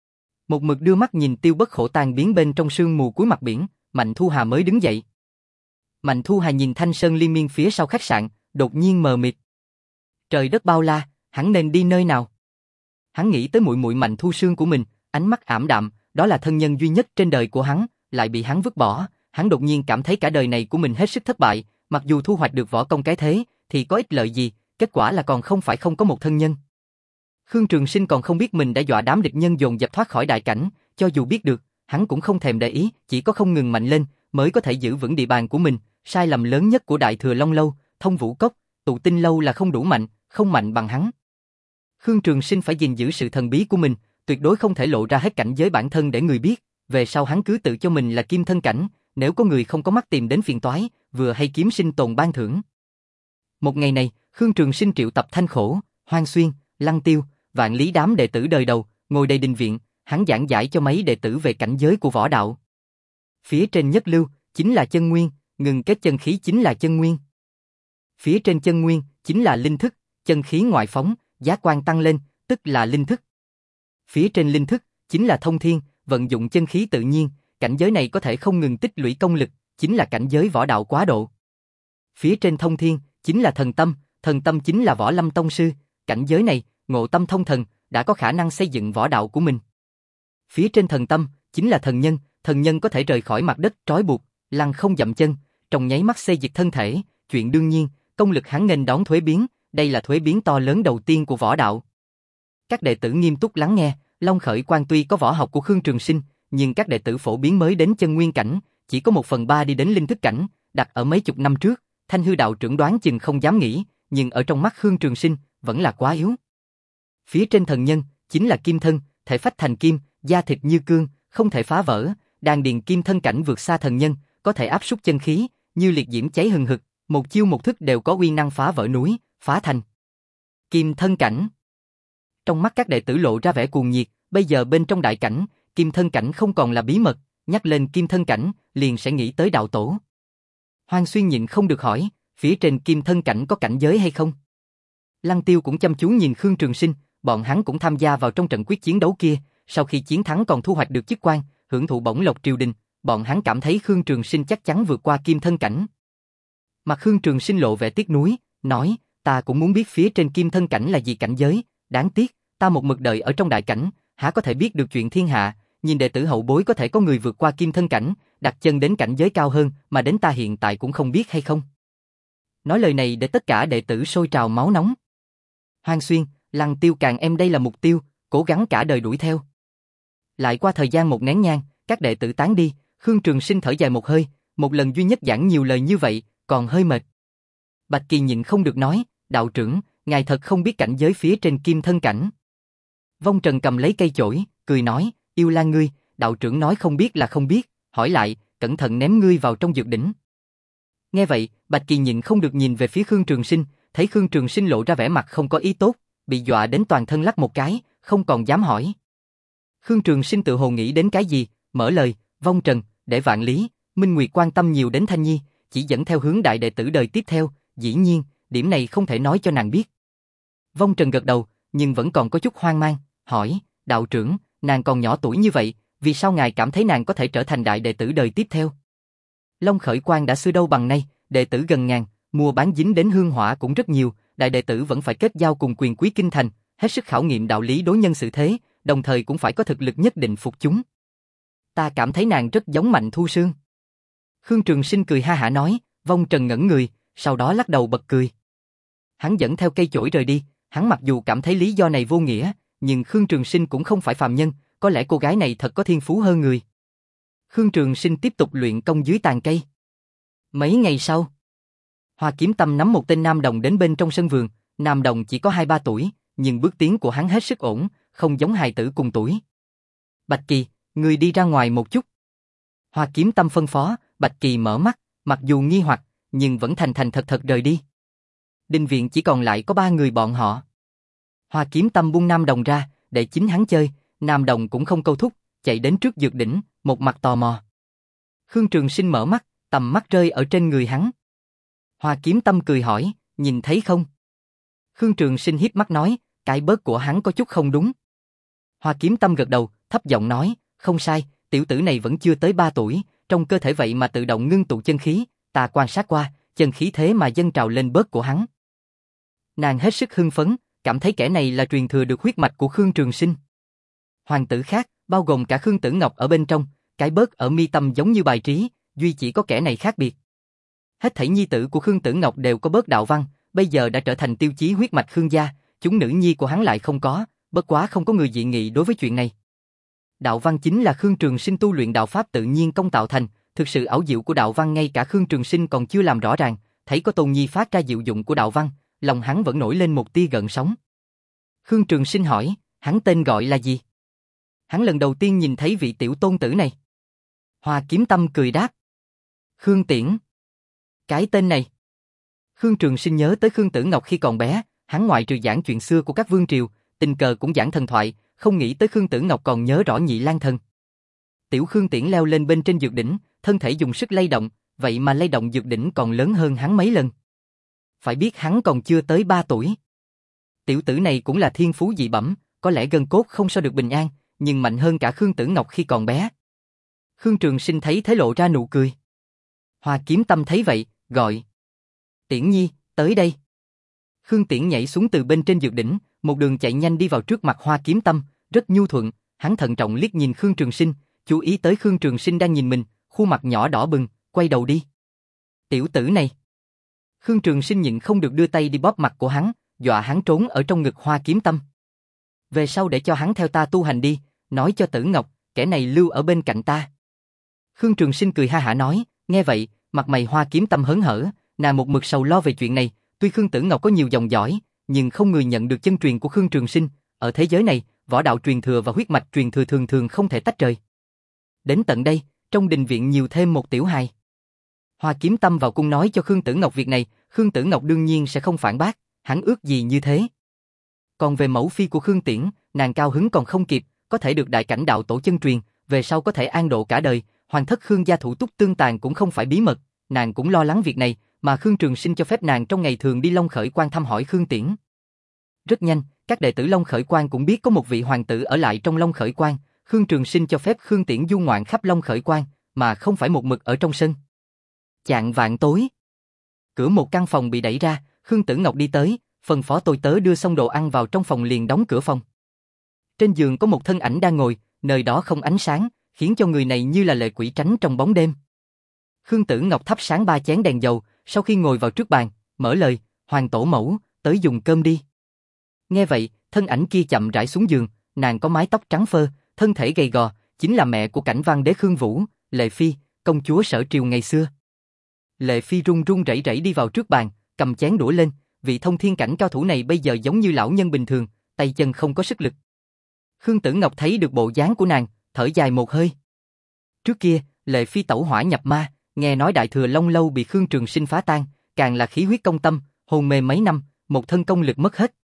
Một mực đưa mắt nhìn Tiêu Bất Khổ tan biến bên trong sương mù cuối mặt biển, Mạnh Thu Hà mới đứng dậy. Mạnh Thu Hà nhìn Thanh Sơn liên miên phía sau khách sạn, đột nhiên mờ mịt. Trời đất bao la, hắn nên đi nơi nào? Hắn nghĩ tới muội muội Mạnh Thu Sương của mình, ánh mắt ảm đạm, đó là thân nhân duy nhất trên đời của hắn, lại bị hắn vứt bỏ, hắn đột nhiên cảm thấy cả đời này của mình hết sức thất bại, mặc dù thu hoạch được võ công cái thế, thì có ích lợi gì, kết quả là còn không phải không có một thân nhân. Khương Trường Sinh còn không biết mình đã dọa đám địch nhân dồn dập thoát khỏi đại cảnh, cho dù biết được, hắn cũng không thèm để ý, chỉ có không ngừng mạnh lên, mới có thể giữ vững địa bàn của mình. Sai lầm lớn nhất của Đại Thừa Long Lâu, Thông Vũ Cốc, Tụ Tinh Lâu là không đủ mạnh, không mạnh bằng hắn. Khương Trường Sinh phải gìn giữ sự thần bí của mình, tuyệt đối không thể lộ ra hết cảnh giới bản thân để người biết, về sau hắn cứ tự cho mình là Kim Thân Cảnh, nếu có người không có mắt tìm đến phiền toái, vừa hay kiếm sinh tồn ban thưởng. Một ngày này, Khương Trường Sinh triệu tập Thanh Khổ, Hoang Xuyên, Lăng Tiêu, Vạn Lý đám đệ tử đời đầu, ngồi đầy đình viện, hắn giảng giải cho mấy đệ tử về cảnh giới của võ đạo. Phía trên nhất lưu chính là chân nguyên, ngừng kết chân khí chính là chân nguyên. Phía trên chân nguyên chính là linh thức, chân khí ngoại phóng, giá quan tăng lên, tức là linh thức. Phía trên linh thức chính là thông thiên, vận dụng chân khí tự nhiên, cảnh giới này có thể không ngừng tích lũy công lực, chính là cảnh giới võ đạo quá độ. Phía trên thông thiên chính là thần tâm, thần tâm chính là võ lâm tông sư, cảnh giới này, ngộ tâm thông thần, đã có khả năng xây dựng võ đạo của mình. Phía trên thần tâm chính là thần nhân, thần nhân có thể rời khỏi mặt đất trói buộc, lăng không dậm chân, trong nháy mắt xây dịch thân thể, chuyện đương nhiên, công lực hắn nghênh đón thuế biến, đây là thuế biến to lớn đầu tiên của võ đạo. Các đệ tử nghiêm túc lắng nghe, Long Khởi Quan tuy có võ học của Khương Trường Sinh, nhưng các đệ tử phổ biến mới đến chân nguyên cảnh, chỉ có một phần ba đi đến linh thức cảnh, đặt ở mấy chục năm trước, Thanh Hư đạo trưởng đoán chừng không dám nghĩ, nhưng ở trong mắt Khương Trường Sinh, vẫn là quá yếu. Phía trên thần nhân, chính là kim thân, thể phách thành kim, da thịt như cương, không thể phá vỡ, đan điền kim thân cảnh vượt xa thần nhân, có thể áp súc chân khí, như liệt diễm cháy hừng hực, một chiêu một thức đều có uy năng phá vỡ núi, phá thành kim thân cảnh. Trong mắt các đệ tử lộ ra vẻ cuồng nhiệt, bây giờ bên trong đại cảnh, kim thân cảnh không còn là bí mật, nhắc lên kim thân cảnh, liền sẽ nghĩ tới đạo tổ. Hoang Xuyên nhịn không được hỏi, phía trên kim thân cảnh có cảnh giới hay không? Lăng Tiêu cũng chăm chú nhìn Khương Trường Sinh, bọn hắn cũng tham gia vào trong trận quyết chiến đấu kia, sau khi chiến thắng còn thu hoạch được chức quan, hưởng thụ bổng lộc triều đình, bọn hắn cảm thấy Khương Trường Sinh chắc chắn vượt qua kim thân cảnh. Mặt Khương Trường Sinh lộ vẻ tiếc nuối, nói, ta cũng muốn biết phía trên kim thân cảnh là gì cảnh giới, đáng tiếc, ta một mực đợi ở trong đại cảnh, há có thể biết được chuyện thiên hạ, nhìn đệ tử hậu bối có thể có người vượt qua kim thân cảnh, đặt chân đến cảnh giới cao hơn, mà đến ta hiện tại cũng không biết hay không. Nói lời này để tất cả đệ tử sôi trào máu nóng. Hoang Xuyên, Lăng Tiêu càng em đây là mục tiêu, cố gắng cả đời đuổi theo. Lại qua thời gian một nén nhang, các đệ tử tán đi, Khương Trường Sinh thở dài một hơi, một lần duy nhất giảng nhiều lời như vậy, còn hơi mệt. Bạch Kỳ nhịn không được nói, đạo trưởng, ngài thật không biết cảnh giới phía trên kim thân cảnh. Vong Trần cầm lấy cây chổi, cười nói, yêu Lan ngươi, đạo trưởng nói không biết là không biết, hỏi lại, cẩn thận ném ngươi vào trong dược đỉnh. Nghe vậy, Bạch Kỳ nhịn không được nhìn về phía Khương Trường Sinh, thấy Khương Trường Sinh lộ ra vẻ mặt không có ý tốt, bị dọa đến toàn thân lắc một cái, không còn dám hỏi. Khương Trường Sinh tự hồ nghĩ đến cái gì, mở lời, vong trần, để vạn lý, Minh Nguyệt quan tâm nhiều đến Thanh Nhi, chỉ dẫn theo hướng đại đệ tử đời tiếp theo, dĩ nhiên, điểm này không thể nói cho nàng biết. Vong Trần gật đầu, nhưng vẫn còn có chút hoang mang, hỏi, đạo trưởng, nàng còn nhỏ tuổi như vậy, vì sao ngài cảm thấy nàng có thể trở thành đại đệ tử đời tiếp theo? Long Khởi Quan đã xưa đâu bằng nay, đệ tử gần ngàn, mua bán dính đến hương hỏa cũng rất nhiều, đại đệ tử vẫn phải kết giao cùng quyền quý kinh thành, hết sức khảo nghiệm đạo lý đối nhân xử thế, đồng thời cũng phải có thực lực nhất định phục chúng. Ta cảm thấy nàng rất giống Mạnh Thu Sương. Khương Trường Sinh cười ha hả nói, Vong Trần ngẩn người, sau đó lắc đầu bật cười. Hắn dẫn theo cây chổi rời đi, hắn mặc dù cảm thấy lý do này vô nghĩa, nhưng Khương Trường Sinh cũng không phải phàm nhân, có lẽ cô gái này thật có thiên phú hơn người. Khương Trường Sinh tiếp tục luyện công dưới tàn cây. Mấy ngày sau, Hoa Kiếm Tâm nắm một tên nam đồng đến bên trong sân vườn, nam đồng chỉ có hai ba tuổi, nhưng bước tiến của hắn hết sức ổn, không giống hài tử cùng tuổi. Bạch Kỳ, người đi ra ngoài một chút. Hoa Kiếm Tâm phân phó, Bạch Kỳ mở mắt, mặc dù nghi hoặc, nhưng vẫn thành thành thật thật rời đi. Đình viện chỉ còn lại có ba người bọn họ. Hoa Kiếm Tâm buông nam đồng ra, để chính hắn chơi, nam đồng cũng không câu thúc, chạy đến trước dược đỉnh, một mặt tò mò. Khương Trường Sinh mở mắt, tầm mắt rơi ở trên người hắn. Hoa Kiếm Tâm cười hỏi, nhìn thấy không? Khương Trường Sinh hiếp mắt nói, cái bớt của hắn có chút không đúng. Hoa Kiếm Tâm gật đầu, thấp giọng nói, không sai, tiểu tử này vẫn chưa tới ba tuổi, trong cơ thể vậy mà tự động ngưng tụ chân khí, ta quan sát qua, chân khí thế mà dâng trào lên bớt của hắn. Nàng hết sức hưng phấn, cảm thấy kẻ này là truyền thừa được huyết mạch của Khương Trường Sinh. Hoàng tử khác, bao gồm cả Khương Tử Ngọc ở bên trong, cái bớt ở mi tâm giống như bài trí, duy chỉ có kẻ này khác biệt. Hết thảy nhi tử của Khương Tử Ngọc đều có bớt đạo văn, bây giờ đã trở thành tiêu chí huyết mạch Khương gia, chúng nữ nhi của hắn lại không có, bất quá không có người dị nghị đối với chuyện này. Đạo văn chính là Khương Trường Sinh tu luyện đạo pháp tự nhiên công tạo thành, thực sự ảo diệu của đạo văn ngay cả Khương Trường Sinh còn chưa làm rõ ràng, thấy có Tôn Nhi phát ra diệu dụng của đạo văn, lòng hắn vẫn nổi lên một tia gợn sóng. Khương Trường Sinh hỏi, hắn tên gọi là gì? Hắn lần đầu tiên nhìn thấy vị tiểu tôn tử này. Hoa Kiếm Tâm cười đáp, Khương Tiễn. Cái tên này. Khương Trường Sinh nhớ tới Khương Tử Ngọc khi còn bé, hắn ngoại trừ giảng chuyện xưa của các vương triều, tình cờ cũng giảng thần thoại, không nghĩ tới Khương Tử Ngọc còn nhớ rõ Nhị Lang Thần. Tiểu Khương Tiễn leo lên bên trên dược đỉnh, thân thể dùng sức lay động, vậy mà lay động dược đỉnh còn lớn hơn hắn mấy lần. Phải biết hắn còn chưa tới ba tuổi. Tiểu tử này cũng là thiên phú dị bẩm, có lẽ gân cốt không so được bình an, nhưng mạnh hơn cả Khương Tử Ngọc khi còn bé. Khương Trường Sinh thấy thế lộ ra nụ cười. Hoa Kiếm Tâm thấy vậy, gọi, Tiễn Nhi, tới đây. Khương Tiễn nhảy xuống từ bên trên dược đỉnh, một đường chạy nhanh đi vào trước mặt Hoa Kiếm Tâm, rất nhu thuận, hắn thận trọng liếc nhìn Khương Trường Sinh, chú ý tới Khương Trường Sinh đang nhìn mình, khuôn mặt nhỏ đỏ bừng, quay đầu đi. Tiểu tử này. Khương Trường Sinh nhịn không được đưa tay đi bóp mặt của hắn, dọa hắn trốn ở trong ngực Hoa Kiếm Tâm. Về sau để cho hắn theo ta tu hành đi, nói cho Tử Ngọc, kẻ này lưu ở bên cạnh ta. Khương Trường Sinh cười ha hả nói, nghe vậy, mặt mày Hoa Kiếm Tâm hớn hở, nàng một mực sầu lo về chuyện này, tuy Khương Tử Ngọc có nhiều dòng dõi, nhưng không người nhận được chân truyền của Khương Trường Sinh, ở thế giới này, võ đạo truyền thừa và huyết mạch truyền thừa thường thường không thể tách rời. Đến tận đây, trong đình viện nhiều thêm một tiểu hài. Hoa Kiếm Tâm vào cung nói cho Khương Tử Ngọc việc này, Khương Tử Ngọc đương nhiên sẽ không phản bác, hắn ước gì như thế. Còn về mẫu phi của Khương Tiễn, nàng cao hứng còn không kịp, có thể được đại cảnh đạo tổ chân truyền, về sau có thể an độ cả đời, hoàng thất Khương gia thủ túc tương tàn cũng không phải bí mật, nàng cũng lo lắng việc này, mà Khương Trường Sinh cho phép nàng trong ngày thường đi Long Khởi Quan thăm hỏi Khương Tiễn. Rất nhanh, các đệ tử Long Khởi Quan cũng biết có một vị hoàng tử ở lại trong Long Khởi Quan, Khương Trường Sinh cho phép Khương Tiễn du ngoạn khắp Long Khởi Quan, mà không phải một mực ở trong sân. Chạng vạng tối, cửa một căn phòng bị đẩy ra, Khương Tử Ngọc đi tới, phân phó tôi tớ đưa xong đồ ăn vào trong phòng liền đóng cửa phòng. Trên giường có một thân ảnh đang ngồi, nơi đó không ánh sáng, khiến cho người này như là lệ quỷ tránh trong bóng đêm. Khương Tử Ngọc thắp sáng ba chén đèn dầu, sau khi ngồi vào trước bàn, mở lời, Hoàng tổ mẫu, tới dùng cơm đi. Nghe vậy, thân ảnh kia chậm rãi xuống giường, nàng có mái tóc trắng phơ, thân thể gầy gò, chính là mẹ của Cảnh Văn đế Khương Vũ, Lệ Phi, công chúa Sở Triều ngày xưa. Lệ Phi run run rẩy rẩy đi vào trước bàn, cầm chén đũa lên, vị thông thiên cảnh cao thủ này bây giờ giống như lão nhân bình thường, tay chân không có sức lực. Khương Tử Ngọc thấy được bộ dáng của nàng, thở dài một hơi. Trước kia, Lệ Phi tẩu hỏa nhập ma, nghe nói Đại Thừa Long Lâu bị Khương Trường Sinh phá tan, càng là khí huyết công tâm, hôn mê mấy năm, một thân công lực mất hết.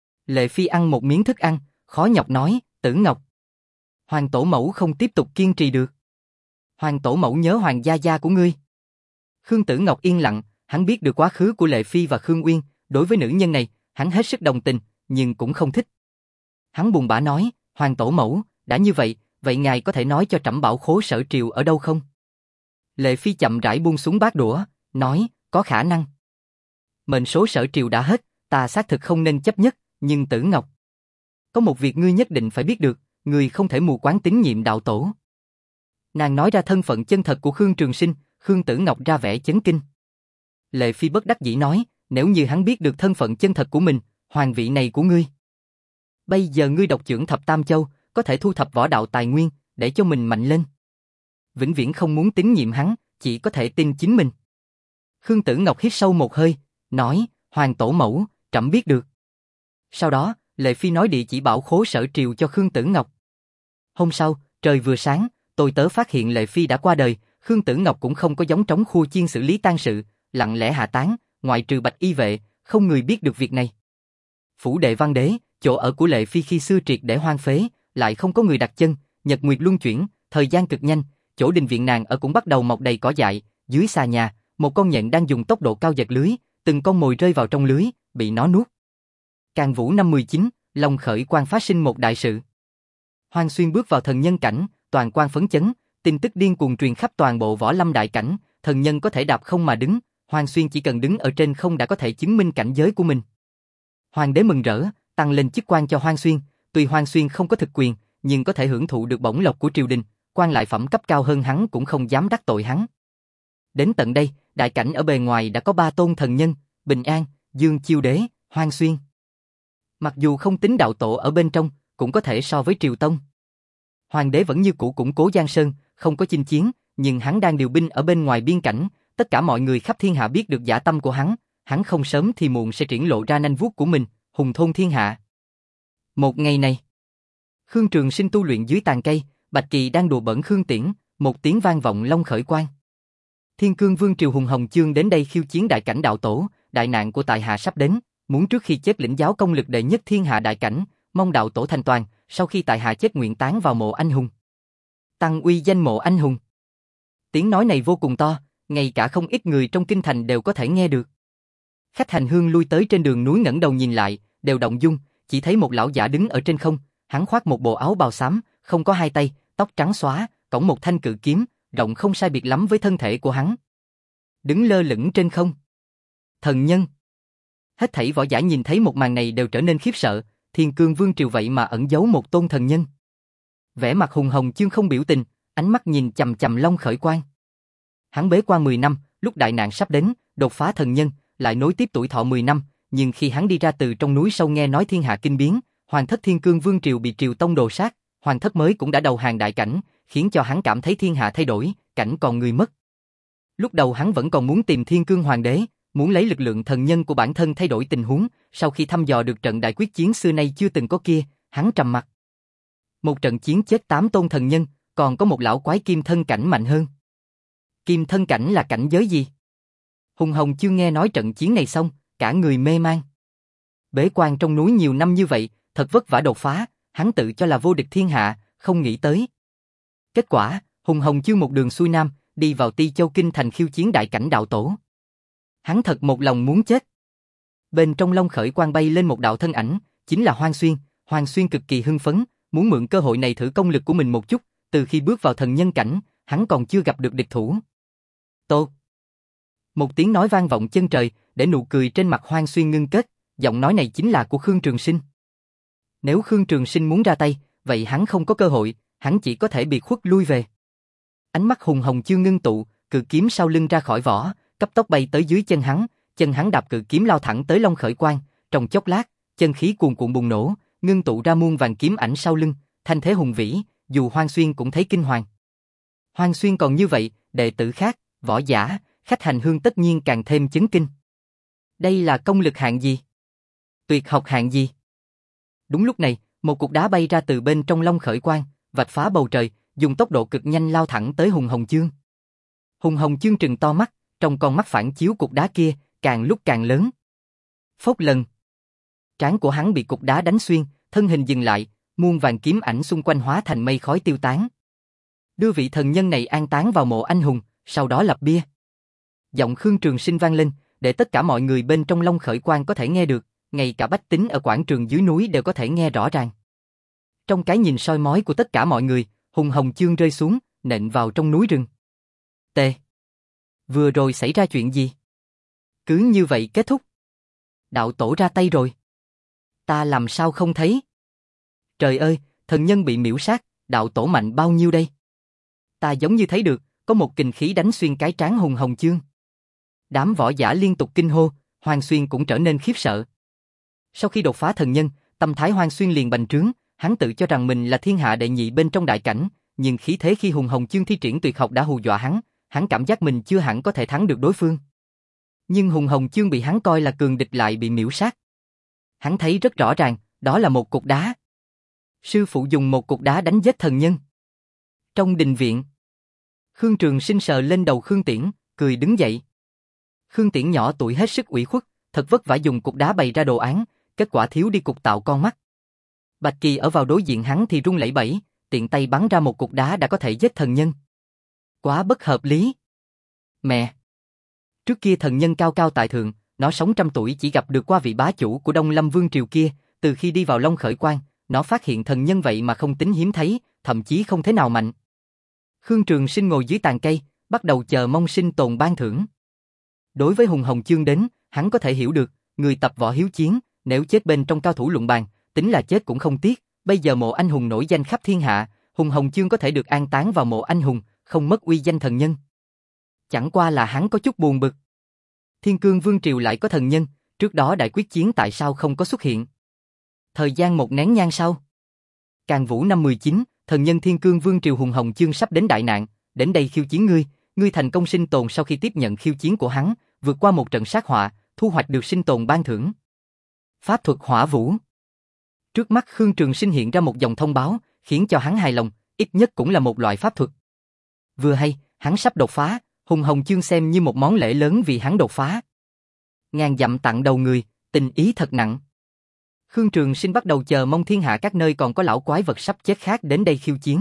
Lệ Phi ăn một miếng thức ăn, khó nhọc nói, Tử Ngọc. Hoàng tổ mẫu không tiếp tục kiên trì được. Hoàng tổ mẫu nhớ Hoàng gia gia của ngươi. Khương Tử Ngọc yên lặng, hắn biết được quá khứ của Lệ Phi và Khương Uyên, đối với nữ nhân này, hắn hết sức đồng tình, nhưng cũng không thích. Hắn buồn bã nói, Hoàng tổ mẫu, đã như vậy, vậy ngài có thể nói cho trẫm bảo khố Sở Triều ở đâu không? Lệ Phi chậm rãi buông xuống bát đũa, nói, có khả năng. Mệnh số Sở Triều đã hết, ta xác thực không nên chấp nhất, nhưng Tử Ngọc, có một việc ngươi nhất định phải biết được, ngươi không thể mù quáng tín nhiệm đạo tổ. Nàng nói ra thân phận chân thật của Khương Trường Sinh, Khương Tử Ngọc ra vẻ chấn kinh. Lệ Phi bất đắc dĩ nói, nếu như hắn biết được thân phận chân thật của mình, hoàng vị này của ngươi. Bây giờ ngươi độc chưởng thập tam châu, có thể thu thập võ đạo tài nguyên, để cho mình mạnh lên. Vĩnh viễn không muốn tín nhiệm hắn, chỉ có thể tin chính mình. Khương Tử Ngọc hít sâu một hơi, nói, Hoàng tổ mẫu, trẫm biết được. Sau đó, Lệ Phi nói địa chỉ bảo khố Sở Triều cho Khương Tử Ngọc. Hôm sau, trời vừa sáng, tôi tớ phát hiện Lệ Phi đã qua đời, Khương Tử Ngọc cũng không có giống trống khua chiên xử lý tang sự, lặng lẽ hạ táng, ngoại trừ Bạch Y vệ, không người biết được việc này. Phủ đệ Văn Đế, chỗ ở của Lệ Phi khi xưa triệt để hoang phế, lại không có người đặt chân, nhật nguyệt luân chuyển, thời gian cực nhanh, chỗ đình viện nàng ở cũng bắt đầu mọc đầy cỏ dại, dưới xà nhà, một con nhện đang dùng tốc độ cao giật lưới, từng con mồi rơi vào trong lưới, bị nó nuốt. Càn Vũ năm mười chín, Long Khởi Quan phát sinh một đại sự. Hoang Xuyên bước vào thần nhân cảnh, toàn quan phấn chấn, tin tức điên cuồng truyền khắp toàn bộ võ lâm đại cảnh, thần nhân có thể đạp không mà đứng, Hoang Xuyên chỉ cần đứng ở trên không đã có thể chứng minh cảnh giới của mình. Hoàng đế mừng rỡ, tăng lên chức quan cho Hoang Xuyên, tuy Hoang Xuyên không có thực quyền, nhưng có thể hưởng thụ được bổng lộc của triều đình, quan lại phẩm cấp cao hơn hắn cũng không dám đắc tội hắn. Đến tận đây, đại cảnh ở bề ngoài đã có ba tôn thần nhân, Bình An, Dương Chiêu Đế, Hoang Xuyên. Mặc dù không tính đạo tổ ở bên trong, cũng có thể so với Triều Tông. Hoàng đế vẫn như cũ củng cố Giang Sơn, không có chinh chiến, nhưng hắn đang điều binh ở bên ngoài biên cảnh, tất cả mọi người khắp thiên hạ biết được dã tâm của hắn, hắn không sớm thì muộn sẽ triển lộ ra nanh vuốt của mình, hùng thôn thiên hạ. Một ngày này, Khương Trường Sinh tu luyện dưới tàn cây, Bạch Kỳ đang đùa bỡn Khương Tiễn, một tiếng vang vọng Long Khởi Quan. Thiên Cương Vương triều Hùng Hồng Chương đến đây khiêu chiến đại cảnh đạo tổ, đại nạn của tại hạ sắp đến, muốn trước khi chết lĩnh giáo công lực đệ nhất thiên hạ đại cảnh, mong đạo tổ thành toàn, sau khi tại hạ chết nguyện táng vào mộ anh hùng. Tăng uy danh mộ anh hùng. Tiếng nói này vô cùng to, ngay cả không ít người trong kinh thành đều có thể nghe được. Khách hành hương lui tới trên đường núi ngẩng đầu nhìn lại, đều động dung, chỉ thấy một lão giả đứng ở trên không, hắn khoác một bộ áo bào xám, không có hai tay, tóc trắng xóa, cõng một thanh cự kiếm, rộng không sai biệt lắm với thân thể của hắn. Đứng lơ lửng trên không. Thần nhân. Hết thảy võ giả nhìn thấy một màn này đều trở nên khiếp sợ, Thiên Cương Vương triều vậy mà ẩn giấu một tôn thần nhân. Vẻ mặt Hùng Hồng Chương không biểu tình, ánh mắt nhìn chằm chằm Long Khởi Quan. Hắn bế quan mười năm, lúc đại nạn sắp đến, đột phá thần nhân, lại nối tiếp tuổi thọ mười năm, nhưng khi hắn đi ra từ trong núi sâu nghe nói thiên hạ kinh biến, hoàng thất Thiên Cương Vương triều bị Triều Tông đồ sát, hoàng thất mới cũng đã đầu hàng đại cảnh, khiến cho hắn cảm thấy thiên hạ thay đổi, cảnh còn người mất. Lúc đầu hắn vẫn còn muốn tìm Thiên Cương Hoàng đế, muốn lấy lực lượng thần nhân của bản thân thay đổi tình huống, sau khi thăm dò được trận đại quyết chiến xưa nay chưa từng có kia, hắn trầm mặc. Một trận chiến chết tám tôn thần nhân, còn có một lão quái kim thân cảnh mạnh hơn. Kim thân cảnh là cảnh giới gì? Hùng Hồng chưa nghe nói trận chiến này xong, cả người mê man. Bế quan trong núi nhiều năm như vậy, thật vất vả đột phá, hắn tự cho là vô địch thiên hạ, không nghĩ tới. Kết quả, Hùng Hồng chưa một đường xuôi nam, đi vào Ti Châu Kinh thành khiêu chiến đại cảnh đạo tổ. Hắn thật một lòng muốn chết. Bên trong Long Khởi Quan bay lên một đạo thân ảnh, chính là Hoang Xuyên. Hoang Xuyên cực kỳ hưng phấn, muốn mượn cơ hội này thử công lực của mình một chút, từ khi bước vào thần nhân cảnh, hắn còn chưa gặp được địch thủ. Tốt. Một tiếng nói vang vọng chân trời, để nụ cười trên mặt Hoang Xuyên ngưng kết, giọng nói này chính là của Khương Trường Sinh. Nếu Khương Trường Sinh muốn ra tay, vậy hắn không có cơ hội, hắn chỉ có thể bị khuất lui về. Ánh mắt Hùng Hồng chưa ngưng tụ, cự kiếm sau lưng ra khỏi vỏ, cấp tốc bay tới dưới chân hắn, chân hắn đạp cự kiếm lao thẳng tới Long Khởi Quan, trong chốc lát, chân khí cuồn cuộn bùng nổ, ngưng tụ ra muôn vàng kiếm ảnh sau lưng, thanh thế hùng vĩ, dù Hoang Xuyên cũng thấy kinh hoàng. Hoang Xuyên còn như vậy, đệ tử khác, võ giả, khách hành hương tất nhiên càng thêm chấn kinh. Đây là công lực hạng gì? Tuyệt học hạng gì? Đúng lúc này, một cục đá bay ra từ bên trong Long Khởi Quan, vạch phá bầu trời, dùng tốc độ cực nhanh lao thẳng tới Hùng Hồng Chương. Hùng Hồng Chương trừng to mắt, trong con mắt phản chiếu cục đá kia, càng lúc càng lớn. Phốc lần. Trán của hắn bị cục đá đánh xuyên, thân hình dừng lại, muôn vàng kiếm ảnh xung quanh hóa thành mây khói tiêu tán. Đưa vị thần nhân này an táng vào mộ anh hùng, sau đó lập bia. Giọng Khương Trường Sinh vang lên, để tất cả mọi người bên trong Long Khởi Quan có thể nghe được, ngay cả bách tính ở quảng trường dưới núi đều có thể nghe rõ ràng. Trong cái nhìn soi mói của tất cả mọi người, Hùng Hồng Chương rơi xuống, nện vào trong núi rừng. T. Vừa rồi xảy ra chuyện gì? Cứ như vậy kết thúc. Đạo tổ ra tay rồi. Ta làm sao không thấy? Trời ơi, thần nhân bị miễu sát, đạo tổ mạnh bao nhiêu đây? Ta giống như thấy được, có một kình khí đánh xuyên cái trán Hùng Hồng Chương. Đám võ giả liên tục kinh hô, Hoàng Xuyên cũng trở nên khiếp sợ. Sau khi đột phá thần nhân, tâm thái Hoàng Xuyên liền bành trướng, hắn tự cho rằng mình là thiên hạ đệ nhị bên trong đại cảnh, nhưng khí thế khi Hùng Hồng Chương thi triển tuyệt học đã hù dọa hắn, hắn cảm giác mình chưa hẳn có thể thắng được đối phương. Nhưng Hùng Hồng Chương bị hắn coi là cường địch lại bị miễu sát. Hắn thấy rất rõ ràng, đó là một cục đá. Sư phụ dùng một cục đá đánh giết thần nhân. Trong đình viện, Khương Trường Sinh sờ lên đầu Khương Tiễn, cười đứng dậy. Khương Tiễn nhỏ tuổi hết sức ủy khuất, thật vất vả dùng cục đá bày ra đồ án, kết quả thiếu đi cục tạo con mắt. Bạch Kỳ ở vào đối diện hắn thì run lẩy bẩy, tiện tay bắn ra một cục đá đã có thể giết thần nhân. Quá bất hợp lý. Mẹ! Trước kia thần nhân cao cao tại thượng, nó sống trăm tuổi chỉ gặp được qua vị bá chủ của Đông Lâm Vương triều kia, từ khi đi vào Long Khởi Quan, nó phát hiện thần nhân vậy mà không tính hiếm thấy, thậm chí không thế nào mạnh. Khương Trường Sinh ngồi dưới tàn cây, bắt đầu chờ mong sinh tồn ban thưởng. Đối với Hùng Hồng Chương đến, hắn có thể hiểu được, người tập võ hiếu chiến, nếu chết bên trong cao thủ luận bàn, tính là chết cũng không tiếc, bây giờ mộ anh hùng nổi danh khắp thiên hạ, Hùng Hồng Chương có thể được an táng vào mộ anh hùng, không mất uy danh thần nhân. Chẳng qua là hắn có chút buồn bực. Thiên Cương Vương triều lại có thần nhân, trước đó đại quyết chiến tại sao không có xuất hiện? Thời gian một nén nhang sau, Càn Vũ năm mười chín, thần nhân Thiên Cương Vương triều Hùng Hồng Chương sắp đến đại nạn, đến đây khiêu chiến ngươi, ngươi thành công sinh tồn sau khi tiếp nhận khiêu chiến của hắn, vượt qua một trận sát họa, thu hoạch được sinh tồn ban thưởng. Pháp thuật Hỏa Vũ. Trước mắt Khương Trường Sinh hiện ra một dòng thông báo, khiến cho hắn hài lòng, ít nhất cũng là một loại pháp thuật. Vừa hay, hắn sắp đột phá, Hùng Hồng Chương xem như một món lễ lớn vì hắn đột phá. Ngàn dặm tặng đầu người, tình ý thật nặng. Khương Trường Sinh bắt đầu chờ mong thiên hạ các nơi còn có lão quái vật sắp chết khác đến đây khiêu chiến.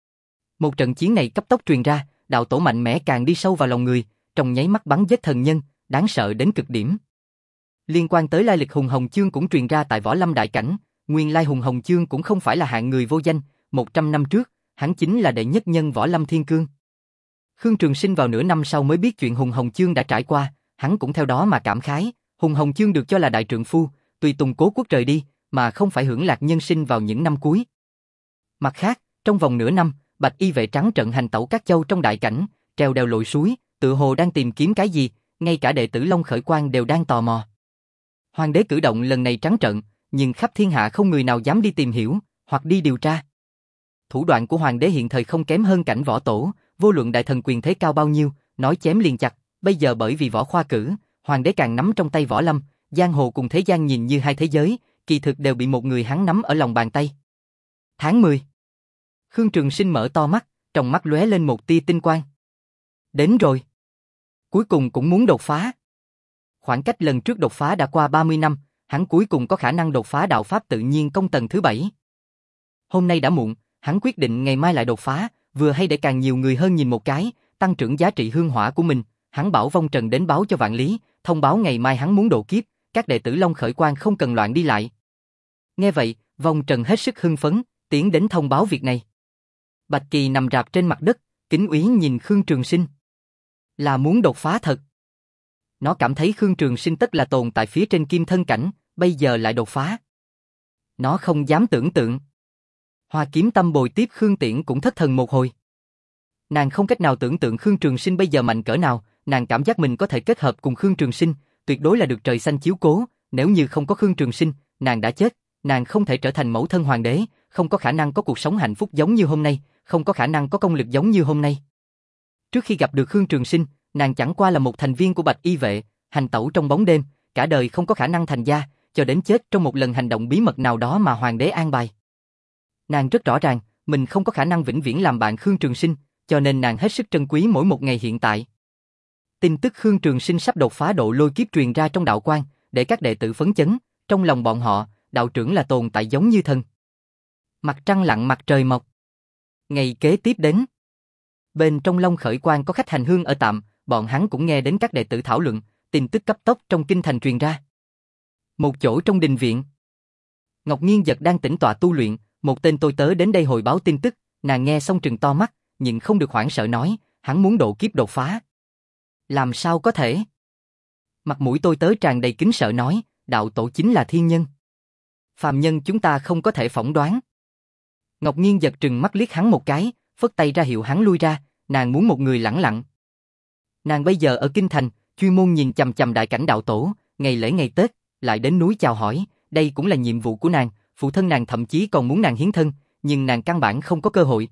Một trận chiến này cấp tốc truyền ra, đạo tổ mạnh mẽ càng đi sâu vào lòng người, trong nháy mắt bắn giết thần nhân, đáng sợ đến cực điểm. Liên quan tới lai lịch Hùng Hồng Chương cũng truyền ra tại Võ Lâm đại cảnh, nguyên lai Hùng Hồng Chương cũng không phải là hạng người vô danh, một trăm năm trước, hắn chính là đệ nhất nhân Võ Lâm Thiên Cương. Khương Trường Sinh vào nửa năm sau mới biết chuyện Hùng Hồng Chương đã trải qua, hắn cũng theo đó mà cảm khái, Hùng Hồng Chương được cho là đại trượng phu, tùy tùng Cố Quốc rời đi, mà không phải hưởng lạc nhân sinh vào những năm cuối. Mặt khác, trong vòng nửa năm, Bạch Y vệ trắng trận hành tẩu các châu trong đại cảnh, treo đèo lội suối, tự hồ đang tìm kiếm cái gì, ngay cả đệ tử Long Khởi Quan đều đang tò mò. Hoàng đế cử động lần này trắng trợn, nhưng khắp thiên hạ không người nào dám đi tìm hiểu, hoặc đi điều tra. Thủ đoạn của hoàng đế hiện thời không kém hơn cảnh võ tổ, vô luận đại thần quyền thế cao bao nhiêu, nói chém liền chặt, bây giờ bởi vì võ khoa cử, hoàng đế càng nắm trong tay võ lâm, giang hồ cùng thế gian nhìn như hai thế giới, kỳ thực đều bị một người hắn nắm ở lòng bàn tay. Tháng mười. Khương Trường Sinh mở to mắt, trong mắt lóe lên một tia tinh quang. Đến rồi. Cuối cùng cũng muốn đột phá. Khoảng cách lần trước đột phá đã qua ba mươi năm, hắn cuối cùng có khả năng đột phá đạo pháp tự nhiên công tầng thứ bảy. Hôm nay đã muộn, hắn quyết định ngày mai lại đột phá, vừa hay để càng nhiều người hơn nhìn một cái, tăng trưởng giá trị hương hỏa của mình. Hắn bảo Vong Trần đến báo cho Vạn Lý, thông báo ngày mai hắn muốn độ kiếp, các đệ tử Long Khởi Quan không cần loạn đi lại. Nghe vậy, Vong Trần hết sức hưng phấn, tiến đến thông báo việc này. Bạch Kỳ nằm rạp trên mặt đất, kính úy nhìn Khương Trường Sinh. Là muốn đột phá thật. Nó cảm thấy Khương Trường Sinh tất là tồn tại phía trên kim thân cảnh, bây giờ lại đột phá. Nó không dám tưởng tượng. Hoa Kiếm Tâm bồi tiếp Khương Tiễn cũng thất thần một hồi. Nàng không cách nào tưởng tượng Khương Trường Sinh bây giờ mạnh cỡ nào, nàng cảm giác mình có thể kết hợp cùng Khương Trường Sinh, tuyệt đối là được trời xanh chiếu cố, nếu như không có Khương Trường Sinh, nàng đã chết, nàng không thể trở thành mẫu thân hoàng đế, không có khả năng có cuộc sống hạnh phúc giống như hôm nay, không có khả năng có công lực giống như hôm nay. Trước khi gặp được Khương Trường Sinh, nàng chẳng qua là một thành viên của Bạch Y vệ, hành tẩu trong bóng đêm, cả đời không có khả năng thành gia, cho đến chết trong một lần hành động bí mật nào đó mà hoàng đế an bài. Nàng rất rõ ràng, mình không có khả năng vĩnh viễn làm bạn Khương Trường Sinh, cho nên nàng hết sức trân quý mỗi một ngày hiện tại. Tin tức Khương Trường Sinh sắp đột phá độ lôi kiếp truyền ra trong đạo quan, để các đệ tử phấn chấn, trong lòng bọn họ, đạo trưởng là tồn tại giống như thần. Mặt trăng lặn mặt trời mọc. Ngày kế tiếp đến. Bên trong Long Khởi Quan có khách hành hương ở tạm, bọn hắn cũng nghe đến các đệ tử thảo luận, tin tức cấp tốc trong kinh thành truyền ra. Một chỗ trong đình viện, Ngọc Nghiên Giật đang tĩnh tọa tu luyện, một tên tôi tớ đến đây hồi báo tin tức, nàng nghe xong trừng to mắt, nhưng không được hoảng sợ nói, hắn muốn độ kiếp đột phá. Làm sao có thể? Mặt mũi tôi tớ tràn đầy kính sợ nói, đạo tổ chính là thiên nhân. Phàm nhân chúng ta không có thể phỏng đoán. Ngọc Nghiên Giật trừng mắt liếc hắn một cái, phất tay ra hiệu hắn lui ra, nàng muốn một người lẳng lặng. Nàng bây giờ ở kinh thành, chuyên môn nhìn chằm chằm đại cảnh đạo tổ, ngày lễ ngày Tết, lại đến núi chào hỏi, đây cũng là nhiệm vụ của nàng, phụ thân nàng thậm chí còn muốn nàng hiến thân, nhưng nàng căn bản không có cơ hội.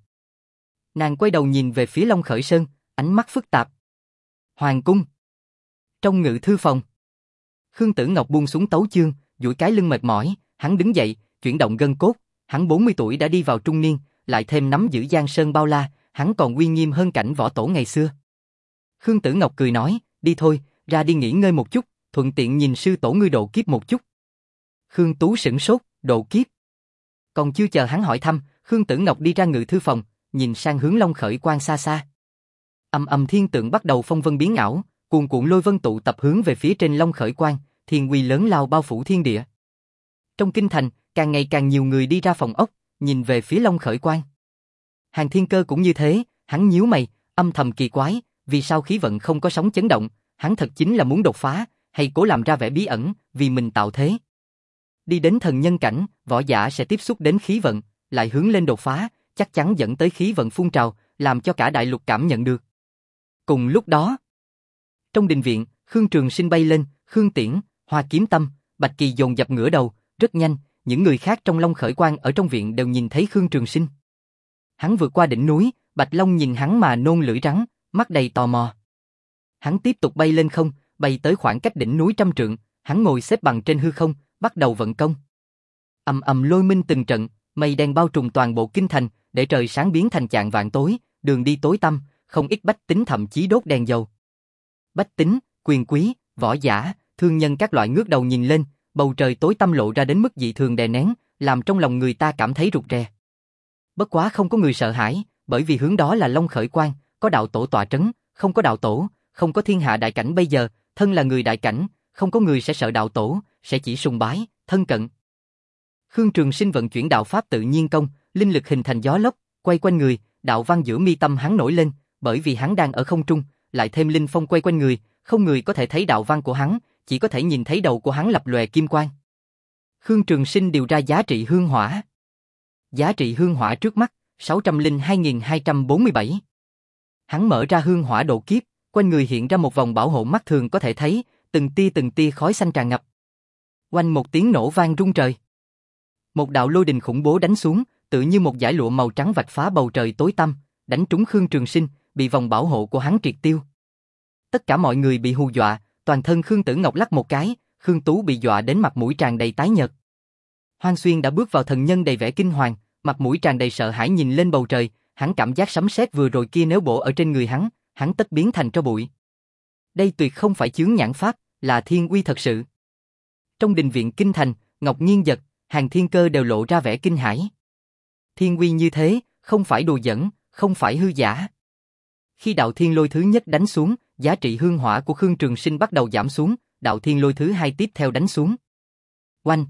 Nàng quay đầu nhìn về phía Long Khởi Sơn, ánh mắt phức tạp. Hoàng cung. Trong ngự thư phòng, Khương Tử Ngọc buông xuống tấu chương, duỗi cái lưng mệt mỏi, hắn đứng dậy, chuyển động gân cốt, hắn bốn mươi tuổi đã đi vào trung niên, lại thêm nắm giữ Giang Sơn bao la, hắn còn uy nghiêm hơn cảnh võ tổ ngày xưa. Khương Tử Ngọc cười nói, đi thôi, ra đi nghỉ ngơi một chút, thuận tiện nhìn sư tổ ngươi độ kiếp một chút. Khương Tú sửng sốt, độ kiếp. Còn chưa chờ hắn hỏi thăm, Khương Tử Ngọc đi ra ngự thư phòng, nhìn sang hướng Long Khởi Quan xa xa. Âm âm thiên tượng bắt đầu phong vân biến ảo, cuồn cuộn lôi vân tụ tập hướng về phía trên Long Khởi Quan, thiên uy lớn lao bao phủ thiên địa. Trong kinh thành, càng ngày càng nhiều người đi ra phòng ốc, nhìn về phía Long Khởi Quan. Hàn Thiên Cơ cũng như thế, hắn nhíu mày, âm thầm kỳ quái, vì sao khí vận không có sóng chấn động, hắn thật chính là muốn đột phá, hay cố làm ra vẻ bí ẩn, vì mình tạo thế. Đi đến thần nhân cảnh, võ giả sẽ tiếp xúc đến khí vận, lại hướng lên đột phá, chắc chắn dẫn tới khí vận phun trào, làm cho cả đại lục cảm nhận được. Cùng lúc đó, trong đình viện, Khương Trường Sinh bay lên, Khương Tiễn, Hoa Kiếm Tâm, Bạch Kỳ dồn dập ngửa đầu, rất nhanh, những người khác trong Long Khởi Quan ở trong viện đều nhìn thấy Khương Trường Sinh. Hắn vượt qua đỉnh núi, Bạch Long nhìn hắn mà nôn lưỡi rắn, mắt đầy tò mò. Hắn tiếp tục bay lên không, bay tới khoảng cách đỉnh núi trăm trượng, hắn ngồi xếp bằng trên hư không, bắt đầu vận công. Ầm ầm lôi minh từng trận, mây đen bao trùm toàn bộ kinh thành, để trời sáng biến thành chạng vạn tối, đường đi tối tăm, không ít bách tính thậm chí đốt đèn dầu. Bách tính, quyền quý, võ giả, thương nhân các loại ngước đầu nhìn lên, bầu trời tối tăm lộ ra đến mức dị thường đè nén, làm trong lòng người ta cảm thấy rụt rè. Bất quá không có người sợ hãi, bởi vì hướng đó là Long Khởi Quan, có đạo tổ tọa trấn, không có đạo tổ, không có thiên hạ đại cảnh bây giờ, thân là người đại cảnh, không có người sẽ sợ đạo tổ, sẽ chỉ sùng bái, thân cận. Khương Trường Sinh vận chuyển đạo pháp tự nhiên công, linh lực hình thành gió lốc, quay quanh người, đạo văn giữa mi tâm hắn nổi lên, bởi vì hắn đang ở không trung, lại thêm linh phong quay quanh người, không người có thể thấy đạo văn của hắn, chỉ có thể nhìn thấy đầu của hắn lập lòe kim quang. Khương Trường Sinh điều ra giá trị hương hỏa. Giá trị hương hỏa trước mắt, sáu trăm lẻ hai nghìn hai trăm bốn mươi bảy. Hắn mở ra hương hỏa độ kiếp, quanh người hiện ra một vòng bảo hộ mắt thường có thể thấy, từng tia từng tia khói xanh tràn ngập. Oanh một tiếng nổ vang rung trời. Một đạo lôi đình khủng bố đánh xuống, tự như một dải lụa màu trắng vạch phá bầu trời tối tăm, đánh trúng Khương Trường Sinh, bị vòng bảo hộ của hắn triệt tiêu. Tất cả mọi người bị hù dọa, toàn thân Khương Tử Ngọc lắc một cái, Khương Tú bị dọa đến mặt mũi tràn đầy tái nhợt. Hoang Xuyên đã bước vào thần nhân đầy vẻ kinh hoàng, mặt mũi tràn đầy sợ hãi nhìn lên bầu trời, hắn cảm giác sấm sét vừa rồi kia nếu bổ ở trên người hắn, hắn tất biến thành tro bụi. Đây tuyệt không phải chướng nhãn pháp, là thiên uy thật sự. Trong đình viện kinh thành, Ngọc Nghiên Giật, Hàn Thiên Cơ đều lộ ra vẻ kinh hãi. Thiên uy như thế, không phải đùa giỡn, không phải hư giả. Khi đạo thiên lôi thứ nhất đánh xuống, giá trị hương hỏa của Khương Trường Sinh bắt đầu giảm xuống, đạo thiên lôi thứ hai tiếp theo đánh xuống. Oanh!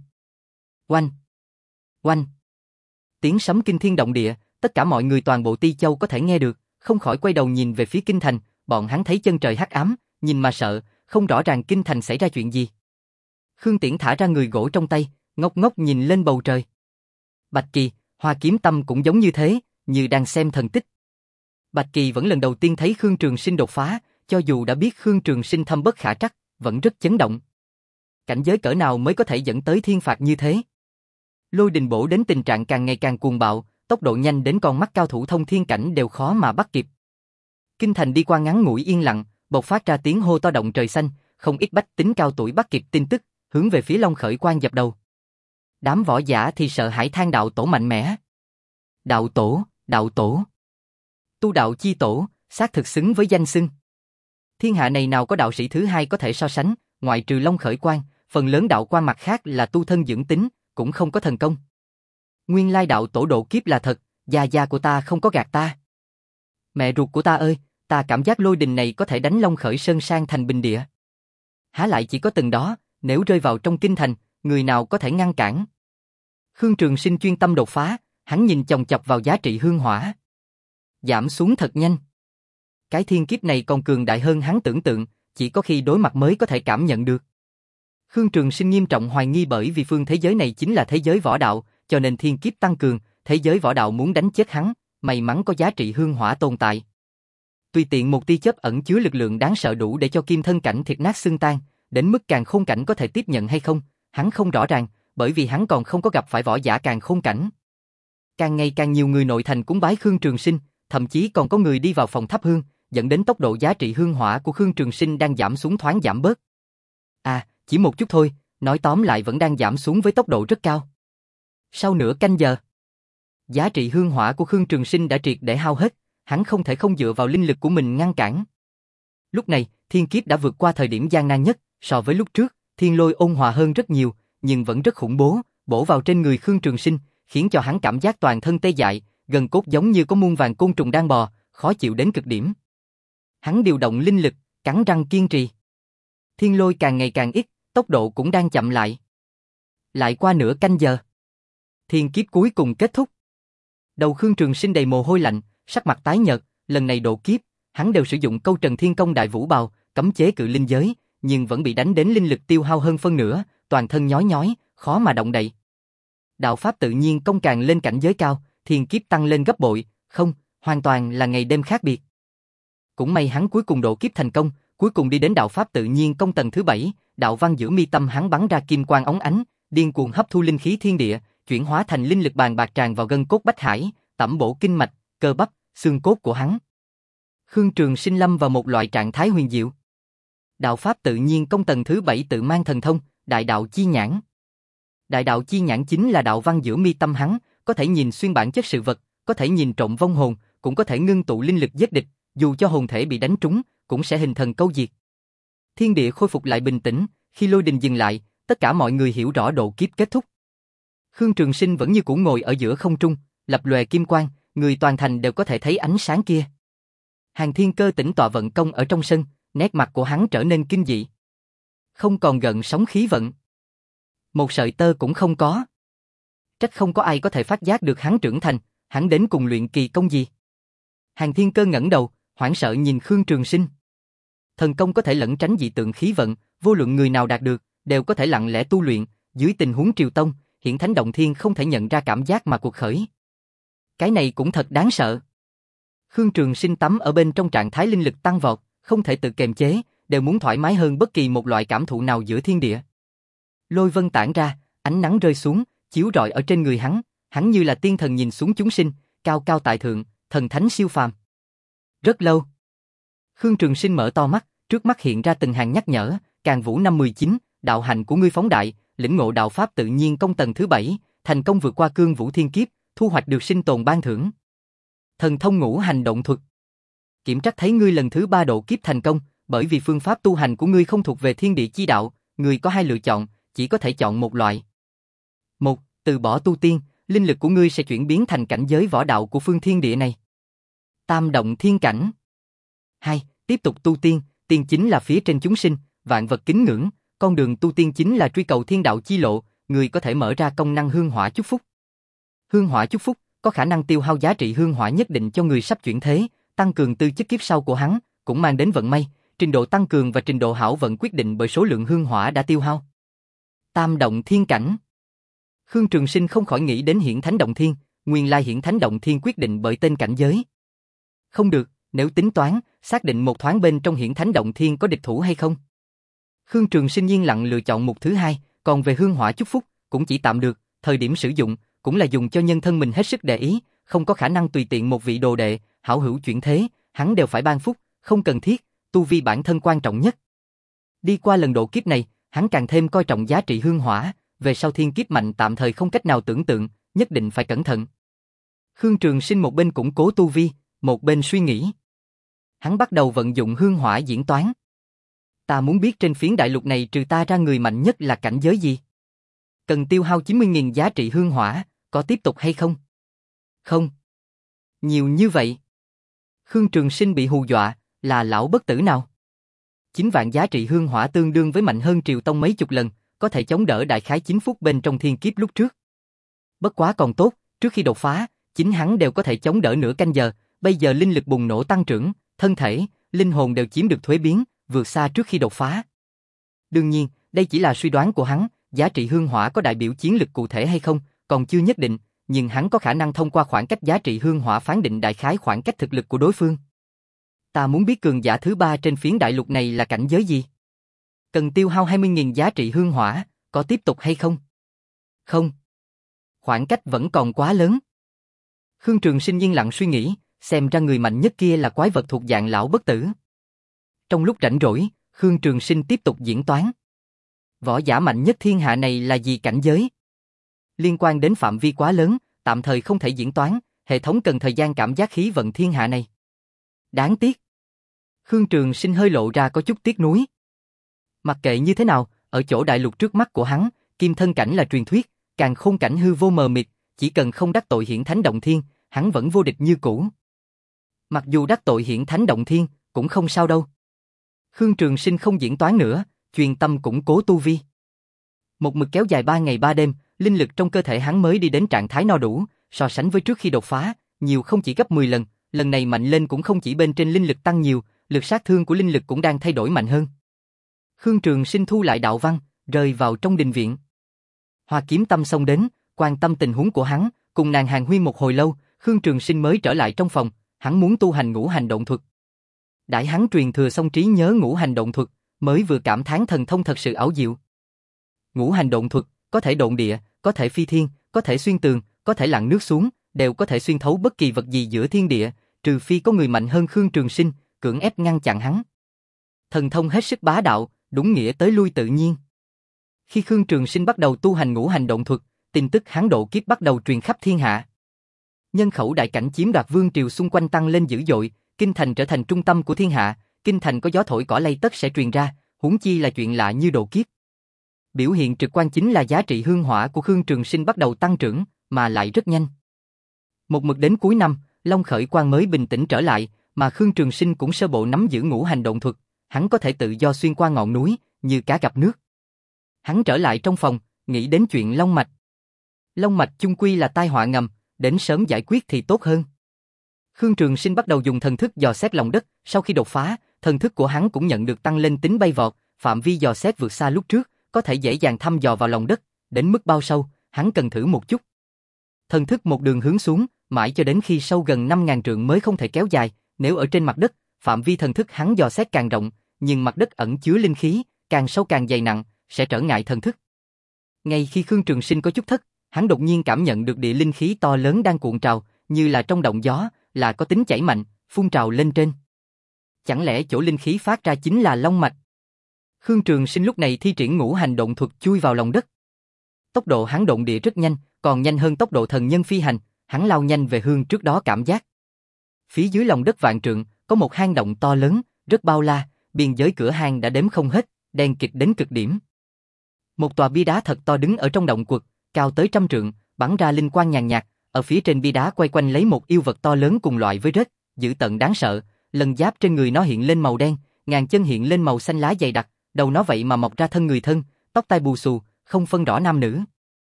Oanh! Oanh! Tiếng sấm kinh thiên động địa, tất cả mọi người toàn bộ Ti Châu có thể nghe được, không khỏi quay đầu nhìn về phía kinh thành, bọn hắn thấy chân trời hắc ám, nhìn mà sợ, không rõ ràng kinh thành xảy ra chuyện gì. Khương Tiễn thả ra người gỗ trong tay, ngốc ngốc nhìn lên bầu trời. Bạch Kỳ, Hoa Kiếm Tâm cũng giống như thế, như đang xem thần tích. Bạch Kỳ vẫn lần đầu tiên thấy Khương Trường Sinh đột phá, cho dù đã biết Khương Trường Sinh thâm bất khả trắc, vẫn rất chấn động. Cảnh giới cỡ nào mới có thể dẫn tới thiên phạt như thế? Lôi đình bổ đến tình trạng càng ngày càng cuồng bạo, tốc độ nhanh đến con mắt cao thủ thông thiên cảnh đều khó mà bắt kịp. Kinh thành đi qua ngắn ngủi yên lặng, bộc phát ra tiếng hô to động trời xanh, không ít bách tính cao tuổi bắt kịp tin tức, hướng về phía Long Khởi Quan dập đầu. Đám võ giả thì sợ hãi than đạo tổ mạnh mẽ. Đạo tổ, đạo tổ. Tu đạo chi tổ, xác thực xứng với danh xưng. Thiên hạ này nào có đạo sĩ thứ hai có thể so sánh, ngoại trừ Long Khởi Quang, phần lớn đạo quan mặt khác là tu thân dưỡng tính, cũng không có thần công. Nguyên lai đạo tổ độ kiếp là thật, gia gia của ta không có gạt ta. Mẹ ruột của ta ơi, ta cảm giác lôi đình này có thể đánh Long Khởi Sơn sang thành bình địa. Há lại chỉ có từng đó, nếu rơi vào trong kinh thành, người nào có thể ngăn cản. Khương Trường Sinh chuyên tâm đột phá, hắn nhìn chòng chọc vào giá trị hương hỏa. Giảm xuống thật nhanh. Cái thiên kiếp này còn cường đại hơn hắn tưởng tượng, chỉ có khi đối mặt mới có thể cảm nhận được. Khương Trường Sinh nghiêm trọng hoài nghi bởi vì phương thế giới này chính là thế giới võ đạo, cho nên thiên kiếp tăng cường, thế giới võ đạo muốn đánh chết hắn, may mắn có giá trị hương hỏa tồn tại. Tùy tiện một tia chớp ẩn chứa lực lượng đáng sợ đủ để cho kim thân cảnh thiệt nát xương tan, đến mức càn khôn cảnh có thể tiếp nhận hay không, hắn không rõ ràng, bởi vì hắn còn không có gặp phải võ giả càn khôn cảnh. Càng ngày càng nhiều người nội thành cúng bái Khương Trường Sinh, thậm chí còn có người đi vào phòng thắp hương, dẫn đến tốc độ giá trị hương hỏa của Khương Trường Sinh đang giảm xuống thoáng giảm bớt. À, chỉ một chút thôi, nói tóm lại vẫn đang giảm xuống với tốc độ rất cao. Sau nửa canh giờ, giá trị hương hỏa của Khương Trường Sinh đã triệt để hao hết, hắn không thể không dựa vào linh lực của mình ngăn cản. Lúc này, thiên kiếp đã vượt qua thời điểm gian nan nhất, so với lúc trước, thiên lôi ôn hòa hơn rất nhiều, nhưng vẫn rất khủng bố, bổ vào trên người Khương Trường Sinh, khiến cho hắn cảm giác toàn thân tê dại, gần cốt giống như có muôn vàng côn trùng đang bò, khó chịu đến cực điểm. Hắn điều động linh lực, cắn răng kiên trì. Thiên lôi càng ngày càng ít, tốc độ cũng đang chậm lại. Lại qua nửa canh giờ, thiên kiếp cuối cùng kết thúc. Đầu Khương Trường Sinh đầy mồ hôi lạnh, sắc mặt tái nhợt, lần này độ kiếp, hắn đều sử dụng câu Trần Thiên Công Đại Vũ Bào, cấm chế cự linh giới, nhưng vẫn bị đánh đến linh lực tiêu hao hơn phân nửa, toàn thân nhói nhói, khó mà động đậy. Đạo pháp tự nhiên công càng lên cảnh giới cao, thiên kiếp tăng lên gấp bội, không, hoàn toàn là ngày đêm khác biệt. Cũng may hắn cuối cùng độ kiếp thành công, cuối cùng đi đến đạo pháp tự nhiên công tầng thứ bảy, đạo văn giữa mi tâm hắn bắn ra kim quang óng ánh, điên cuồng hấp thu linh khí thiên địa, chuyển hóa thành linh lực bàn bạc tràn vào gân cốt bách hải, tẩm bổ kinh mạch, cơ bắp, xương cốt của hắn. Khương Trường Sinh lâm vào một loại trạng thái huyền diệu. Đạo pháp tự nhiên công tầng thứ bảy tự mang thần thông, đại đạo chi nhãn. Đại đạo chi nhãn chính là đạo văn giữa mi tâm hắn, có thể nhìn xuyên bản chất sự vật, có thể nhìn trộm vong hồn, cũng có thể ngưng tụ linh lực giết địch, dù cho hồn thể bị đánh trúng, cũng sẽ hình thần câu diệt. Thiên địa khôi phục lại bình tĩnh, khi lôi đình dừng lại, tất cả mọi người hiểu rõ độ kiếp kết thúc. Khương Trường Sinh vẫn như cũ ngồi ở giữa không trung, lập lòe kim quang, người toàn thành đều có thể thấy ánh sáng kia. Hàn Thiên Cơ tĩnh tọa vận công ở trong sân, nét mặt của hắn trở nên kinh dị. Không còn gợn sóng khí vận. Một sợi tơ cũng không có. Trách không có ai có thể phát giác được hắn trưởng thành, hắn đến cùng luyện kỳ công gì. Hàn Thiên Cơ ngẩng đầu, hoảng sợ nhìn Khương Trường Sinh. Thần công có thể lẩn tránh dị tượng khí vận, vô luận người nào đạt được, đều có thể lặng lẽ tu luyện, dưới tình huống triều tông, hiển thánh động thiên không thể nhận ra cảm giác mà cuộc khởi. Cái này cũng thật đáng sợ. Khương Trường Sinh tắm ở bên trong trạng thái linh lực tăng vọt, không thể tự kiềm chế, đều muốn thoải mái hơn bất kỳ một loại cảm thụ nào giữa thiên địa. Lôi vân tản ra, ánh nắng rơi xuống, chiếu rọi ở trên người hắn, hắn như là tiên thần nhìn xuống chúng sinh, cao cao tại thượng, thần thánh siêu phàm. Rất lâu. Khương Trường Sinh mở to mắt, trước mắt hiện ra từng hàng nhắc nhở, Càn Vũ năm mười chín, đạo hạnh của ngươi phóng đại, lĩnh ngộ đạo pháp tự nhiên công tầng thứ bảy, thành công vượt qua cương vũ thiên kiếp, thu hoạch được sinh tồn ban thưởng. Thần thông ngũ hành động thuật. Kiểm trắc thấy ngươi lần thứ ba độ kiếp thành công, bởi vì phương pháp tu hành của ngươi không thuộc về thiên địa chi đạo, ngươi có hai lựa chọn, chỉ có thể chọn một loại. Một, từ bỏ tu tiên, linh lực của ngươi sẽ chuyển biến thành cảnh giới võ đạo của phương thiên địa này. Tam động thiên cảnh. Hai, tiếp tục tu tiên, tiên chính là phía trên chúng sinh, vạn vật kính ngưỡng, con đường tu tiên chính là truy cầu thiên đạo chi lộ, người có thể mở ra công năng hương hỏa chúc phúc. Hương hỏa chúc phúc có khả năng tiêu hao giá trị hương hỏa nhất định cho người sắp chuyển thế, tăng cường tư chất kiếp sau của hắn, cũng mang đến vận may, trình độ tăng cường và trình độ hảo vận quyết định bởi số lượng hương hỏa đã tiêu hao. Tam động thiên cảnh. Khương Trường Sinh không khỏi nghĩ đến hiển thánh động thiên, nguyên lai hiển thánh động thiên quyết định bởi tên cảnh giới. Không được, nếu tính toán, xác định một thoáng bên trong hiển thánh động thiên có địch thủ hay không. Khương Trường Sinh yên lặng lựa chọn một thứ hai, còn về hương hỏa chúc phúc, cũng chỉ tạm được, thời điểm sử dụng, cũng là dùng cho nhân thân mình hết sức để ý, không có khả năng tùy tiện một vị đồ đệ, hảo hữu chuyển thế, hắn đều phải ban phúc, không cần thiết, tu vi bản thân quan trọng nhất. Đi qua lần độ kiếp này, hắn càng thêm coi trọng giá trị hương hỏa, về sau thiên kiếp mạnh tạm thời không cách nào tưởng tượng, nhất định phải cẩn thận. Khương Trường Sinh một bên củng cố tu vi, một bên suy nghĩ. Hắn bắt đầu vận dụng hương hỏa diễn toán. Ta muốn biết trên phiến đại lục này trừ ta ra người mạnh nhất là cảnh giới gì? Cần tiêu hao chín mươi nghìn giá trị hương hỏa, có tiếp tục hay không? Không. Nhiều như vậy. Khương Trường Sinh bị hù dọa, là lão bất tử nào? Chín vạn giá trị hương hỏa tương đương với mạnh hơn Triều Tông mấy chục lần, có thể chống đỡ đại khái chín phút bên trong thiên kiếp lúc trước. Bất quá còn tốt, trước khi đột phá, chính hắn đều có thể chống đỡ nửa canh giờ, bây giờ linh lực bùng nổ tăng trưởng, thân thể, linh hồn đều chiếm được thuế biến, vượt xa trước khi đột phá. Đương nhiên, đây chỉ là suy đoán của hắn, giá trị hương hỏa có đại biểu chiến lực cụ thể hay không, còn chưa nhất định, nhưng hắn có khả năng thông qua khoảng cách giá trị hương hỏa phán định đại khái khoảng cách thực lực của đối phương. Ta muốn biết cường giả thứ ba trên phiến đại lục này là cảnh giới gì? Cần tiêu hao hai mươi nghìn giá trị hương hỏa, có tiếp tục hay không? Không. Khoảng cách vẫn còn quá lớn. Khương Trường Sinh yên lặng suy nghĩ, xem ra người mạnh nhất kia là quái vật thuộc dạng lão bất tử. Trong lúc rảnh rỗi, Khương Trường Sinh tiếp tục diễn toán. Võ giả mạnh nhất thiên hạ này là gì cảnh giới? Liên quan đến phạm vi quá lớn, tạm thời không thể diễn toán, hệ thống cần thời gian cảm giác khí vận thiên hạ này. Đáng tiếc. Khương Trường Sinh hơi lộ ra có chút tiếc nuối. Mặc kệ như thế nào, ở chỗ đại lục trước mắt của hắn, kim thân cảnh là truyền thuyết, càng khôn cảnh hư vô mờ mịt, chỉ cần không đắc tội hiển thánh động thiên, hắn vẫn vô địch như cũ. Mặc dù đắc tội hiển thánh động thiên, cũng không sao đâu. Khương Trường Sinh không diễn toán nữa, chuyên tâm củng cố tu vi. Một mực kéo dài ba ngày ba đêm, linh lực trong cơ thể hắn mới đi đến trạng thái no đủ, so sánh với trước khi đột phá, nhiều không chỉ gấp mười lần, lần này mạnh lên cũng không chỉ bên trên linh lực tăng nhiều, lực sát thương của linh lực cũng đang thay đổi mạnh hơn. Khương Trường Sinh thu lại đạo văn, rơi vào trong đình viện. Hoa Kiếm Tâm xông đến, quan tâm tình huống của hắn, cùng nàng hàn huyên một hồi lâu, Khương Trường Sinh mới trở lại trong phòng, hắn muốn tu hành ngũ hành động thuật. Đãi hắn truyền thừa xong trí nhớ ngũ hành động thuật, mới vừa cảm thán thần thông thật sự ảo diệu. Ngũ hành động thuật, có thể độn địa, có thể phi thiên, có thể xuyên tường, có thể lặn nước xuống, đều có thể xuyên thấu bất kỳ vật gì giữa thiên địa, trừ phi có người mạnh hơn Khương Trường Sinh, cưỡng ép ngăn chặn hắn. Thần thông hết sức bá đạo, đúng nghĩa tới lui tự nhiên. Khi Khương Trường Sinh bắt đầu tu hành ngũ hành động thuật, tin tức hắn độ kiếp bắt đầu truyền khắp thiên hạ. Nhân khẩu đại cảnh chiếm đoạt vương triều xung quanh tăng lên dữ dội, kinh thành trở thành trung tâm của thiên hạ, kinh thành có gió thổi cỏ lay tất sẽ truyền ra, huống chi là chuyện lạ như độ kiếp. Biểu hiện trực quan chính là giá trị hương hỏa của Khương Trường Sinh bắt đầu tăng trưởng, mà lại rất nhanh. Một mực đến cuối năm, Long Khởi Quang mới bình tĩnh trở lại, mà Khương Trường Sinh cũng sơ bộ nắm giữ ngũ hành động thuật, hắn có thể tự do xuyên qua ngọn núi, như cá gặp nước. Hắn trở lại trong phòng, nghĩ đến chuyện Long Mạch. Long Mạch chung quy là tai họa ngầm, đến sớm giải quyết thì tốt hơn. Khương Trường Sinh bắt đầu dùng thần thức dò xét lòng đất, sau khi đột phá, thần thức của hắn cũng nhận được tăng lên tính bay vọt, phạm vi dò xét vượt xa lúc trước, có thể dễ dàng thăm dò vào lòng đất, đến mức bao sâu, hắn cần thử một chút. Thần thức một đường hướng xuống, mãi cho đến khi sâu gần năm nghìn trượng mới không thể kéo dài, nếu ở trên mặt đất, phạm vi thần thức hắn dò xét càng rộng, nhưng mặt đất ẩn chứa linh khí, càng sâu càng dày nặng, sẽ trở ngại thần thức. Ngay khi Khương Trường Sinh có chút thất, hắn đột nhiên cảm nhận được địa linh khí to lớn đang cuộn trào, như là trong động gió, là có tính chảy mạnh, phun trào lên trên. Chẳng lẽ chỗ linh khí phát ra chính là Long Mạch? Khương Trường Sinh lúc này thi triển ngũ hành động thuật chui vào lòng đất. Tốc độ hắn độn địa rất nhanh, còn nhanh hơn tốc độ thần nhân phi hành, hắn lao nhanh về hướng trước đó cảm giác. Phía dưới lòng đất vạn trượng, có một hang động to lớn, rất bao la, biên giới cửa hang đã đếm không hết, đen kịt đến cực điểm. Một tòa bia đá thật to đứng ở trong động quật, cao tới trăm trượng, bắn ra linh quang nhàn nhạt, ở phía trên bia đá quay quanh lấy một yêu vật to lớn cùng loại với rết, dữ tợn đáng sợ, lần giáp trên người nó hiện lên màu đen, ngàn chân hiện lên màu xanh lá dày đặc, đầu nó vậy mà mọc ra thân người thân, tóc tai bù xù, không phân rõ nam nữ.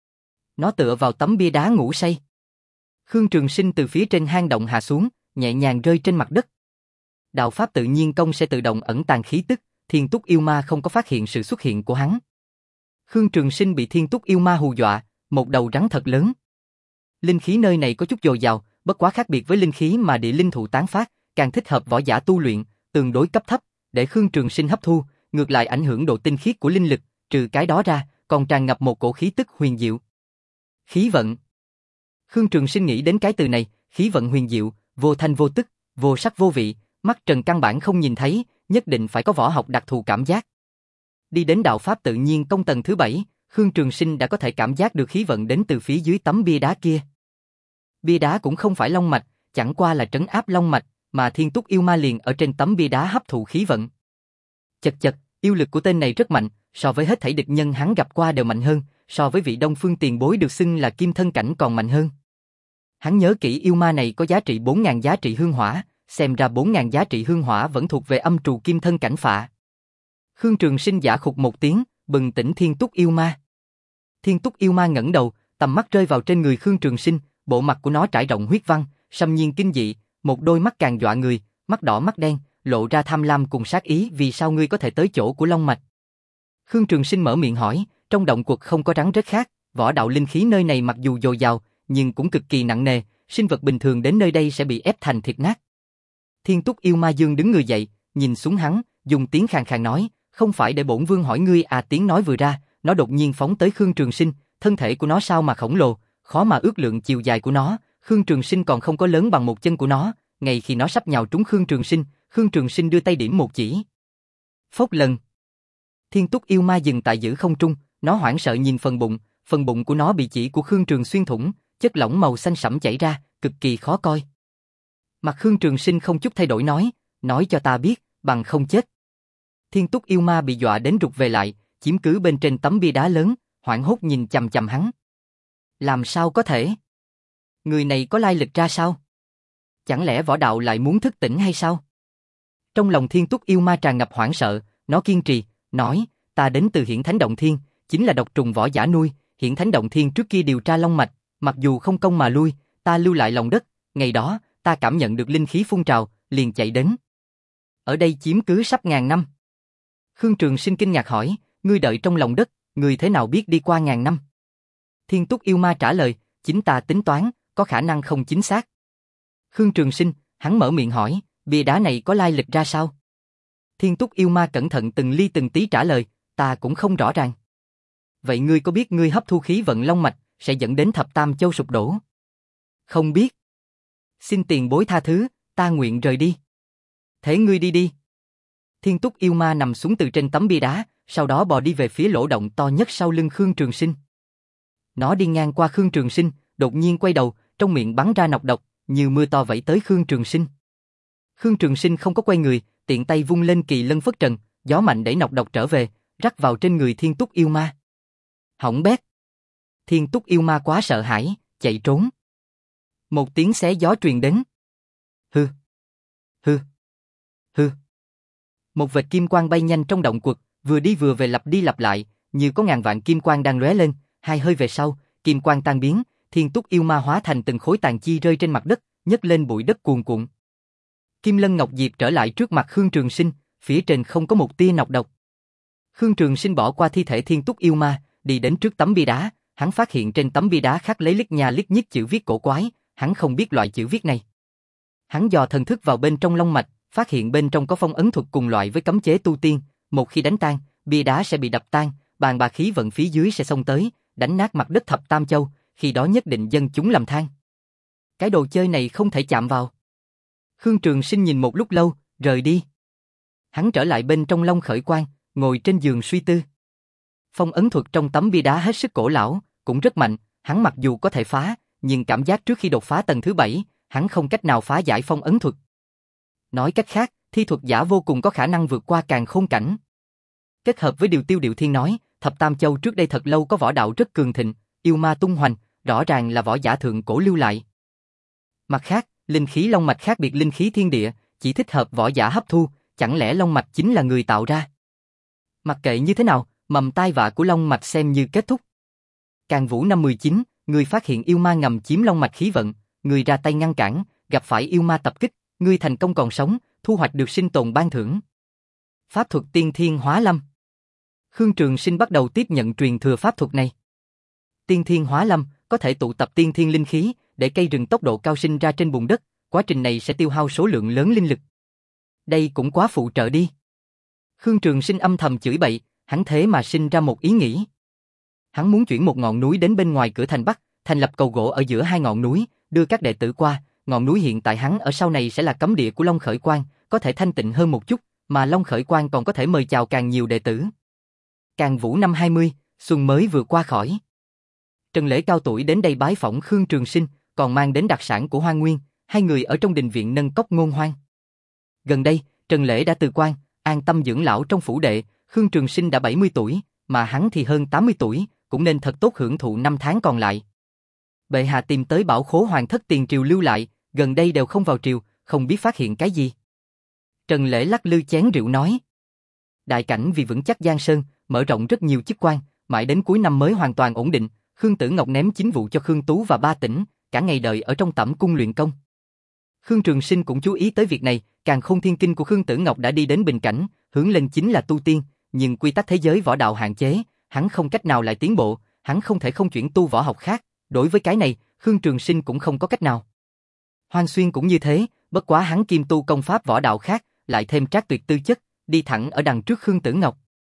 Nó tựa vào tấm bia đá ngủ say. Khương Trường Sinh từ phía trên hang động hạ xuống, nhẹ nhàng rơi trên mặt đất. Đạo pháp tự nhiên công sẽ tự động ẩn tàng khí tức, Thiên Túc yêu ma không có phát hiện sự xuất hiện của hắn. Khương Trường Sinh bị Thiên Túc yêu ma hù dọa, một đầu rắn thật lớn. Linh khí nơi này có chút dồi dào, bất quá khác biệt với linh khí mà địa linh thụ tán phát, càng thích hợp võ giả tu luyện, tương đối cấp thấp, để Khương Trường Sinh hấp thu, ngược lại ảnh hưởng độ tinh khiết của linh lực, trừ cái đó ra, còn tràn ngập một cổ khí tức huyền diệu. Khí vận. Khương Trường Sinh nghĩ đến cái từ này, khí vận huyền diệu, vô thanh vô tức, vô sắc vô vị, mắt trần căn bản không nhìn thấy, nhất định phải có võ học đặc thù cảm giác. Đi đến đạo pháp tự nhiên công tầng thứ bảy, Khương Trường Sinh đã có thể cảm giác được khí vận đến từ phía dưới tấm bia đá kia. Bia đá cũng không phải long mạch, chẳng qua là trấn áp long mạch, mà Thiên Túc yêu ma liền ở trên tấm bia đá hấp thụ khí vận. Chật chật, yêu lực của tên này rất mạnh, so với hết thảy địch nhân hắn gặp qua đều mạnh hơn, so với vị Đông Phương tiền bối được xưng là kim thân cảnh còn mạnh hơn. Hắn nhớ kỹ yêu ma này có giá trị bốn nghìn giá trị hương hỏa, xem ra bốn nghìn giá trị hương hỏa vẫn thuộc về âm trù kim thân cảnh phạ. Khương Trường Sinh giả khục một tiếng, bừng tỉnh Thiên Túc yêu ma. Thiên Túc yêu ma ngẩng đầu, tầm mắt rơi vào trên người Khương Trường Sinh, bộ mặt của nó trải rộng huyết văn, xâm nhiên kinh dị, một đôi mắt càng dọa người, mắt đỏ mắt đen, lộ ra tham lam cùng sát ý. Vì sao ngươi có thể tới chỗ của long mạch? Khương Trường Sinh mở miệng hỏi. Trong động quật không có rắn rết khác, võ đạo linh khí nơi này mặc dù dồi dào, nhưng cũng cực kỳ nặng nề, sinh vật bình thường đến nơi đây sẽ bị ép thành thịt nát. Thiên Túc yêu ma dương đứng người dậy, nhìn xuống hắn, dùng tiếng khàn khàn nói, không phải để bổn vương hỏi ngươi à. Tiếng nói vừa ra, nó đột nhiên phóng tới Khương Trường Sinh, thân thể của nó sao mà khổng lồ, khó mà ước lượng chiều dài của nó, Khương Trường Sinh còn không có lớn bằng một chân của nó, ngay khi nó sắp nhào trúng Khương Trường Sinh, Khương Trường Sinh đưa tay điểm một chỉ. Phốc lần. Thiên Túc yêu ma dừng tại giữa không trung, nó hoảng sợ nhìn phần bụng, phần bụng của nó bị chỉ của Khương Trường xuyên thủng, chất lỏng màu xanh sẫm chảy ra, cực kỳ khó coi. Mặt Khương Trường Sinh không chút thay đổi nói, nói cho ta biết, bằng không chết. Thiên Túc yêu ma bị dọa đến rụt về lại, chiếm cứ bên trên tấm bia đá lớn, hoảng hốt nhìn chằm chằm hắn. Làm sao có thể? Người này có lai lịch ra sao? Chẳng lẽ võ đạo lại muốn thức tỉnh hay sao? Trong lòng Thiên Túc yêu ma tràn ngập hoảng sợ, nó kiên trì, nói, ta đến từ Hiển Thánh Động Thiên, chính là độc trùng võ giả nuôi, Hiển Thánh Động Thiên trước kia điều tra long mạch, mặc dù không công mà lui, ta lưu lại lòng đất, ngày đó, ta cảm nhận được linh khí phun trào, liền chạy đến. Ở đây chiếm cứ sắp ngàn năm. Khương Trường Sinh kinh ngạc hỏi, ngươi đợi trong lòng đất, ngươi thế nào biết đi qua ngàn năm? Thiên Túc yêu ma trả lời, chính ta tính toán, có khả năng không chính xác. Khương Trường Sinh, hắn mở miệng hỏi, bia đá này có lai lịch ra sao? Thiên Túc yêu ma cẩn thận từng ly từng tí trả lời, ta cũng không rõ ràng. Vậy ngươi có biết ngươi hấp thu khí vận long mạch sẽ dẫn đến thập tam châu sụp đổ? Không biết. Xin tiền bối tha thứ, ta nguyện rời đi. Thế ngươi đi đi. Thiên Túc yêu ma nằm xuống từ trên tấm bia đá, sau đó bò đi về phía lỗ động to nhất sau lưng Khương Trường Sinh. Nó đi ngang qua Khương Trường Sinh, đột nhiên quay đầu, trong miệng bắn ra nọc độc, như mưa to vẩy tới Khương Trường Sinh. Khương Trường Sinh không có quay người, tiện tay vung lên kỳ lân phất trần, gió mạnh đẩy nọc độc trở về, rắc vào trên người Thiên Túc yêu ma. Hỏng bét. Thiên Túc yêu ma quá sợ hãi, chạy trốn. Một tiếng xé gió truyền đến. Hư. Hư. Hư. Một vệt kim quang bay nhanh trong động quật, vừa đi vừa về lặp đi lặp lại, như có ngàn vạn kim quang đang lóe lên, hai hơi về sau, kim quang tan biến, Thiên Túc yêu ma hóa thành từng khối tàn chi rơi trên mặt đất, nhấc lên bụi đất cuồn cuộn. Kim Lân Ngọc Diệp trở lại trước mặt Khương Trường Sinh, phía trên không có một tia nọc độc. Khương Trường Sinh bỏ qua thi thể Thiên Túc yêu ma, đi đến trước tấm bia đá, hắn phát hiện trên tấm bia đá khắc lấy lít nha lít nhít chữ viết cổ quái, hắn không biết loại chữ viết này. Hắn dò thần thức vào bên trong long mạch, phát hiện bên trong có phong ấn thuật cùng loại với cấm chế tu tiên, một khi đánh tan, bia đá sẽ bị đập tan, bàn bạc khí vận phía dưới sẽ xông tới, đánh nát mặt đất thập tam châu, khi đó nhất định dân chúng làm than. Cái đồ chơi này không thể chạm vào. Khương Trường Sinh nhìn một lúc lâu, rời đi. Hắn trở lại bên trong Long Khởi Quan, ngồi trên giường suy tư. Phong ấn thuật trong tấm bia đá hết sức cổ lão, cũng rất mạnh, hắn mặc dù có thể phá, nhưng cảm giác trước khi đột phá tầng thứ bảy, hắn không cách nào phá giải phong ấn thuật. Nói cách khác, thi thuật giả vô cùng có khả năng vượt qua càn khôn cảnh. Kết hợp với điều Tiêu Điệu Thiên nói, thập tam châu trước đây thật lâu có võ đạo rất cường thịnh, yêu ma tung hoành, rõ ràng là võ giả thượng cổ lưu lại. Mặt khác, linh khí long mạch khác biệt linh khí thiên địa, chỉ thích hợp võ giả hấp thu, chẳng lẽ long mạch chính là người tạo ra? Mặc kệ như thế nào, mầm tai vạ của long mạch xem như kết thúc. Càn Vũ năm mười chín, người phát hiện yêu ma ngầm chiếm long mạch khí vận, người ra tay ngăn cản, gặp phải yêu ma tập kích, người thành công còn sống, thu hoạch được sinh tồn ban thưởng. Pháp thuật Tiên Thiên Hóa Lâm. Khương Trường Sinh bắt đầu tiếp nhận truyền thừa pháp thuật này. Tiên Thiên Hóa Lâm có thể tụ tập tiên thiên linh khí, để cây rừng tốc độ cao sinh ra trên bùn đất, quá trình này sẽ tiêu hao số lượng lớn linh lực. Đây cũng quá phụ trợ đi. Khương Trường Sinh âm thầm chửi bậy, hắn thế mà sinh ra một ý nghĩ. Hắn muốn chuyển một ngọn núi đến bên ngoài cửa thành Bắc, thành lập cầu gỗ ở giữa hai ngọn núi, đưa các đệ tử qua, ngọn núi hiện tại hắn ở sau này sẽ là cấm địa của Long Khởi Quan, có thể thanh tịnh hơn một chút, mà Long Khởi Quan còn có thể mời chào càng nhiều đệ tử. Càn Vũ năm hai mươi, xuân mới vừa qua khỏi. Trần Lễ cao tuổi đến đây bái phỏng Khương Trường Sinh, còn mang đến đặc sản của Hoang Nguyên, hai người ở trong đình viện nâng cốc ngôn hoan. Gần đây, Trần Lễ đã từ quan, an tâm dưỡng lão trong phủ đệ, Khương Trường Sinh đã bảy mươi tuổi, mà hắn thì hơn tám mươi tuổi, cũng nên thật tốt hưởng thụ năm tháng còn lại. Bệ hạ tìm tới bảo khố hoàng thất tiền triều lưu lại, gần đây đều không vào triều, không biết phát hiện cái gì. Trần Lễ lắc lư chén rượu nói. Đại cảnh vì vững chắc Giang Sơn, mở rộng rất nhiều chức quan, mãi đến cuối năm mới hoàn toàn ổn định, Khương Tử Ngọc ném chính vụ cho Khương Tú và Ba Tỉnh, cả ngày đợi ở trong tẩm cung luyện công. Khương Trường Sinh cũng chú ý tới việc này, Càn Khôn Thiên Kinh của Khương Tử Ngọc đã đi đến bình cảnh, hướng lên chính là tu tiên, nhưng quy tắc thế giới võ đạo hạn chế, hắn không cách nào lại tiến bộ, hắn không thể không chuyển tu võ học khác, đối với cái này, Khương Trường Sinh cũng không có cách nào. Hoang Xuyên cũng như thế, bất quá hắn kiêm tu công pháp võ đạo khác, lại thêm trác tuyệt tư chất, đi thẳng ở đằng trước Khương Tử Ngọc.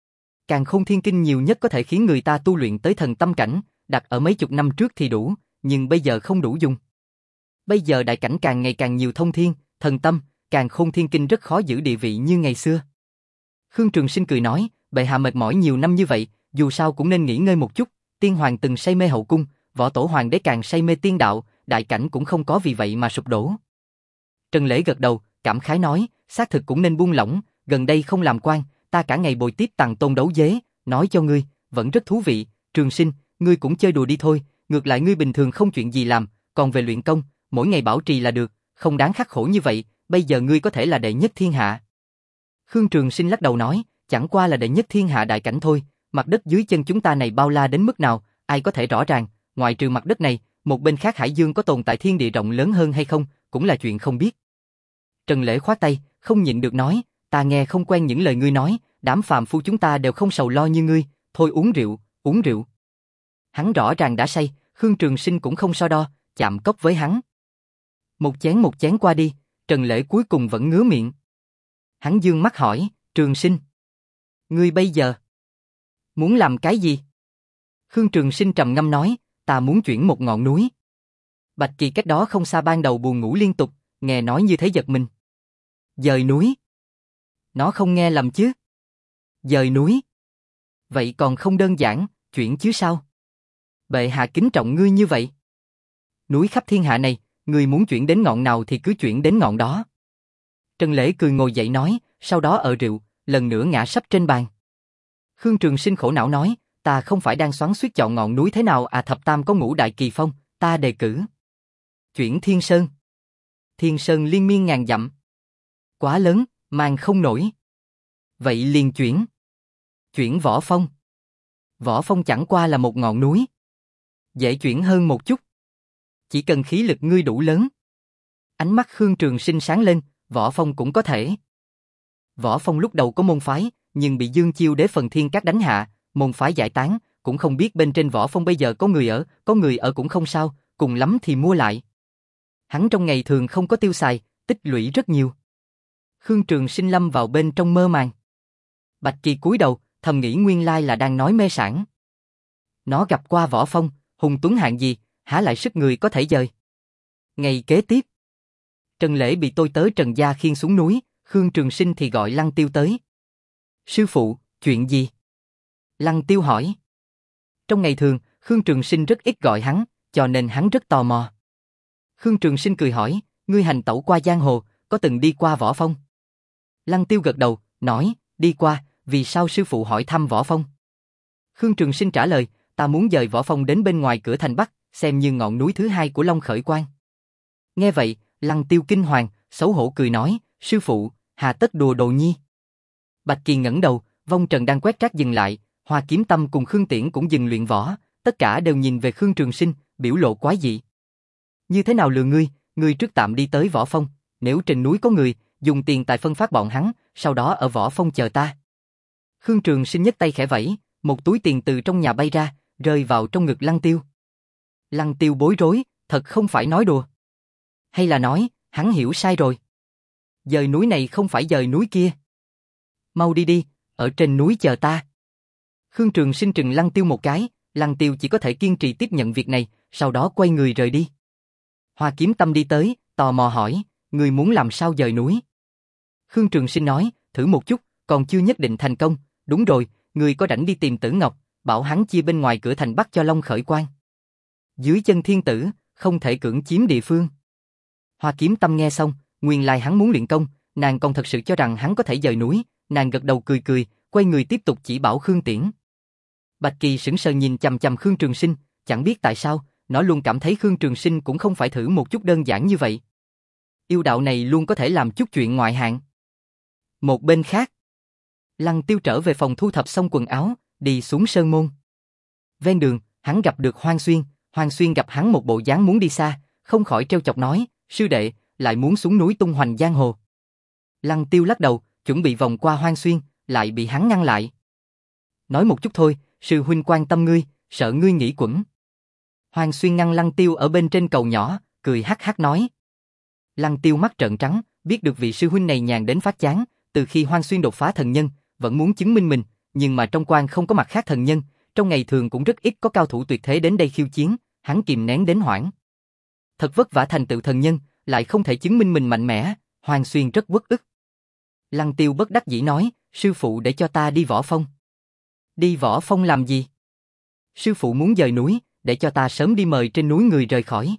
Càn Khôn Thiên Kinh nhiều nhất có thể khiến người ta tu luyện tới thần tâm cảnh, đặt ở mấy chục năm trước thì đủ, nhưng bây giờ không đủ dùng. Bây giờ đại cảnh càng ngày càng nhiều thông thiên, thần tâm, Càn Khôn Thiên Kinh rất khó giữ địa vị như ngày xưa. Khương Trường Sinh cười nói, bệ hạ mệt mỏi nhiều năm như vậy, dù sao cũng nên nghỉ ngơi một chút, tiên hoàng từng say mê hậu cung, võ tổ hoàng đế càng say mê tiên đạo, đại cảnh cũng không có vì vậy mà sụp đổ. Trần Lễ gật đầu, cảm khái nói, xác thực cũng nên buông lỏng, gần đây không làm quan, ta cả ngày bồi tiếp Tằng Tôn đấu dế, nói cho ngươi, vẫn rất thú vị, Trường Sinh, ngươi cũng chơi đùa đi thôi, ngược lại ngươi bình thường không chuyện gì làm, còn về luyện công, mỗi ngày bảo trì là được, không đáng khắc khổ như vậy, bây giờ ngươi có thể là đệ nhất thiên hạ. Khương Trường Sinh lắc đầu nói, chẳng qua là đệ nhất thiên hạ đại cảnh thôi, mặt đất dưới chân chúng ta này bao la đến mức nào, ai có thể rõ ràng, ngoại trừ mặt đất này, một bên khác hải dương có tồn tại thiên địa rộng lớn hơn hay không, cũng là chuyện không biết. Trần Lễ khoát tay, không nhịn được nói, ta nghe không quen những lời ngươi nói, đám phàm phu chúng ta đều không sầu lo như ngươi, thôi uống rượu, uống rượu. Hắn rõ ràng đã say, Khương Trường Sinh cũng không so đo, chạm cốc với hắn. Một chén một chén qua đi, Trần Lễ cuối cùng vẫn ngứa miệng. Hắn dương mắt hỏi, Trường Sinh, ngươi bây giờ muốn làm cái gì? Khương Trường Sinh trầm ngâm nói, ta muốn chuyển một ngọn núi. Bạch Kỳ cách đó không xa ban đầu buồn ngủ liên tục, nghe nói như thế giật mình. Dời núi? Nó không nghe lầm chứ? Dời núi? Vậy còn không đơn giản, chuyển chứ sao? Bệ hạ kính trọng ngươi như vậy. Núi khắp thiên hạ này, ngươi muốn chuyển đến ngọn nào thì cứ chuyển đến ngọn đó. Trần Lễ cười ngồi dậy nói, sau đó ở rượu, lần nữa ngã sấp trên bàn. Khương Trường Sinh khổ não nói, ta không phải đang xoắn xuýt chọn ngọn núi thế nào à, thập tam có ngũ đại kỳ phong, ta đề cử chuyển Thiên Sơn. Thiên Sơn liên miên ngàn dặm, quá lớn, mang không nổi. Vậy liền chuyển chuyển Võ Phong. Võ Phong chẳng qua là một ngọn núi, dễ chuyển hơn một chút, chỉ cần khí lực ngươi đủ lớn. Ánh mắt Khương Trường Sinh sáng lên, Võ Phong cũng có thể. Võ Phong lúc đầu có môn phái, nhưng bị Dương Chiêu Đế phần Thiên Các đánh hạ, môn phái giải tán, cũng không biết bên trên Võ Phong bây giờ có người ở, có người ở cũng không sao, cùng lắm thì mua lại. Hắn trong ngày thường không có tiêu xài, tích lũy rất nhiều. Khương Trường Sinh lâm vào bên trong mơ màng. Bạch Kỳ cúi đầu, thầm nghĩ nguyên lai là đang nói mê sảng. Nó gặp qua Võ Phong, hùng tuấn hạng gì, há lại sức người có thể dời. Ngày kế tiếp, Trần Lễ bị tôi tớ Trần gia khiêng xuống núi, Khương Trường Sinh thì gọi Lăng Tiêu tới. Sư phụ, chuyện gì? Lăng Tiêu hỏi. Trong ngày thường, Khương Trường Sinh rất ít gọi hắn, cho nên hắn rất tò mò. Khương Trường Sinh cười hỏi, ngươi hành tẩu qua giang hồ, có từng đi qua Võ Phong? Lăng Tiêu gật đầu, nói, đi qua, vì sao sư phụ hỏi thăm Võ Phong? Khương Trường Sinh trả lời, ta muốn dời Võ Phong đến bên ngoài cửa thành Bắc, xem như ngọn núi thứ hai của Long Khởi Quan. Nghe vậy, Lăng Tiêu kinh hoàng, xấu hổ cười nói, sư phụ, hà tất đùa đồ nhi. Bạch Kỳ ngẩng đầu, vong trần đang quét rác dừng lại, Hoa Kiếm Tâm cùng Khương Tiễn cũng dừng luyện võ, tất cả đều nhìn về Khương Trường Sinh, biểu lộ quái dị. Như thế nào lừa ngươi, ngươi trước tạm đi tới Võ Phong, nếu trên núi có người, dùng tiền tài phân phát bọn hắn, sau đó ở Võ Phong chờ ta. Khương Trường Sinh nhấc tay khẽ vẫy, một túi tiền từ trong nhà bay ra, rơi vào trong ngực Lăng Tiêu. Lăng Tiêu bối rối, thật không phải nói đùa. Hay là nói, hắn hiểu sai rồi. Dời núi này không phải dời núi kia. Mau đi đi, ở trên núi chờ ta. Khương Trường Sinh trừng Lăng Tiêu một cái, Lăng Tiêu chỉ có thể kiên trì tiếp nhận việc này, sau đó quay người rời đi. Hoa Kiếm Tâm đi tới, tò mò hỏi, người muốn làm sao dời núi? Khương Trường Sinh nói, thử một chút, còn chưa nhất định thành công, đúng rồi, người có rảnh đi tìm Tử Ngọc, bảo hắn chia bên ngoài cửa thành Bắc cho Long Khởi Quan. Dưới chân thiên tử, không thể cưỡng chiếm địa phương. Hoa Kiếm Tâm nghe xong, nguyên lai hắn muốn luyện công, nàng còn thật sự cho rằng hắn có thể dời núi, nàng gật đầu cười cười, quay người tiếp tục chỉ bảo Khương Tiễn. Bạch Kỳ sững sờ nhìn chằm chằm Khương Trường Sinh, chẳng biết tại sao, nó luôn cảm thấy Khương Trường Sinh cũng không phải thử một chút đơn giản như vậy. Yêu đạo này luôn có thể làm chút chuyện ngoại hạng. Một bên khác, Lăng Tiêu trở về phòng thu thập xong quần áo, đi xuống sơn môn. Ven đường, hắn gặp được Hoang Xuyên, Hoang Xuyên gặp hắn một bộ dáng muốn đi xa, không khỏi trêu chọc nói, sư đệ, lại muốn xuống núi tung hoành giang hồ. Lăng Tiêu lắc đầu, chuẩn bị vòng qua Hoang Xuyên, lại bị hắn ngăn lại. Nói một chút thôi, sư huynh quan tâm ngươi, sợ ngươi nghĩ quẩn. Hoang Xuyên ngăn Lăng Tiêu ở bên trên cầu nhỏ, cười hắc hắc nói. Lăng Tiêu mắt trợn trắng, biết được vị sư huynh này nhàn đến phát chán, từ khi Hoang Xuyên đột phá thần nhân, vẫn muốn chứng minh mình, nhưng mà trong quan không có mặt khác thần nhân, trong ngày thường cũng rất ít có cao thủ tuyệt thế đến đây khiêu chiến, hắn kìm nén đến hoảng. Thật vất vả thành tựu thần nhân, lại không thể chứng minh mình mạnh mẽ, Hoang Xuyên rất uất ức. Lăng Tiêu bất đắc dĩ nói, sư phụ để cho ta đi Võ Phong. Đi Võ Phong làm gì? Sư phụ muốn dời núi, để cho ta sớm đi mời trên núi người rời khỏi.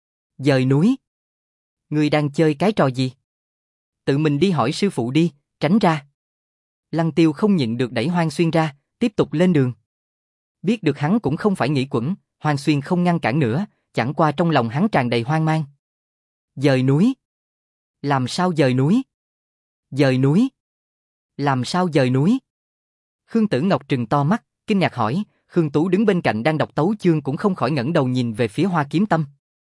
Dời núi? Ngươi đang chơi cái trò gì? Tự mình đi hỏi sư phụ đi, tránh ra. Lăng Tiêu không nhịn được đẩy Hoang Xuyên ra, tiếp tục lên đường. Biết được hắn cũng không phải nghĩ quẩn, Hoang Xuyên không ngăn cản nữa, chẳng qua trong lòng hắn tràn đầy hoang mang. Dời núi? Làm sao dời núi? Dời núi? Làm sao dời núi? Khương Tử Ngọc trừng to mắt, kinh ngạc hỏi, Khương Tú đứng bên cạnh đang đọc tấu chương cũng không khỏi ngẩng đầu nhìn về phía Hoa Kiếm Tâm.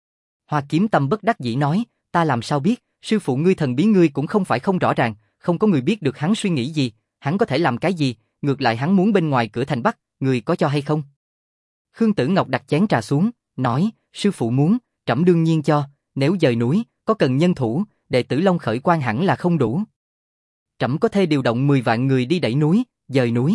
Hoa Kiếm Tâm bất đắc dĩ nói, ta làm sao biết, sư phụ ngươi thần bí ngươi cũng không phải không rõ ràng, không có người biết được hắn suy nghĩ gì, hắn có thể làm cái gì, ngược lại hắn muốn bên ngoài cửa thành Bắc, người có cho hay không? Khương Tử Ngọc đặt chén trà xuống, nói, sư phụ muốn, trẫm đương nhiên cho, nếu dời núi, có cần nhân thủ, đệ tử Long Khởi Quan hẳn là không đủ. Trẫm có thể điều động mười vạn người đi đẩy núi, dời núi.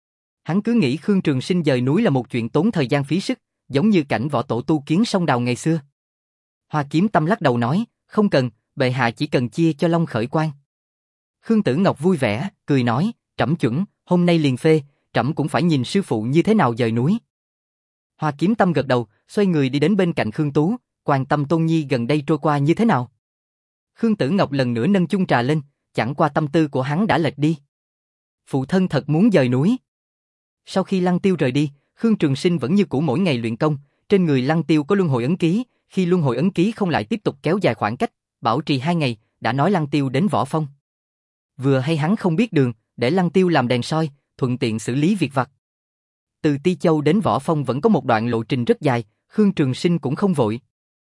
Hắn cứ nghĩ Khương Trường Sinh dời núi là một chuyện tốn thời gian phí sức, giống như cảnh võ tổ tu kiến sông đào ngày xưa. Hoa Kiếm Tâm lắc đầu nói, không cần, bệ hạ chỉ cần chia cho Long Khởi Quan. Khương Tử Ngọc vui vẻ, cười nói, trẫm chuẩn, hôm nay liền phê, trẫm cũng phải nhìn sư phụ như thế nào dời núi. Hoa Kiếm Tâm gật đầu, xoay người đi đến bên cạnh Khương Tú, quan tâm Tôn Nhi gần đây trôi qua như thế nào. Khương Tử Ngọc lần nữa nâng chung trà lên, chẳng qua tâm tư của hắn đã lệch đi. Phụ thân thật muốn dời núi. Sau khi Lăng Tiêu rời đi, Khương Trường Sinh vẫn như cũ mỗi ngày luyện công, trên người Lăng Tiêu có luân hồi ấn ký, khi luân hồi ấn ký không lại tiếp tục kéo dài khoảng cách, bảo trì hai ngày, đã nói Lăng Tiêu đến Võ Phong. Vừa hay hắn không biết đường, để Lăng Tiêu làm đèn soi, thuận tiện xử lý việc vặt. Từ Ti Châu đến Võ Phong vẫn có một đoạn lộ trình rất dài, Khương Trường Sinh cũng không vội.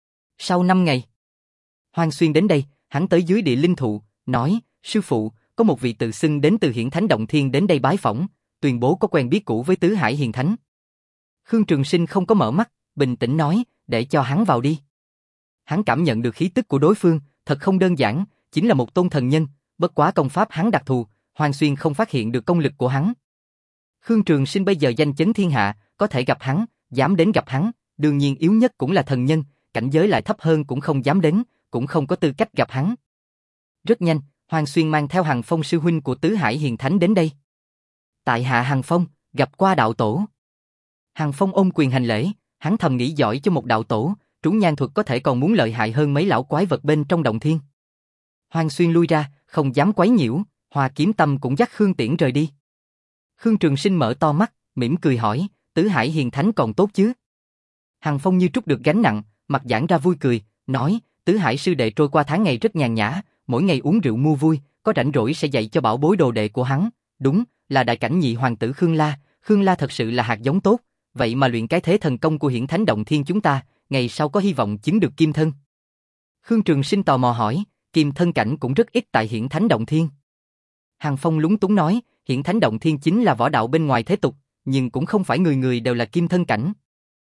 Sau năm ngày, Hoang Xuyên đến đây, hắn tới dưới địa linh thụ, nói, sư phụ, có một vị tự xưng đến từ Hiển Thánh Động Thiên đến đây bái phỏng, tuyên bố có quen biết cũ với Tứ Hải Hiền Thánh. Khương Trường Sinh không có mở mắt, bình tĩnh nói, để cho hắn vào đi. Hắn cảm nhận được khí tức của đối phương, thật không đơn giản, chính là một tôn thần nhân, bất quá công pháp hắn đặc thù, Hoang Xuyên không phát hiện được công lực của hắn. Khương Trường Sinh bây giờ danh chấn thiên hạ, có thể gặp hắn, dám đến gặp hắn, đương nhiên yếu nhất cũng là thần nhân, cảnh giới lại thấp hơn cũng không dám đến, cũng không có tư cách gặp hắn. Rất nhanh, Hoang Xuyên mang theo Hằng Phong sư huynh của Tứ Hải Hiền Thánh đến đây. Tại hạ Hằng Phong, gặp qua đạo tổ. Hằng Phong ôm quyền hành lễ, hắn thầm nghĩ giỏi cho một đạo tổ, trúng nhan thuật có thể còn muốn lợi hại hơn mấy lão quái vật bên trong động thiên. Hoang Xuyên lui ra, không dám quấy nhiễu, Hoa Kiếm Tâm cũng dắt Khương Tiễn rời đi. Khương Trường Sinh mở to mắt, mỉm cười hỏi, Tứ Hải Hiền Thánh còn tốt chứ? Hằng Phong như trút được gánh nặng, mặt giãn ra vui cười, nói, Tứ Hải sư đệ trôi qua tháng ngày rất nhàn nhã, mỗi ngày uống rượu mua vui, có rảnh rỗi sẽ dạy cho bảo bối đồ đệ của hắn, đúng, là đại cảnh nhị hoàng tử Khương La, Khương La thật sự là hạt giống tốt, vậy mà luyện cái thế thần công của Hiển Thánh Động Thiên chúng ta, ngày sau có hy vọng chứng được kim thân. Khương Trường Sinh tò mò hỏi, kim thân cảnh cũng rất ít tại Hiển Thánh Động Thiên. Hằng Phong lúng túng nói, Hiển Thánh Động Thiên chính là võ đạo bên ngoài thế tục, nhưng cũng không phải người người đều là kim thân cảnh.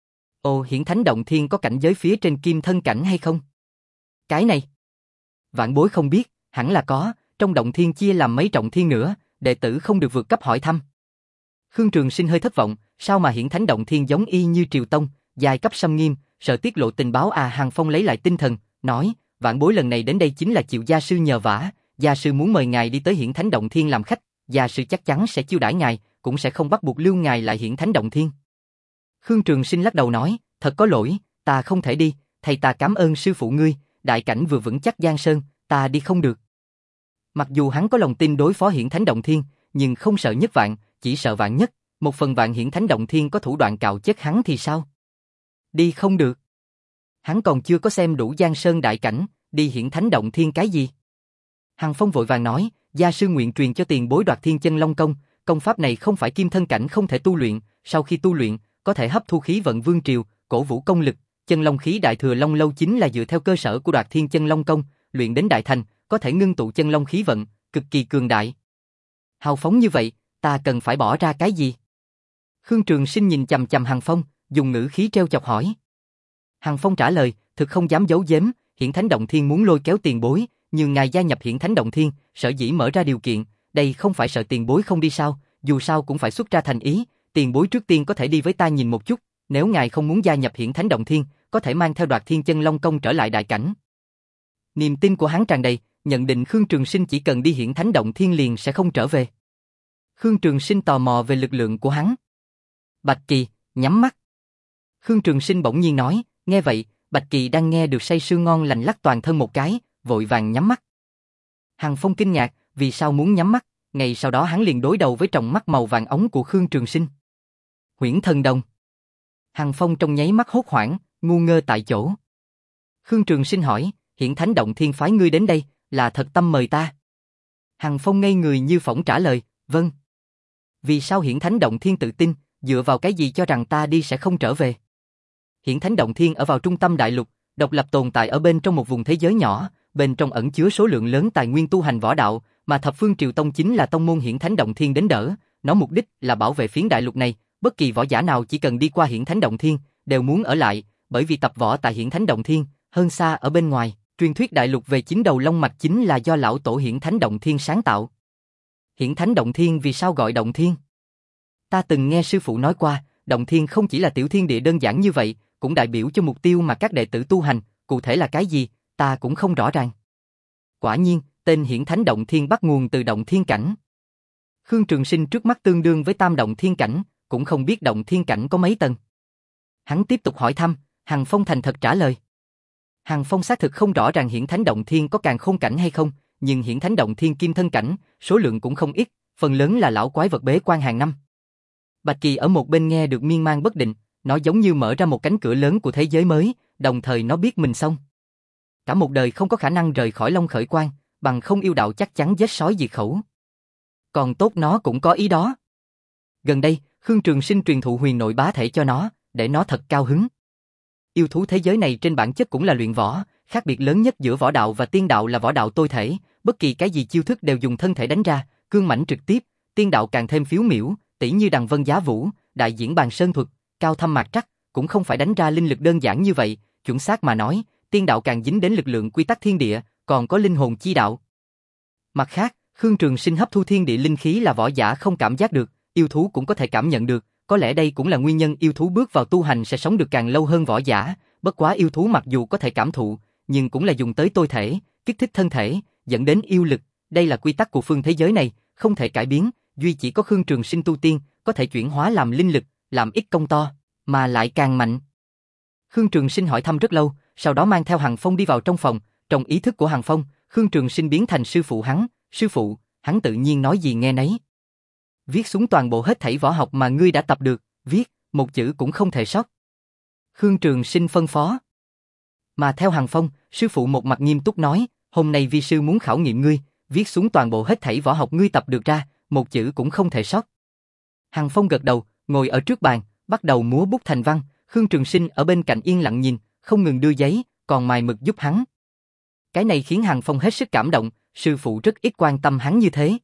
Ồ, Hiển Thánh Động Thiên có cảnh giới phía trên kim thân cảnh hay không? Cái này, vạn bối không biết, hẳn là có, trong động thiên chia làm mấy trọng thiên nữa, đệ tử không được vượt cấp hỏi thăm. Khương Trường Sinh hơi thất vọng, sao mà Hiển Thánh Động Thiên giống y như Triều Tông, giai cấp xâm nghiêm, sợ tiết lộ tình báo à. Hằng Phong lấy lại tinh thần, nói, vạn bối lần này đến đây chính là chịu gia sư nhờ vả, gia sư muốn mời ngài đi tới Hiển Thánh Động Thiên làm khách, gia sư chắc chắn sẽ chiêu đãi ngài, cũng sẽ không bắt buộc lưu ngài lại Hiển Thánh Động Thiên. Khương Trường Sinh lắc đầu nói, thật có lỗi, ta không thể đi, thầy ta cảm ơn sư phụ ngươi, đại cảnh vừa vững chắc Giang Sơn, ta đi không được. Mặc dù hắn có lòng tin đối phó Hiển Thánh Động Thiên, nhưng không sợ nhất vạn, chỉ sợ vạn nhất, một phần vạn Hiển Thánh Động Thiên có thủ đoạn cạo chết hắn thì sao? Đi không được. Hắn còn chưa có xem đủ Giang Sơn đại cảnh, đi Hiển Thánh Động Thiên cái gì? Hằng Phong vội vàng nói, gia sư nguyện truyền cho tiền bối Đoạt Thiên Chân Long Công, công pháp này không phải kim thân cảnh không thể tu luyện, sau khi tu luyện, có thể hấp thu khí vận vương triều, cổ vũ công lực, chân long khí đại thừa long lâu chính là dựa theo cơ sở của Đoạt Thiên Chân Long Công, luyện đến đại thành, có thể ngưng tụ chân long khí vận, cực kỳ cường đại. Hào phóng như vậy, ta cần phải bỏ ra cái gì? Khương Trường Sinh nhìn chằm chằm Hằng Phong, dùng ngữ khí trêu chọc hỏi. Hằng Phong trả lời, thực không dám giấu giếm, Hiển Thánh Động Thiên muốn lôi kéo tiền bối, nhưng ngài gia nhập Hiển Thánh Động Thiên, sở dĩ mở ra điều kiện, đây không phải sợ tiền bối không đi sao, dù sao cũng phải xuất ra thành ý, tiền bối trước tiên có thể đi với ta nhìn một chút, nếu ngài không muốn gia nhập Hiển Thánh Động Thiên, có thể mang theo Đoạt Thiên Chân Long Công trở lại đại cảnh. Niềm tin của hắn tràn đầy, nhận định Khương Trường Sinh chỉ cần đi Hiển Thánh Động Thiên liền sẽ không trở về. Khương Trường Sinh tò mò về lực lượng của hắn. Bạch Kỳ, nhắm mắt. Khương Trường Sinh bỗng nhiên nói, nghe vậy, Bạch Kỳ đang nghe được say sưa ngon lành lắc toàn thân một cái, vội vàng nhắm mắt. Hằng Phong kinh ngạc, vì sao muốn nhắm mắt, ngay sau đó hắn liền đối đầu với tròng mắt màu vàng ống của Khương Trường Sinh. Huyễn Thần Đồng. Hằng Phong trong nháy mắt hốt hoảng, ngu ngơ tại chỗ. Khương Trường Sinh hỏi, Hiển Thánh Động Thiên phái ngươi đến đây, là thật tâm mời ta? Hằng Phong ngây người như phỏng trả lời, vâng. Vì sao Hiển Thánh Động Thiên tự tin, dựa vào cái gì cho rằng ta đi sẽ không trở về? Hiển Thánh Động Thiên ở vào trung tâm đại lục, độc lập tồn tại ở bên trong một vùng thế giới nhỏ, bên trong ẩn chứa số lượng lớn tài nguyên tu hành võ đạo, mà Thập Phương Triều Tông chính là tông môn Hiển Thánh Động Thiên đến đỡ, nó mục đích là bảo vệ phiến đại lục này, bất kỳ võ giả nào chỉ cần đi qua Hiển Thánh Động Thiên, đều muốn ở lại, bởi vì tập võ tại Hiển Thánh Động Thiên, hơn xa ở bên ngoài, truyền thuyết đại lục về chín đầu long mạch chính là do lão tổ Hiển Thánh Động Thiên sáng tạo. Hiển Thánh Động Thiên vì sao gọi Động Thiên? Ta từng nghe sư phụ nói qua, Động Thiên không chỉ là tiểu thiên địa đơn giản như vậy, cũng đại biểu cho mục tiêu mà các đệ tử tu hành, cụ thể là cái gì, ta cũng không rõ ràng. Quả nhiên, tên Hiển Thánh Động Thiên bắt nguồn từ Động Thiên Cảnh. Khương Trường Sinh trước mắt tương đương với tam Động Thiên Cảnh, cũng không biết Động Thiên Cảnh có mấy tầng. Hắn tiếp tục hỏi thăm, Hằng Phong thành thật trả lời. Hằng Phong xác thực không rõ ràng Hiển Thánh Động Thiên có càn khôn cảnh hay không, nhưng Hiển Thánh Động Thiên kim thân cảnh, số lượng cũng không ít, phần lớn là lão quái vật bế quan hàng năm. Bạch Kỳ ở một bên nghe được miên man bất định, nó giống như mở ra một cánh cửa lớn của thế giới mới, đồng thời nó biết mình xong. Cả một đời không có khả năng rời khỏi Long Khởi Quan, bằng không yêu đạo chắc chắn giết sói diệt khẩu. Còn tốt nó cũng có ý đó. Gần đây, Khương Trường Sinh truyền thụ huyền nội bá thể cho nó, để nó thật cao hứng. Yêu thú thế giới này trên bản chất cũng là luyện võ, khác biệt lớn nhất giữa võ đạo và tiên đạo là võ đạo tôi thể, bất kỳ cái gì chiêu thức đều dùng thân thể đánh ra, cương mãnh trực tiếp, tiên đạo càng thêm phiếu miểu, tỉ như Đằng Vân Giá Vũ, đại diễn Bàn Sơn thuật, cao thâm mạc trắc, cũng không phải đánh ra linh lực đơn giản như vậy, chuẩn xác mà nói, tiên đạo càng dính đến lực lượng quy tắc thiên địa, còn có linh hồn chi đạo. Mặt khác, Khương Trường Sinh hấp thu thiên địa linh khí là võ giả không cảm giác được, yêu thú cũng có thể cảm nhận được, có lẽ đây cũng là nguyên nhân yêu thú bước vào tu hành sẽ sống được càng lâu hơn võ giả, bất quá yêu thú mặc dù có thể cảm thụ, nhưng cũng là dùng tới tôi thể, kích thích thân thể, dẫn đến yêu lực, đây là quy tắc của phương thế giới này, không thể cải biến, duy chỉ có Khương Trường Sinh tu tiên, có thể chuyển hóa làm linh lực, làm ít công to, mà lại càng mạnh. Khương Trường Sinh hỏi thăm rất lâu, sau đó mang theo Hằng Phong đi vào trong phòng, trong ý thức của Hằng Phong, Khương Trường Sinh biến thành sư phụ hắn, sư phụ, hắn tự nhiên nói gì nghe nấy. Viết xuống toàn bộ hết thảy võ học mà ngươi đã tập được, viết, một chữ cũng không thể sót. Khương Trường Sinh phân phó. Mà theo Hằng Phong, sư phụ một mặt nghiêm túc nói, hôm nay vi sư muốn khảo nghiệm ngươi, viết xuống toàn bộ hết thảy võ học ngươi tập được ra, một chữ cũng không thể sót. Hằng Phong gật đầu, ngồi ở trước bàn, bắt đầu múa bút thành văn, Khương Trường Sinh ở bên cạnh yên lặng nhìn, không ngừng đưa giấy, còn mài mực giúp hắn. Cái này khiến Hằng Phong hết sức cảm động, sư phụ rất ít quan tâm hắn như thế.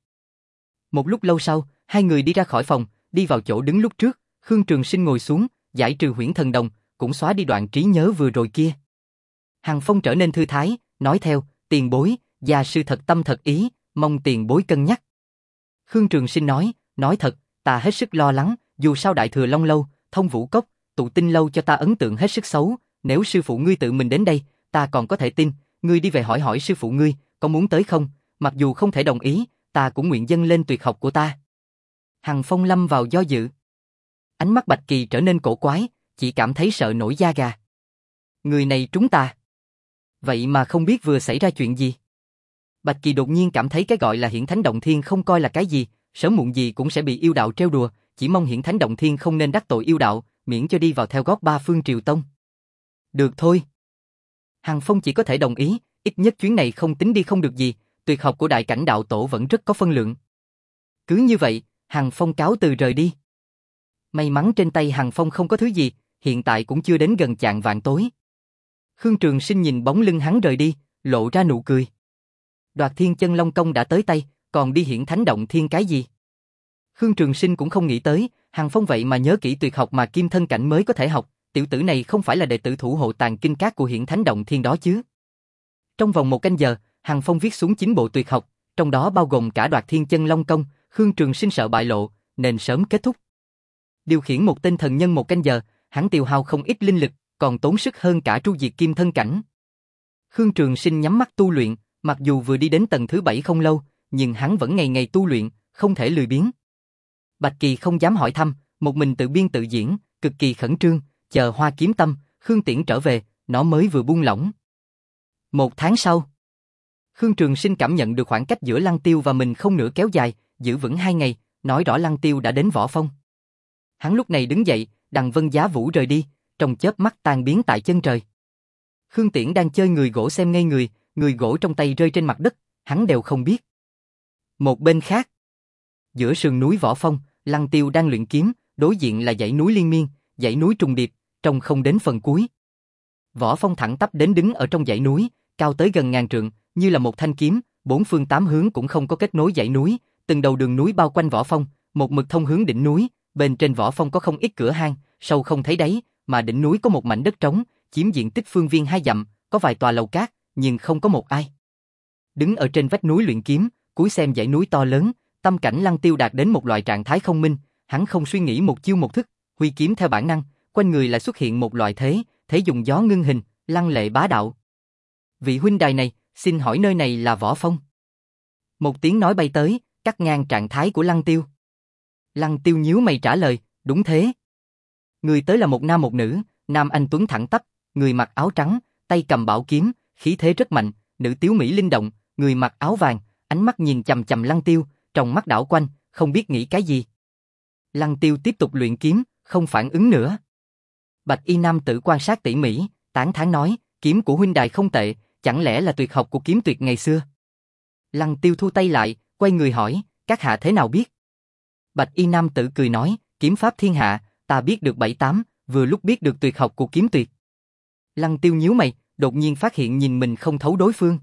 Một lúc lâu sau, hai người đi ra khỏi phòng, đi vào chỗ đứng lúc trước, Khương Trường Sinh ngồi xuống, giải trừ huyễn thần đồng, cũng xóa đi đoạn trí nhớ vừa rồi kia. Hằng Phong trở nên thư thái, nói theo, tiền bối, gia sư thật tâm thật ý, mong tiền bối cân nhắc. Khương Trường Sinh nói, nói thật, ta hết sức lo lắng, dù sao Đại Thừa Long Lâu, Thông Vũ Cốc, Tụ Tinh Lâu cho ta ấn tượng hết sức xấu, nếu sư phụ ngươi tự mình đến đây, ta còn có thể tin, ngươi đi về hỏi hỏi sư phụ ngươi, có muốn tới không, mặc dù không thể đồng ý, ta cũng nguyện dâng lên tuyệt học của ta. Hằng Phong lâm vào do dự. Ánh mắt Bạch Kỳ trở nên cổ quái, chỉ cảm thấy sợ nổi da gà. Người này trúng ta. Vậy mà không biết vừa xảy ra chuyện gì. Bạch Kỳ đột nhiên cảm thấy cái gọi là Hiển Thánh Động Thiên không coi là cái gì, sớm muộn gì cũng sẽ bị yêu đạo trêu đùa, chỉ mong Hiển Thánh Động Thiên không nên đắc tội yêu đạo, miễn cho đi vào theo gót ba phương triều tông. Được thôi. Hằng Phong chỉ có thể đồng ý, ít nhất chuyến này không tính đi không được gì, tuyệt học của Đại Cảnh Đạo Tổ vẫn rất có phân lượng. Cứ như vậy, Hằng Phong cáo từ rời đi. May mắn trên tay Hằng Phong không có thứ gì, hiện tại cũng chưa đến gần chạng vạng tối. Khương Trường Sinh nhìn bóng lưng hắn rời đi, lộ ra nụ cười. Đoạt Thiên Chân Long Công đã tới tay, còn đi Hiển Thánh Động Thiên cái gì? Khương Trường Sinh cũng không nghĩ tới, Hằng Phong vậy mà nhớ kỹ tuyệt học mà kim thân cảnh mới có thể học, tiểu tử này không phải là đệ tử thủ hộ tàng kinh các của Hiển Thánh Động Thiên đó chứ? Trong vòng một canh giờ, Hằng Phong viết xuống chín bộ tuyệt học, trong đó bao gồm cả Đoạt Thiên Chân Long Công. Khương Trường Sinh sợ bại lộ, nên sớm kết thúc. Điều khiển một tên thần nhân một canh giờ, hắn tiêu hao không ít linh lực, còn tốn sức hơn cả tru diệt kim thân cảnh. Khương Trường Sinh nhắm mắt tu luyện, mặc dù vừa đi đến tầng thứ bảy không lâu, nhưng hắn vẫn ngày ngày tu luyện, không thể lười biếng. Bạch Kỳ không dám hỏi thăm, một mình tự biên tự diễn, cực kỳ khẩn trương, chờ Hoa Kiếm Tâm, Khương Tiễn trở về, nó mới vừa buông lỏng. Một tháng sau, Khương Trường Sinh cảm nhận được khoảng cách giữa Lăng Tiêu và mình không nữa kéo dài, giữ vững hai ngày, nói rõ Lăng Tiêu đã đến Võ Phong. Hắn lúc này đứng dậy, đằng Vân Giá Vũ rời đi, trong chớp mắt tan biến tại chân trời. Khương Tiễn đang chơi người gỗ xem ngây người, người gỗ trong tay rơi trên mặt đất, hắn đều không biết. Một bên khác, giữa sườn núi Võ Phong, Lăng Tiêu đang luyện kiếm, đối diện là dãy núi liên miên, dãy núi trùng điệp, trông không đến phần cuối. Võ Phong thẳng tắp đến đứng ở trong dãy núi, cao tới gần ngàn trượng, như là một thanh kiếm, bốn phương tám hướng cũng không có kết nối dãy núi, từng đầu đường núi bao quanh Võ Phong, một mực thông hướng đỉnh núi, bên trên Võ Phong có không ít cửa hang, sâu không thấy đáy, mà đỉnh núi có một mảnh đất trống, chiếm diện tích phương viên hai dặm, có vài tòa lầu cát, nhưng không có một ai. Đứng ở trên vách núi luyện kiếm, cúi xem dãy núi to lớn, tâm cảnh Lăng Tiêu đạt đến một loại trạng thái không minh, hắn không suy nghĩ một chiêu một thức, huy kiếm theo bản năng, quanh người lại xuất hiện một loại thế, thế dùng gió ngưng hình, lăng lệ bá đạo. Vị huynh đài này, xin hỏi nơi này là Võ Phong? Một tiếng nói bay tới, cắt ngang trạng thái của Lăng Tiêu. Lăng Tiêu nhíu mày trả lời, đúng thế. Người tới là một nam một nữ, nam anh tuấn thẳng tắp, người mặc áo trắng, tay cầm bảo kiếm, khí thế rất mạnh, nữ tiếu mỹ linh động, người mặc áo vàng, ánh mắt nhìn chằm chằm Lăng Tiêu, trong mắt đảo quanh, không biết nghĩ cái gì. Lăng Tiêu tiếp tục luyện kiếm, không phản ứng nữa. Bạch y nam tử quan sát tỉ mỉ, tán thán nói, kiếm của huynh đài không tệ, chẳng lẽ là tuyệt học của kiếm tuyệt ngày xưa? Lăng Tiêu thu tay lại, quay người hỏi, các hạ thế nào biết? Bạch y nam tử cười nói, kiếm pháp thiên hạ, ta biết được bảy tám, vừa lúc biết được tuyệt học của kiếm tuyệt. Lăng Tiêu nhíu mày, đột nhiên phát hiện nhìn mình không thấu đối phương.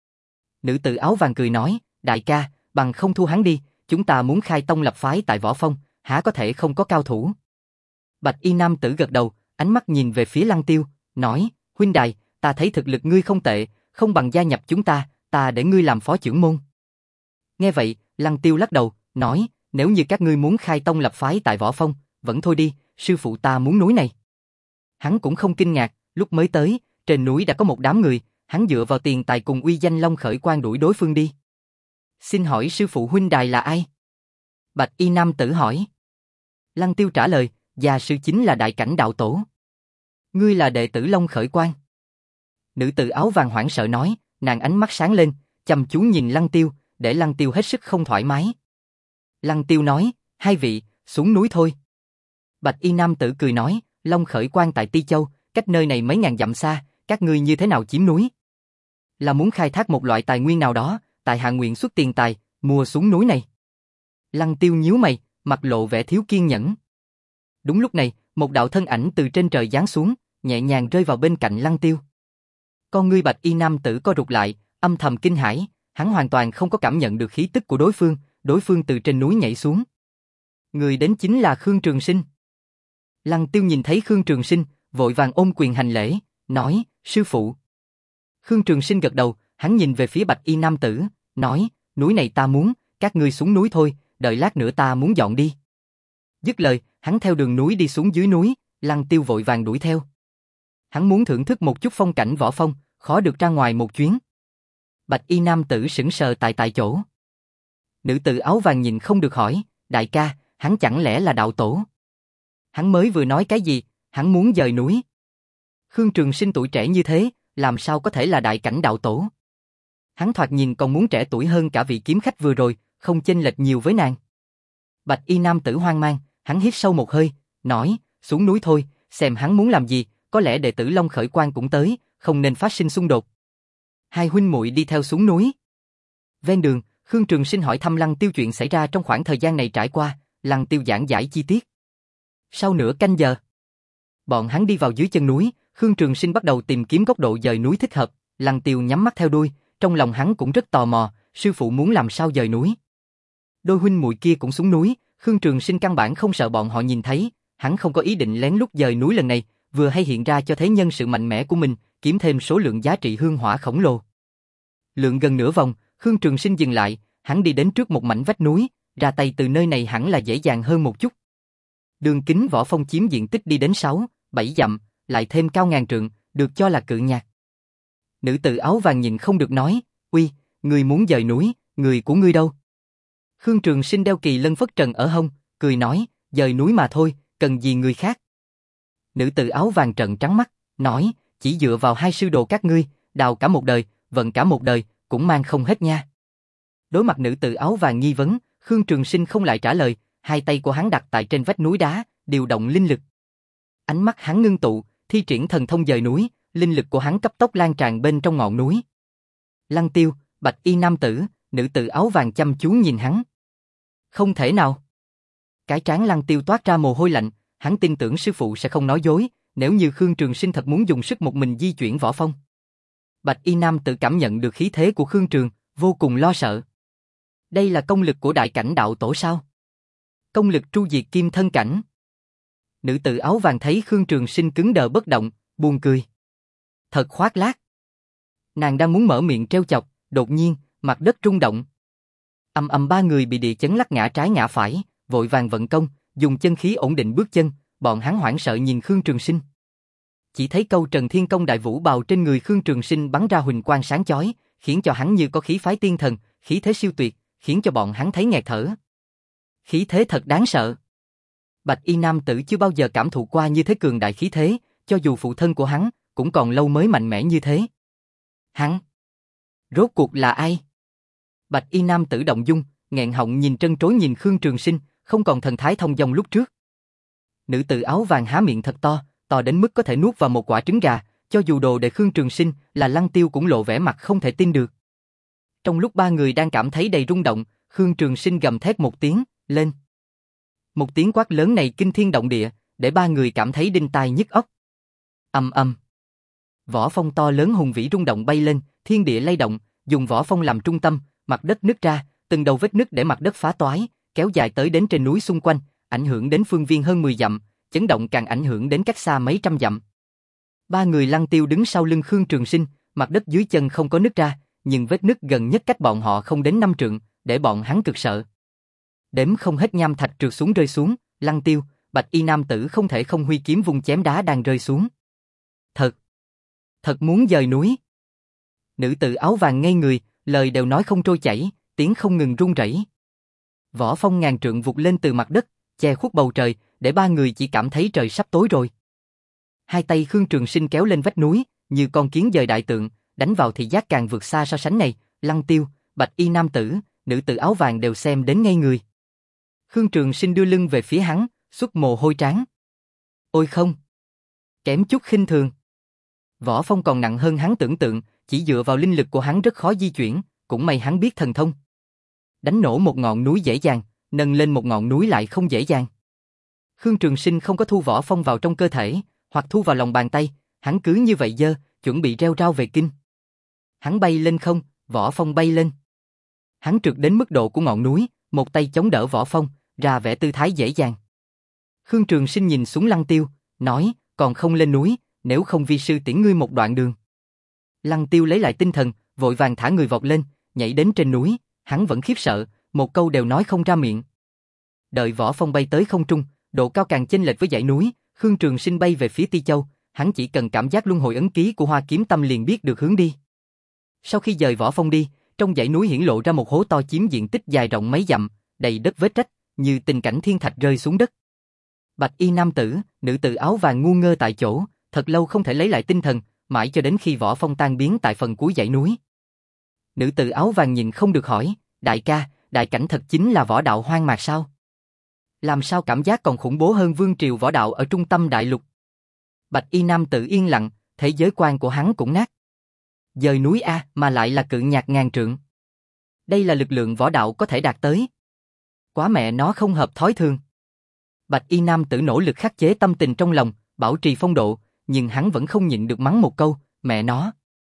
Nữ tử áo vàng cười nói, đại ca, bằng không thua hắn đi, chúng ta muốn khai tông lập phái tại Võ Phong, há có thể không có cao thủ? Bạch y nam tử gật đầu, ánh mắt nhìn về phía Lăng Tiêu, nói, huynh đài, ta thấy thực lực ngươi không tệ, không bằng gia nhập chúng ta, ta để ngươi làm phó trưởng môn. Nghe vậy, Lăng Tiêu lắc đầu, nói, nếu như các ngươi muốn khai tông lập phái tại Võ Phong, vẫn thôi đi, sư phụ ta muốn núi này. Hắn cũng không kinh ngạc, lúc mới tới, trên núi đã có một đám người, hắn dựa vào tiền tài cùng uy danh Long Khởi Quan đuổi đối phương đi. Xin hỏi sư phụ huynh đài là ai? Bạch y nam tử hỏi. Lăng Tiêu trả lời, gia sư chính là Đại Cảnh Đạo Tổ. Ngươi là đệ tử Long Khởi Quan. Nữ tử áo vàng hoảng sợ nói, nàng ánh mắt sáng lên, chăm chú nhìn Lăng Tiêu, để Lăng Tiêu hết sức không thoải mái. Lăng Tiêu nói, hai vị, xuống núi thôi. Bạch y nam tử cười nói, Long Khởi Quan tại Ti Châu, cách nơi này mấy ngàn dặm xa, các ngươi như thế nào chiếm núi? Là muốn khai thác một loại tài nguyên nào đó, tại hạ nguyện xuất tiền tài, mua xuống núi này. Lăng Tiêu nhíu mày, mặt lộ vẻ thiếu kiên nhẫn. Đúng lúc này, một đạo thân ảnh từ trên trời giáng xuống, nhẹ nhàng rơi vào bên cạnh Lăng Tiêu. Con ngươi bạch y nam tử co rụt lại, âm thầm kinh hãi, hắn hoàn toàn không có cảm nhận được khí tức của đối phương, đối phương từ trên núi nhảy xuống. Người đến chính là Khương Trường Sinh. Lăng Tiêu nhìn thấy Khương Trường Sinh, vội vàng ôm quyền hành lễ, nói, sư phụ. Khương Trường Sinh gật đầu, hắn nhìn về phía bạch y nam tử, nói, núi này ta muốn, các ngươi xuống núi thôi, đợi lát nữa ta muốn dọn đi. Dứt lời, hắn theo đường núi đi xuống dưới núi, Lăng Tiêu vội vàng đuổi theo. Hắn muốn thưởng thức một chút phong cảnh Võ Phong, khó được ra ngoài một chuyến. Bạch y nam tử sững sờ tại tại chỗ. Nữ tử áo vàng nhìn không được hỏi, đại ca, hắn chẳng lẽ là đạo tổ? Hắn mới vừa nói cái gì, hắn muốn dời núi. Khương Trường Sinh tuổi trẻ như thế, làm sao có thể là đại cảnh đạo tổ. Hắn thoạt nhìn còn muốn trẻ tuổi hơn cả vị kiếm khách vừa rồi, không chênh lệch nhiều với nàng. Bạch y nam tử hoang mang, hắn hít sâu một hơi, nói, xuống núi thôi, xem hắn muốn làm gì, có lẽ đệ tử Long Khởi Quang cũng tới, không nên phát sinh xung đột. Hai huynh muội đi theo xuống núi. Ven đường, Khương Trường Sinh hỏi thăm Lăng Tiêu chuyện xảy ra trong khoảng thời gian này trải qua, Lăng Tiêu giảng giải chi tiết. Sau nửa canh giờ, bọn hắn đi vào dưới chân núi, Khương Trường Sinh bắt đầu tìm kiếm góc độ dời núi thích hợp, Lăng Tiêu nhắm mắt theo đuôi, trong lòng hắn cũng rất tò mò, sư phụ muốn làm sao dời núi. Đôi huynh muội kia cũng xuống núi, Khương Trường Sinh căn bản không sợ bọn họ nhìn thấy, hắn không có ý định lén lút dời núi lần này, vừa hay hiện ra cho thấy nhân sự mạnh mẽ của mình, kiếm thêm số lượng giá trị hương hỏa khổng lồ. Lượng gần nửa vòng, Khương Trường Sinh dừng lại, hắn đi đến trước một mảnh vách núi, ra tay từ nơi này hẳn là dễ dàng hơn một chút. Đường kính võ phong chiếm diện tích đi đến sáu, bảy dặm, lại thêm cao ngàn trượng, được cho là cự nhạc. Nữ tử áo vàng nhìn không được nói, uy, người muốn dời núi, người của ngươi đâu? Khương Trường Sinh đeo kỳ lân phất trần ở hông, cười nói, dời núi mà thôi, cần gì người khác? Nữ tử áo vàng trợn trắng mắt, nói, chỉ dựa vào hai sư đồ các ngươi, đào cả một đời, vận cả một đời, cũng mang không hết nha. Đối mặt nữ tử áo vàng nghi vấn, Khương Trường Sinh không lại trả lời, hai tay của hắn đặt tại trên vách núi đá, điều động linh lực. Ánh mắt hắn ngưng tụ, thi triển thần thông dời núi, linh lực của hắn cấp tốc lan tràn bên trong ngọn núi. Lăng Tiêu, bạch y nam tử, nữ tử áo vàng chăm chú nhìn hắn. Không thể nào. Cái trán Lăng Tiêu toát ra mồ hôi lạnh, hắn tin tưởng sư phụ sẽ không nói dối, nếu như Khương Trường Sinh thật muốn dùng sức một mình di chuyển võ phong. Bạch y nam tử cảm nhận được khí thế của Khương Trường, vô cùng lo sợ. Đây là công lực của đại cảnh đạo tổ sao? Công lực tru diệt kim thân cảnh. Nữ tử áo vàng thấy Khương Trường Sinh cứng đờ bất động, buồn cười. Thật khoác lác. Nàng đang muốn mở miệng trêu chọc, đột nhiên, mặt đất rung động. Ầm ầm ba người bị địa chấn lắc ngã trái ngã phải, vội vàng vận công, dùng chân khí ổn định bước chân, bọn hắn hoảng sợ nhìn Khương Trường Sinh. Chỉ thấy câu Trần Thiên Công đại vũ bào trên người Khương Trường Sinh bắn ra huỳnh quang sáng chói, khiến cho hắn như có khí phái tiên thần, khí thế siêu tuyệt, khiến cho bọn hắn thấy nghẹt thở. Khí thế thật đáng sợ. Bạch y nam tử chưa bao giờ cảm thụ qua như thế cường đại khí thế, cho dù phụ thân của hắn cũng còn lâu mới mạnh mẽ như thế. Hắn rốt cuộc là ai? Bạch y nam tử động dung, nghẹn họng nhìn trân trối nhìn Khương Trường Sinh, không còn thần thái thông dong lúc trước. Nữ tử áo vàng há miệng thật to, to đến mức có thể nuốt vào một quả trứng gà, cho dù đồ đệ Khương Trường Sinh là Lăng Tiêu cũng lộ vẻ mặt không thể tin được. Trong lúc ba người đang cảm thấy đầy rung động, Khương Trường Sinh gầm thét một tiếng, lên. Một tiếng quát lớn này kinh thiên động địa, để ba người cảm thấy đinh tai nhức óc. Ầm ầm. Võ phong to lớn hùng vĩ rung động bay lên, thiên địa lay động, dùng võ phong làm trung tâm, mặt đất nứt ra, từng đầu vết nứt để mặt đất phá toái, kéo dài tới đến trên núi xung quanh, ảnh hưởng đến phương viên hơn mười dặm, chấn động càng ảnh hưởng đến cách xa mấy trăm dặm. Ba người Lăng Tiêu đứng sau lưng Khương Trường Sinh, mặt đất dưới chân không có nứt ra, nhưng vết nứt gần nhất cách bọn họ không đến năm trượng, để bọn hắn cực sợ. Đếm không hết nham thạch trượt xuống rơi xuống, Lăng Tiêu, bạch y nam tử không thể không huy kiếm vung chém đá đang rơi xuống. Thật, thật muốn dời núi. Nữ tử áo vàng ngây người, lời đều nói không trôi chảy, tiếng không ngừng run rẩy. Võ phong ngàn trượng vụt lên từ mặt đất, che khuất bầu trời, để ba người chỉ cảm thấy trời sắp tối rồi. Hai tay Khương Trường Sinh kéo lên vách núi, như con kiến dời đại tượng, đánh vào thị giác càng vượt xa so sánh này, Lăng Tiêu, bạch y nam tử, nữ tử áo vàng đều xem đến ngây người. Khương Trường Sinh đưa lưng về phía hắn, xuất mồ hôi trán. Ôi không! Kém chút khinh thường. Võ phong còn nặng hơn hắn tưởng tượng, chỉ dựa vào linh lực của hắn rất khó di chuyển, cũng may hắn biết thần thông. Đánh nổ một ngọn núi dễ dàng, nâng lên một ngọn núi lại không dễ dàng. Khương Trường Sinh không có thu võ phong vào trong cơ thể, hoặc thu vào lòng bàn tay, hắn cứ như vậy giơ, chuẩn bị reo rao về kinh. Hắn bay lên không, võ phong bay lên. Hắn trượt đến mức độ của ngọn núi, một tay chống đỡ võ phong, ra vẻ tư thái dễ dàng. Khương Trường Sinh nhìn xuống Lăng Tiêu, nói, còn không lên núi, nếu không vi sư tiễn ngươi một đoạn đường. Lăng Tiêu lấy lại tinh thần, vội vàng thả người vọt lên, nhảy đến trên núi, hắn vẫn khiếp sợ, một câu đều nói không ra miệng. Đợi võ phong bay tới không trung, độ cao càng chênh lệch với dãy núi, Khương Trường Sinh bay về phía Ti Châu, hắn chỉ cần cảm giác luân hồi ấn ký của Hoa Kiếm Tâm liền biết được hướng đi. Sau khi dời võ phong đi, trong dãy núi hiển lộ ra một hố to chiếm diện tích dài rộng mấy dặm, đầy đất vết rách, như tình cảnh thiên thạch rơi xuống đất. Bạch y nam tử, nữ tử áo vàng ngu ngơ tại chỗ, thật lâu không thể lấy lại tinh thần, mãi cho đến khi Võ Phong tan biến tại phần cuối dãy núi. Nữ tử áo vàng nhìn không được hỏi, đại ca, đại cảnh thật chính là võ đạo hoang mạc sao? Làm sao cảm giác còn khủng bố hơn vương triều võ đạo ở trung tâm đại lục? Bạch y nam tử yên lặng, thế giới quan của hắn cũng nát. Dời núi A mà lại là cự nhạc ngàn trượng. Đây là lực lượng võ đạo có thể đạt tới. Quá mẹ nó không hợp thói thường. Bạch y nam tử nỗ lực khắc chế tâm tình trong lòng, bảo trì phong độ, nhưng hắn vẫn không nhịn được mắng một câu, mẹ nó.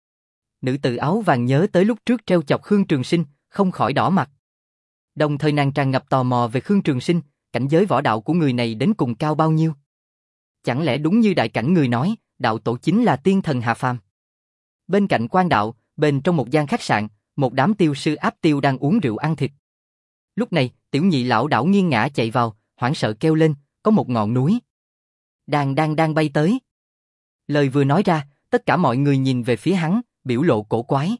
Nữ tử áo vàng nhớ tới lúc trước treo chọc Khương Trường Sinh, không khỏi đỏ mặt. Đồng thời nàng tràn ngập tò mò về Khương Trường Sinh, cảnh giới võ đạo của người này đến cùng cao bao nhiêu? Chẳng lẽ đúng như đại cảnh người nói, đạo tổ chính là tiên thần hạ phàm? Bên cạnh quan đạo, bên trong một gian khách sạn, một đám tiêu sư áp tiêu đang uống rượu ăn thịt. Lúc này, tiểu nhị lão đảo nghiêng ngã chạy vào, hoảng sợ kêu lên, có một ngọn núi. Đang đang đang bay tới. Lời vừa nói ra, tất cả mọi người nhìn về phía hắn, biểu lộ cổ quái.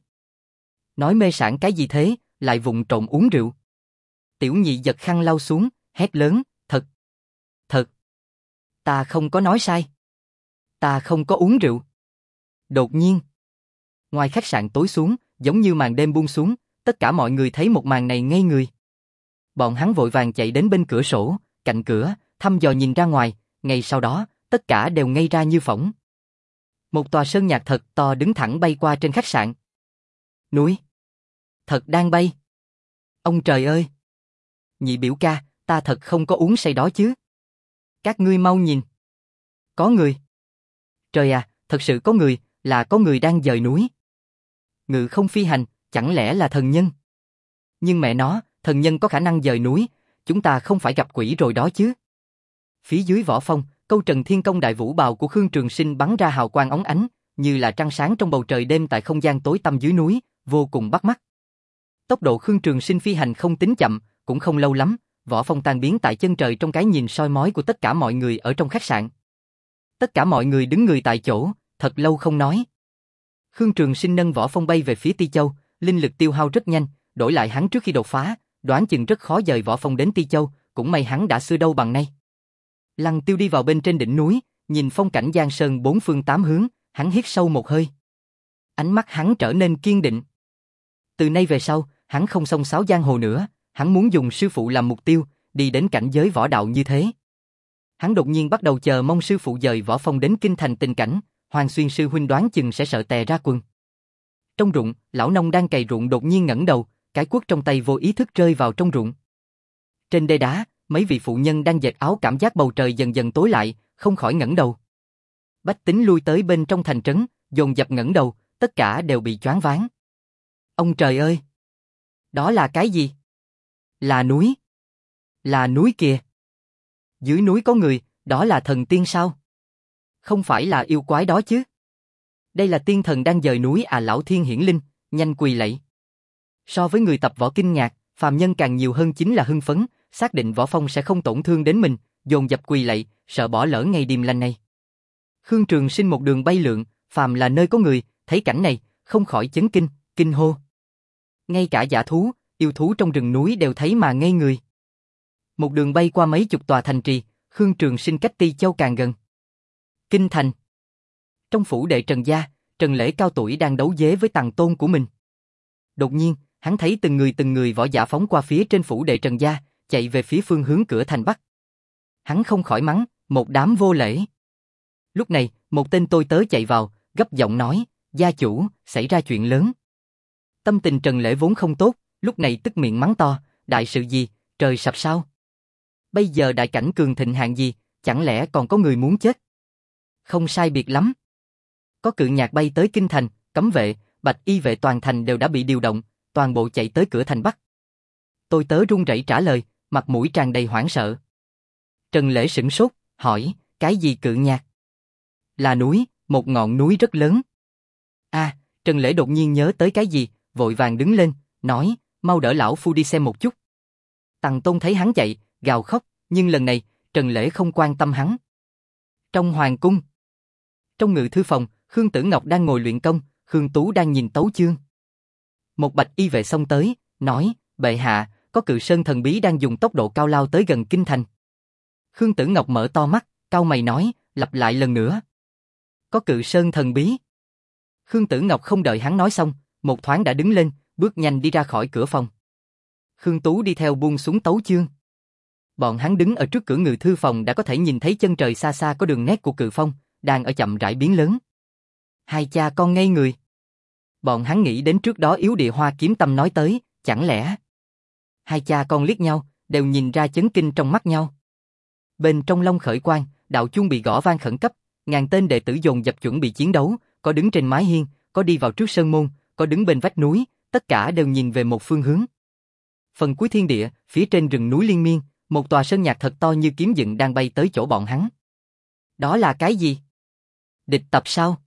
Nói mê sảng cái gì thế, lại vụng trộm uống rượu. Tiểu nhị giật khăn lau xuống, hét lớn, thật, thật. Ta không có nói sai. Ta không có uống rượu. Đột nhiên, ngoài khách sạn tối xuống, giống như màn đêm buông xuống, tất cả mọi người thấy một màn này ngây người. Bọn hắn vội vàng chạy đến bên cửa sổ, cạnh cửa, thăm dò nhìn ra ngoài, ngay sau đó, tất cả đều ngây ra như phỗng. Một tòa sơn nhạc thật to đứng thẳng bay qua trên khách sạn. Núi thật đang bay. Ông trời ơi! Nhị biểu ca, ta thật không có uống say đó chứ. Các ngươi mau nhìn. Có người. Trời à, thật sự có người, là có người đang dời núi. Ngự không phi hành, chẳng lẽ là thần nhân? Nhưng mẹ nó, thần nhân có khả năng dời núi, chúng ta không phải gặp quỷ rồi đó chứ. Phía dưới võ phong, câu trần thiên công đại vũ bào của Khương Trường Sinh bắn ra hào quang óng ánh, như là trăng sáng trong bầu trời đêm tại không gian tối tăm dưới núi, vô cùng bắt mắt. Tốc độ Khương Trường Sinh phi hành không tính chậm, cũng không lâu lắm, võ phong tan biến tại chân trời trong cái nhìn soi mói của tất cả mọi người ở trong khách sạn. Tất cả mọi người đứng người tại chỗ, thật lâu không nói. Khương Trường Sinh nâng võ phong bay về phía Ti Châu, linh lực tiêu hao rất nhanh, đổi lại hắn trước khi đột phá, đoán chừng rất khó dời võ phong đến Ti Châu, cũng may hắn đã xưa đâu bằng nay. Lăng Tiêu đi vào bên trên đỉnh núi, nhìn phong cảnh giang sơn bốn phương tám hướng, hắn hít sâu một hơi. Ánh mắt hắn trở nên kiên định. Từ nay về sau, hắn không xông xáo giang hồ nữa, hắn muốn dùng sư phụ làm mục tiêu, đi đến cảnh giới võ đạo như thế. Hắn đột nhiên bắt đầu chờ mong sư phụ dời võ phong đến kinh thành tình cảnh, Hoàng Xuyên sư huynh đoán chừng sẽ sợ tè ra quần. Trong ruộng, lão nông đang cày ruộng đột nhiên ngẩng đầu, cái cuốc trong tay vô ý thức rơi vào trong ruộng. Trên đê đá, mấy vị phụ nhân đang dệt áo cảm giác bầu trời dần dần tối lại, không khỏi ngẩng đầu. Bách tính lui tới bên trong thành trấn, dồn dập ngẩng đầu, tất cả đều bị choáng váng. Ông trời ơi! Đó là cái gì? Là núi. Là núi kìa. Dưới núi có người, đó là thần tiên sao? Không phải là yêu quái đó chứ? Đây là tiên thần đang dời núi à, lão thiên hiển linh, nhanh quỳ lạy. So với người tập võ kinh ngạc, phàm nhân càng nhiều hơn chính là hưng phấn, xác định võ phong sẽ không tổn thương đến mình, dồn dập quỳ lạy, sợ bỏ lỡ ngày điềm lành này. Khương Trường Sinh một đường bay lượn, phàm là nơi có người, thấy cảnh này, không khỏi chấn kinh, kinh hô. Ngay cả dã thú, yêu thú trong rừng núi đều thấy mà ngây người. Một đường bay qua mấy chục tòa thành trì, Khương Trường Sinh cách Ti Châu càng gần. Kinh thành. Trong phủ đệ Trần gia, Trần Lễ cao tuổi đang đấu vế với tằng tôn của mình. Đột nhiên, hắn thấy từng người từng người võ giả phóng qua phía trên phủ đệ Trần gia, chạy về phía phương hướng cửa thành Bắc. Hắn không khỏi mắng, một đám vô lễ. Lúc này, một tên tôi tớ chạy vào, gấp giọng nói, gia chủ, xảy ra chuyện lớn. Tâm tình Trần Lễ vốn không tốt, lúc này tức miệng mắng to, đại sự gì, trời sập sao? Bây giờ đại cảnh cường thịnh hạng gì, chẳng lẽ còn có người muốn chết? Không sai biệt lắm. Có cự nhạc bay tới kinh thành, cấm vệ, bạch y vệ toàn thành đều đã bị điều động, toàn bộ chạy tới cửa thành Bắc. Tôi tớ run rẩy trả lời, mặt mũi tràn đầy hoảng sợ. Trần Lễ sửng sốt, hỏi, cái gì cự nhạc? Là núi, một ngọn núi rất lớn. À, Trần Lễ đột nhiên nhớ tới cái gì, vội vàng đứng lên, nói, mau đỡ lão phu đi xem một chút. Tằng Tôn thấy hắn chạy, gào khóc, nhưng lần này, Trần Lễ không quan tâm hắn. Trong hoàng cung, trong ngự thư phòng, Khương Tử Ngọc đang ngồi luyện công, Khương Tú đang nhìn tấu chương. Một bạch y vệ xông tới, nói, bệ hạ, có cự sơn thần bí đang dùng tốc độ cao lao tới gần kinh thành. Khương Tử Ngọc mở to mắt, cau mày nói, lặp lại lần nữa. Có cự sơn thần bí. Khương Tử Ngọc không đợi hắn nói xong, một thoáng đã đứng lên, bước nhanh đi ra khỏi cửa phòng. Khương Tú đi theo buông xuống tấu chương. Bọn hắn đứng ở trước cửa ngự thư phòng đã có thể nhìn thấy chân trời xa xa có đường nét của Cự Phong, đang ở chậm rãi biến lớn. Hai cha con ngây người. Bọn hắn nghĩ đến trước đó Yếu Địa Hoa Kiếm Tâm nói tới, chẳng lẽ... Hai cha con liếc nhau, đều nhìn ra chấn kinh trong mắt nhau. Bên trong Long Khởi Quang, đạo chuông bị gõ vang khẩn cấp, ngàn tên đệ tử dồn dập chuẩn bị chiến đấu, có đứng trên mái hiên, có đi vào trước sơn môn, có đứng bên vách núi, tất cả đều nhìn về một phương hướng. Phần cuối thiên địa, phía trên rừng núi liên miên, một tòa sơn nhạc thật to như kiếm dựng đang bay tới chỗ bọn hắn. Đó là cái gì? Địch tập sao?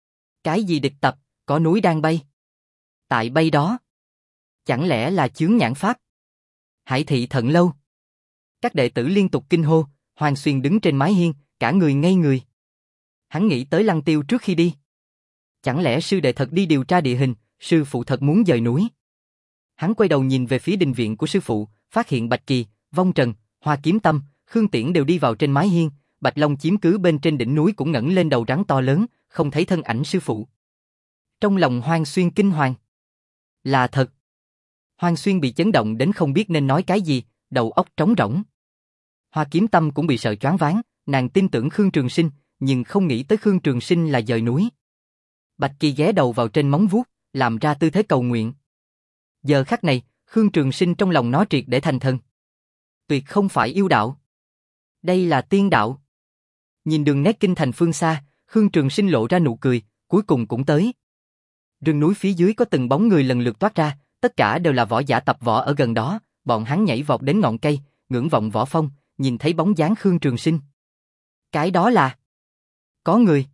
Cái gì địch tập, có núi đang bay? Tại bay đó. Chẳng lẽ là chướng nhãn pháp? Hải thị thận lâu. Các đệ tử liên tục kinh hô, Hoàng Xuyên đứng trên mái hiên, cả người ngây người. Hắn nghĩ tới Lăng Tiêu trước khi đi. Chẳng lẽ sư đệ thật đi điều tra địa hình, sư phụ thật muốn dời núi? Hắn quay đầu nhìn về phía đình viện của sư phụ, phát hiện Bạch Kỳ, Vong Trần, Hoa Kiếm Tâm, Khương Tiễn đều đi vào trên mái hiên, Bạch Long chiếm cứ bên trên đỉnh núi cũng ngẩng lên đầu rắn to lớn, không thấy thân ảnh sư phụ. Trong lòng Hoàng Xuyên kinh hoàng. Là thật. Hoàng Xuyên bị chấn động đến không biết nên nói cái gì, đầu óc trống rỗng. Hoa Kiếm Tâm cũng bị sợ choáng váng, nàng tin tưởng Khương Trường Sinh, nhưng không nghĩ tới Khương Trường Sinh là dời núi. Bạch Kỳ ghé đầu vào trên móng vuốt, làm ra tư thế cầu nguyện. Giờ khắc này, Khương Trường Sinh trong lòng nó triệt để thành thần. Tuyệt không phải yêu đạo. Đây là tiên đạo. Nhìn đường nét kinh thành phương xa, Khương Trường Sinh lộ ra nụ cười, cuối cùng cũng tới. Rừng núi phía dưới có từng bóng người lần lượt toát ra, tất cả đều là võ giả tập võ ở gần đó, bọn hắn nhảy vọt đến ngọn cây, ngưỡng vọng võ phong, nhìn thấy bóng dáng Khương Trường Sinh. Cái đó là... Có người.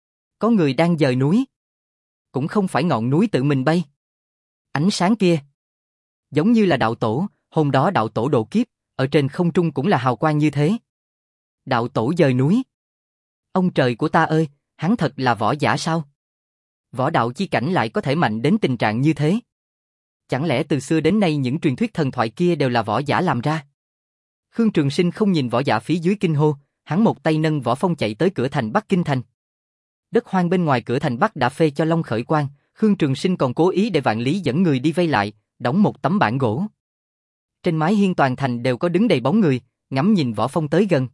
Có người đang dời núi. Cũng không phải ngọn núi tự mình bay. Ánh sáng kia. Giống như là đạo tổ, hôm đó đạo tổ độ kiếp, ở trên không trung cũng là hào quang như thế. Đạo tổ dời núi. Ông trời của ta ơi, hắn thật là võ giả sao? Võ đạo chi cảnh lại có thể mạnh đến tình trạng như thế. Chẳng lẽ từ xưa đến nay những truyền thuyết thần thoại kia đều là võ giả làm ra? Khương Trường Sinh không nhìn võ giả phía dưới kinh hô, hắn một tay nâng võ phong chạy tới cửa thành Bắc Kinh thành. Đất hoang bên ngoài cửa thành Bắc đã phê cho Long Khởi Quang, Khương Trường Sinh còn cố ý để Vạn Lý dẫn người đi vây lại, đóng một tấm bảng gỗ. Trên mái hiên toàn thành đều có đứng đầy bóng người, ngắm nhìn võ phong tới gần.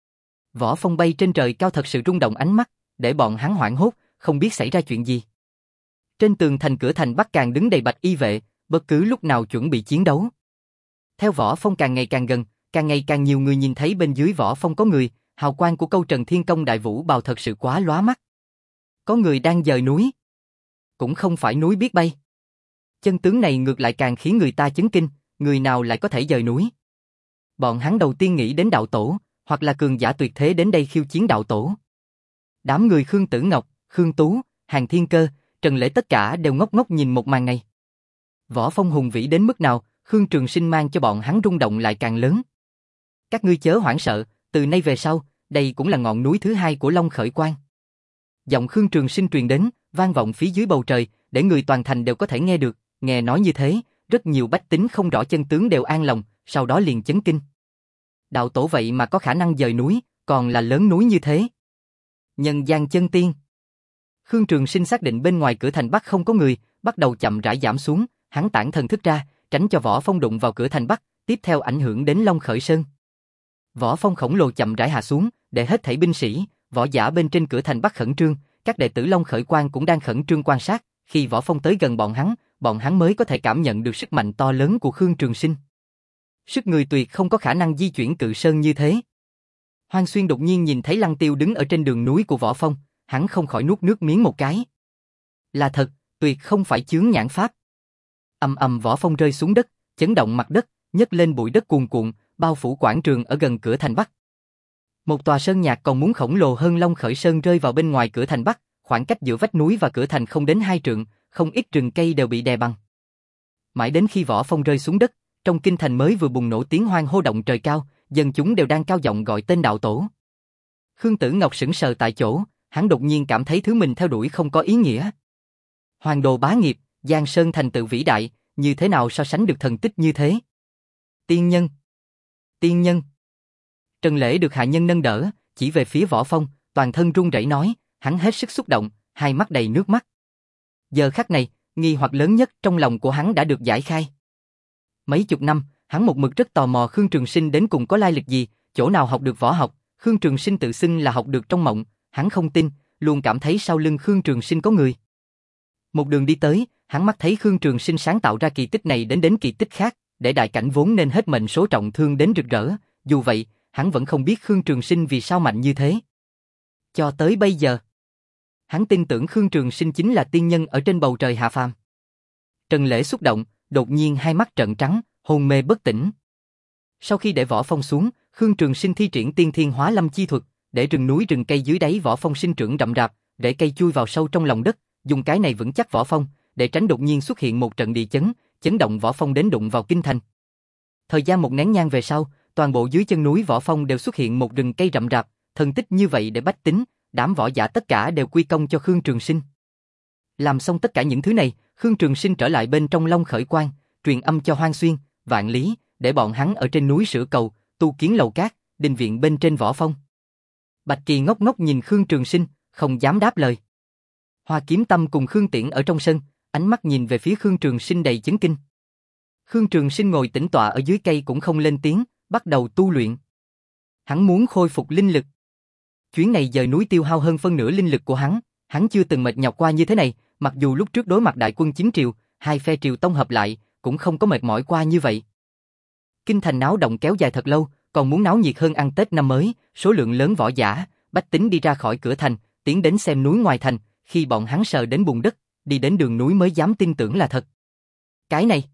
Võ phong bay trên trời cao thật sự rung động ánh mắt, để bọn hắn hoảng hốt, không biết xảy ra chuyện gì. Trên tường thành cửa thành Bắc càng đứng đầy bạch y vệ, bất cứ lúc nào chuẩn bị chiến đấu. Theo võ phong càng ngày càng gần, càng ngày càng nhiều người nhìn thấy bên dưới võ phong có người, hào quang của câu Trần Thiên Công Đại Vũ bào thật sự quá lóa mắt. Có người đang dời núi. Cũng không phải núi biết bay. Chân tướng này ngược lại càng khiến người ta chấn kinh, người nào lại có thể dời núi. Bọn hắn đầu tiên nghĩ đến đạo tổ, hoặc là cường giả tuyệt thế đến đây khiêu chiến đạo tổ. Đám người Khương Tử Ngọc, Khương Tú, Hàn Thiên Cơ, Trần Lễ tất cả đều ngốc ngốc nhìn một màn này. Võ phong hùng vĩ đến mức nào, Khương Trường Sinh mang cho bọn hắn rung động lại càng lớn. Các ngươi chớ hoảng sợ, từ nay về sau, đây cũng là ngọn núi thứ hai của Long Khởi Quang. Giọng Khương Trường Sinh truyền đến, vang vọng phía dưới bầu trời, để người toàn thành đều có thể nghe được. Nghe nói như thế, rất nhiều bách tính không rõ chân tướng đều an lòng, sau đó liền chấn kinh. Đạo tổ vậy mà có khả năng dời núi, còn là lớn núi như thế. Nhân gian chân tiên. Khương Trường Sinh xác định bên ngoài cửa thành Bắc không có người, bắt đầu chậm rãi giảm xuống, hắn tản thần thức ra, tránh cho võ phong đụng vào cửa thành Bắc, tiếp theo ảnh hưởng đến Long Khởi Sơn. Võ phong khổng lồ chậm rãi hạ xuống, để hết thảy binh sĩ, võ giả bên trên cửa thành Bắc khẩn trương, các đệ tử Long Khởi Quang cũng đang khẩn trương quan sát, khi võ phong tới gần bọn hắn, bọn hắn mới có thể cảm nhận được sức mạnh to lớn của Khương Trường Sinh. Sức người tuyệt không có khả năng di chuyển cự sơn như thế. Hoàng Xuyên đột nhiên nhìn thấy Lăng Tiêu đứng ở trên đường núi của võ phong, hắn không khỏi nuốt nước miếng một cái. Là thật, tuyệt không phải chướng nhãn pháp. Ầm ầm võ phong rơi xuống đất, chấn động mặt đất, nhấc lên bụi đất cuồn cuộn, bao phủ quảng trường ở gần cửa thành Bắc. Một tòa sơn nhạc còn muốn khổng lồ hơn Long Khởi Sơn rơi vào bên ngoài cửa thành Bắc, khoảng cách giữa vách núi và cửa thành không đến hai trượng, không ít rừng cây đều bị đè bằng. Mãi đến khi võ phong rơi xuống đất, trong kinh thành mới vừa bùng nổ tiếng hoan hô động trời cao, dân chúng đều đang cao giọng gọi tên đạo tổ. Khương Tử Ngọc sững sờ tại chỗ, hắn đột nhiên cảm thấy thứ mình theo đuổi không có ý nghĩa. Hoàng đồ bá nghiệp, Giang Sơn thành tựu vĩ đại, như thế nào so sánh được thần tích như thế? Tiên nhân! Tiên nhân! Trần Lễ được hạ nhân nâng đỡ, chỉ về phía võ phong, toàn thân run rẩy nói, hắn hết sức xúc động, hai mắt đầy nước mắt. Giờ khắc này, nghi hoặc lớn nhất trong lòng của hắn đã được giải khai. Mấy chục năm, hắn một mực rất tò mò Khương Trường Sinh đến cùng có lai lịch gì, chỗ nào học được võ học. Khương Trường Sinh tự xưng là học được trong mộng, hắn không tin, luôn cảm thấy sau lưng Khương Trường Sinh có người. Một đường đi tới, hắn mắt thấy Khương Trường Sinh sáng tạo ra kỳ tích này đến đến kỳ tích khác, để đại cảnh vốn nên hết mệnh số trọng thương đến rực rỡ, dù vậy, hắn vẫn không biết Khương Trường Sinh vì sao mạnh như thế. Cho tới bây giờ, hắn tin tưởng Khương Trường Sinh chính là tiên nhân ở trên bầu trời hạ phàm. Trần Lễ xúc động, đột nhiên hai mắt trợn trắng, hôn mê bất tỉnh. Sau khi để võ phong xuống, Khương Trường Sinh thi triển tiên thiên hóa lâm chi thuật, để rừng núi rừng cây dưới đáy võ phong sinh trưởng rậm rạp, để cây chui vào sâu trong lòng đất, dùng cái này vững chắc võ phong, để tránh đột nhiên xuất hiện một trận địa chấn, chấn động võ phong đến đụng vào kinh thành. Thời gian một nén nhang về sau, toàn bộ dưới chân núi võ phong đều xuất hiện một rừng cây rậm rạp, thần tích như vậy để bách tính, đám võ giả tất cả đều quy công cho Khương Trường Sinh. Làm xong tất cả những thứ này, Khương Trường Sinh trở lại bên trong Long Khởi Quan, truyền âm cho Hoang Xuyên, Vạn Lý, để bọn hắn ở trên núi sửa cầu, tu kiến lầu cát, đình viện bên trên võ phong. Bạch Kỳ ngốc ngốc nhìn Khương Trường Sinh, không dám đáp lời. Hoa Kiếm Tâm cùng Khương Tiễn ở trong sân, ánh mắt nhìn về phía Khương Trường Sinh đầy chấn kinh. Khương Trường Sinh ngồi tĩnh tọa ở dưới cây cũng không lên tiếng, bắt đầu tu luyện. Hắn muốn khôi phục linh lực. Chuyến này dời núi tiêu hao hơn phân nửa linh lực của hắn, hắn chưa từng mệt nhọc qua như thế này, mặc dù lúc trước đối mặt đại quân chín triều, hai phe triều tông hợp lại, cũng không có mệt mỏi qua như vậy. Kinh thành náo động kéo dài thật lâu, còn muốn náo nhiệt hơn ăn Tết năm mới, số lượng lớn võ giả, bách tính đi ra khỏi cửa thành, tiến đến xem núi ngoài thành, khi bọn hắn sờ đến bùn đất, đi đến đường núi mới dám tin tưởng là thật. Cái này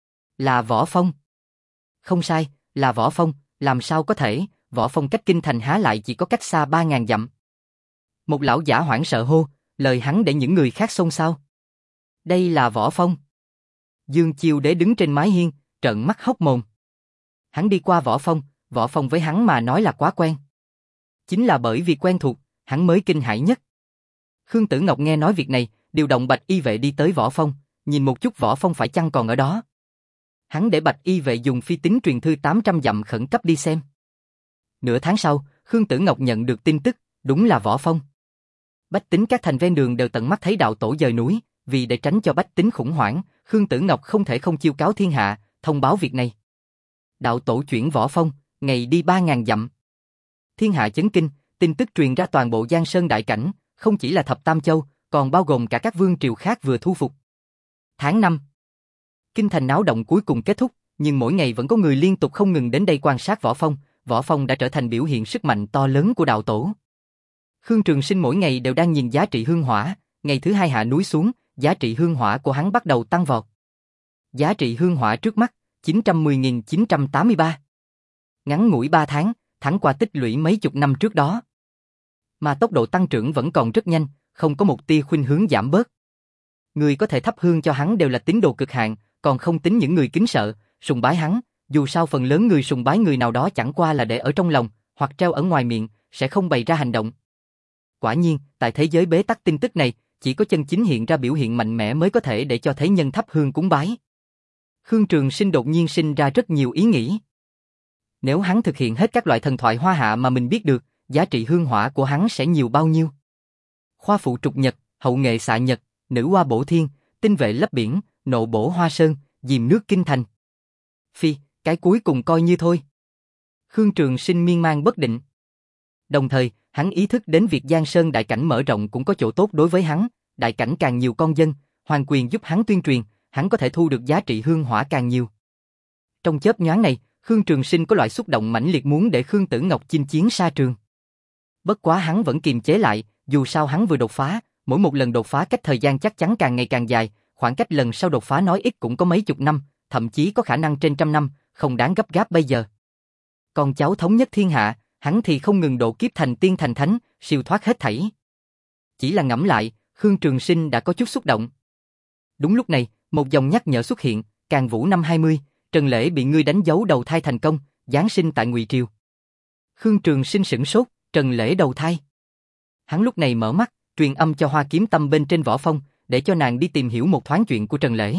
là Võ Phong. Không sai, là Võ Phong, làm sao có thể, Võ Phong cách kinh thành há lại chỉ có cách xa ba ngàn dặm. Một lão giả hoảng sợ hô, lời hắn để những người khác xôn xao. Đây là Võ Phong. Dương Chiêu Đế đứng trên mái hiên, trợn mắt hốc mồm. Hắn đi qua Võ Phong, Võ Phong với hắn mà nói là quá quen. Chính là bởi vì quen thuộc, hắn mới kinh hãi nhất. Khương Tử Ngọc nghe nói việc này, điều động Bạch Y vệ đi tới Võ Phong, nhìn một chút Võ Phong phải chăng còn ở đó. Hắn để Bạch Y vệ dùng phi tín truyền thư tám trăm dặm khẩn cấp đi xem. Nửa tháng sau, Khương Tử Ngọc nhận được tin tức, đúng là Võ Phong. Bách tính các thành ven đường đều tận mắt thấy đạo tổ dời núi, vì để tránh cho bách tính khủng hoảng, Khương Tử Ngọc không thể không chiêu cáo thiên hạ, thông báo việc này. Đạo tổ chuyển Võ Phong, ngày đi ba ngàn dặm. Thiên hạ chấn kinh, tin tức truyền ra toàn bộ Giang Sơn đại cảnh, không chỉ là Thập Tam Châu, còn bao gồm cả các vương triều khác vừa thu phục. Tháng năm, kinh thành náo động cuối cùng kết thúc, nhưng mỗi ngày vẫn có người liên tục không ngừng đến đây quan sát Võ Phong. Võ Phong đã trở thành biểu hiện sức mạnh to lớn của đạo tổ. Khương Trường Sinh mỗi ngày đều đang nhìn giá trị hương hỏa, ngày thứ hai hạ núi xuống, giá trị hương hỏa của hắn bắt đầu tăng vọt. Giá trị hương hỏa trước mắt, chín trăm mười nghìn chín trăm tám mươi ba. Ngắn ngủi ba tháng, thắng qua tích lũy mấy chục năm trước đó. Mà tốc độ tăng trưởng vẫn còn rất nhanh, không có một tia khuynh hướng giảm bớt. Người có thể thắp hương cho hắn đều là tín đồ cực hạn, còn không tính những người kính sợ, sùng bái hắn. Dù sao phần lớn người sùng bái người nào đó chẳng qua là để ở trong lòng, hoặc treo ở ngoài miệng, sẽ không bày ra hành động. Quả nhiên, tại thế giới bế tắc tin tức này, chỉ có chân chính hiện ra biểu hiện mạnh mẽ mới có thể để cho thế nhân thắp hương cúng bái. Khương Trường Sinh đột nhiên sinh ra rất nhiều ý nghĩ. Nếu hắn thực hiện hết các loại thần thoại hoa hạ mà mình biết được, giá trị hương hỏa của hắn sẽ nhiều bao nhiêu? Khoa phụ trục nhật, hậu nghệ xạ nhật, nữ hoa bổ thiên, tinh vệ lấp biển, nộ bổ hoa sơn, diềm nước kinh thành. Phi, cái cuối cùng coi như thôi. Khương Trường Sinh miên man bất định. Đồng thời, hắn ý thức đến việc Giang Sơn đại cảnh mở rộng cũng có chỗ tốt đối với hắn, đại cảnh càng nhiều con dân, hoàng quyền giúp hắn tuyên truyền, hắn có thể thu được giá trị hương hỏa càng nhiều. Trong chớp nhoáng này, Khương Trường Sinh có loại xúc động mãnh liệt muốn để Khương Tử Ngọc chinh chiến xa trường. Bất quá hắn vẫn kiềm chế lại, dù sao hắn vừa đột phá, mỗi một lần đột phá cách thời gian chắc chắn càng ngày càng dài, khoảng cách lần sau đột phá nói ít cũng có mấy chục năm, thậm chí có khả năng trên trăm năm, không đáng gấp gáp bây giờ. Con cháu thống nhất thiên hạ, hắn thì không ngừng độ kiếp thành tiên thành thánh, siêu thoát hết thảy. Chỉ là ngẫm lại, Khương Trường Sinh đã có chút xúc động. Đúng lúc này, một dòng nhắc nhở xuất hiện, Càn Vũ năm hai mươi, Trần Lễ bị ngươi đánh dấu đầu thai thành công, giáng sinh tại Ngụy Triều. Khương Trường Sinh sửng sốt, Trần Lễ đầu thai. Hắn lúc này mở mắt, truyền âm cho Hoa Kiếm Tâm bên trên Võ Phong, để cho nàng đi tìm hiểu một thoáng chuyện của Trần Lễ.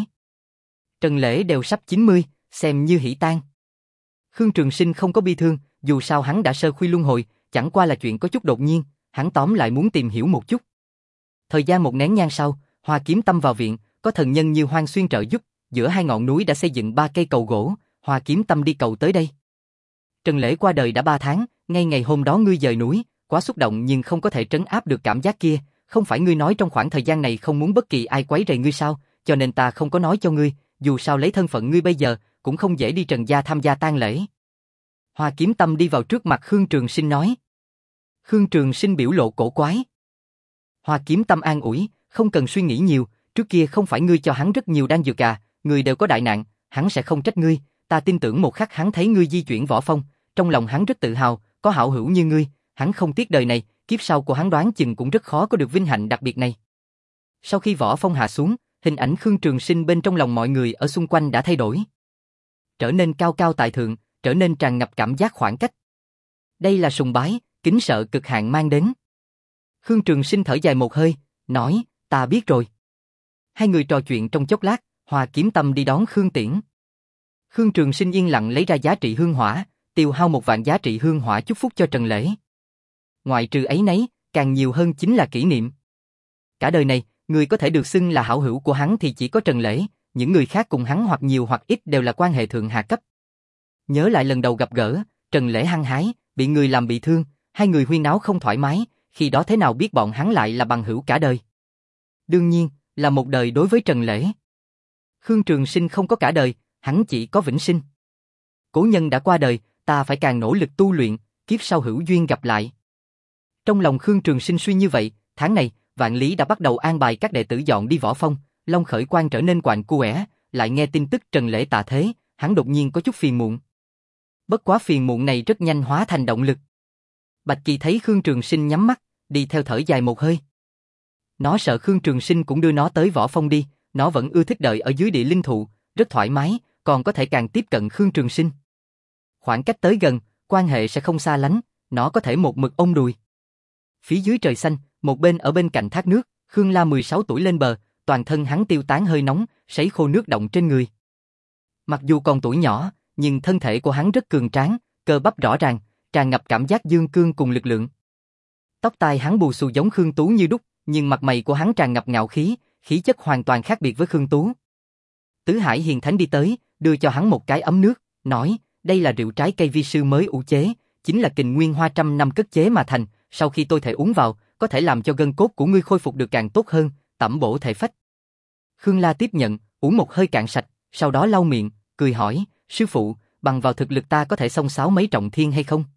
Trần Lễ đều sắp chín mươi, xem như hỷ tang. Khương Trường Sinh không có bi thương, dù sao hắn đã sơ khuy luân hồi, chẳng qua là chuyện có chút đột nhiên, hắn tóm lại muốn tìm hiểu một chút. Thời gian một nén nhang sau, Hoa Kiếm Tâm vào viện, có thần nhân như Hoang Xuyên trợ giúp, giữa hai ngọn núi đã xây dựng ba cây cầu gỗ, Hoa Kiếm Tâm đi cầu tới đây. Trần Lễ qua đời đã ba tháng, ngay ngày hôm đó ngươi dời núi, quá xúc động nhưng không có thể trấn áp được cảm giác kia, không phải ngươi nói trong khoảng thời gian này không muốn bất kỳ ai quấy rầy ngươi sao, cho nên ta không có nói cho ngươi, dù sao lấy thân phận ngươi bây giờ, cũng không dễ đi Trần gia tham gia tang lễ. Hoa Kiếm Tâm đi vào trước mặt Khương Trường Sinh nói. Khương Trường Sinh biểu lộ cổ quái. Hoa Kiếm Tâm an ủi, không cần suy nghĩ nhiều, trước kia không phải ngươi cho hắn rất nhiều đan dược à, người đều có đại nạn, hắn sẽ không trách ngươi, ta tin tưởng một khắc hắn thấy ngươi di chuyển võ phong, trong lòng hắn rất tự hào, có hảo hữu như ngươi, hắn không tiếc đời này, kiếp sau của hắn đoán chừng cũng rất khó có được vinh hạnh đặc biệt này. Sau khi võ phong hạ xuống, hình ảnh Khương Trường Sinh bên trong lòng mọi người ở xung quanh đã thay đổi. Trở nên cao cao tại thượng, trở nên tràn ngập cảm giác khoảng cách. Đây là sùng bái, kính sợ cực hạn mang đến. Khương Trường Sinh thở dài một hơi, nói, ta biết rồi. Hai người trò chuyện trong chốc lát, Hoa Kiếm Tâm đi đón Khương Tiễn. Khương Trường Sinh yên lặng lấy ra giá trị hương hỏa, tiêu hao một vạn giá trị hương hỏa chúc phúc cho Trần Lễ. Ngoại trừ ấy nấy, càng nhiều hơn chính là kỷ niệm. Cả đời này, người có thể được xưng là hảo hữu của hắn thì chỉ có Trần Lễ, những người khác cùng hắn hoặc nhiều hoặc ít đều là quan hệ thượng hạ cấp. Nhớ lại lần đầu gặp gỡ, Trần Lễ hăng hái, bị người làm bị thương, hai người huyên náo không thoải mái, khi đó thế nào biết bọn hắn lại là bằng hữu cả đời. Đương nhiên, là một đời đối với Trần Lễ. Khương Trường Sinh không có cả đời, hắn chỉ có vĩnh sinh. Cố nhân đã qua đời, ta phải càng nỗ lực tu luyện, kiếp sau hữu duyên gặp lại. Trong lòng Khương Trường Sinh suy như vậy, tháng này, Vạn Lý đã bắt đầu an bài các đệ tử dọn đi võ phong, Long Khởi Quan trở nên quạnh quẽ, lại nghe tin tức Trần Lễ tạ thế, hắn đột nhiên có chút phiền muộn. Bất quá phiền muộn này rất nhanh hóa thành động lực. Bạch Kỳ thấy Khương Trường Sinh nhắm mắt, đi theo thở dài một hơi. Nó sợ Khương Trường Sinh cũng đưa nó tới võ phong đi, nó vẫn ưa thích đợi ở dưới địa linh thụ, rất thoải mái, còn có thể càng tiếp cận Khương Trường Sinh. Khoảng cách tới gần, quan hệ sẽ không xa lánh, nó có thể một mực ôm đùi. Phía dưới trời xanh, một bên ở bên cạnh thác nước, Khương La mười sáu tuổi lên bờ, toàn thân hắn tiêu tán hơi nóng, sấy khô nước động trên người. Mặc dù còn tuổi nhỏ, nhưng thân thể của hắn rất cường tráng, cơ bắp rõ ràng, tràn ngập cảm giác dương cương cùng lực lượng. Tóc tai hắn bù xù giống Khương Tú như đúc, nhưng mặt mày của hắn tràn ngập ngạo khí, khí chất hoàn toàn khác biệt với Khương Tú. Tứ Hải Hiền Thánh đi tới, đưa cho hắn một cái ấm nước, nói, đây là rượu trái cây vi sư mới ủ chế, chính là kình nguyên hoa trăm năm cất chế mà thành, sau khi tôi thể uống vào, có thể làm cho gân cốt của ngươi khôi phục được càng tốt hơn, tẩm bổ thể phách. Khương La tiếp nhận, uống một hơi cạn sạch, sau đó lau miệng, cười hỏi, sư phụ, bằng vào thực lực ta có thể xông xáo mấy trọng thiên hay không?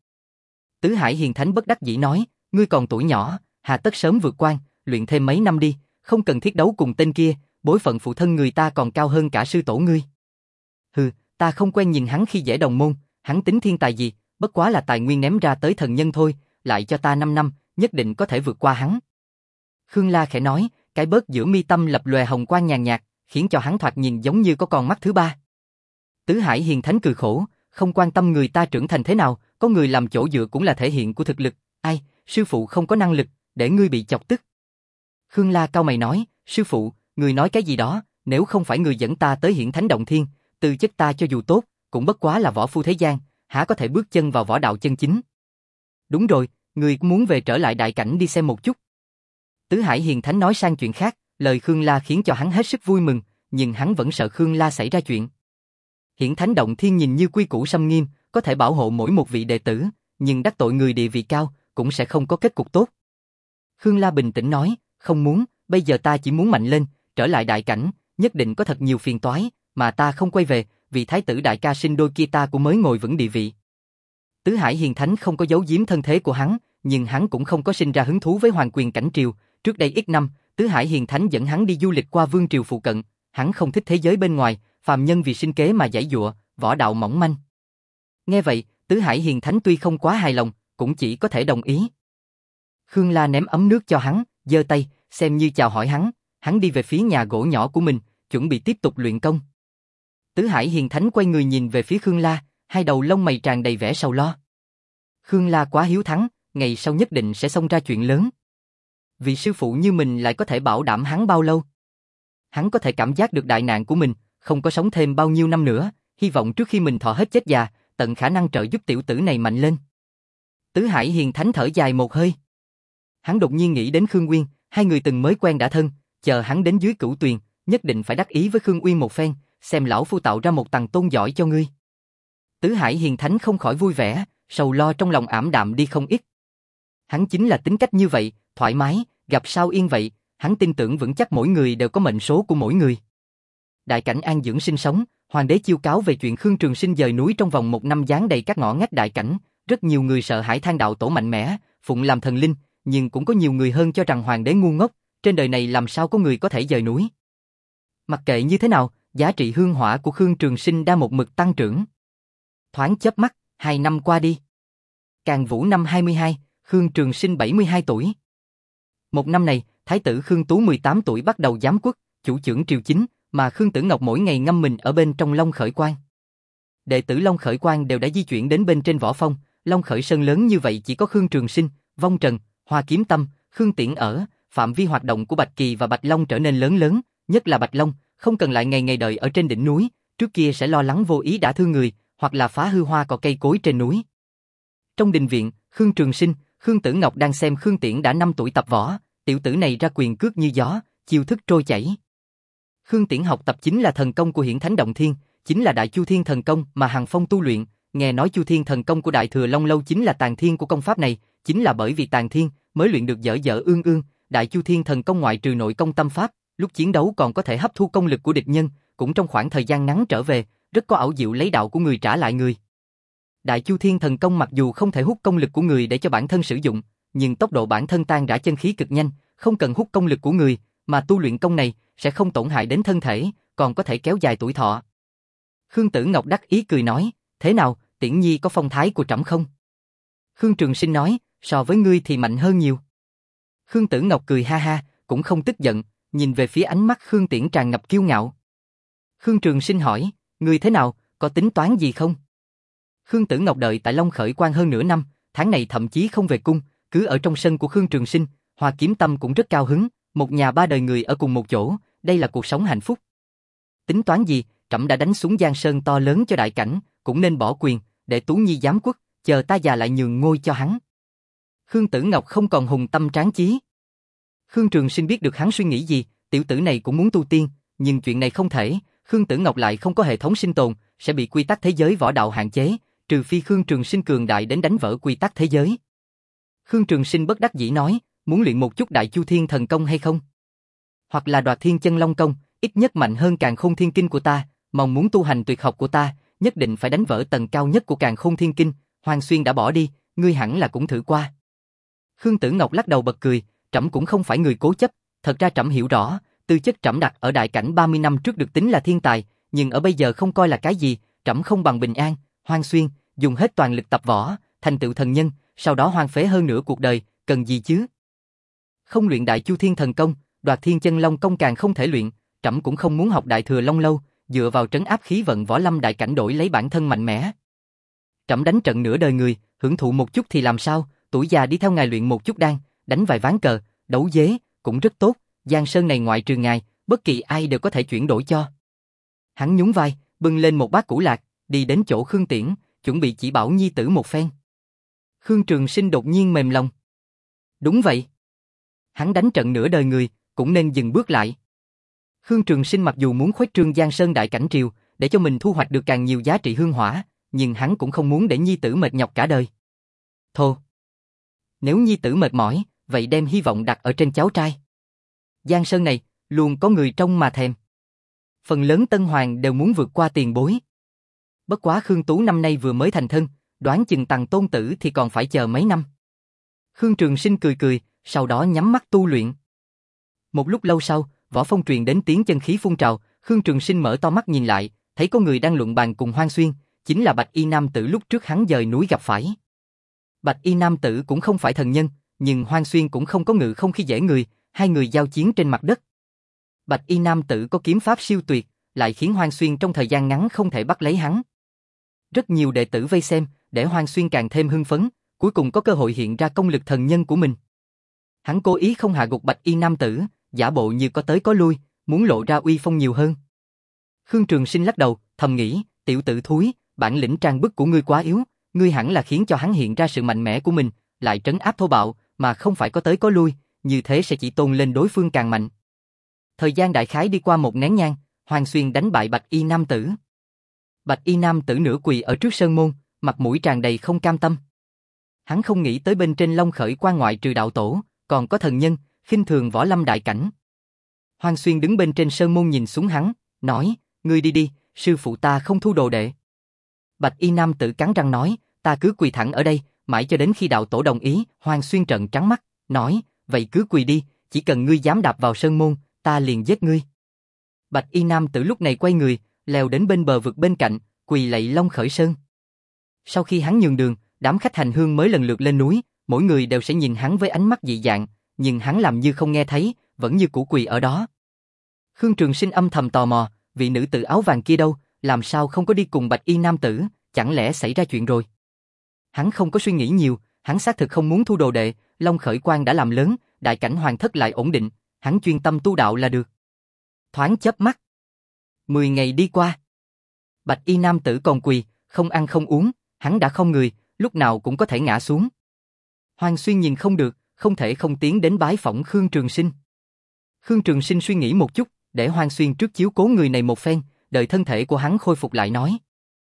Tứ Hải Hiền Thánh bất đắc dĩ nói, ngươi còn tuổi nhỏ, hà tất sớm vượt quan, luyện thêm mấy năm đi, không cần thiết đấu cùng tên kia, bối phận phụ thân người ta còn cao hơn cả sư tổ ngươi. Hừ, ta không quen nhìn hắn khi dễ đồng môn, hắn tính thiên tài gì, bất quá là tài nguyên ném ra tới thần nhân thôi, lại cho ta năm năm, nhất định có thể vượt qua hắn. Khương La khẽ nói, cái bớt giữa mi tâm lập lòe hồng quang nhàn nhạt, khiến cho hắn thoạt nhìn giống như có con mắt thứ ba. Tứ Hải Hiền Thánh cười khổ, không quan tâm người ta trưởng thành thế nào, có người làm chỗ dựa cũng là thể hiện của thực lực, ai, sư phụ không có năng lực, để ngươi bị chọc tức. Khương La cau mày nói, sư phụ, người nói cái gì đó, nếu không phải người dẫn ta tới Hiển Thánh Động Thiên, tư chất ta cho dù tốt, cũng bất quá là võ phu thế gian, há có thể bước chân vào võ đạo chân chính. Đúng rồi, người muốn về trở lại đại cảnh đi xem một chút. Tứ Hải Hiền Thánh nói sang chuyện khác, lời Khương La khiến cho hắn hết sức vui mừng, nhưng hắn vẫn sợ Khương La xảy ra chuyện. Hiển Thánh Động Thiên nhìn như quy củ xâm nghiêm, có thể bảo hộ mỗi một vị đệ tử, nhưng đắc tội người địa vị cao, cũng sẽ không có kết cục tốt. Khương La bình tĩnh nói, không muốn, bây giờ ta chỉ muốn mạnh lên, trở lại đại cảnh, nhất định có thật nhiều phiền toái, mà ta không quay về, vì thái tử đại ca sinh đôi kia ta cũng mới ngồi vững địa vị. Tứ Hải Hiền Thánh không có giấu giếm thân thế của hắn, nhưng hắn cũng không có sinh ra hứng thú với hoàng quyền cảnh triều, trước đây ít năm, Tứ Hải Hiền Thánh dẫn hắn đi du lịch qua vương triều phụ cận, hắn không thích thế giới bên ngoài, phàm nhân vì sinh kế mà giãy giụa, võ đạo mỏng manh. Nghe vậy, Tứ Hải Hiền Thánh tuy không quá hài lòng, cũng chỉ có thể đồng ý. Khương La ném ấm nước cho hắn, giơ tay, xem như chào hỏi hắn, hắn đi về phía nhà gỗ nhỏ của mình, chuẩn bị tiếp tục luyện công. Tứ Hải Hiền Thánh quay người nhìn về phía Khương La, hai đầu lông mày tràn đầy vẻ sầu lo. Khương La quá hiếu thắng, ngày sau nhất định sẽ xông ra chuyện lớn. Vị sư phụ như mình lại có thể bảo đảm hắn bao lâu? Hắn có thể cảm giác được đại nạn của mình, không có sống thêm bao nhiêu năm nữa, hy vọng trước khi mình thọ hết chết già, tận khả năng trợ giúp tiểu tử này mạnh lên. Tứ Hải Hiền Thánh thở dài một hơi. Hắn đột nhiên nghĩ đến Khương Nguyên, hai người từng mới quen đã thân, chờ hắn đến dưới Cửu Tuyền, nhất định phải đắc ý với Khương Uyên một phen, xem lão phu tạo ra một tầng tôn giỏi cho ngươi. Tứ Hải Hiền Thánh không khỏi vui vẻ, sầu lo trong lòng ảm đạm đi không ít. Hắn chính là tính cách như vậy, thoải mái, gặp sao yên vậy, hắn tin tưởng vững chắc mỗi người đều có mệnh số của mỗi người. Đại cảnh an dưỡng sinh sống, hoàng đế chiêu cáo về chuyện Khương Trường Sinh dời núi trong vòng một năm giáng đầy các ngõ ngách đại cảnh, rất nhiều người sợ hãi than đạo tổ mạnh mẽ, phụng làm thần linh, nhưng cũng có nhiều người hơn cho rằng hoàng đế ngu ngốc, trên đời này làm sao có người có thể dời núi. Mặc kệ như thế nào, giá trị hương hỏa của Khương Trường Sinh đang một mực tăng trưởng. Thoáng chớp mắt, hai năm qua đi. Càn Vũ năm hai mươi hai, Khương Trường Sinh bảy mươi hai tuổi. Một năm này, Thái tử Khương Tú mười tám tuổi bắt đầu giám quốc, chủ chưởng triều chính, mà Khương Tử Ngọc mỗi ngày ngâm mình ở bên trong Long Khởi Quan. Đệ tử Long Khởi Quan đều đã di chuyển đến bên trên Võ Phong, Long Khởi Sơn lớn như vậy chỉ có Khương Trường Sinh, Vong Trần, Hoa Kiếm Tâm, Khương Tiễn ở, phạm vi hoạt động của Bạch Kỳ và Bạch Long trở nên lớn lớn, nhất là Bạch Long, không cần lại ngày ngày đợi ở trên đỉnh núi, trước kia sẽ lo lắng vô ý đả thương người, hoặc là phá hư hoa cỏ cây cối trên núi. Trong đình viện, Khương Trường Sinh, Khương Tử Ngọc đang xem Khương Tiễn đã năm tuổi tập võ, tiểu tử này ra quyền cước như gió, chiêu thức trôi chảy. Khương Tiễn học tập chính là thần công của Hiển Thánh Động Thiên, chính là Đại Chu Thiên thần công mà Hằng Phong tu luyện, nghe nói Chu Thiên thần công của Đại Thừa Long Lâu chính là tàn thiên của công pháp này, chính là bởi vì tàn thiên mới luyện được dở dở ương ương, Đại Chu Thiên thần công ngoại trừ nội công tâm pháp, lúc chiến đấu còn có thể hấp thu công lực của địch nhân, cũng trong khoảng thời gian ngắn trở về, rất có ảo diệu lấy đạo của người trả lại người. Đại Chu Thiên thần công mặc dù không thể hút công lực của người để cho bản thân sử dụng, nhưng tốc độ bản thân tan rã chân khí cực nhanh, không cần hút công lực của người, mà tu luyện công này sẽ không tổn hại đến thân thể, còn có thể kéo dài tuổi thọ. Khương Tử Ngọc đắc ý cười nói, thế nào, Tiễn Nhi có phong thái của trẫm không? Khương Trường Sinh nói, so với ngươi thì mạnh hơn nhiều. Khương Tử Ngọc cười ha ha, cũng không tức giận, nhìn về phía ánh mắt Khương Tiễn tràn ngập kiêu ngạo. Khương Trường Sinh hỏi, ngươi thế nào, có tính toán gì không? Khương Tử Ngọc đợi tại Long Khởi Quan hơn nửa năm, tháng này thậm chí không về cung, cứ ở trong sân của Khương Trường Sinh, Hoa Kiếm Tâm cũng rất cao hứng, một nhà ba đời người ở cùng một chỗ, đây là cuộc sống hạnh phúc. Tính toán gì, trẫm đã đánh xuống Giang Sơn to lớn cho đại cảnh, cũng nên bỏ quyền, để Tú Nhi giám quốc, chờ ta già lại nhường ngôi cho hắn. Khương Tử Ngọc không còn hùng tâm tráng chí. Khương Trường Sinh biết được hắn suy nghĩ gì, tiểu tử này cũng muốn tu tiên, nhưng chuyện này không thể, Khương Tử Ngọc lại không có hệ thống sinh tồn, sẽ bị quy tắc thế giới võ đạo hạn chế, trừ phi Khương Trường Sinh cường đại đến đánh vỡ quy tắc thế giới. Khương Trường Sinh bất đắc dĩ nói, muốn luyện một chút Đại Chu Thiên thần công hay không? Hoặc là Đoạt Thiên Chân Long công, ít nhất mạnh hơn Càn Khôn Thiên Kinh của ta, mong muốn tu hành tuyệt học của ta, nhất định phải đánh vỡ tầng cao nhất của Càn Khôn Thiên Kinh, Hoàng Xuyên đã bỏ đi, ngươi hẳn là cũng thử qua. Khương Tử Ngọc lắc đầu bật cười, trẫm cũng không phải người cố chấp, thật ra trẫm hiểu rõ, tư chất trẫm đặt ở đại cảnh ba mươi năm trước được tính là thiên tài, nhưng ở bây giờ không coi là cái gì, trẫm không bằng Bình An, Hoàng Xuyên, dùng hết toàn lực tập võ, thành tựu thần nhân, sau đó hoang phế hơn nửa cuộc đời, cần gì chứ? Không luyện Đại Chu Thiên thần công, Đoạt Thiên Chân Long công càng không thể luyện, trẫm cũng không muốn học Đại Thừa Long Lâu, dựa vào trấn áp khí vận võ lâm đại cảnh đổi lấy bản thân mạnh mẽ. Trẫm đánh trận nửa đời người, hưởng thụ một chút thì làm sao, tuổi già đi theo ngài luyện một chút đan, đánh vài ván cờ, đấu dế, cũng rất tốt, Giang Sơn này ngoại trừ ngài, bất kỳ ai đều có thể chuyển đổi cho. Hắn nhún vai, bưng lên một bát củ lạc, đi đến chỗ Khương Tiễn, chuẩn bị chỉ bảo nhi tử một phen. Khương Trường Sinh đột nhiên mềm lòng. Đúng vậy. Hắn đánh trận nửa đời người, cũng nên dừng bước lại. Khương Trường Sinh mặc dù muốn khuếch trương Giang Sơn đại cảnh triều, để cho mình thu hoạch được càng nhiều giá trị hương hỏa, nhưng hắn cũng không muốn để nhi tử mệt nhọc cả đời. Thô. Nếu nhi tử mệt mỏi, vậy đem hy vọng đặt ở trên cháu trai. Giang Sơn này, luôn có người trông mà thèm. Phần lớn tân hoàng đều muốn vượt qua tiền bối. Bất quá Khương Tú năm nay vừa mới thành thân, đoán chừng Tằng tôn tử thì còn phải chờ mấy năm. Khương Trường Sinh cười cười, sau đó nhắm mắt tu luyện. Một lúc lâu sau, Võ Phong truyền đến tiếng chân khí phun trào, Khương Trường Sinh mở to mắt nhìn lại, thấy có người đang luận bàn cùng Hoang Xuyên, chính là Bạch Y nam tử lúc trước hắn dời núi gặp phải. Bạch Y nam tử cũng không phải thần nhân, nhưng Hoang Xuyên cũng không có ngự không khi dễ người, hai người giao chiến trên mặt đất. Bạch Y nam tử có kiếm pháp siêu tuyệt, lại khiến Hoang Xuyên trong thời gian ngắn không thể bắt lấy hắn. Rất nhiều đệ tử vây xem, để Hoang Xuyên càng thêm hưng phấn, cuối cùng có cơ hội hiện ra công lực thần nhân của mình. Hắn cố ý không hạ gục Bạch Y nam tử, giả bộ như có tới có lui, muốn lộ ra uy phong nhiều hơn. Khương Trường Sinh lắc đầu, thầm nghĩ, tiểu tử thúi, bản lĩnh trang bức của ngươi quá yếu, ngươi hẳn là khiến cho hắn hiện ra sự mạnh mẽ của mình, lại trấn áp thô bạo, mà không phải có tới có lui, như thế sẽ chỉ tôn lên đối phương càng mạnh. Thời gian đại khái đi qua một nén nhang, Hoàng Xuyên đánh bại Bạch Y nam tử. Bạch Y nam tử nửa quỳ ở trước sơn môn, mặt mũi tràn đầy không cam tâm. Hắn không nghĩ tới bên trên Long Khởi Quan ngoại trừ đạo tổ, còn có thần nhân, khinh thường võ lâm đại cảnh. Hoàng Xuyên đứng bên trên sơn môn nhìn xuống hắn, nói, ngươi đi đi, sư phụ ta không thu đồ đệ. Bạch Y nam tử cắn răng nói, ta cứ quỳ thẳng ở đây, mãi cho đến khi đạo tổ đồng ý. Hoàng Xuyên trợn trắng mắt, nói, vậy cứ quỳ đi, chỉ cần ngươi dám đạp vào sơn môn, ta liền giết ngươi. Bạch Y nam tử lúc này quay người, leo đến bên bờ vực bên cạnh, quỳ lạy Long Khởi Sơn. Sau khi hắn nhường đường, đám khách hành hương mới lần lượt lên núi, mỗi người đều sẽ nhìn hắn với ánh mắt dị dạng, nhưng hắn làm như không nghe thấy, vẫn như cũ quỳ ở đó. Khương Trường Sinh âm thầm tò mò, vị nữ tử áo vàng kia đâu, làm sao không có đi cùng Bạch Y nam tử, chẳng lẽ xảy ra chuyện rồi? Hắn không có suy nghĩ nhiều, hắn xác thực không muốn thu đồ đệ, Long Khởi Quan đã làm lớn, đại cảnh hoàng thất lại ổn định, hắn chuyên tâm tu đạo là được. Thoáng chớp mắt, mười ngày đi qua. Bạch Y nam tử còn quỳ, không ăn không uống, hắn đã không người, lúc nào cũng có thể ngã xuống. Hoàng Xuyên nhìn không được, không thể không tiến đến bái phỏng Khương Trường Sinh. Khương Trường Sinh suy nghĩ một chút, để Hoàng Xuyên trước chiếu cố người này một phen, đợi thân thể của hắn khôi phục lại nói.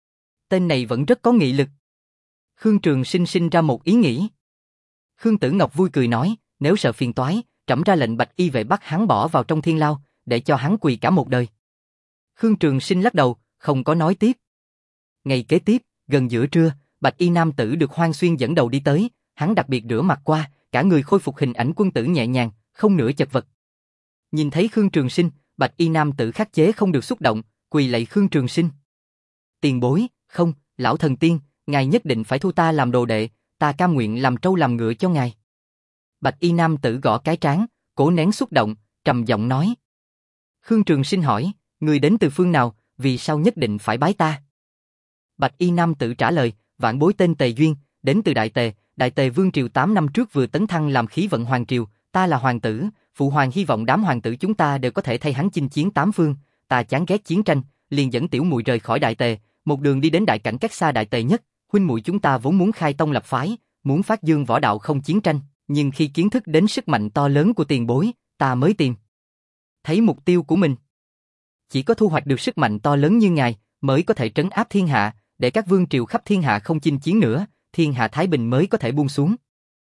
Tên này vẫn rất có nghị lực. Khương Trường Sinh sinh ra một ý nghĩ. Khương Tử Ngọc vui cười nói, nếu sợ phiền toái, trẫm ra lệnh Bạch Y vệ bắt hắn bỏ vào trong thiên lao, để cho hắn quỳ cả một đời. Khương Trường Sinh lắc đầu, không có nói tiếp. Ngày kế tiếp, gần giữa trưa, Bạch Y nam tử được Hoàng Xuyên dẫn đầu đi tới, hắn đặc biệt rửa mặt qua, cả người khôi phục hình ảnh quân tử nhẹ nhàng, không nửa chật vật. Nhìn thấy Khương Trường Sinh, Bạch Y nam tử khắc chế không được xúc động, quỳ lạy Khương Trường Sinh. Tiền bối, không, lão thần tiên, ngài nhất định phải thu ta làm đồ đệ, ta cam nguyện làm trâu làm ngựa cho ngài. Bạch Y nam tử gõ cái trán, cố nén xúc động, trầm giọng nói. Khương Trường Sinh hỏi, người đến từ phương nào, vì sao nhất định phải bái ta? Bạch Y nam tử trả lời, vạn bối tên Tề Duyên, đến từ Đại Tề, Đại Tề Vương triều tám năm trước vừa tấn thăng làm khí vận hoàng triều, ta là hoàng tử, phụ hoàng hy vọng đám hoàng tử chúng ta đều có thể thay hắn chinh chiến tám phương, ta chán ghét chiến tranh, liền dẫn tiểu muội rời khỏi Đại Tề, một đường đi đến đại cảnh cách xa Đại Tề nhất, huynh muội chúng ta vốn muốn khai tông lập phái, muốn phát dương võ đạo không chiến tranh, nhưng khi kiến thức đến sức mạnh to lớn của tiền bối, ta mới tìm thấy mục tiêu của mình. Chỉ có thu hoạch được sức mạnh to lớn như ngài, mới có thể trấn áp thiên hạ, để các vương triều khắp thiên hạ không chinh chiến nữa, thiên hạ thái bình mới có thể buông xuống.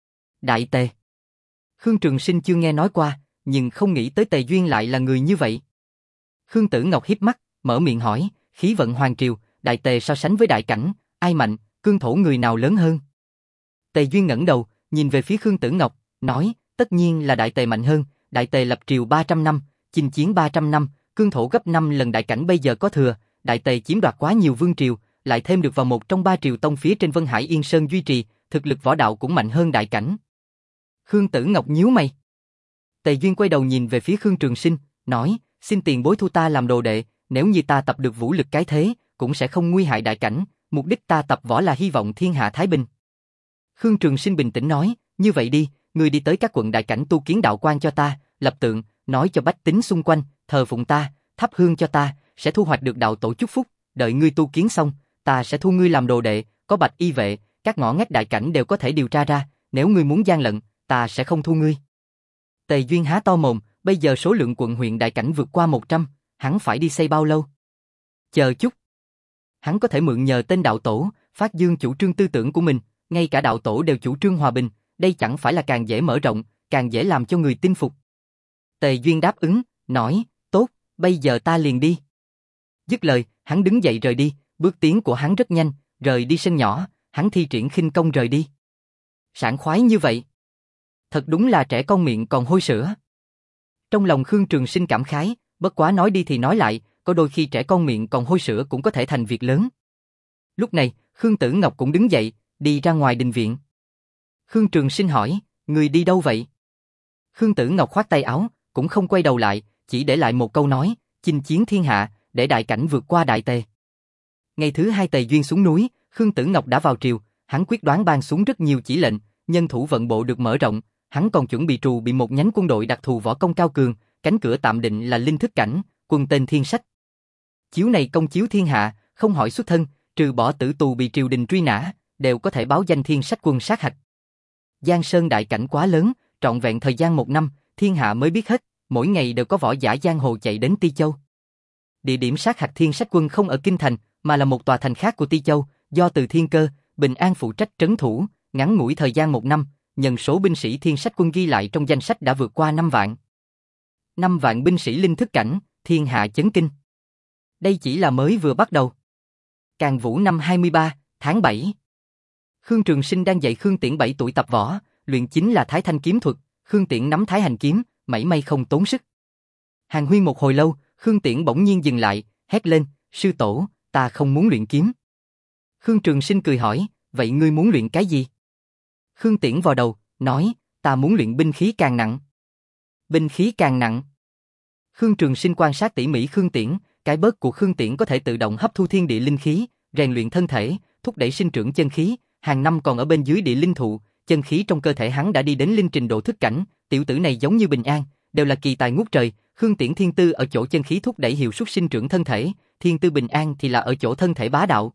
Đại Tề. Khương Trường Sinh chưa nghe nói qua, nhưng không nghĩ tới Tề Duyên lại là người như vậy. Khương Tử Ngọc híp mắt, mở miệng hỏi, khí vận hoàng triều, Đại Tề so sánh với đại cảnh, ai mạnh, cương thổ người nào lớn hơn? Tề Duyên ngẩng đầu, nhìn về phía Khương Tử Ngọc, nói, tất nhiên là Đại Tề mạnh hơn, Đại Tề lập triều ba trăm năm, chinh chiến ba trăm năm, cương thổ gấp năm lần đại cảnh bây giờ có thừa, Đại Tề chiếm đoạt quá nhiều vương triều, lại thêm được vào một trong ba triều tông phía trên Vân Hải Yên Sơn duy trì, thực lực võ đạo cũng mạnh hơn đại cảnh. Khương Tử Ngọc nhíu mày. Tề Duyên quay đầu nhìn về phía Khương Trường Sinh, nói, xin tiền bối thu ta làm đồ đệ, nếu như ta tập được vũ lực cái thế, cũng sẽ không nguy hại đại cảnh, mục đích ta tập võ là hy vọng thiên hạ thái bình. Khương Trường Sinh bình tĩnh nói, như vậy đi, ngươi đi tới các quận đại cảnh tu kiến đạo quan cho ta, lập tượng, nói cho bách tính xung quanh, thờ phụng ta, thắp hương cho ta, sẽ thu hoạch được đạo tổ chúc phúc, đợi ngươi tu kiến xong, ta sẽ thu ngươi làm đồ đệ, có Bạch Y vệ, các ngõ ngách đại cảnh đều có thể điều tra ra, nếu ngươi muốn gian lận, ta sẽ không thu ngươi. Tề Duyên há to mồm, bây giờ số lượng quận huyện đại cảnh vượt qua một trăm, hắn phải đi xây bao lâu? Chờ chút. Hắn có thể mượn nhờ tên đạo tổ, phát dương chủ trương tư tưởng của mình, ngay cả đạo tổ đều chủ trương hòa bình, đây chẳng phải là càng dễ mở rộng, càng dễ làm cho người tin phục. Tề Duyên đáp ứng, nói, tốt, bây giờ ta liền đi. Dứt lời, hắn đứng dậy rời đi, bước tiến của hắn rất nhanh, rời đi sân nhỏ, hắn thi triển khinh công rời đi. Sảng khoái như vậy. Thật đúng là trẻ con miệng còn hôi sữa. Trong lòng Khương Trường Sinh cảm khái, bất quá nói đi thì nói lại, có đôi khi trẻ con miệng còn hôi sữa cũng có thể thành việc lớn. Lúc này, Khương Tử Ngọc cũng đứng dậy, đi ra ngoài đình viện. Khương Trường Sinh hỏi, người đi đâu vậy? Khương Tử Ngọc khoát tay áo, cũng không quay đầu lại, chỉ để lại một câu nói, chinh chiến thiên hạ, để đại cảnh vượt qua Đại Tề. Ngày thứ hai Tề Duyên xuống núi, Khương Tử Ngọc đã vào triều, hắn quyết đoán ban xuống rất nhiều chỉ lệnh, nhân thủ vận bộ được mở rộng, hắn còn chuẩn bị trù bị một nhánh quân đội đặc thù võ công cao cường, cánh cửa tạm định là linh thức cảnh, quân tên Thiên Sách. Chiếu này công chiếu thiên hạ, không hỏi xuất thân, trừ bỏ tử tù bị triều đình truy nã, đều có thể báo danh Thiên Sách quân sát hạch. Giang Sơn đại cảnh quá lớn, trọn vẹn thời gian một năm, thiên hạ mới biết hết, mỗi ngày đều có võ giả giang hồ chạy đến Ti Châu. Địa điểm sát hạch Thiên Sách Quân không ở Kinh Thành, mà là một tòa thành khác của Ti Châu, do Từ Thiên Cơ, Bình An phụ trách trấn thủ, ngắn ngủi thời gian một năm, nhân số binh sĩ Thiên Sách Quân ghi lại trong danh sách đã vượt qua năm vạn. Năm vạn binh sĩ linh thức cảnh, thiên hạ chấn kinh. Đây chỉ là mới vừa bắt đầu. Càn Vũ năm hai mươi ba, tháng bảy. Khương Trường Sinh đang dạy Khương Tiễn bảy tuổi tập võ, luyện chính là Thái Thanh kiếm thuật, Khương Tiễn nắm Thái Hành kiếm, mảy may không tốn sức. Hàn huyên một hồi lâu, Khương Tiễn bỗng nhiên dừng lại, hét lên, sư tổ, ta không muốn luyện kiếm. Khương Trường Sinh cười hỏi, vậy ngươi muốn luyện cái gì? Khương Tiễn vò đầu, nói, ta muốn luyện binh khí càng nặng. Binh khí càng nặng. Khương Trường Sinh quan sát tỉ mỉ Khương Tiễn, cái bớt của Khương Tiễn có thể tự động hấp thu thiên địa linh khí, rèn luyện thân thể, thúc đẩy sinh trưởng chân khí, hàng năm còn ở bên dưới địa linh thụ, chân khí trong cơ thể hắn đã đi đến linh trình độ thức cảnh, tiểu tử này giống như Bình An, đều là kỳ tài ngút trời, Khương Tiễn thiên tư ở chỗ chân khí thúc đẩy hiệu suất sinh trưởng thân thể, thiên tư Bình An thì là ở chỗ thân thể bá đạo.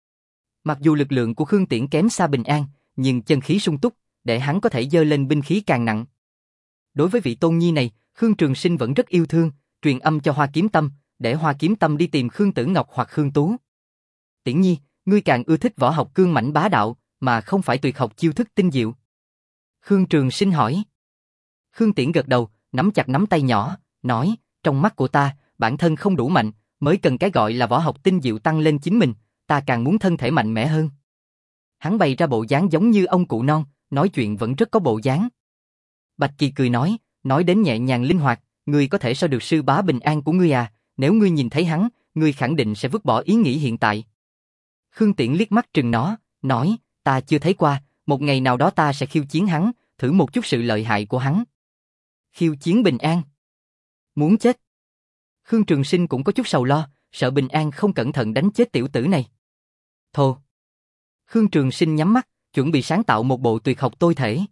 Mặc dù lực lượng của Khương Tiễn kém xa Bình An, nhưng chân khí sung túc, để hắn có thể dơ lên binh khí càng nặng. Đối với vị tôn nhi này, Khương Trường Sinh vẫn rất yêu thương, truyền âm cho Hoa Kiếm Tâm, để Hoa Kiếm Tâm đi tìm Khương Tử Ngọc hoặc Khương Tú. Tiễn nhi, ngươi càng ưa thích võ học cương mãnh bá đạo, mà không phải tuyệt học chiêu thức tinh diệu. Khương Trường Sinh hỏi. Khương Tiễn gật đầu, nắm chặt nắm tay nhỏ, nói, trong mắt của ta, bản thân không đủ mạnh, mới cần cái gọi là võ học tinh diệu tăng lên chính mình, ta càng muốn thân thể mạnh mẽ hơn. Hắn bày ra bộ dáng giống như ông cụ non, nói chuyện vẫn rất có bộ dáng. Bạch Kỳ cười nói, nói đến nhẹ nhàng linh hoạt, ngươi có thể so được sư bá Bình An của ngươi à, nếu ngươi nhìn thấy hắn, ngươi khẳng định sẽ vứt bỏ ý nghĩ hiện tại. Khương Tiễn liếc mắt trừng nó, nói, ta chưa thấy qua, một ngày nào đó ta sẽ khiêu chiến hắn, thử một chút sự lợi hại của hắn. Khiêu chiến Bình An? Muốn chết. Khương Trường Sinh cũng có chút sầu lo, sợ Bình An không cẩn thận đánh chết tiểu tử này. Thô. Khương Trường Sinh nhắm mắt, chuẩn bị sáng tạo một bộ tuyệt học tôi thể.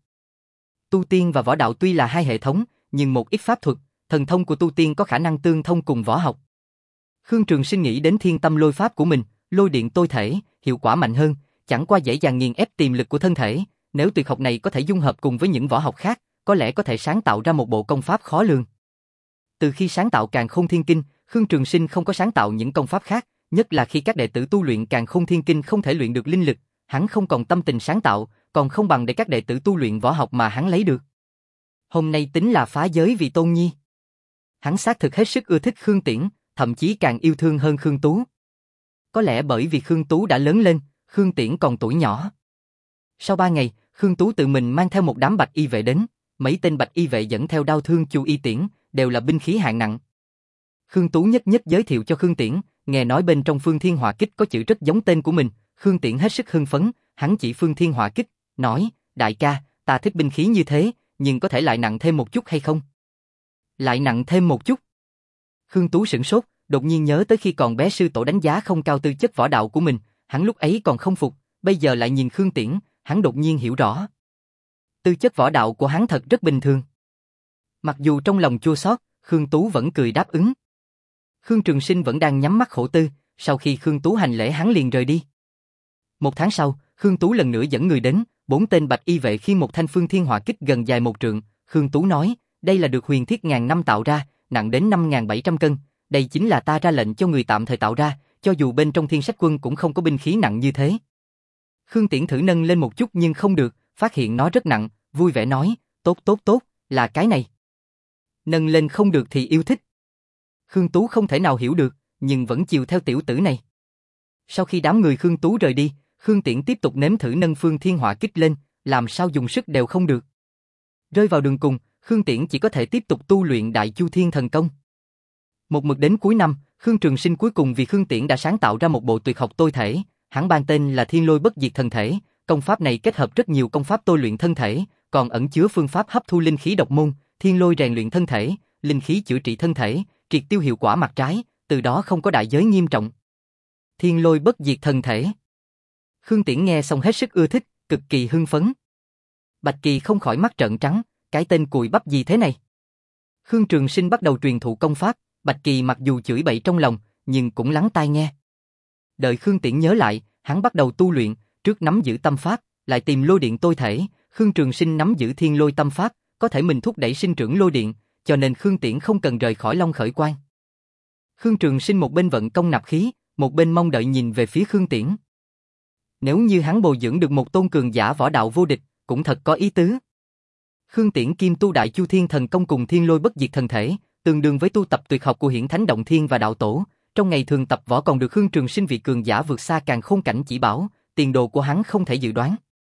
Tu tiên và võ đạo tuy là hai hệ thống, nhưng một ít pháp thuật, thần thông của tu tiên có khả năng tương thông cùng võ học. Khương Trường Sinh nghĩ đến thiên tâm lôi pháp của mình, lôi điện tôi thể, hiệu quả mạnh hơn, chẳng qua dễ dàng nghiền ép tiềm lực của thân thể, nếu tuyệt học này có thể dung hợp cùng với những võ học khác, có lẽ có thể sáng tạo ra một bộ công pháp khó lường. Từ khi sáng tạo Càn Khôn Thiên Kinh, Khương Trường Sinh không có sáng tạo những công pháp khác, nhất là khi các đệ tử tu luyện Càn Khôn Thiên Kinh không thể luyện được linh lực, hắn không còn tâm tình sáng tạo, còn không bằng để các đệ tử tu luyện võ học mà hắn lấy được. Hôm nay tính là phá giới vì tôn nhi. Hắn xác thực hết sức ưa thích Khương Tiễn, thậm chí càng yêu thương hơn Khương Tú. Có lẽ bởi vì Khương Tú đã lớn lên, Khương Tiễn còn tuổi nhỏ. Sau ba ngày, Khương Tú tự mình mang theo một đám bạch y vệ đến, mấy tên bạch y vệ dẫn theo đao thương Chu Y Tiễn, đều là binh khí hạng nặng. Khương Tú nhất nhất giới thiệu cho Khương Tiễn, nghe nói bên trong Phương Thiên Hỏa Kích có chữ rất giống tên của mình, Khương Tiễn hết sức hưng phấn, hắn chỉ Phương Thiên Hỏa Kích, nói, đại ca, ta thích binh khí như thế, nhưng có thể lại nặng thêm một chút hay không? Lại nặng thêm một chút. Khương Tú sửng sốt, đột nhiên nhớ tới khi còn bé sư tổ đánh giá không cao tư chất võ đạo của mình, hắn lúc ấy còn không phục, bây giờ lại nhìn Khương Tiễn, hắn đột nhiên hiểu rõ. Tư chất võ đạo của hắn thật rất bình thường. Mặc dù trong lòng chua xót, Khương Tú vẫn cười đáp ứng. Khương Trường Sinh vẫn đang nhắm mắt khổ tư, sau khi Khương Tú hành lễ hắn liền rời đi. Một tháng sau, Khương Tú lần nữa dẫn người đến, bốn tên bạch y vệ khiêng một thanh Phương Thiên Hỏa Kích gần dài một trượng, Khương Tú nói, đây là được huyền thiết ngàn năm tạo ra, nặng đến năm nghìn bảy trăm cân, đây chính là ta ra lệnh cho người tạm thời tạo ra, cho dù bên trong Thiên Sách Quân cũng không có binh khí nặng như thế. Khương Tiễn thử nâng lên một chút nhưng không được, phát hiện nó rất nặng, vui vẻ nói, tốt tốt tốt, là cái này. Nâng lên không được thì yêu thích. Khương Tú không thể nào hiểu được, nhưng vẫn chiều theo tiểu tử này. Sau khi đám người Khương Tú rời đi, Khương Tiễn tiếp tục nếm thử nâng Phương Thiên Hỏa Kích lên, làm sao dùng sức đều không được. Rơi vào đường cùng, Khương Tiễn chỉ có thể tiếp tục tu luyện Đại Chu Thiên Thần Công. Một mực đến cuối năm, Khương Trường Sinh cuối cùng vì Khương Tiễn đã sáng tạo ra một bộ tuyệt học tôi thể, hắn ban tên là Thiên Lôi Bất Diệt Thần Thể, công pháp này kết hợp rất nhiều công pháp tôi luyện thân thể, còn ẩn chứa phương pháp hấp thu linh khí độc môn, thiên lôi rèn luyện thân thể, linh khí chữa trị thân thể, triệt tiêu hiệu quả mặt trái, từ đó không có đại giới nghiêm trọng. Thiên Lôi Bất Diệt Thần Thể. Khương Tiễn nghe xong hết sức ưa thích, cực kỳ hưng phấn. Bạch Kỳ không khỏi mắt trợn trắng, cái tên cùi bắp gì thế này? Khương Trường Sinh bắt đầu truyền thụ công pháp, Bạch Kỳ mặc dù chửi bậy trong lòng, nhưng cũng lắng tai nghe. Đợi Khương Tiễn nhớ lại, hắn bắt đầu tu luyện, trước nắm giữ tâm pháp, lại tìm lôi điện tôi thể, Khương Trường Sinh nắm giữ thiên lôi tâm pháp, có thể mình thúc đẩy sinh trưởng lôi điện, cho nên Khương Tiễn không cần rời khỏi Long Khởi Quan. Khương Trường Sinh một bên vận công nạp khí, một bên mong đợi nhìn về phía Khương Tiễn. Nếu như hắn bồi dưỡng được một tôn cường giả võ đạo vô địch, cũng thật có ý tứ. Khương Tiễn kim tu Đại Chu Thiên Thần Công cùng Thiên Lôi Bất Diệt Thần Thể, tương đương với tu tập tuyệt học của Hiển Thánh Động Thiên và đạo tổ, trong ngày thường tập võ còn được Khương Trường Sinh vị cường giả vượt xa càn khôn cảnh chỉ bảo, tiền đồ của hắn không thể dự đoán.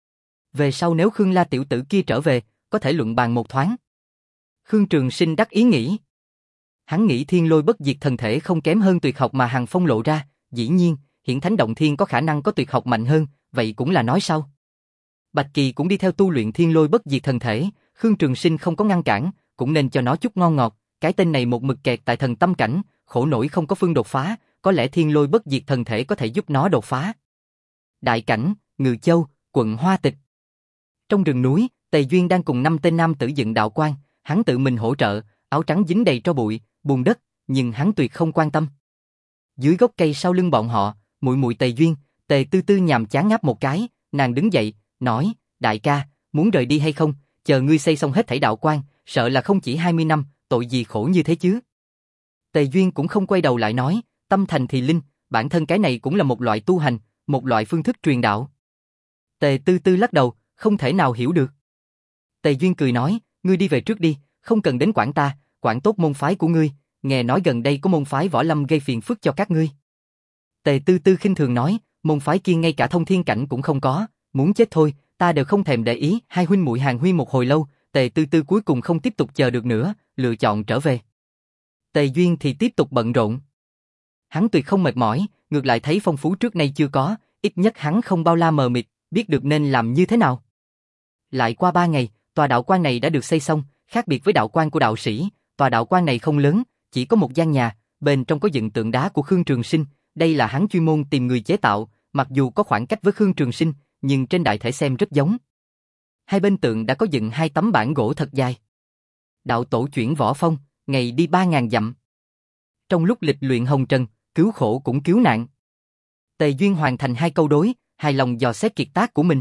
Về sau nếu Khương La tiểu tử kia trở về, có thể luận bàn một thoáng. Khương Trường Sinh đắc ý nghĩ. Hắn nghĩ Thiên Lôi Bất Diệt Thần Thể không kém hơn tuyệt học mà Hàn Phong lộ ra, dĩ nhiên, Hiển Thánh Động Thiên có khả năng có tuyệt học mạnh hơn, vậy cũng là nói sau. Bạch Kỳ cũng đi theo tu luyện Thiên Lôi Bất Diệt Thần Thể, Khương Trường Sinh không có ngăn cản, cũng nên cho nó chút ngon ngọt, cái tên này một mực kẹt tại thần tâm cảnh, khổ nổi không có phương đột phá, có lẽ Thiên Lôi Bất Diệt Thần Thể có thể giúp nó đột phá. Đại cảnh, Ngự Châu, quận Hoa Tịch. Trong rừng núi, Tề Duyên đang cùng năm tên nam tử dựng đạo quan, hắn tự mình hỗ trợ, áo trắng dính đầy tro bụi, bùn đất, nhưng hắn tuyệt không quan tâm. Dưới gốc cây sau lưng bọn họ, muội muội Tề Duyên, Tề Tư Tư nhàm chán ngáp một cái, nàng đứng dậy, nói, đại ca, muốn rời đi hay không, chờ ngươi xây xong hết thảy đạo quan, sợ là không chỉ hai mươi năm, tội gì khổ như thế chứ. Tề Duyên cũng không quay đầu lại nói, tâm thành thì linh, bản thân cái này cũng là một loại tu hành, một loại phương thức truyền đạo. Tề Tư Tư lắc đầu, không thể nào hiểu được. Tề Duyên cười nói, ngươi đi về trước đi, không cần đến quản ta, quản tốt môn phái của ngươi, nghe nói gần đây có môn phái võ lâm gây phiền phức cho các ngươi. Tề Tư Tư khinh thường nói, môn phái kia ngay cả thông thiên cảnh cũng không có, muốn chết thôi, ta đều không thèm để ý. Hai huynh muội hàn huyên một hồi lâu, Tề Tư Tư cuối cùng không tiếp tục chờ được nữa, lựa chọn trở về. Tề Duyên thì tiếp tục bận rộn. Hắn tuyệt không mệt mỏi, ngược lại thấy phong phú trước nay chưa có, ít nhất hắn không bao la mờ mịt, biết được nên làm như thế nào. Lại qua ba ngày, tòa đạo quan này đã được xây xong, khác biệt với đạo quan của đạo sĩ, tòa đạo quan này không lớn, chỉ có một gian nhà, bên trong có dựng tượng đá của Khương Trường Sinh, đây là hắn chuyên môn tìm người chế tạo, mặc dù có khoảng cách với Khương Trường Sinh, nhưng trên đại thể xem rất giống. Hai bên tượng đã có dựng hai tấm bảng gỗ thật dài. Đạo tổ chuyển võ phong, ngày đi ba ngàn dặm. Trong lúc lịch luyện hồng trần, cứu khổ cũng cứu nạn. Tề Duyên hoàn thành hai câu đối, hài lòng dò xét kiệt tác của mình.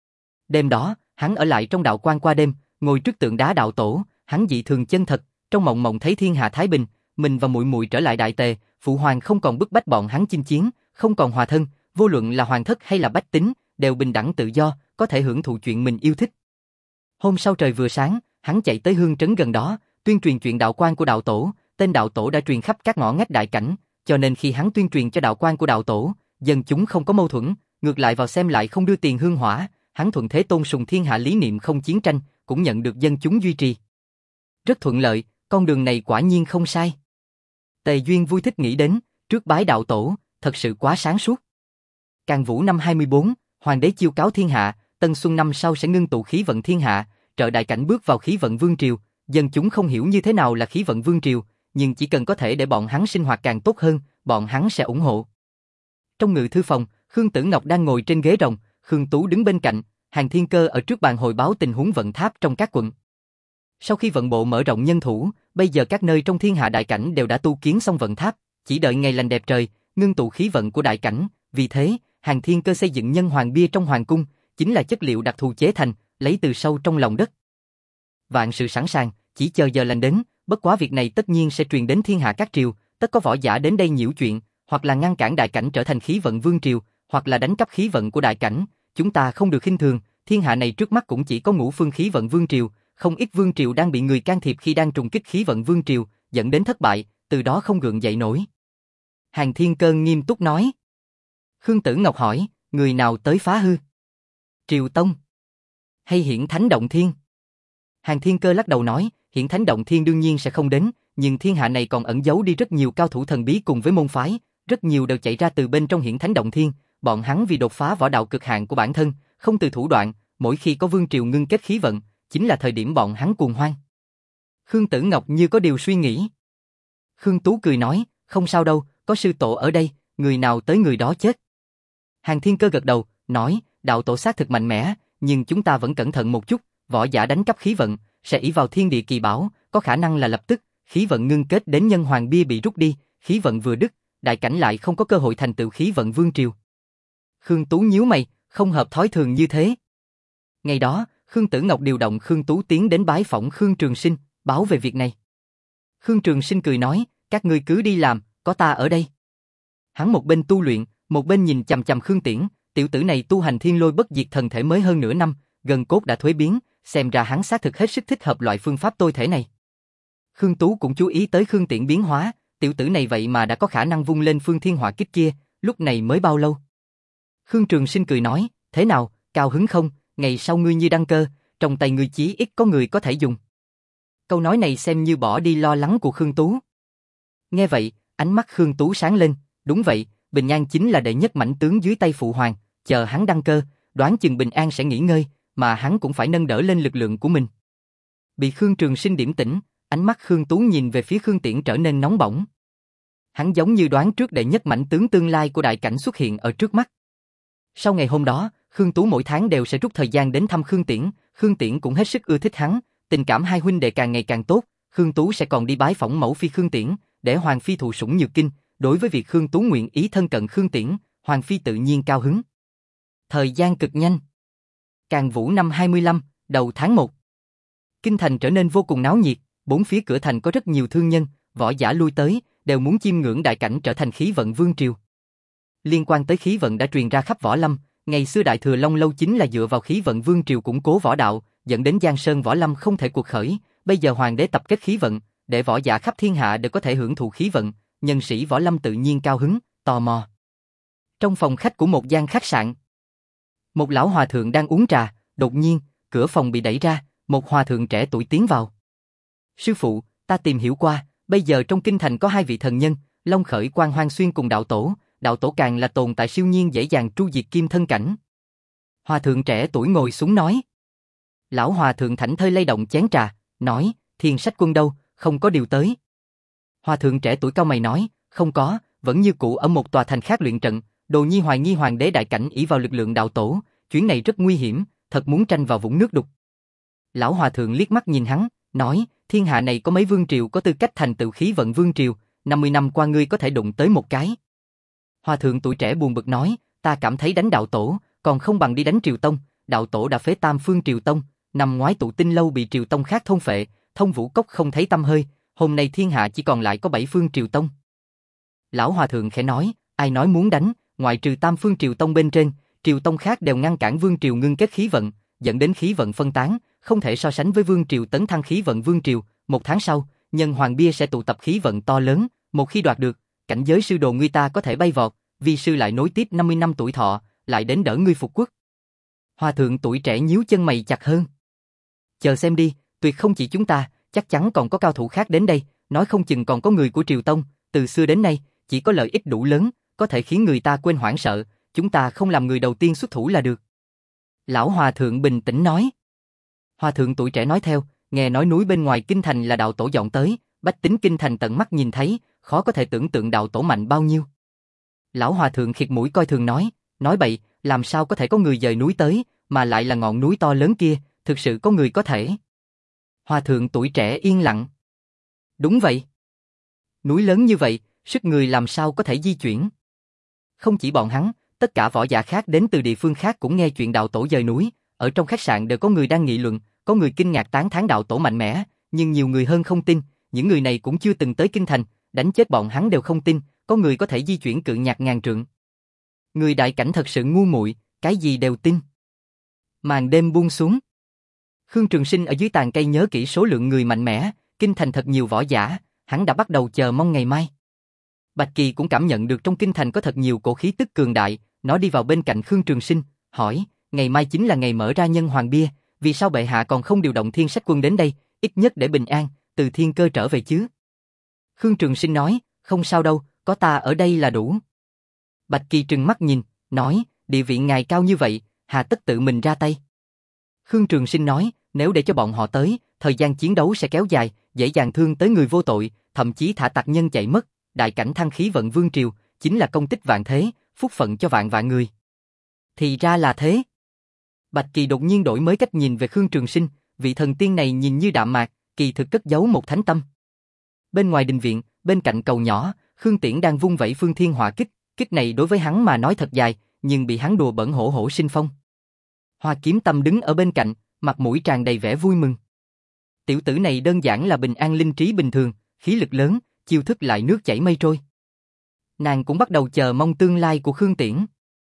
Đêm đó, hắn ở lại trong đạo quan qua đêm, ngồi trước tượng đá đạo tổ, hắn dị thường chân thật, trong mộng mộng thấy thiên hạ thái bình, mình và muội muội trở lại đại tề, phụ hoàng không còn bức bách bọn hắn chinh chiến, không còn hòa thân, vô luận là hoàng thất hay là bách tính, đều bình đẳng tự do, có thể hưởng thụ chuyện mình yêu thích. Hôm sau trời vừa sáng, hắn chạy tới hương trấn gần đó, tuyên truyền chuyện đạo quan của đạo tổ, tên đạo tổ đã truyền khắp các ngõ ngách đại cảnh, cho nên khi hắn tuyên truyền cho đạo quan của đạo tổ, dân chúng không có mâu thuẫn, ngược lại vào xem lại không đưa tiền hương hỏa, hắn thuận thế tôn sùng thiên hạ lý niệm không chiến tranh, cũng nhận được dân chúng duy trì. Rất thuận lợi, con đường này quả nhiên không sai. Tề Duyên vui thích nghĩ đến, trước bái đạo tổ, thật sự quá sáng suốt. Càn Vũ năm hai mươi bốn, hoàng đế chiêu cáo thiên hạ, Tân Xuân năm sau sẽ ngưng tụ khí vận thiên hạ, trợ đại cảnh bước vào khí vận vương triều, dân chúng không hiểu như thế nào là khí vận vương triều, nhưng chỉ cần có thể để bọn hắn sinh hoạt càng tốt hơn, bọn hắn sẽ ủng hộ. Trong ngự thư phòng, Khương Tử Ngọc đang ngồi trên ghế rồng, Khương Tú đứng bên cạnh, Hàn Thiên Cơ ở trước bàn hồi báo tình huống vận tháp trong các quận. Sau khi vận bộ mở rộng nhân thủ, bây giờ các nơi trong thiên hạ đại cảnh đều đã tu kiến xong vận tháp, chỉ đợi ngày lành đẹp trời, ngưng tụ khí vận của đại cảnh, vì thế, Hàn Thiên Cơ xây dựng nhân hoàng bia trong hoàng cung, chính là chất liệu đặc thù chế thành, lấy từ sâu trong lòng đất. Vạn sự sẵn sàng, chỉ chờ giờ lành đến, bất quá việc này tất nhiên sẽ truyền đến thiên hạ các triều, tất có võ giả đến đây nhiễu chuyện, hoặc là ngăn cản đại cảnh trở thành khí vận vương triều, hoặc là đánh cắp khí vận của đại cảnh, chúng ta không được khinh thường, thiên hạ này trước mắt cũng chỉ có ngũ phương khí vận vương triều, không ít vương triều đang bị người can thiệp khi đang trùng kích khí vận vương triều, dẫn đến thất bại, từ đó không gượng dậy nổi. Hàn Thiên Cơ nghiêm túc nói. Khương Tử Ngọc hỏi, người nào tới phá hư? Triều Tông? Hay Hiển Thánh Động Thiên? Hàn Thiên Cơ lắc đầu nói, Hiển Thánh Động Thiên đương nhiên sẽ không đến, nhưng thiên hạ này còn ẩn giấu đi rất nhiều cao thủ thần bí cùng với môn phái, rất nhiều đều chạy ra từ bên trong Hiển Thánh Động Thiên, bọn hắn vì đột phá võ đạo cực hạn của bản thân, không từ thủ đoạn, mỗi khi có vương triều ngưng kết khí vận, chính là thời điểm bọn hắn cuồng hoan. Khương Tử Ngọc như có điều suy nghĩ. Khương Tú cười nói, không sao đâu, có sư tổ ở đây, người nào tới người đó chết. Hàn Thiên Cơ gật đầu, nói, đạo tổ xác thực mạnh mẽ, nhưng chúng ta vẫn cẩn thận một chút, võ giả đánh cắp khí vận, sẽ ỷ vào thiên địa kỳ bảo, có khả năng là lập tức, khí vận ngưng kết đến nhân hoàng bia bị rút đi, khí vận vừa đứt, đại cảnh lại không có cơ hội thành tựu khí vận vương triều. Khương Tú nhíu mày, không hợp thói thường như thế. Ngày đó, Khương Tử Ngọc điều động Khương Tú tiến đến bái phỏng Khương Trường Sinh, báo về việc này. Khương Trường Sinh cười nói, các ngươi cứ đi làm, có ta ở đây. Hắn một bên tu luyện, một bên nhìn chằm chằm Khương Tiễn, tiểu tử này tu hành thiên lôi bất diệt thần thể mới hơn nửa năm, gần cốt đã thuế biến, xem ra hắn xác thực hết sức thích hợp loại phương pháp tôi thể này. Khương Tú cũng chú ý tới Khương Tiễn biến hóa, tiểu tử này vậy mà đã có khả năng vung lên phương thiên hỏa kích kia, lúc này mới bao lâu. Khương Trường Sinh cười nói, thế nào, cao hứng không, ngày sau ngươi như đăng cơ, trong tay ngươi chí ít có người có thể dùng. Câu nói này xem như bỏ đi lo lắng của Khương Tú. Nghe vậy, ánh mắt Khương Tú sáng lên, đúng vậy, Bình An chính là đệ nhất mãnh tướng dưới tay phụ hoàng, chờ hắn đăng cơ, đoán chừng Bình An sẽ nghỉ ngơi, mà hắn cũng phải nâng đỡ lên lực lượng của mình. Bị Khương Trường Sinh điểm tỉnh, ánh mắt Khương Tú nhìn về phía Khương Tiễn trở nên nóng bỏng. Hắn giống như đoán trước đệ nhất mãnh tướng tương lai của đại cảnh xuất hiện ở trước mắt. Sau ngày hôm đó, Khương Tú mỗi tháng đều sẽ rút thời gian đến thăm Khương Tiễn, Khương Tiễn cũng hết sức ưa thích hắn, tình cảm hai huynh đệ càng ngày càng tốt, Khương Tú sẽ còn đi bái phỏng mẫu phi Khương Tiễn, để hoàng phi thụ sủng nhược kinh, đối với việc Khương Tú nguyện ý thân cận Khương Tiễn, hoàng phi tự nhiên cao hứng. Thời gian cực nhanh. Càn Vũ năm hai mươi lăm, đầu tháng một. Kinh thành trở nên vô cùng náo nhiệt, bốn phía cửa thành có rất nhiều thương nhân, võ giả lui tới, đều muốn chiêm ngưỡng đại cảnh trở thành khí vận vương triều. Liên quan tới khí vận đã truyền ra khắp võ lâm, ngày xưa Đại Thừa Long Lâu chính là dựa vào khí vận vương triều củng cố võ đạo, dẫn đến Giang Sơn võ lâm không thể cuộc khởi, bây giờ hoàng đế tập kết khí vận, để võ giả khắp thiên hạ đều có thể hưởng thụ khí vận, nhân sĩ võ lâm tự nhiên cao hứng, tò mò. Trong phòng khách của một gian khách sạn, một lão hòa thượng đang uống trà, đột nhiên, cửa phòng bị đẩy ra, một hòa thượng trẻ tuổi tiến vào. Sư phụ, ta tìm hiểu qua, bây giờ trong kinh thành có hai vị thần nhân, Long Khởi Quan Hoang Xuyên cùng đạo tổ, đạo tổ càng là tồn tại siêu nhiên dễ dàng tru diệt kim thân cảnh. Hòa thượng trẻ tuổi ngồi xuống nói. Lão hòa thượng thảnh thơi lay động chén trà, nói, Thiên Sách Quân đâu, không có điều tới. Hòa thượng trẻ tuổi cau mày nói, không có, vẫn như cũ ở một tòa thành khác luyện trận, Đồ Nhi hoài nghi hoàng đế đại cảnh ỷ vào lực lượng đạo tổ, chuyến này rất nguy hiểm, thật muốn tranh vào vũng nước đục. Lão hòa thượng liếc mắt nhìn hắn, nói, thiên hạ này có mấy vương triều có tư cách thành tựu khí vận vương triều, năm mươi năm qua ngươi có thể đụng tới một cái. Hòa thượng tuổi trẻ buồn bực nói, ta cảm thấy đánh đạo tổ, còn không bằng đi đánh Triều Tông, đạo tổ đã phế tam phương Triều Tông, năm ngoái tụ tinh lâu bị Triều Tông khác thôn phệ, Thông Vũ Cốc không thấy tăm hơi, hôm nay thiên hạ chỉ còn lại có bảy phương Triều Tông. Lão hòa thượng khẽ nói, ai nói muốn đánh, ngoại trừ tam phương Triều Tông bên trên, Triều Tông khác đều ngăn cản vương triều ngưng kết khí vận, dẫn đến khí vận phân tán, không thể so sánh với vương triều tấn thăng khí vận vương triều. Một tháng sau, nhân hoàng bia sẽ tụ tập khí vận to lớn, một khi đoạt được, cảnh giới sư đồ ngươi ta có thể bay vọt, vi sư lại nối tiếp năm mươi năm tuổi thọ, lại đến đỡ ngươi phục quốc. Hòa thượng tuổi trẻ nhíu chân mày chặt hơn. Chờ xem đi, tuyệt không chỉ chúng ta, chắc chắn còn có cao thủ khác đến đây, nói không chừng còn có người của Triều Tông, từ xưa đến nay, chỉ có lợi ích đủ lớn, có thể khiến người ta quên hoảng sợ, chúng ta không làm người đầu tiên xuất thủ là được. Lão hòa thượng bình tĩnh nói. Hòa thượng tuổi trẻ nói theo, nghe nói núi bên ngoài kinh thành là đạo tổ dọn tới, bách tính kinh thành tận mắt nhìn thấy, khó có thể tưởng tượng đạo tổ mạnh bao nhiêu. Lão hòa thượng khịt mũi coi thường nói, nói bậy, làm sao có thể có người dời núi tới, mà lại là ngọn núi to lớn kia, thực sự có người có thể. Hòa thượng tuổi trẻ yên lặng. Đúng vậy. Núi lớn như vậy, sức người làm sao có thể di chuyển. Không chỉ bọn hắn, tất cả võ giả khác đến từ địa phương khác cũng nghe chuyện đạo tổ dời núi, ở trong khách sạn đều có người đang nghị luận, có người kinh ngạc tán thán đạo tổ mạnh mẽ, nhưng nhiều người hơn không tin, những người này cũng chưa từng tới kinh thành, đánh chết bọn hắn đều không tin, có người có thể di chuyển cự nhạc ngàn trượng. Người đại cảnh thật sự ngu muội, cái gì đều tin. Màn đêm buông xuống. Khương Trường Sinh ở dưới tàn cây nhớ kỹ số lượng người mạnh mẽ, kinh thành thật nhiều võ giả, hắn đã bắt đầu chờ mong ngày mai. Bạch Kỳ cũng cảm nhận được trong kinh thành có thật nhiều cổ khí tức cường đại, nó đi vào bên cạnh Khương Trường Sinh, hỏi, ngày mai chính là ngày mở ra nhân hoàng bia, vì sao bệ hạ còn không điều động Thiên Sách Quân đến đây, ít nhất để bình an, từ thiên cơ trở về chứ? Khương Trường Sinh nói, không sao đâu, có ta ở đây là đủ. Bạch Kỳ trừng mắt nhìn, nói, địa vị ngài cao như vậy, hà tất tự mình ra tay. Khương Trường Sinh nói, nếu để cho bọn họ tới, thời gian chiến đấu sẽ kéo dài, dễ dàng thương tới người vô tội, thậm chí thả tặc nhân chạy mất, đại cảnh thăng khí vận vương triều, chính là công tích vạn thế, phúc phận cho vạn vạn người. Thì ra là thế. Bạch Kỳ đột nhiên đổi mới cách nhìn về Khương Trường Sinh, vị thần tiên này nhìn như đạm mạc, kỳ thực cất giấu một thánh tâm. Bên ngoài đình viện, bên cạnh cầu nhỏ, Khương Tiễn đang vung vẩy phương thiên hỏa kích, kích này đối với hắn mà nói thật dài, nhưng bị hắn đùa bẩn hổ hổ sinh phong. Hoa Kiếm Tâm đứng ở bên cạnh, mặt mũi tràn đầy vẻ vui mừng. Tiểu tử này đơn giản là bình an linh trí bình thường, khí lực lớn, chiêu thức lại nước chảy mây trôi. Nàng cũng bắt đầu chờ mong tương lai của Khương Tiễn.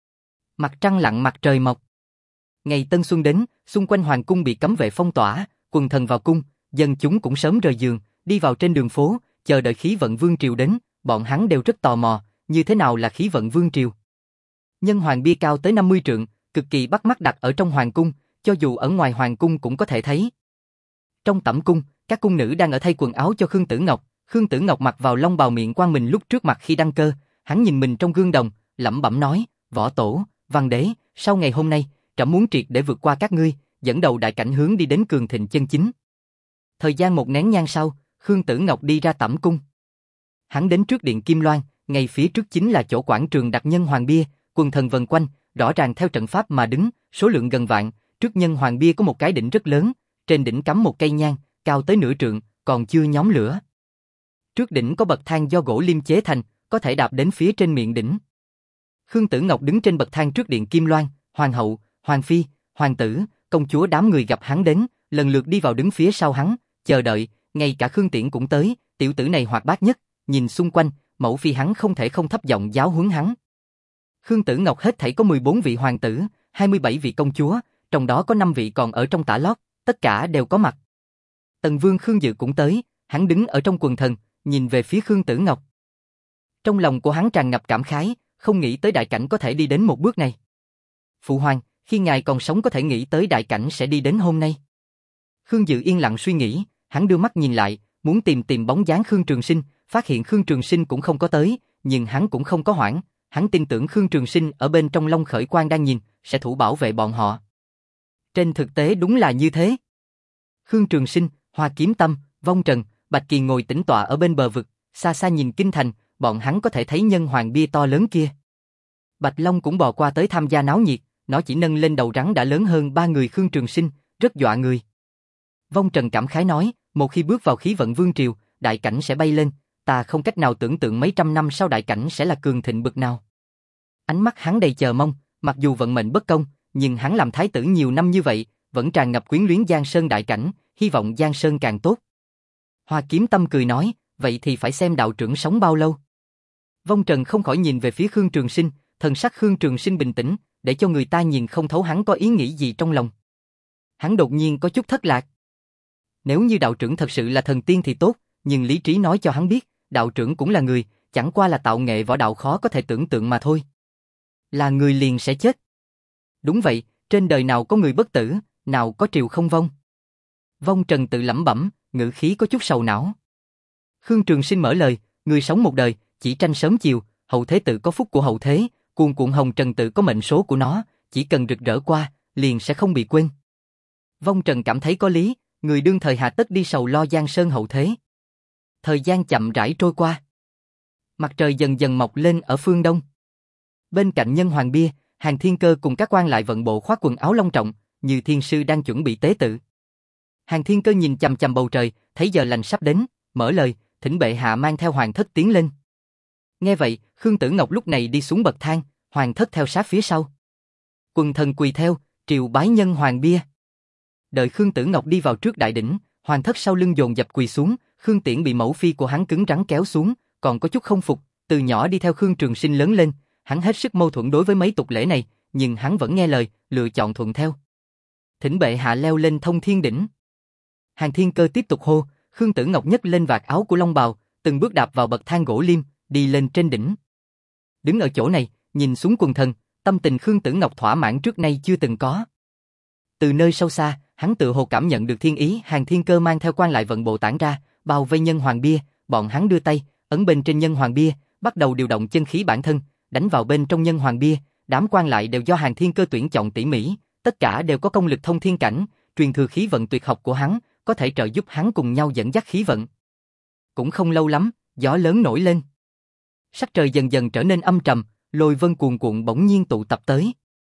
Mặt trăng lặn mặt trời mọc. Ngày Tân Xuân đến, xung quanh hoàng cung bị cấm vệ phong tỏa, quần thần vào cung, dân chúng cũng sớm rời giường, đi vào trên đường phố, chờ đợi khí vận vương triều đến, bọn hắn đều rất tò mò, như thế nào là khí vận vương triều. Nhân hoàng bia cao tới năm mươi trượng, cực kỳ bắt mắt đặt ở trong hoàng cung, cho dù ở ngoài hoàng cung cũng có thể thấy. Trong tẩm cung, các cung nữ đang ở thay quần áo cho Khương Tử Ngọc, Khương Tử Ngọc mặc vào long bào miệng quan mình lúc trước mặt khi đăng cơ, hắn nhìn mình trong gương đồng, lẩm bẩm nói, võ tổ, văn đế, sau ngày hôm nay, trẫm muốn triệt để vượt qua các ngươi, dẫn đầu đại cảnh hướng đi đến cường thịnh chân chính. Thời gian một nén nhang sau, Khương Tử Ngọc đi ra tẩm cung. Hắn đến trước điện Kim Loan, ngay phía trước chính là chỗ quảng trường đặt nhân hoàng bia, quần thần vần quanh, rõ ràng theo trận pháp mà đứng, số lượng gần vạn, trước nhân hoàng bia có một cái đỉnh rất lớn, trên đỉnh cắm một cây nhang, cao tới nửa trượng, còn chưa nhóm lửa. Trước đỉnh có bậc thang do gỗ lim chế thành, có thể đạp đến phía trên miệng đỉnh. Khương Tử Ngọc đứng trên bậc thang trước điện Kim Loan, hoàng hậu, hoàng phi, hoàng tử, công chúa đám người gặp hắn đến, lần lượt đi vào đứng phía sau hắn, chờ đợi, ngay cả Khương Tiễn cũng tới, tiểu tử này hoạt bát nhất, nhìn xung quanh, mẫu phi hắn không thể không thấp giọng giáo huấn hắn. Khương Tử Ngọc hết thảy có mười bốn vị hoàng tử, hai mươi bảy vị công chúa, trong đó có năm vị còn ở trong tả lót, tất cả đều có mặt. Tần Vương Khương Dự cũng tới, hắn đứng ở trong quần thần, nhìn về phía Khương Tử Ngọc. Trong lòng của hắn tràn ngập cảm khái, không nghĩ tới đại cảnh có thể đi đến một bước này. Phụ hoàng, khi ngài còn sống có thể nghĩ tới đại cảnh sẽ đi đến hôm nay. Khương Dự yên lặng suy nghĩ, hắn đưa mắt nhìn lại, muốn tìm tìm bóng dáng Khương Trường Sinh, phát hiện Khương Trường Sinh cũng không có tới, nhưng hắn cũng không có hoảng, hắn tin tưởng Khương Trường Sinh ở bên trong Long Khởi Quan đang nhìn, sẽ thủ bảo vệ bọn họ. Trên thực tế đúng là như thế. Khương Trường Sinh, Hoa Kiếm Tâm, Vong Trần, Bạch Kỳ ngồi tĩnh tọa ở bên bờ vực, xa xa nhìn kinh thành, bọn hắn có thể thấy nhân hoàng bia to lớn kia. Bạch Long cũng bò qua tới tham gia náo nhiệt, nó chỉ nâng lên đầu rắn đã lớn hơn ba người Khương Trường Sinh, rất dọa người. Vong Trần cảm khái nói, một khi bước vào khí vận vương triều, đại cảnh sẽ bay lên, ta không cách nào tưởng tượng mấy trăm năm sau đại cảnh sẽ là cường thịnh bực nào. Ánh mắt hắn đầy chờ mong, mặc dù vận mệnh bất công, nhưng hắn làm thái tử nhiều năm như vậy, vẫn tràn ngập quyến luyến Giang Sơn đại cảnh, hy vọng Giang Sơn càng tốt. Hoa Kiếm Tâm cười nói, vậy thì phải xem đạo trưởng sống bao lâu. Vong Trần không khỏi nhìn về phía Khương Trường Sinh, thần sắc Khương Trường Sinh bình tĩnh, để cho người ta nhìn không thấu hắn có ý nghĩ gì trong lòng. Hắn đột nhiên có chút thất lạc. Nếu như đạo trưởng thật sự là thần tiên thì tốt, nhưng lý trí nói cho hắn biết, đạo trưởng cũng là người, chẳng qua là tạo nghệ võ đạo khó có thể tưởng tượng mà thôi. Là người liền sẽ chết. Đúng vậy, trên đời nào có người bất tử, nào có triều không vong. Vong Trần tự lẩm bẩm, ngữ khí có chút sầu não. Khương Trường Sinh mở lời, người sống một đời, chỉ tranh sớm chiều, hậu thế tự có phúc của hậu thế, cuồn cuộn hồng trần tự có mệnh số của nó, chỉ cần rực rỡ qua, liền sẽ không bị quên. Vong Trần cảm thấy có lý, người đương thời hà tất đi sầu lo Giang Sơn hậu thế. Thời gian chậm rãi trôi qua. Mặt trời dần dần mọc lên ở phương đông. Bên cạnh nhân hoàng bia, Hàn Thiên Cơ cùng các quan lại vận bộ khoác quần áo long trọng, như thiên sư đang chuẩn bị tế tự. Hàn Thiên Cơ nhìn chằm chằm bầu trời, thấy giờ lành sắp đến, mở lời, thỉnh bệ hạ mang theo hoàng thất tiến lên. Nghe vậy, Khương Tử Ngọc lúc này đi xuống bậc thang, hoàng thất theo sát phía sau. Quần thần quỳ theo, triều bái nhân hoàng bia. Đợi Khương Tử Ngọc đi vào trước đại đỉnh, hoàng thất sau lưng dồn dập quỳ xuống, Khương Tiễn bị mẫu phi của hắn cứng rắn kéo xuống, còn có chút không phục, từ nhỏ đi theo Khương Trường Sinh lớn lên, hắn hết sức mâu thuẫn đối với mấy tục lễ này, nhưng hắn vẫn nghe lời, lựa chọn thuận theo. Thỉnh bệ hạ leo lên thông thiên đỉnh. Hàn Thiên Cơ tiếp tục hô, Khương Tử Ngọc nhấc lên vạt áo của long bào, từng bước đạp vào bậc thang gỗ liêm, đi lên trên đỉnh. Đứng ở chỗ này, nhìn xuống quần thần, tâm tình Khương Tử Ngọc thỏa mãn trước nay chưa từng có. Từ nơi sâu xa, hắn tự hồ cảm nhận được thiên ý, Hàn Thiên Cơ mang theo quan lại vận bộ tản ra, bao vây nhân hoàng bia, bọn hắn đưa tay, ấn bên trên nhân hoàng bia, bắt đầu điều động chân khí bản thân, đánh vào bên trong nhân hoàng bia, đám quan lại đều do Hàn Thiên Cơ tuyển chọn tỉ mỉ, tất cả đều có công lực thông thiên cảnh, truyền thừa khí vận tuyệt học của hắn, có thể trợ giúp hắn cùng nhau dẫn dắt khí vận. Cũng không lâu lắm, gió lớn nổi lên. Sắc trời dần dần trở nên âm trầm, lôi vân cuồn cuộn bỗng nhiên tụ tập tới.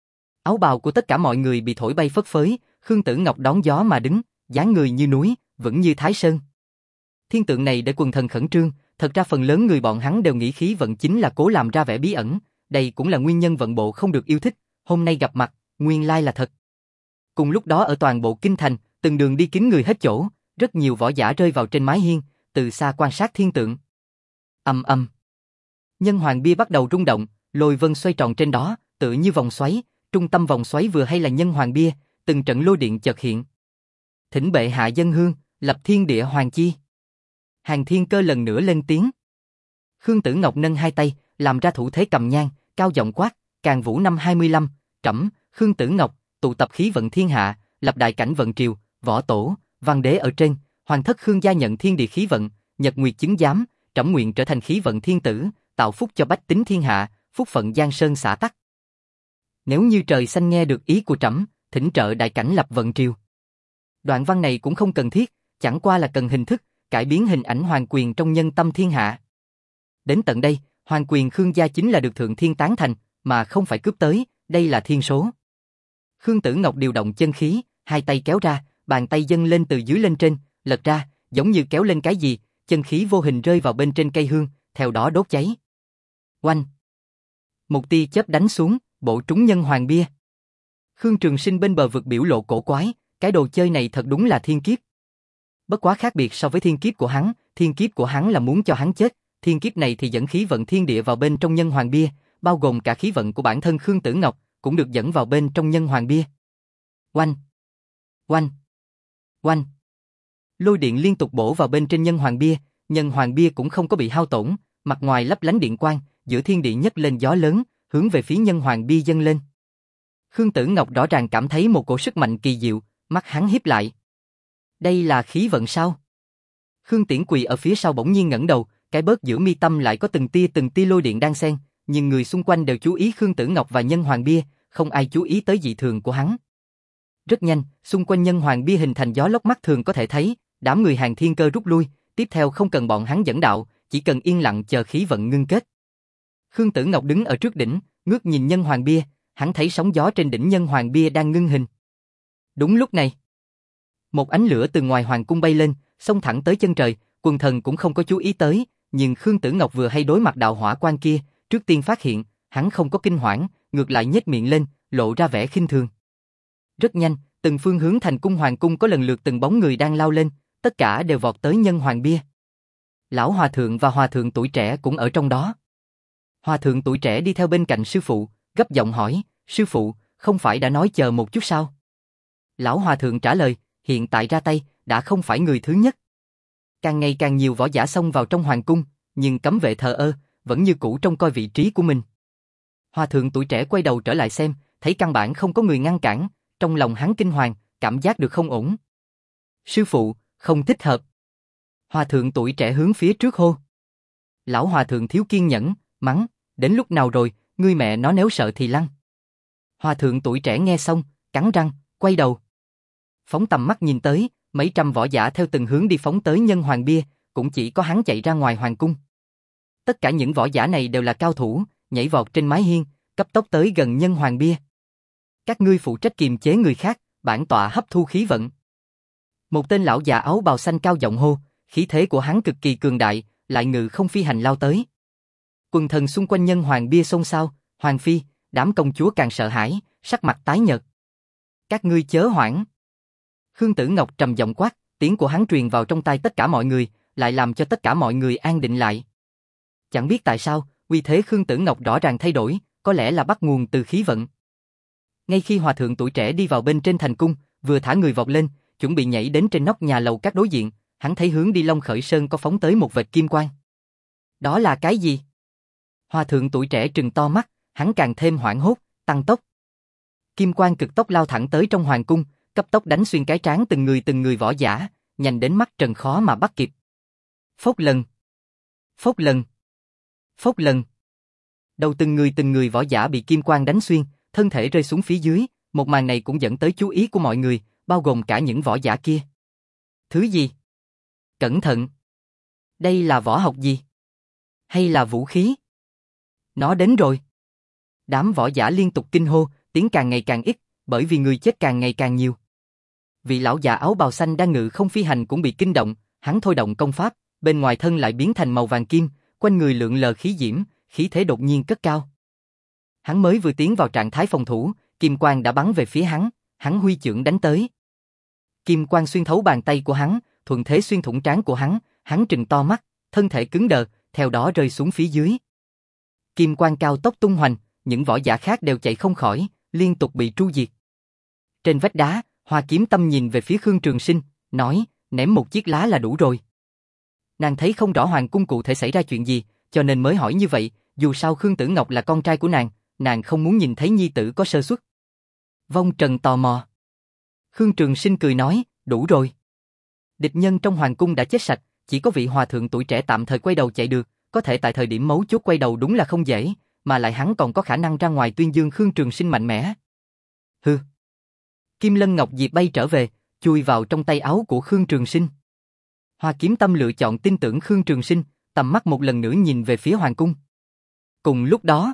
Áo bào của tất cả mọi người bị thổi bay phất phới, Khương Tử Ngọc đón gió mà đứng, dáng người như núi, vững như Thái Sơn. Thiên tượng này để quần thần khẩn trương, thật ra phần lớn người bọn hắn đều nghĩ khí vận chính là cố làm ra vẻ bí ẩn, đây cũng là nguyên nhân vận bộ không được yêu thích, hôm nay gặp mặt, nguyên lai là thật. Cùng lúc đó ở toàn bộ kinh thành, từng đường đi kín người hết chỗ, rất nhiều võ giả rơi vào trên mái hiên, từ xa quan sát thiên tượng. Ầm ầm. Nhân hoàng bia bắt đầu rung động, lôi vân xoay tròn trên đó, tựa như vòng xoáy, trung tâm vòng xoáy vừa hay là nhân hoàng bia, từng trận lôi điện chợt hiện. Thỉnh bệ hạ dân hương, lập thiên địa hoàng chi. Hàng Thiên Cơ lần nữa lên tiếng. Khương Tử Ngọc nâng hai tay, làm ra thủ thế cầm nhang, cao giọng quát, Càn Vũ năm hai mươi lăm, trẫm, Khương Tử Ngọc, tụ tập khí vận thiên hạ, lập đại cảnh vận triều, võ tổ, văn đế ở trên, hoàng thất Khương gia nhận thiên địa khí vận, nhật nguyệt chứng giám, trẫm nguyện trở thành khí vận thiên tử, tạo phúc cho bách tính thiên hạ, phúc phận giang sơn xã tắc. Nếu như trời xanh nghe được ý của trẫm, thỉnh trợ đại cảnh lập vận triều. Đoạn văn này cũng không cần thiết, chẳng qua là cần hình thức, cải biến hình ảnh hoàng quyền trong nhân tâm thiên hạ. Đến tận đây, hoàng quyền Khương gia chính là được thượng thiên tán thành, mà không phải cướp tới, đây là thiên số. Khương Tử Ngọc điều động chân khí, hai tay kéo ra, bàn tay dâng lên từ dưới lên trên, lật ra, giống như kéo lên cái gì, chân khí vô hình rơi vào bên trên cây hương, theo đó đốt cháy. Oanh! Một tia chớp đánh xuống, bổ trúng nhân hoàng bia. Khương Trường Sinh bên bờ vực biểu lộ cổ quái, cái đồ chơi này thật đúng là thiên kiếp. Bất quá khác biệt so với thiên kiếp của hắn, thiên kiếp của hắn là muốn cho hắn chết, thiên kiếp này thì dẫn khí vận thiên địa vào bên trong nhân hoàng bia, bao gồm cả khí vận của bản thân Khương Tử Ngọc, cũng được dẫn vào bên trong nhân hoàng bia. Oanh! Oanh! Oanh! Lôi điện liên tục bổ vào bên trên nhân hoàng bia, nhân hoàng bia cũng không có bị hao tổn, mặt ngoài lấp lánh điện quang, giữa thiên địa nhấc lên gió lớn, hướng về phía nhân hoàng bia dâng lên. Khương Tử Ngọc rõ ràng cảm thấy một cổ sức mạnh kỳ diệu, mắt hắn híp lại. Đây là khí vận sao? Khương Tiễn quỳ ở phía sau bỗng nhiên ngẩng đầu, cái bớt giữa mi tâm lại có từng tia từng tia lôi điện đang xen, nhưng người xung quanh đều chú ý Khương Tử Ngọc và nhân hoàng bia, không ai chú ý tới dị thường của hắn. Rất nhanh, xung quanh nhân hoàng bia hình thành gió lốc mắt thường có thể thấy, đám người Hàng Thiên Cơ rút lui, tiếp theo không cần bọn hắn dẫn đạo, chỉ cần yên lặng chờ khí vận ngưng kết. Khương Tử Ngọc đứng ở trước đỉnh, ngước nhìn nhân hoàng bia, hắn thấy sóng gió trên đỉnh nhân hoàng bia đang ngưng hình. Đúng lúc này, một ánh lửa từ ngoài hoàng cung bay lên, xông thẳng tới chân trời, quần thần cũng không có chú ý tới, nhưng Khương Tử Ngọc vừa hay đối mặt đạo hỏa quan kia, trước tiên phát hiện, hắn không có kinh hoảng, ngược lại nhếch miệng lên, lộ ra vẻ khinh thường. Rất nhanh, từng phương hướng thành cung hoàng cung có lần lượt từng bóng người đang lao lên, tất cả đều vọt tới nhân hoàng bia. Lão hòa thượng và hòa thượng tuổi trẻ cũng ở trong đó. Hòa thượng tuổi trẻ đi theo bên cạnh sư phụ, gấp giọng hỏi, sư phụ, không phải đã nói chờ một chút sao? Lão hòa thượng trả lời, hiện tại ra tay, đã không phải người thứ nhất. Càng ngày càng nhiều võ giả xông vào trong hoàng cung, nhưng cấm vệ thờ ơ, vẫn như cũ trông coi vị trí của mình. Hòa thượng tuổi trẻ quay đầu trở lại xem, thấy căn bản không có người ngăn cản, trong lòng hắn kinh hoàng, cảm giác được không ổn. Sư phụ, không thích hợp. Hòa thượng tuổi trẻ hướng phía trước hô. Lão hòa thượng thiếu kiên nhẫn, mắng, đến lúc nào rồi, ngươi mẹ nó nếu sợ thì lăn. Hòa thượng tuổi trẻ nghe xong, cắn răng, quay đầu. Phóng tầm mắt nhìn tới, mấy trăm võ giả theo từng hướng đi phóng tới nhân hoàng bia, cũng chỉ có hắn chạy ra ngoài hoàng cung. Tất cả những võ giả này đều là cao thủ, nhảy vọt trên mái hiên, cấp tốc tới gần nhân hoàng bia. Các ngươi phụ trách kiềm chế người khác, bản tọa hấp thu khí vận. Một tên lão già áo bào xanh cao giọng hô, khí thế của hắn cực kỳ cường đại, lại ngự không phi hành lao tới. Quần thần xung quanh nhân hoàng bia xôn xao, hoàng phi, đám công chúa càng sợ hãi, sắc mặt tái nhợt. Các ngươi chớ hoảng. Khương Tử Ngọc trầm giọng quát, tiếng của hắn truyền vào trong tai tất cả mọi người, lại làm cho tất cả mọi người an định lại. Chẳng biết tại sao, uy thế Khương Tử Ngọc rõ ràng thay đổi, có lẽ là bắt nguồn từ khí vận. Ngay khi hòa thượng tuổi trẻ đi vào bên trên thành cung, vừa thả người vọt lên, chuẩn bị nhảy đến trên nóc nhà lầu các đối diện, hắn thấy hướng đi Long Khởi Sơn có phóng tới một vệt kim quang. Đó là cái gì? Hòa thượng tuổi trẻ trừng to mắt, hắn càng thêm hoảng hốt, tăng tốc. Kim quang cực tốc lao thẳng tới trong hoàng cung, cấp tốc đánh xuyên cái trán từng người từng người võ giả, nhanh đến mắt trần khó mà bắt kịp. Phốc lần, phốc lần, phốc lần. Đầu từng người từng người võ giả bị kim quang đánh xuyên, thân thể rơi xuống phía dưới, một màn này cũng dẫn tới chú ý của mọi người, bao gồm cả những võ giả kia. Thứ gì? Cẩn thận! Đây là võ học gì? Hay là vũ khí? Nó đến rồi! Đám võ giả liên tục kinh hô, tiếng càng ngày càng ít, bởi vì người chết càng ngày càng nhiều. Vị lão già áo bào xanh đang ngự không phi hành cũng bị kinh động, hắn thôi động công pháp, bên ngoài thân lại biến thành màu vàng kim, quanh người lượn lờ khí diễm, khí thế đột nhiên cất cao. Hắn mới vừa tiến vào trạng thái phòng thủ, kim quang đã bắn về phía hắn, hắn huy chưởng đánh tới. Kim quang xuyên thấu bàn tay của hắn, thuận thế xuyên thủng trán của hắn, hắn trừng to mắt, thân thể cứng đờ, theo đó rơi xuống phía dưới. Kim quang cao tốc tung hoành, những võ giả khác đều chạy không khỏi, liên tục bị tru diệt. Trên vách đá, Hoa Kiếm Tâm nhìn về phía Khương Trường Sinh, nói, ném một chiếc lá là đủ rồi. Nàng thấy không rõ hoàng cung cụ thể xảy ra chuyện gì, cho nên mới hỏi như vậy, dù sao Khương Tử Ngọc là con trai của nàng, nàng không muốn nhìn thấy nhi tử có sơ suất. Vong Trần tò mò. Khương Trường Sinh cười nói, đủ rồi. Địch nhân trong hoàng cung đã chết sạch, chỉ có vị hòa thượng tuổi trẻ tạm thời quay đầu chạy được, có thể tại thời điểm mấu chốt quay đầu đúng là không dễ, mà lại hắn còn có khả năng ra ngoài tuyên dương Khương Trường Sinh mạnh mẽ. Hừ. Kim Lân Ngọc Diệp bay trở về, chui vào trong tay áo của Khương Trường Sinh. Hoa Kiếm Tâm lựa chọn tin tưởng Khương Trường Sinh, tầm mắt một lần nữa nhìn về phía hoàng cung. Cùng lúc đó,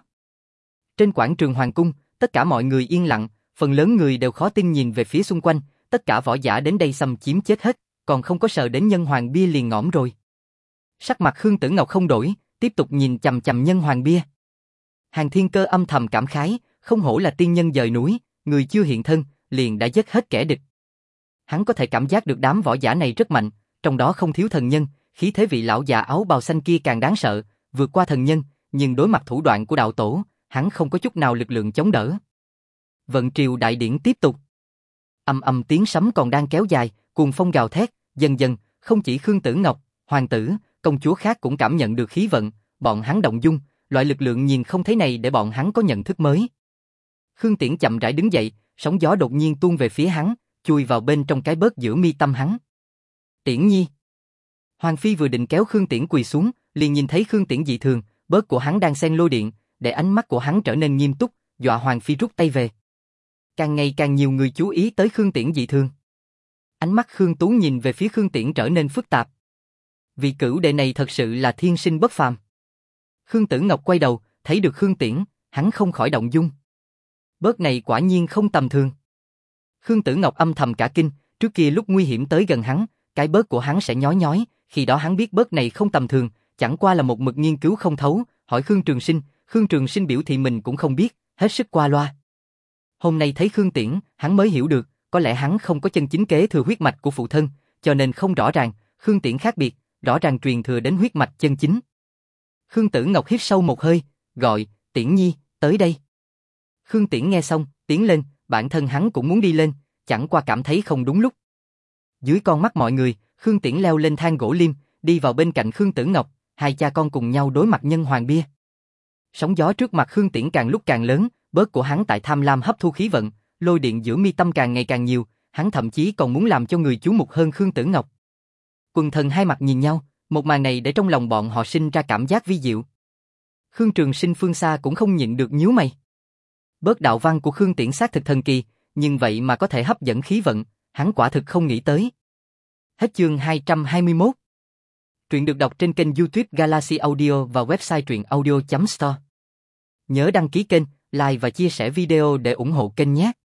trên quảng trường hoàng cung, tất cả mọi người yên lặng, phần lớn người đều khó tin nhìn về phía xung quanh, tất cả võ giả đến đây xâm chiếm chết hết, còn không có sợ đến nhân hoàng bia liền ngõm rồi. Sắc mặt Khương Tử Ngọc không đổi, tiếp tục nhìn chằm chằm nhân hoàng bia. Hàn Thiên Cơ âm thầm cảm khái, không hổ là tiên nhân dời núi, người chưa hiện thân, liền đã giết hết kẻ địch. Hắn có thể cảm giác được đám võ giả này rất mạnh, trong đó không thiếu thần nhân, khí thế vị lão già áo bào xanh kia càng đáng sợ, vượt qua thần nhân, nhưng đối mặt thủ đoạn của đạo tổ, hắn không có chút nào lực lượng chống đỡ. Vận triều đại điển tiếp tục. Ầm ầm tiếng sấm còn đang kéo dài, cuồng phong gào thét, dần dần, không chỉ Khương Tử Ngọc, hoàng tử, công chúa khác cũng cảm nhận được khí vận, bọn hắn động dung, loại lực lượng nhìn không thấy này để bọn hắn có nhận thức mới. Khương Tiễn chậm rãi đứng dậy, sóng gió đột nhiên tuôn về phía hắn, chui vào bên trong cái bớt giữa mi tâm hắn. Tiễn Nhi. Hoàng phi vừa định kéo Khương Tiễn quỳ xuống, liền nhìn thấy Khương Tiễn dị thường, bớt của hắn đang xen lôi điện, để ánh mắt của hắn trở nên nghiêm túc, dọa Hoàng phi rút tay về. Càng ngày càng nhiều người chú ý tới Khương Tiễn dị thường. Ánh mắt Khương Tú nhìn về phía Khương Tiễn trở nên phức tạp. Vị cửu đệ này thật sự là thiên sinh bất phàm. Khương Tử Ngọc quay đầu, thấy được Khương Tiễn, hắn không khỏi động dung. Bớt này quả nhiên không tầm thường. Khương Tử Ngọc âm thầm cả kinh, trước kia lúc nguy hiểm tới gần hắn, cái bớt của hắn sẽ nhói nhói, khi đó hắn biết bớt này không tầm thường, chẳng qua là một mực nghiên cứu không thấu, hỏi Khương Trường Sinh, Khương Trường Sinh biểu thị mình cũng không biết, hết sức qua loa. Hôm nay thấy Khương Tiễn, hắn mới hiểu được, có lẽ hắn không có chân chính kế thừa huyết mạch của phụ thân, cho nên không rõ ràng, Khương Tiễn khác biệt, rõ ràng truyền thừa đến huyết mạch chân chính. Khương Tử Ngọc hít sâu một hơi, gọi, Tiễn Nhi, tới đây. Khương Tiễn nghe xong, tiến lên, bản thân hắn cũng muốn đi lên, chẳng qua cảm thấy không đúng lúc. Dưới con mắt mọi người, Khương Tiễn leo lên thang gỗ liêm, đi vào bên cạnh Khương Tử Ngọc, hai cha con cùng nhau đối mặt nhân hoàng bia. Sóng gió trước mặt Khương Tiễn càng lúc càng lớn, bớt của hắn tại tham lam hấp thu khí vận, lôi điện giữa mi tâm càng ngày càng nhiều, hắn thậm chí còn muốn làm cho người chú mục hơn Khương Tử Ngọc. Quần thần hai mặt nhìn nhau, một màn này để trong lòng bọn họ sinh ra cảm giác vi diệu. Khương Trường Sinh phương xa cũng không nhịn được nhíu mày. Bớt đạo văn của Khương Tiễn xác thực thần kỳ, nhưng vậy mà có thể hấp dẫn khí vận, hắn quả thực không nghĩ tới. Hết chương hai trăm hai mươi mốt. Truyện được đọc trên kênh YouTube Galaxy Audio và website truyện audio chấm store. Nhớ đăng ký kênh, like và chia sẻ video để ủng hộ kênh nhé.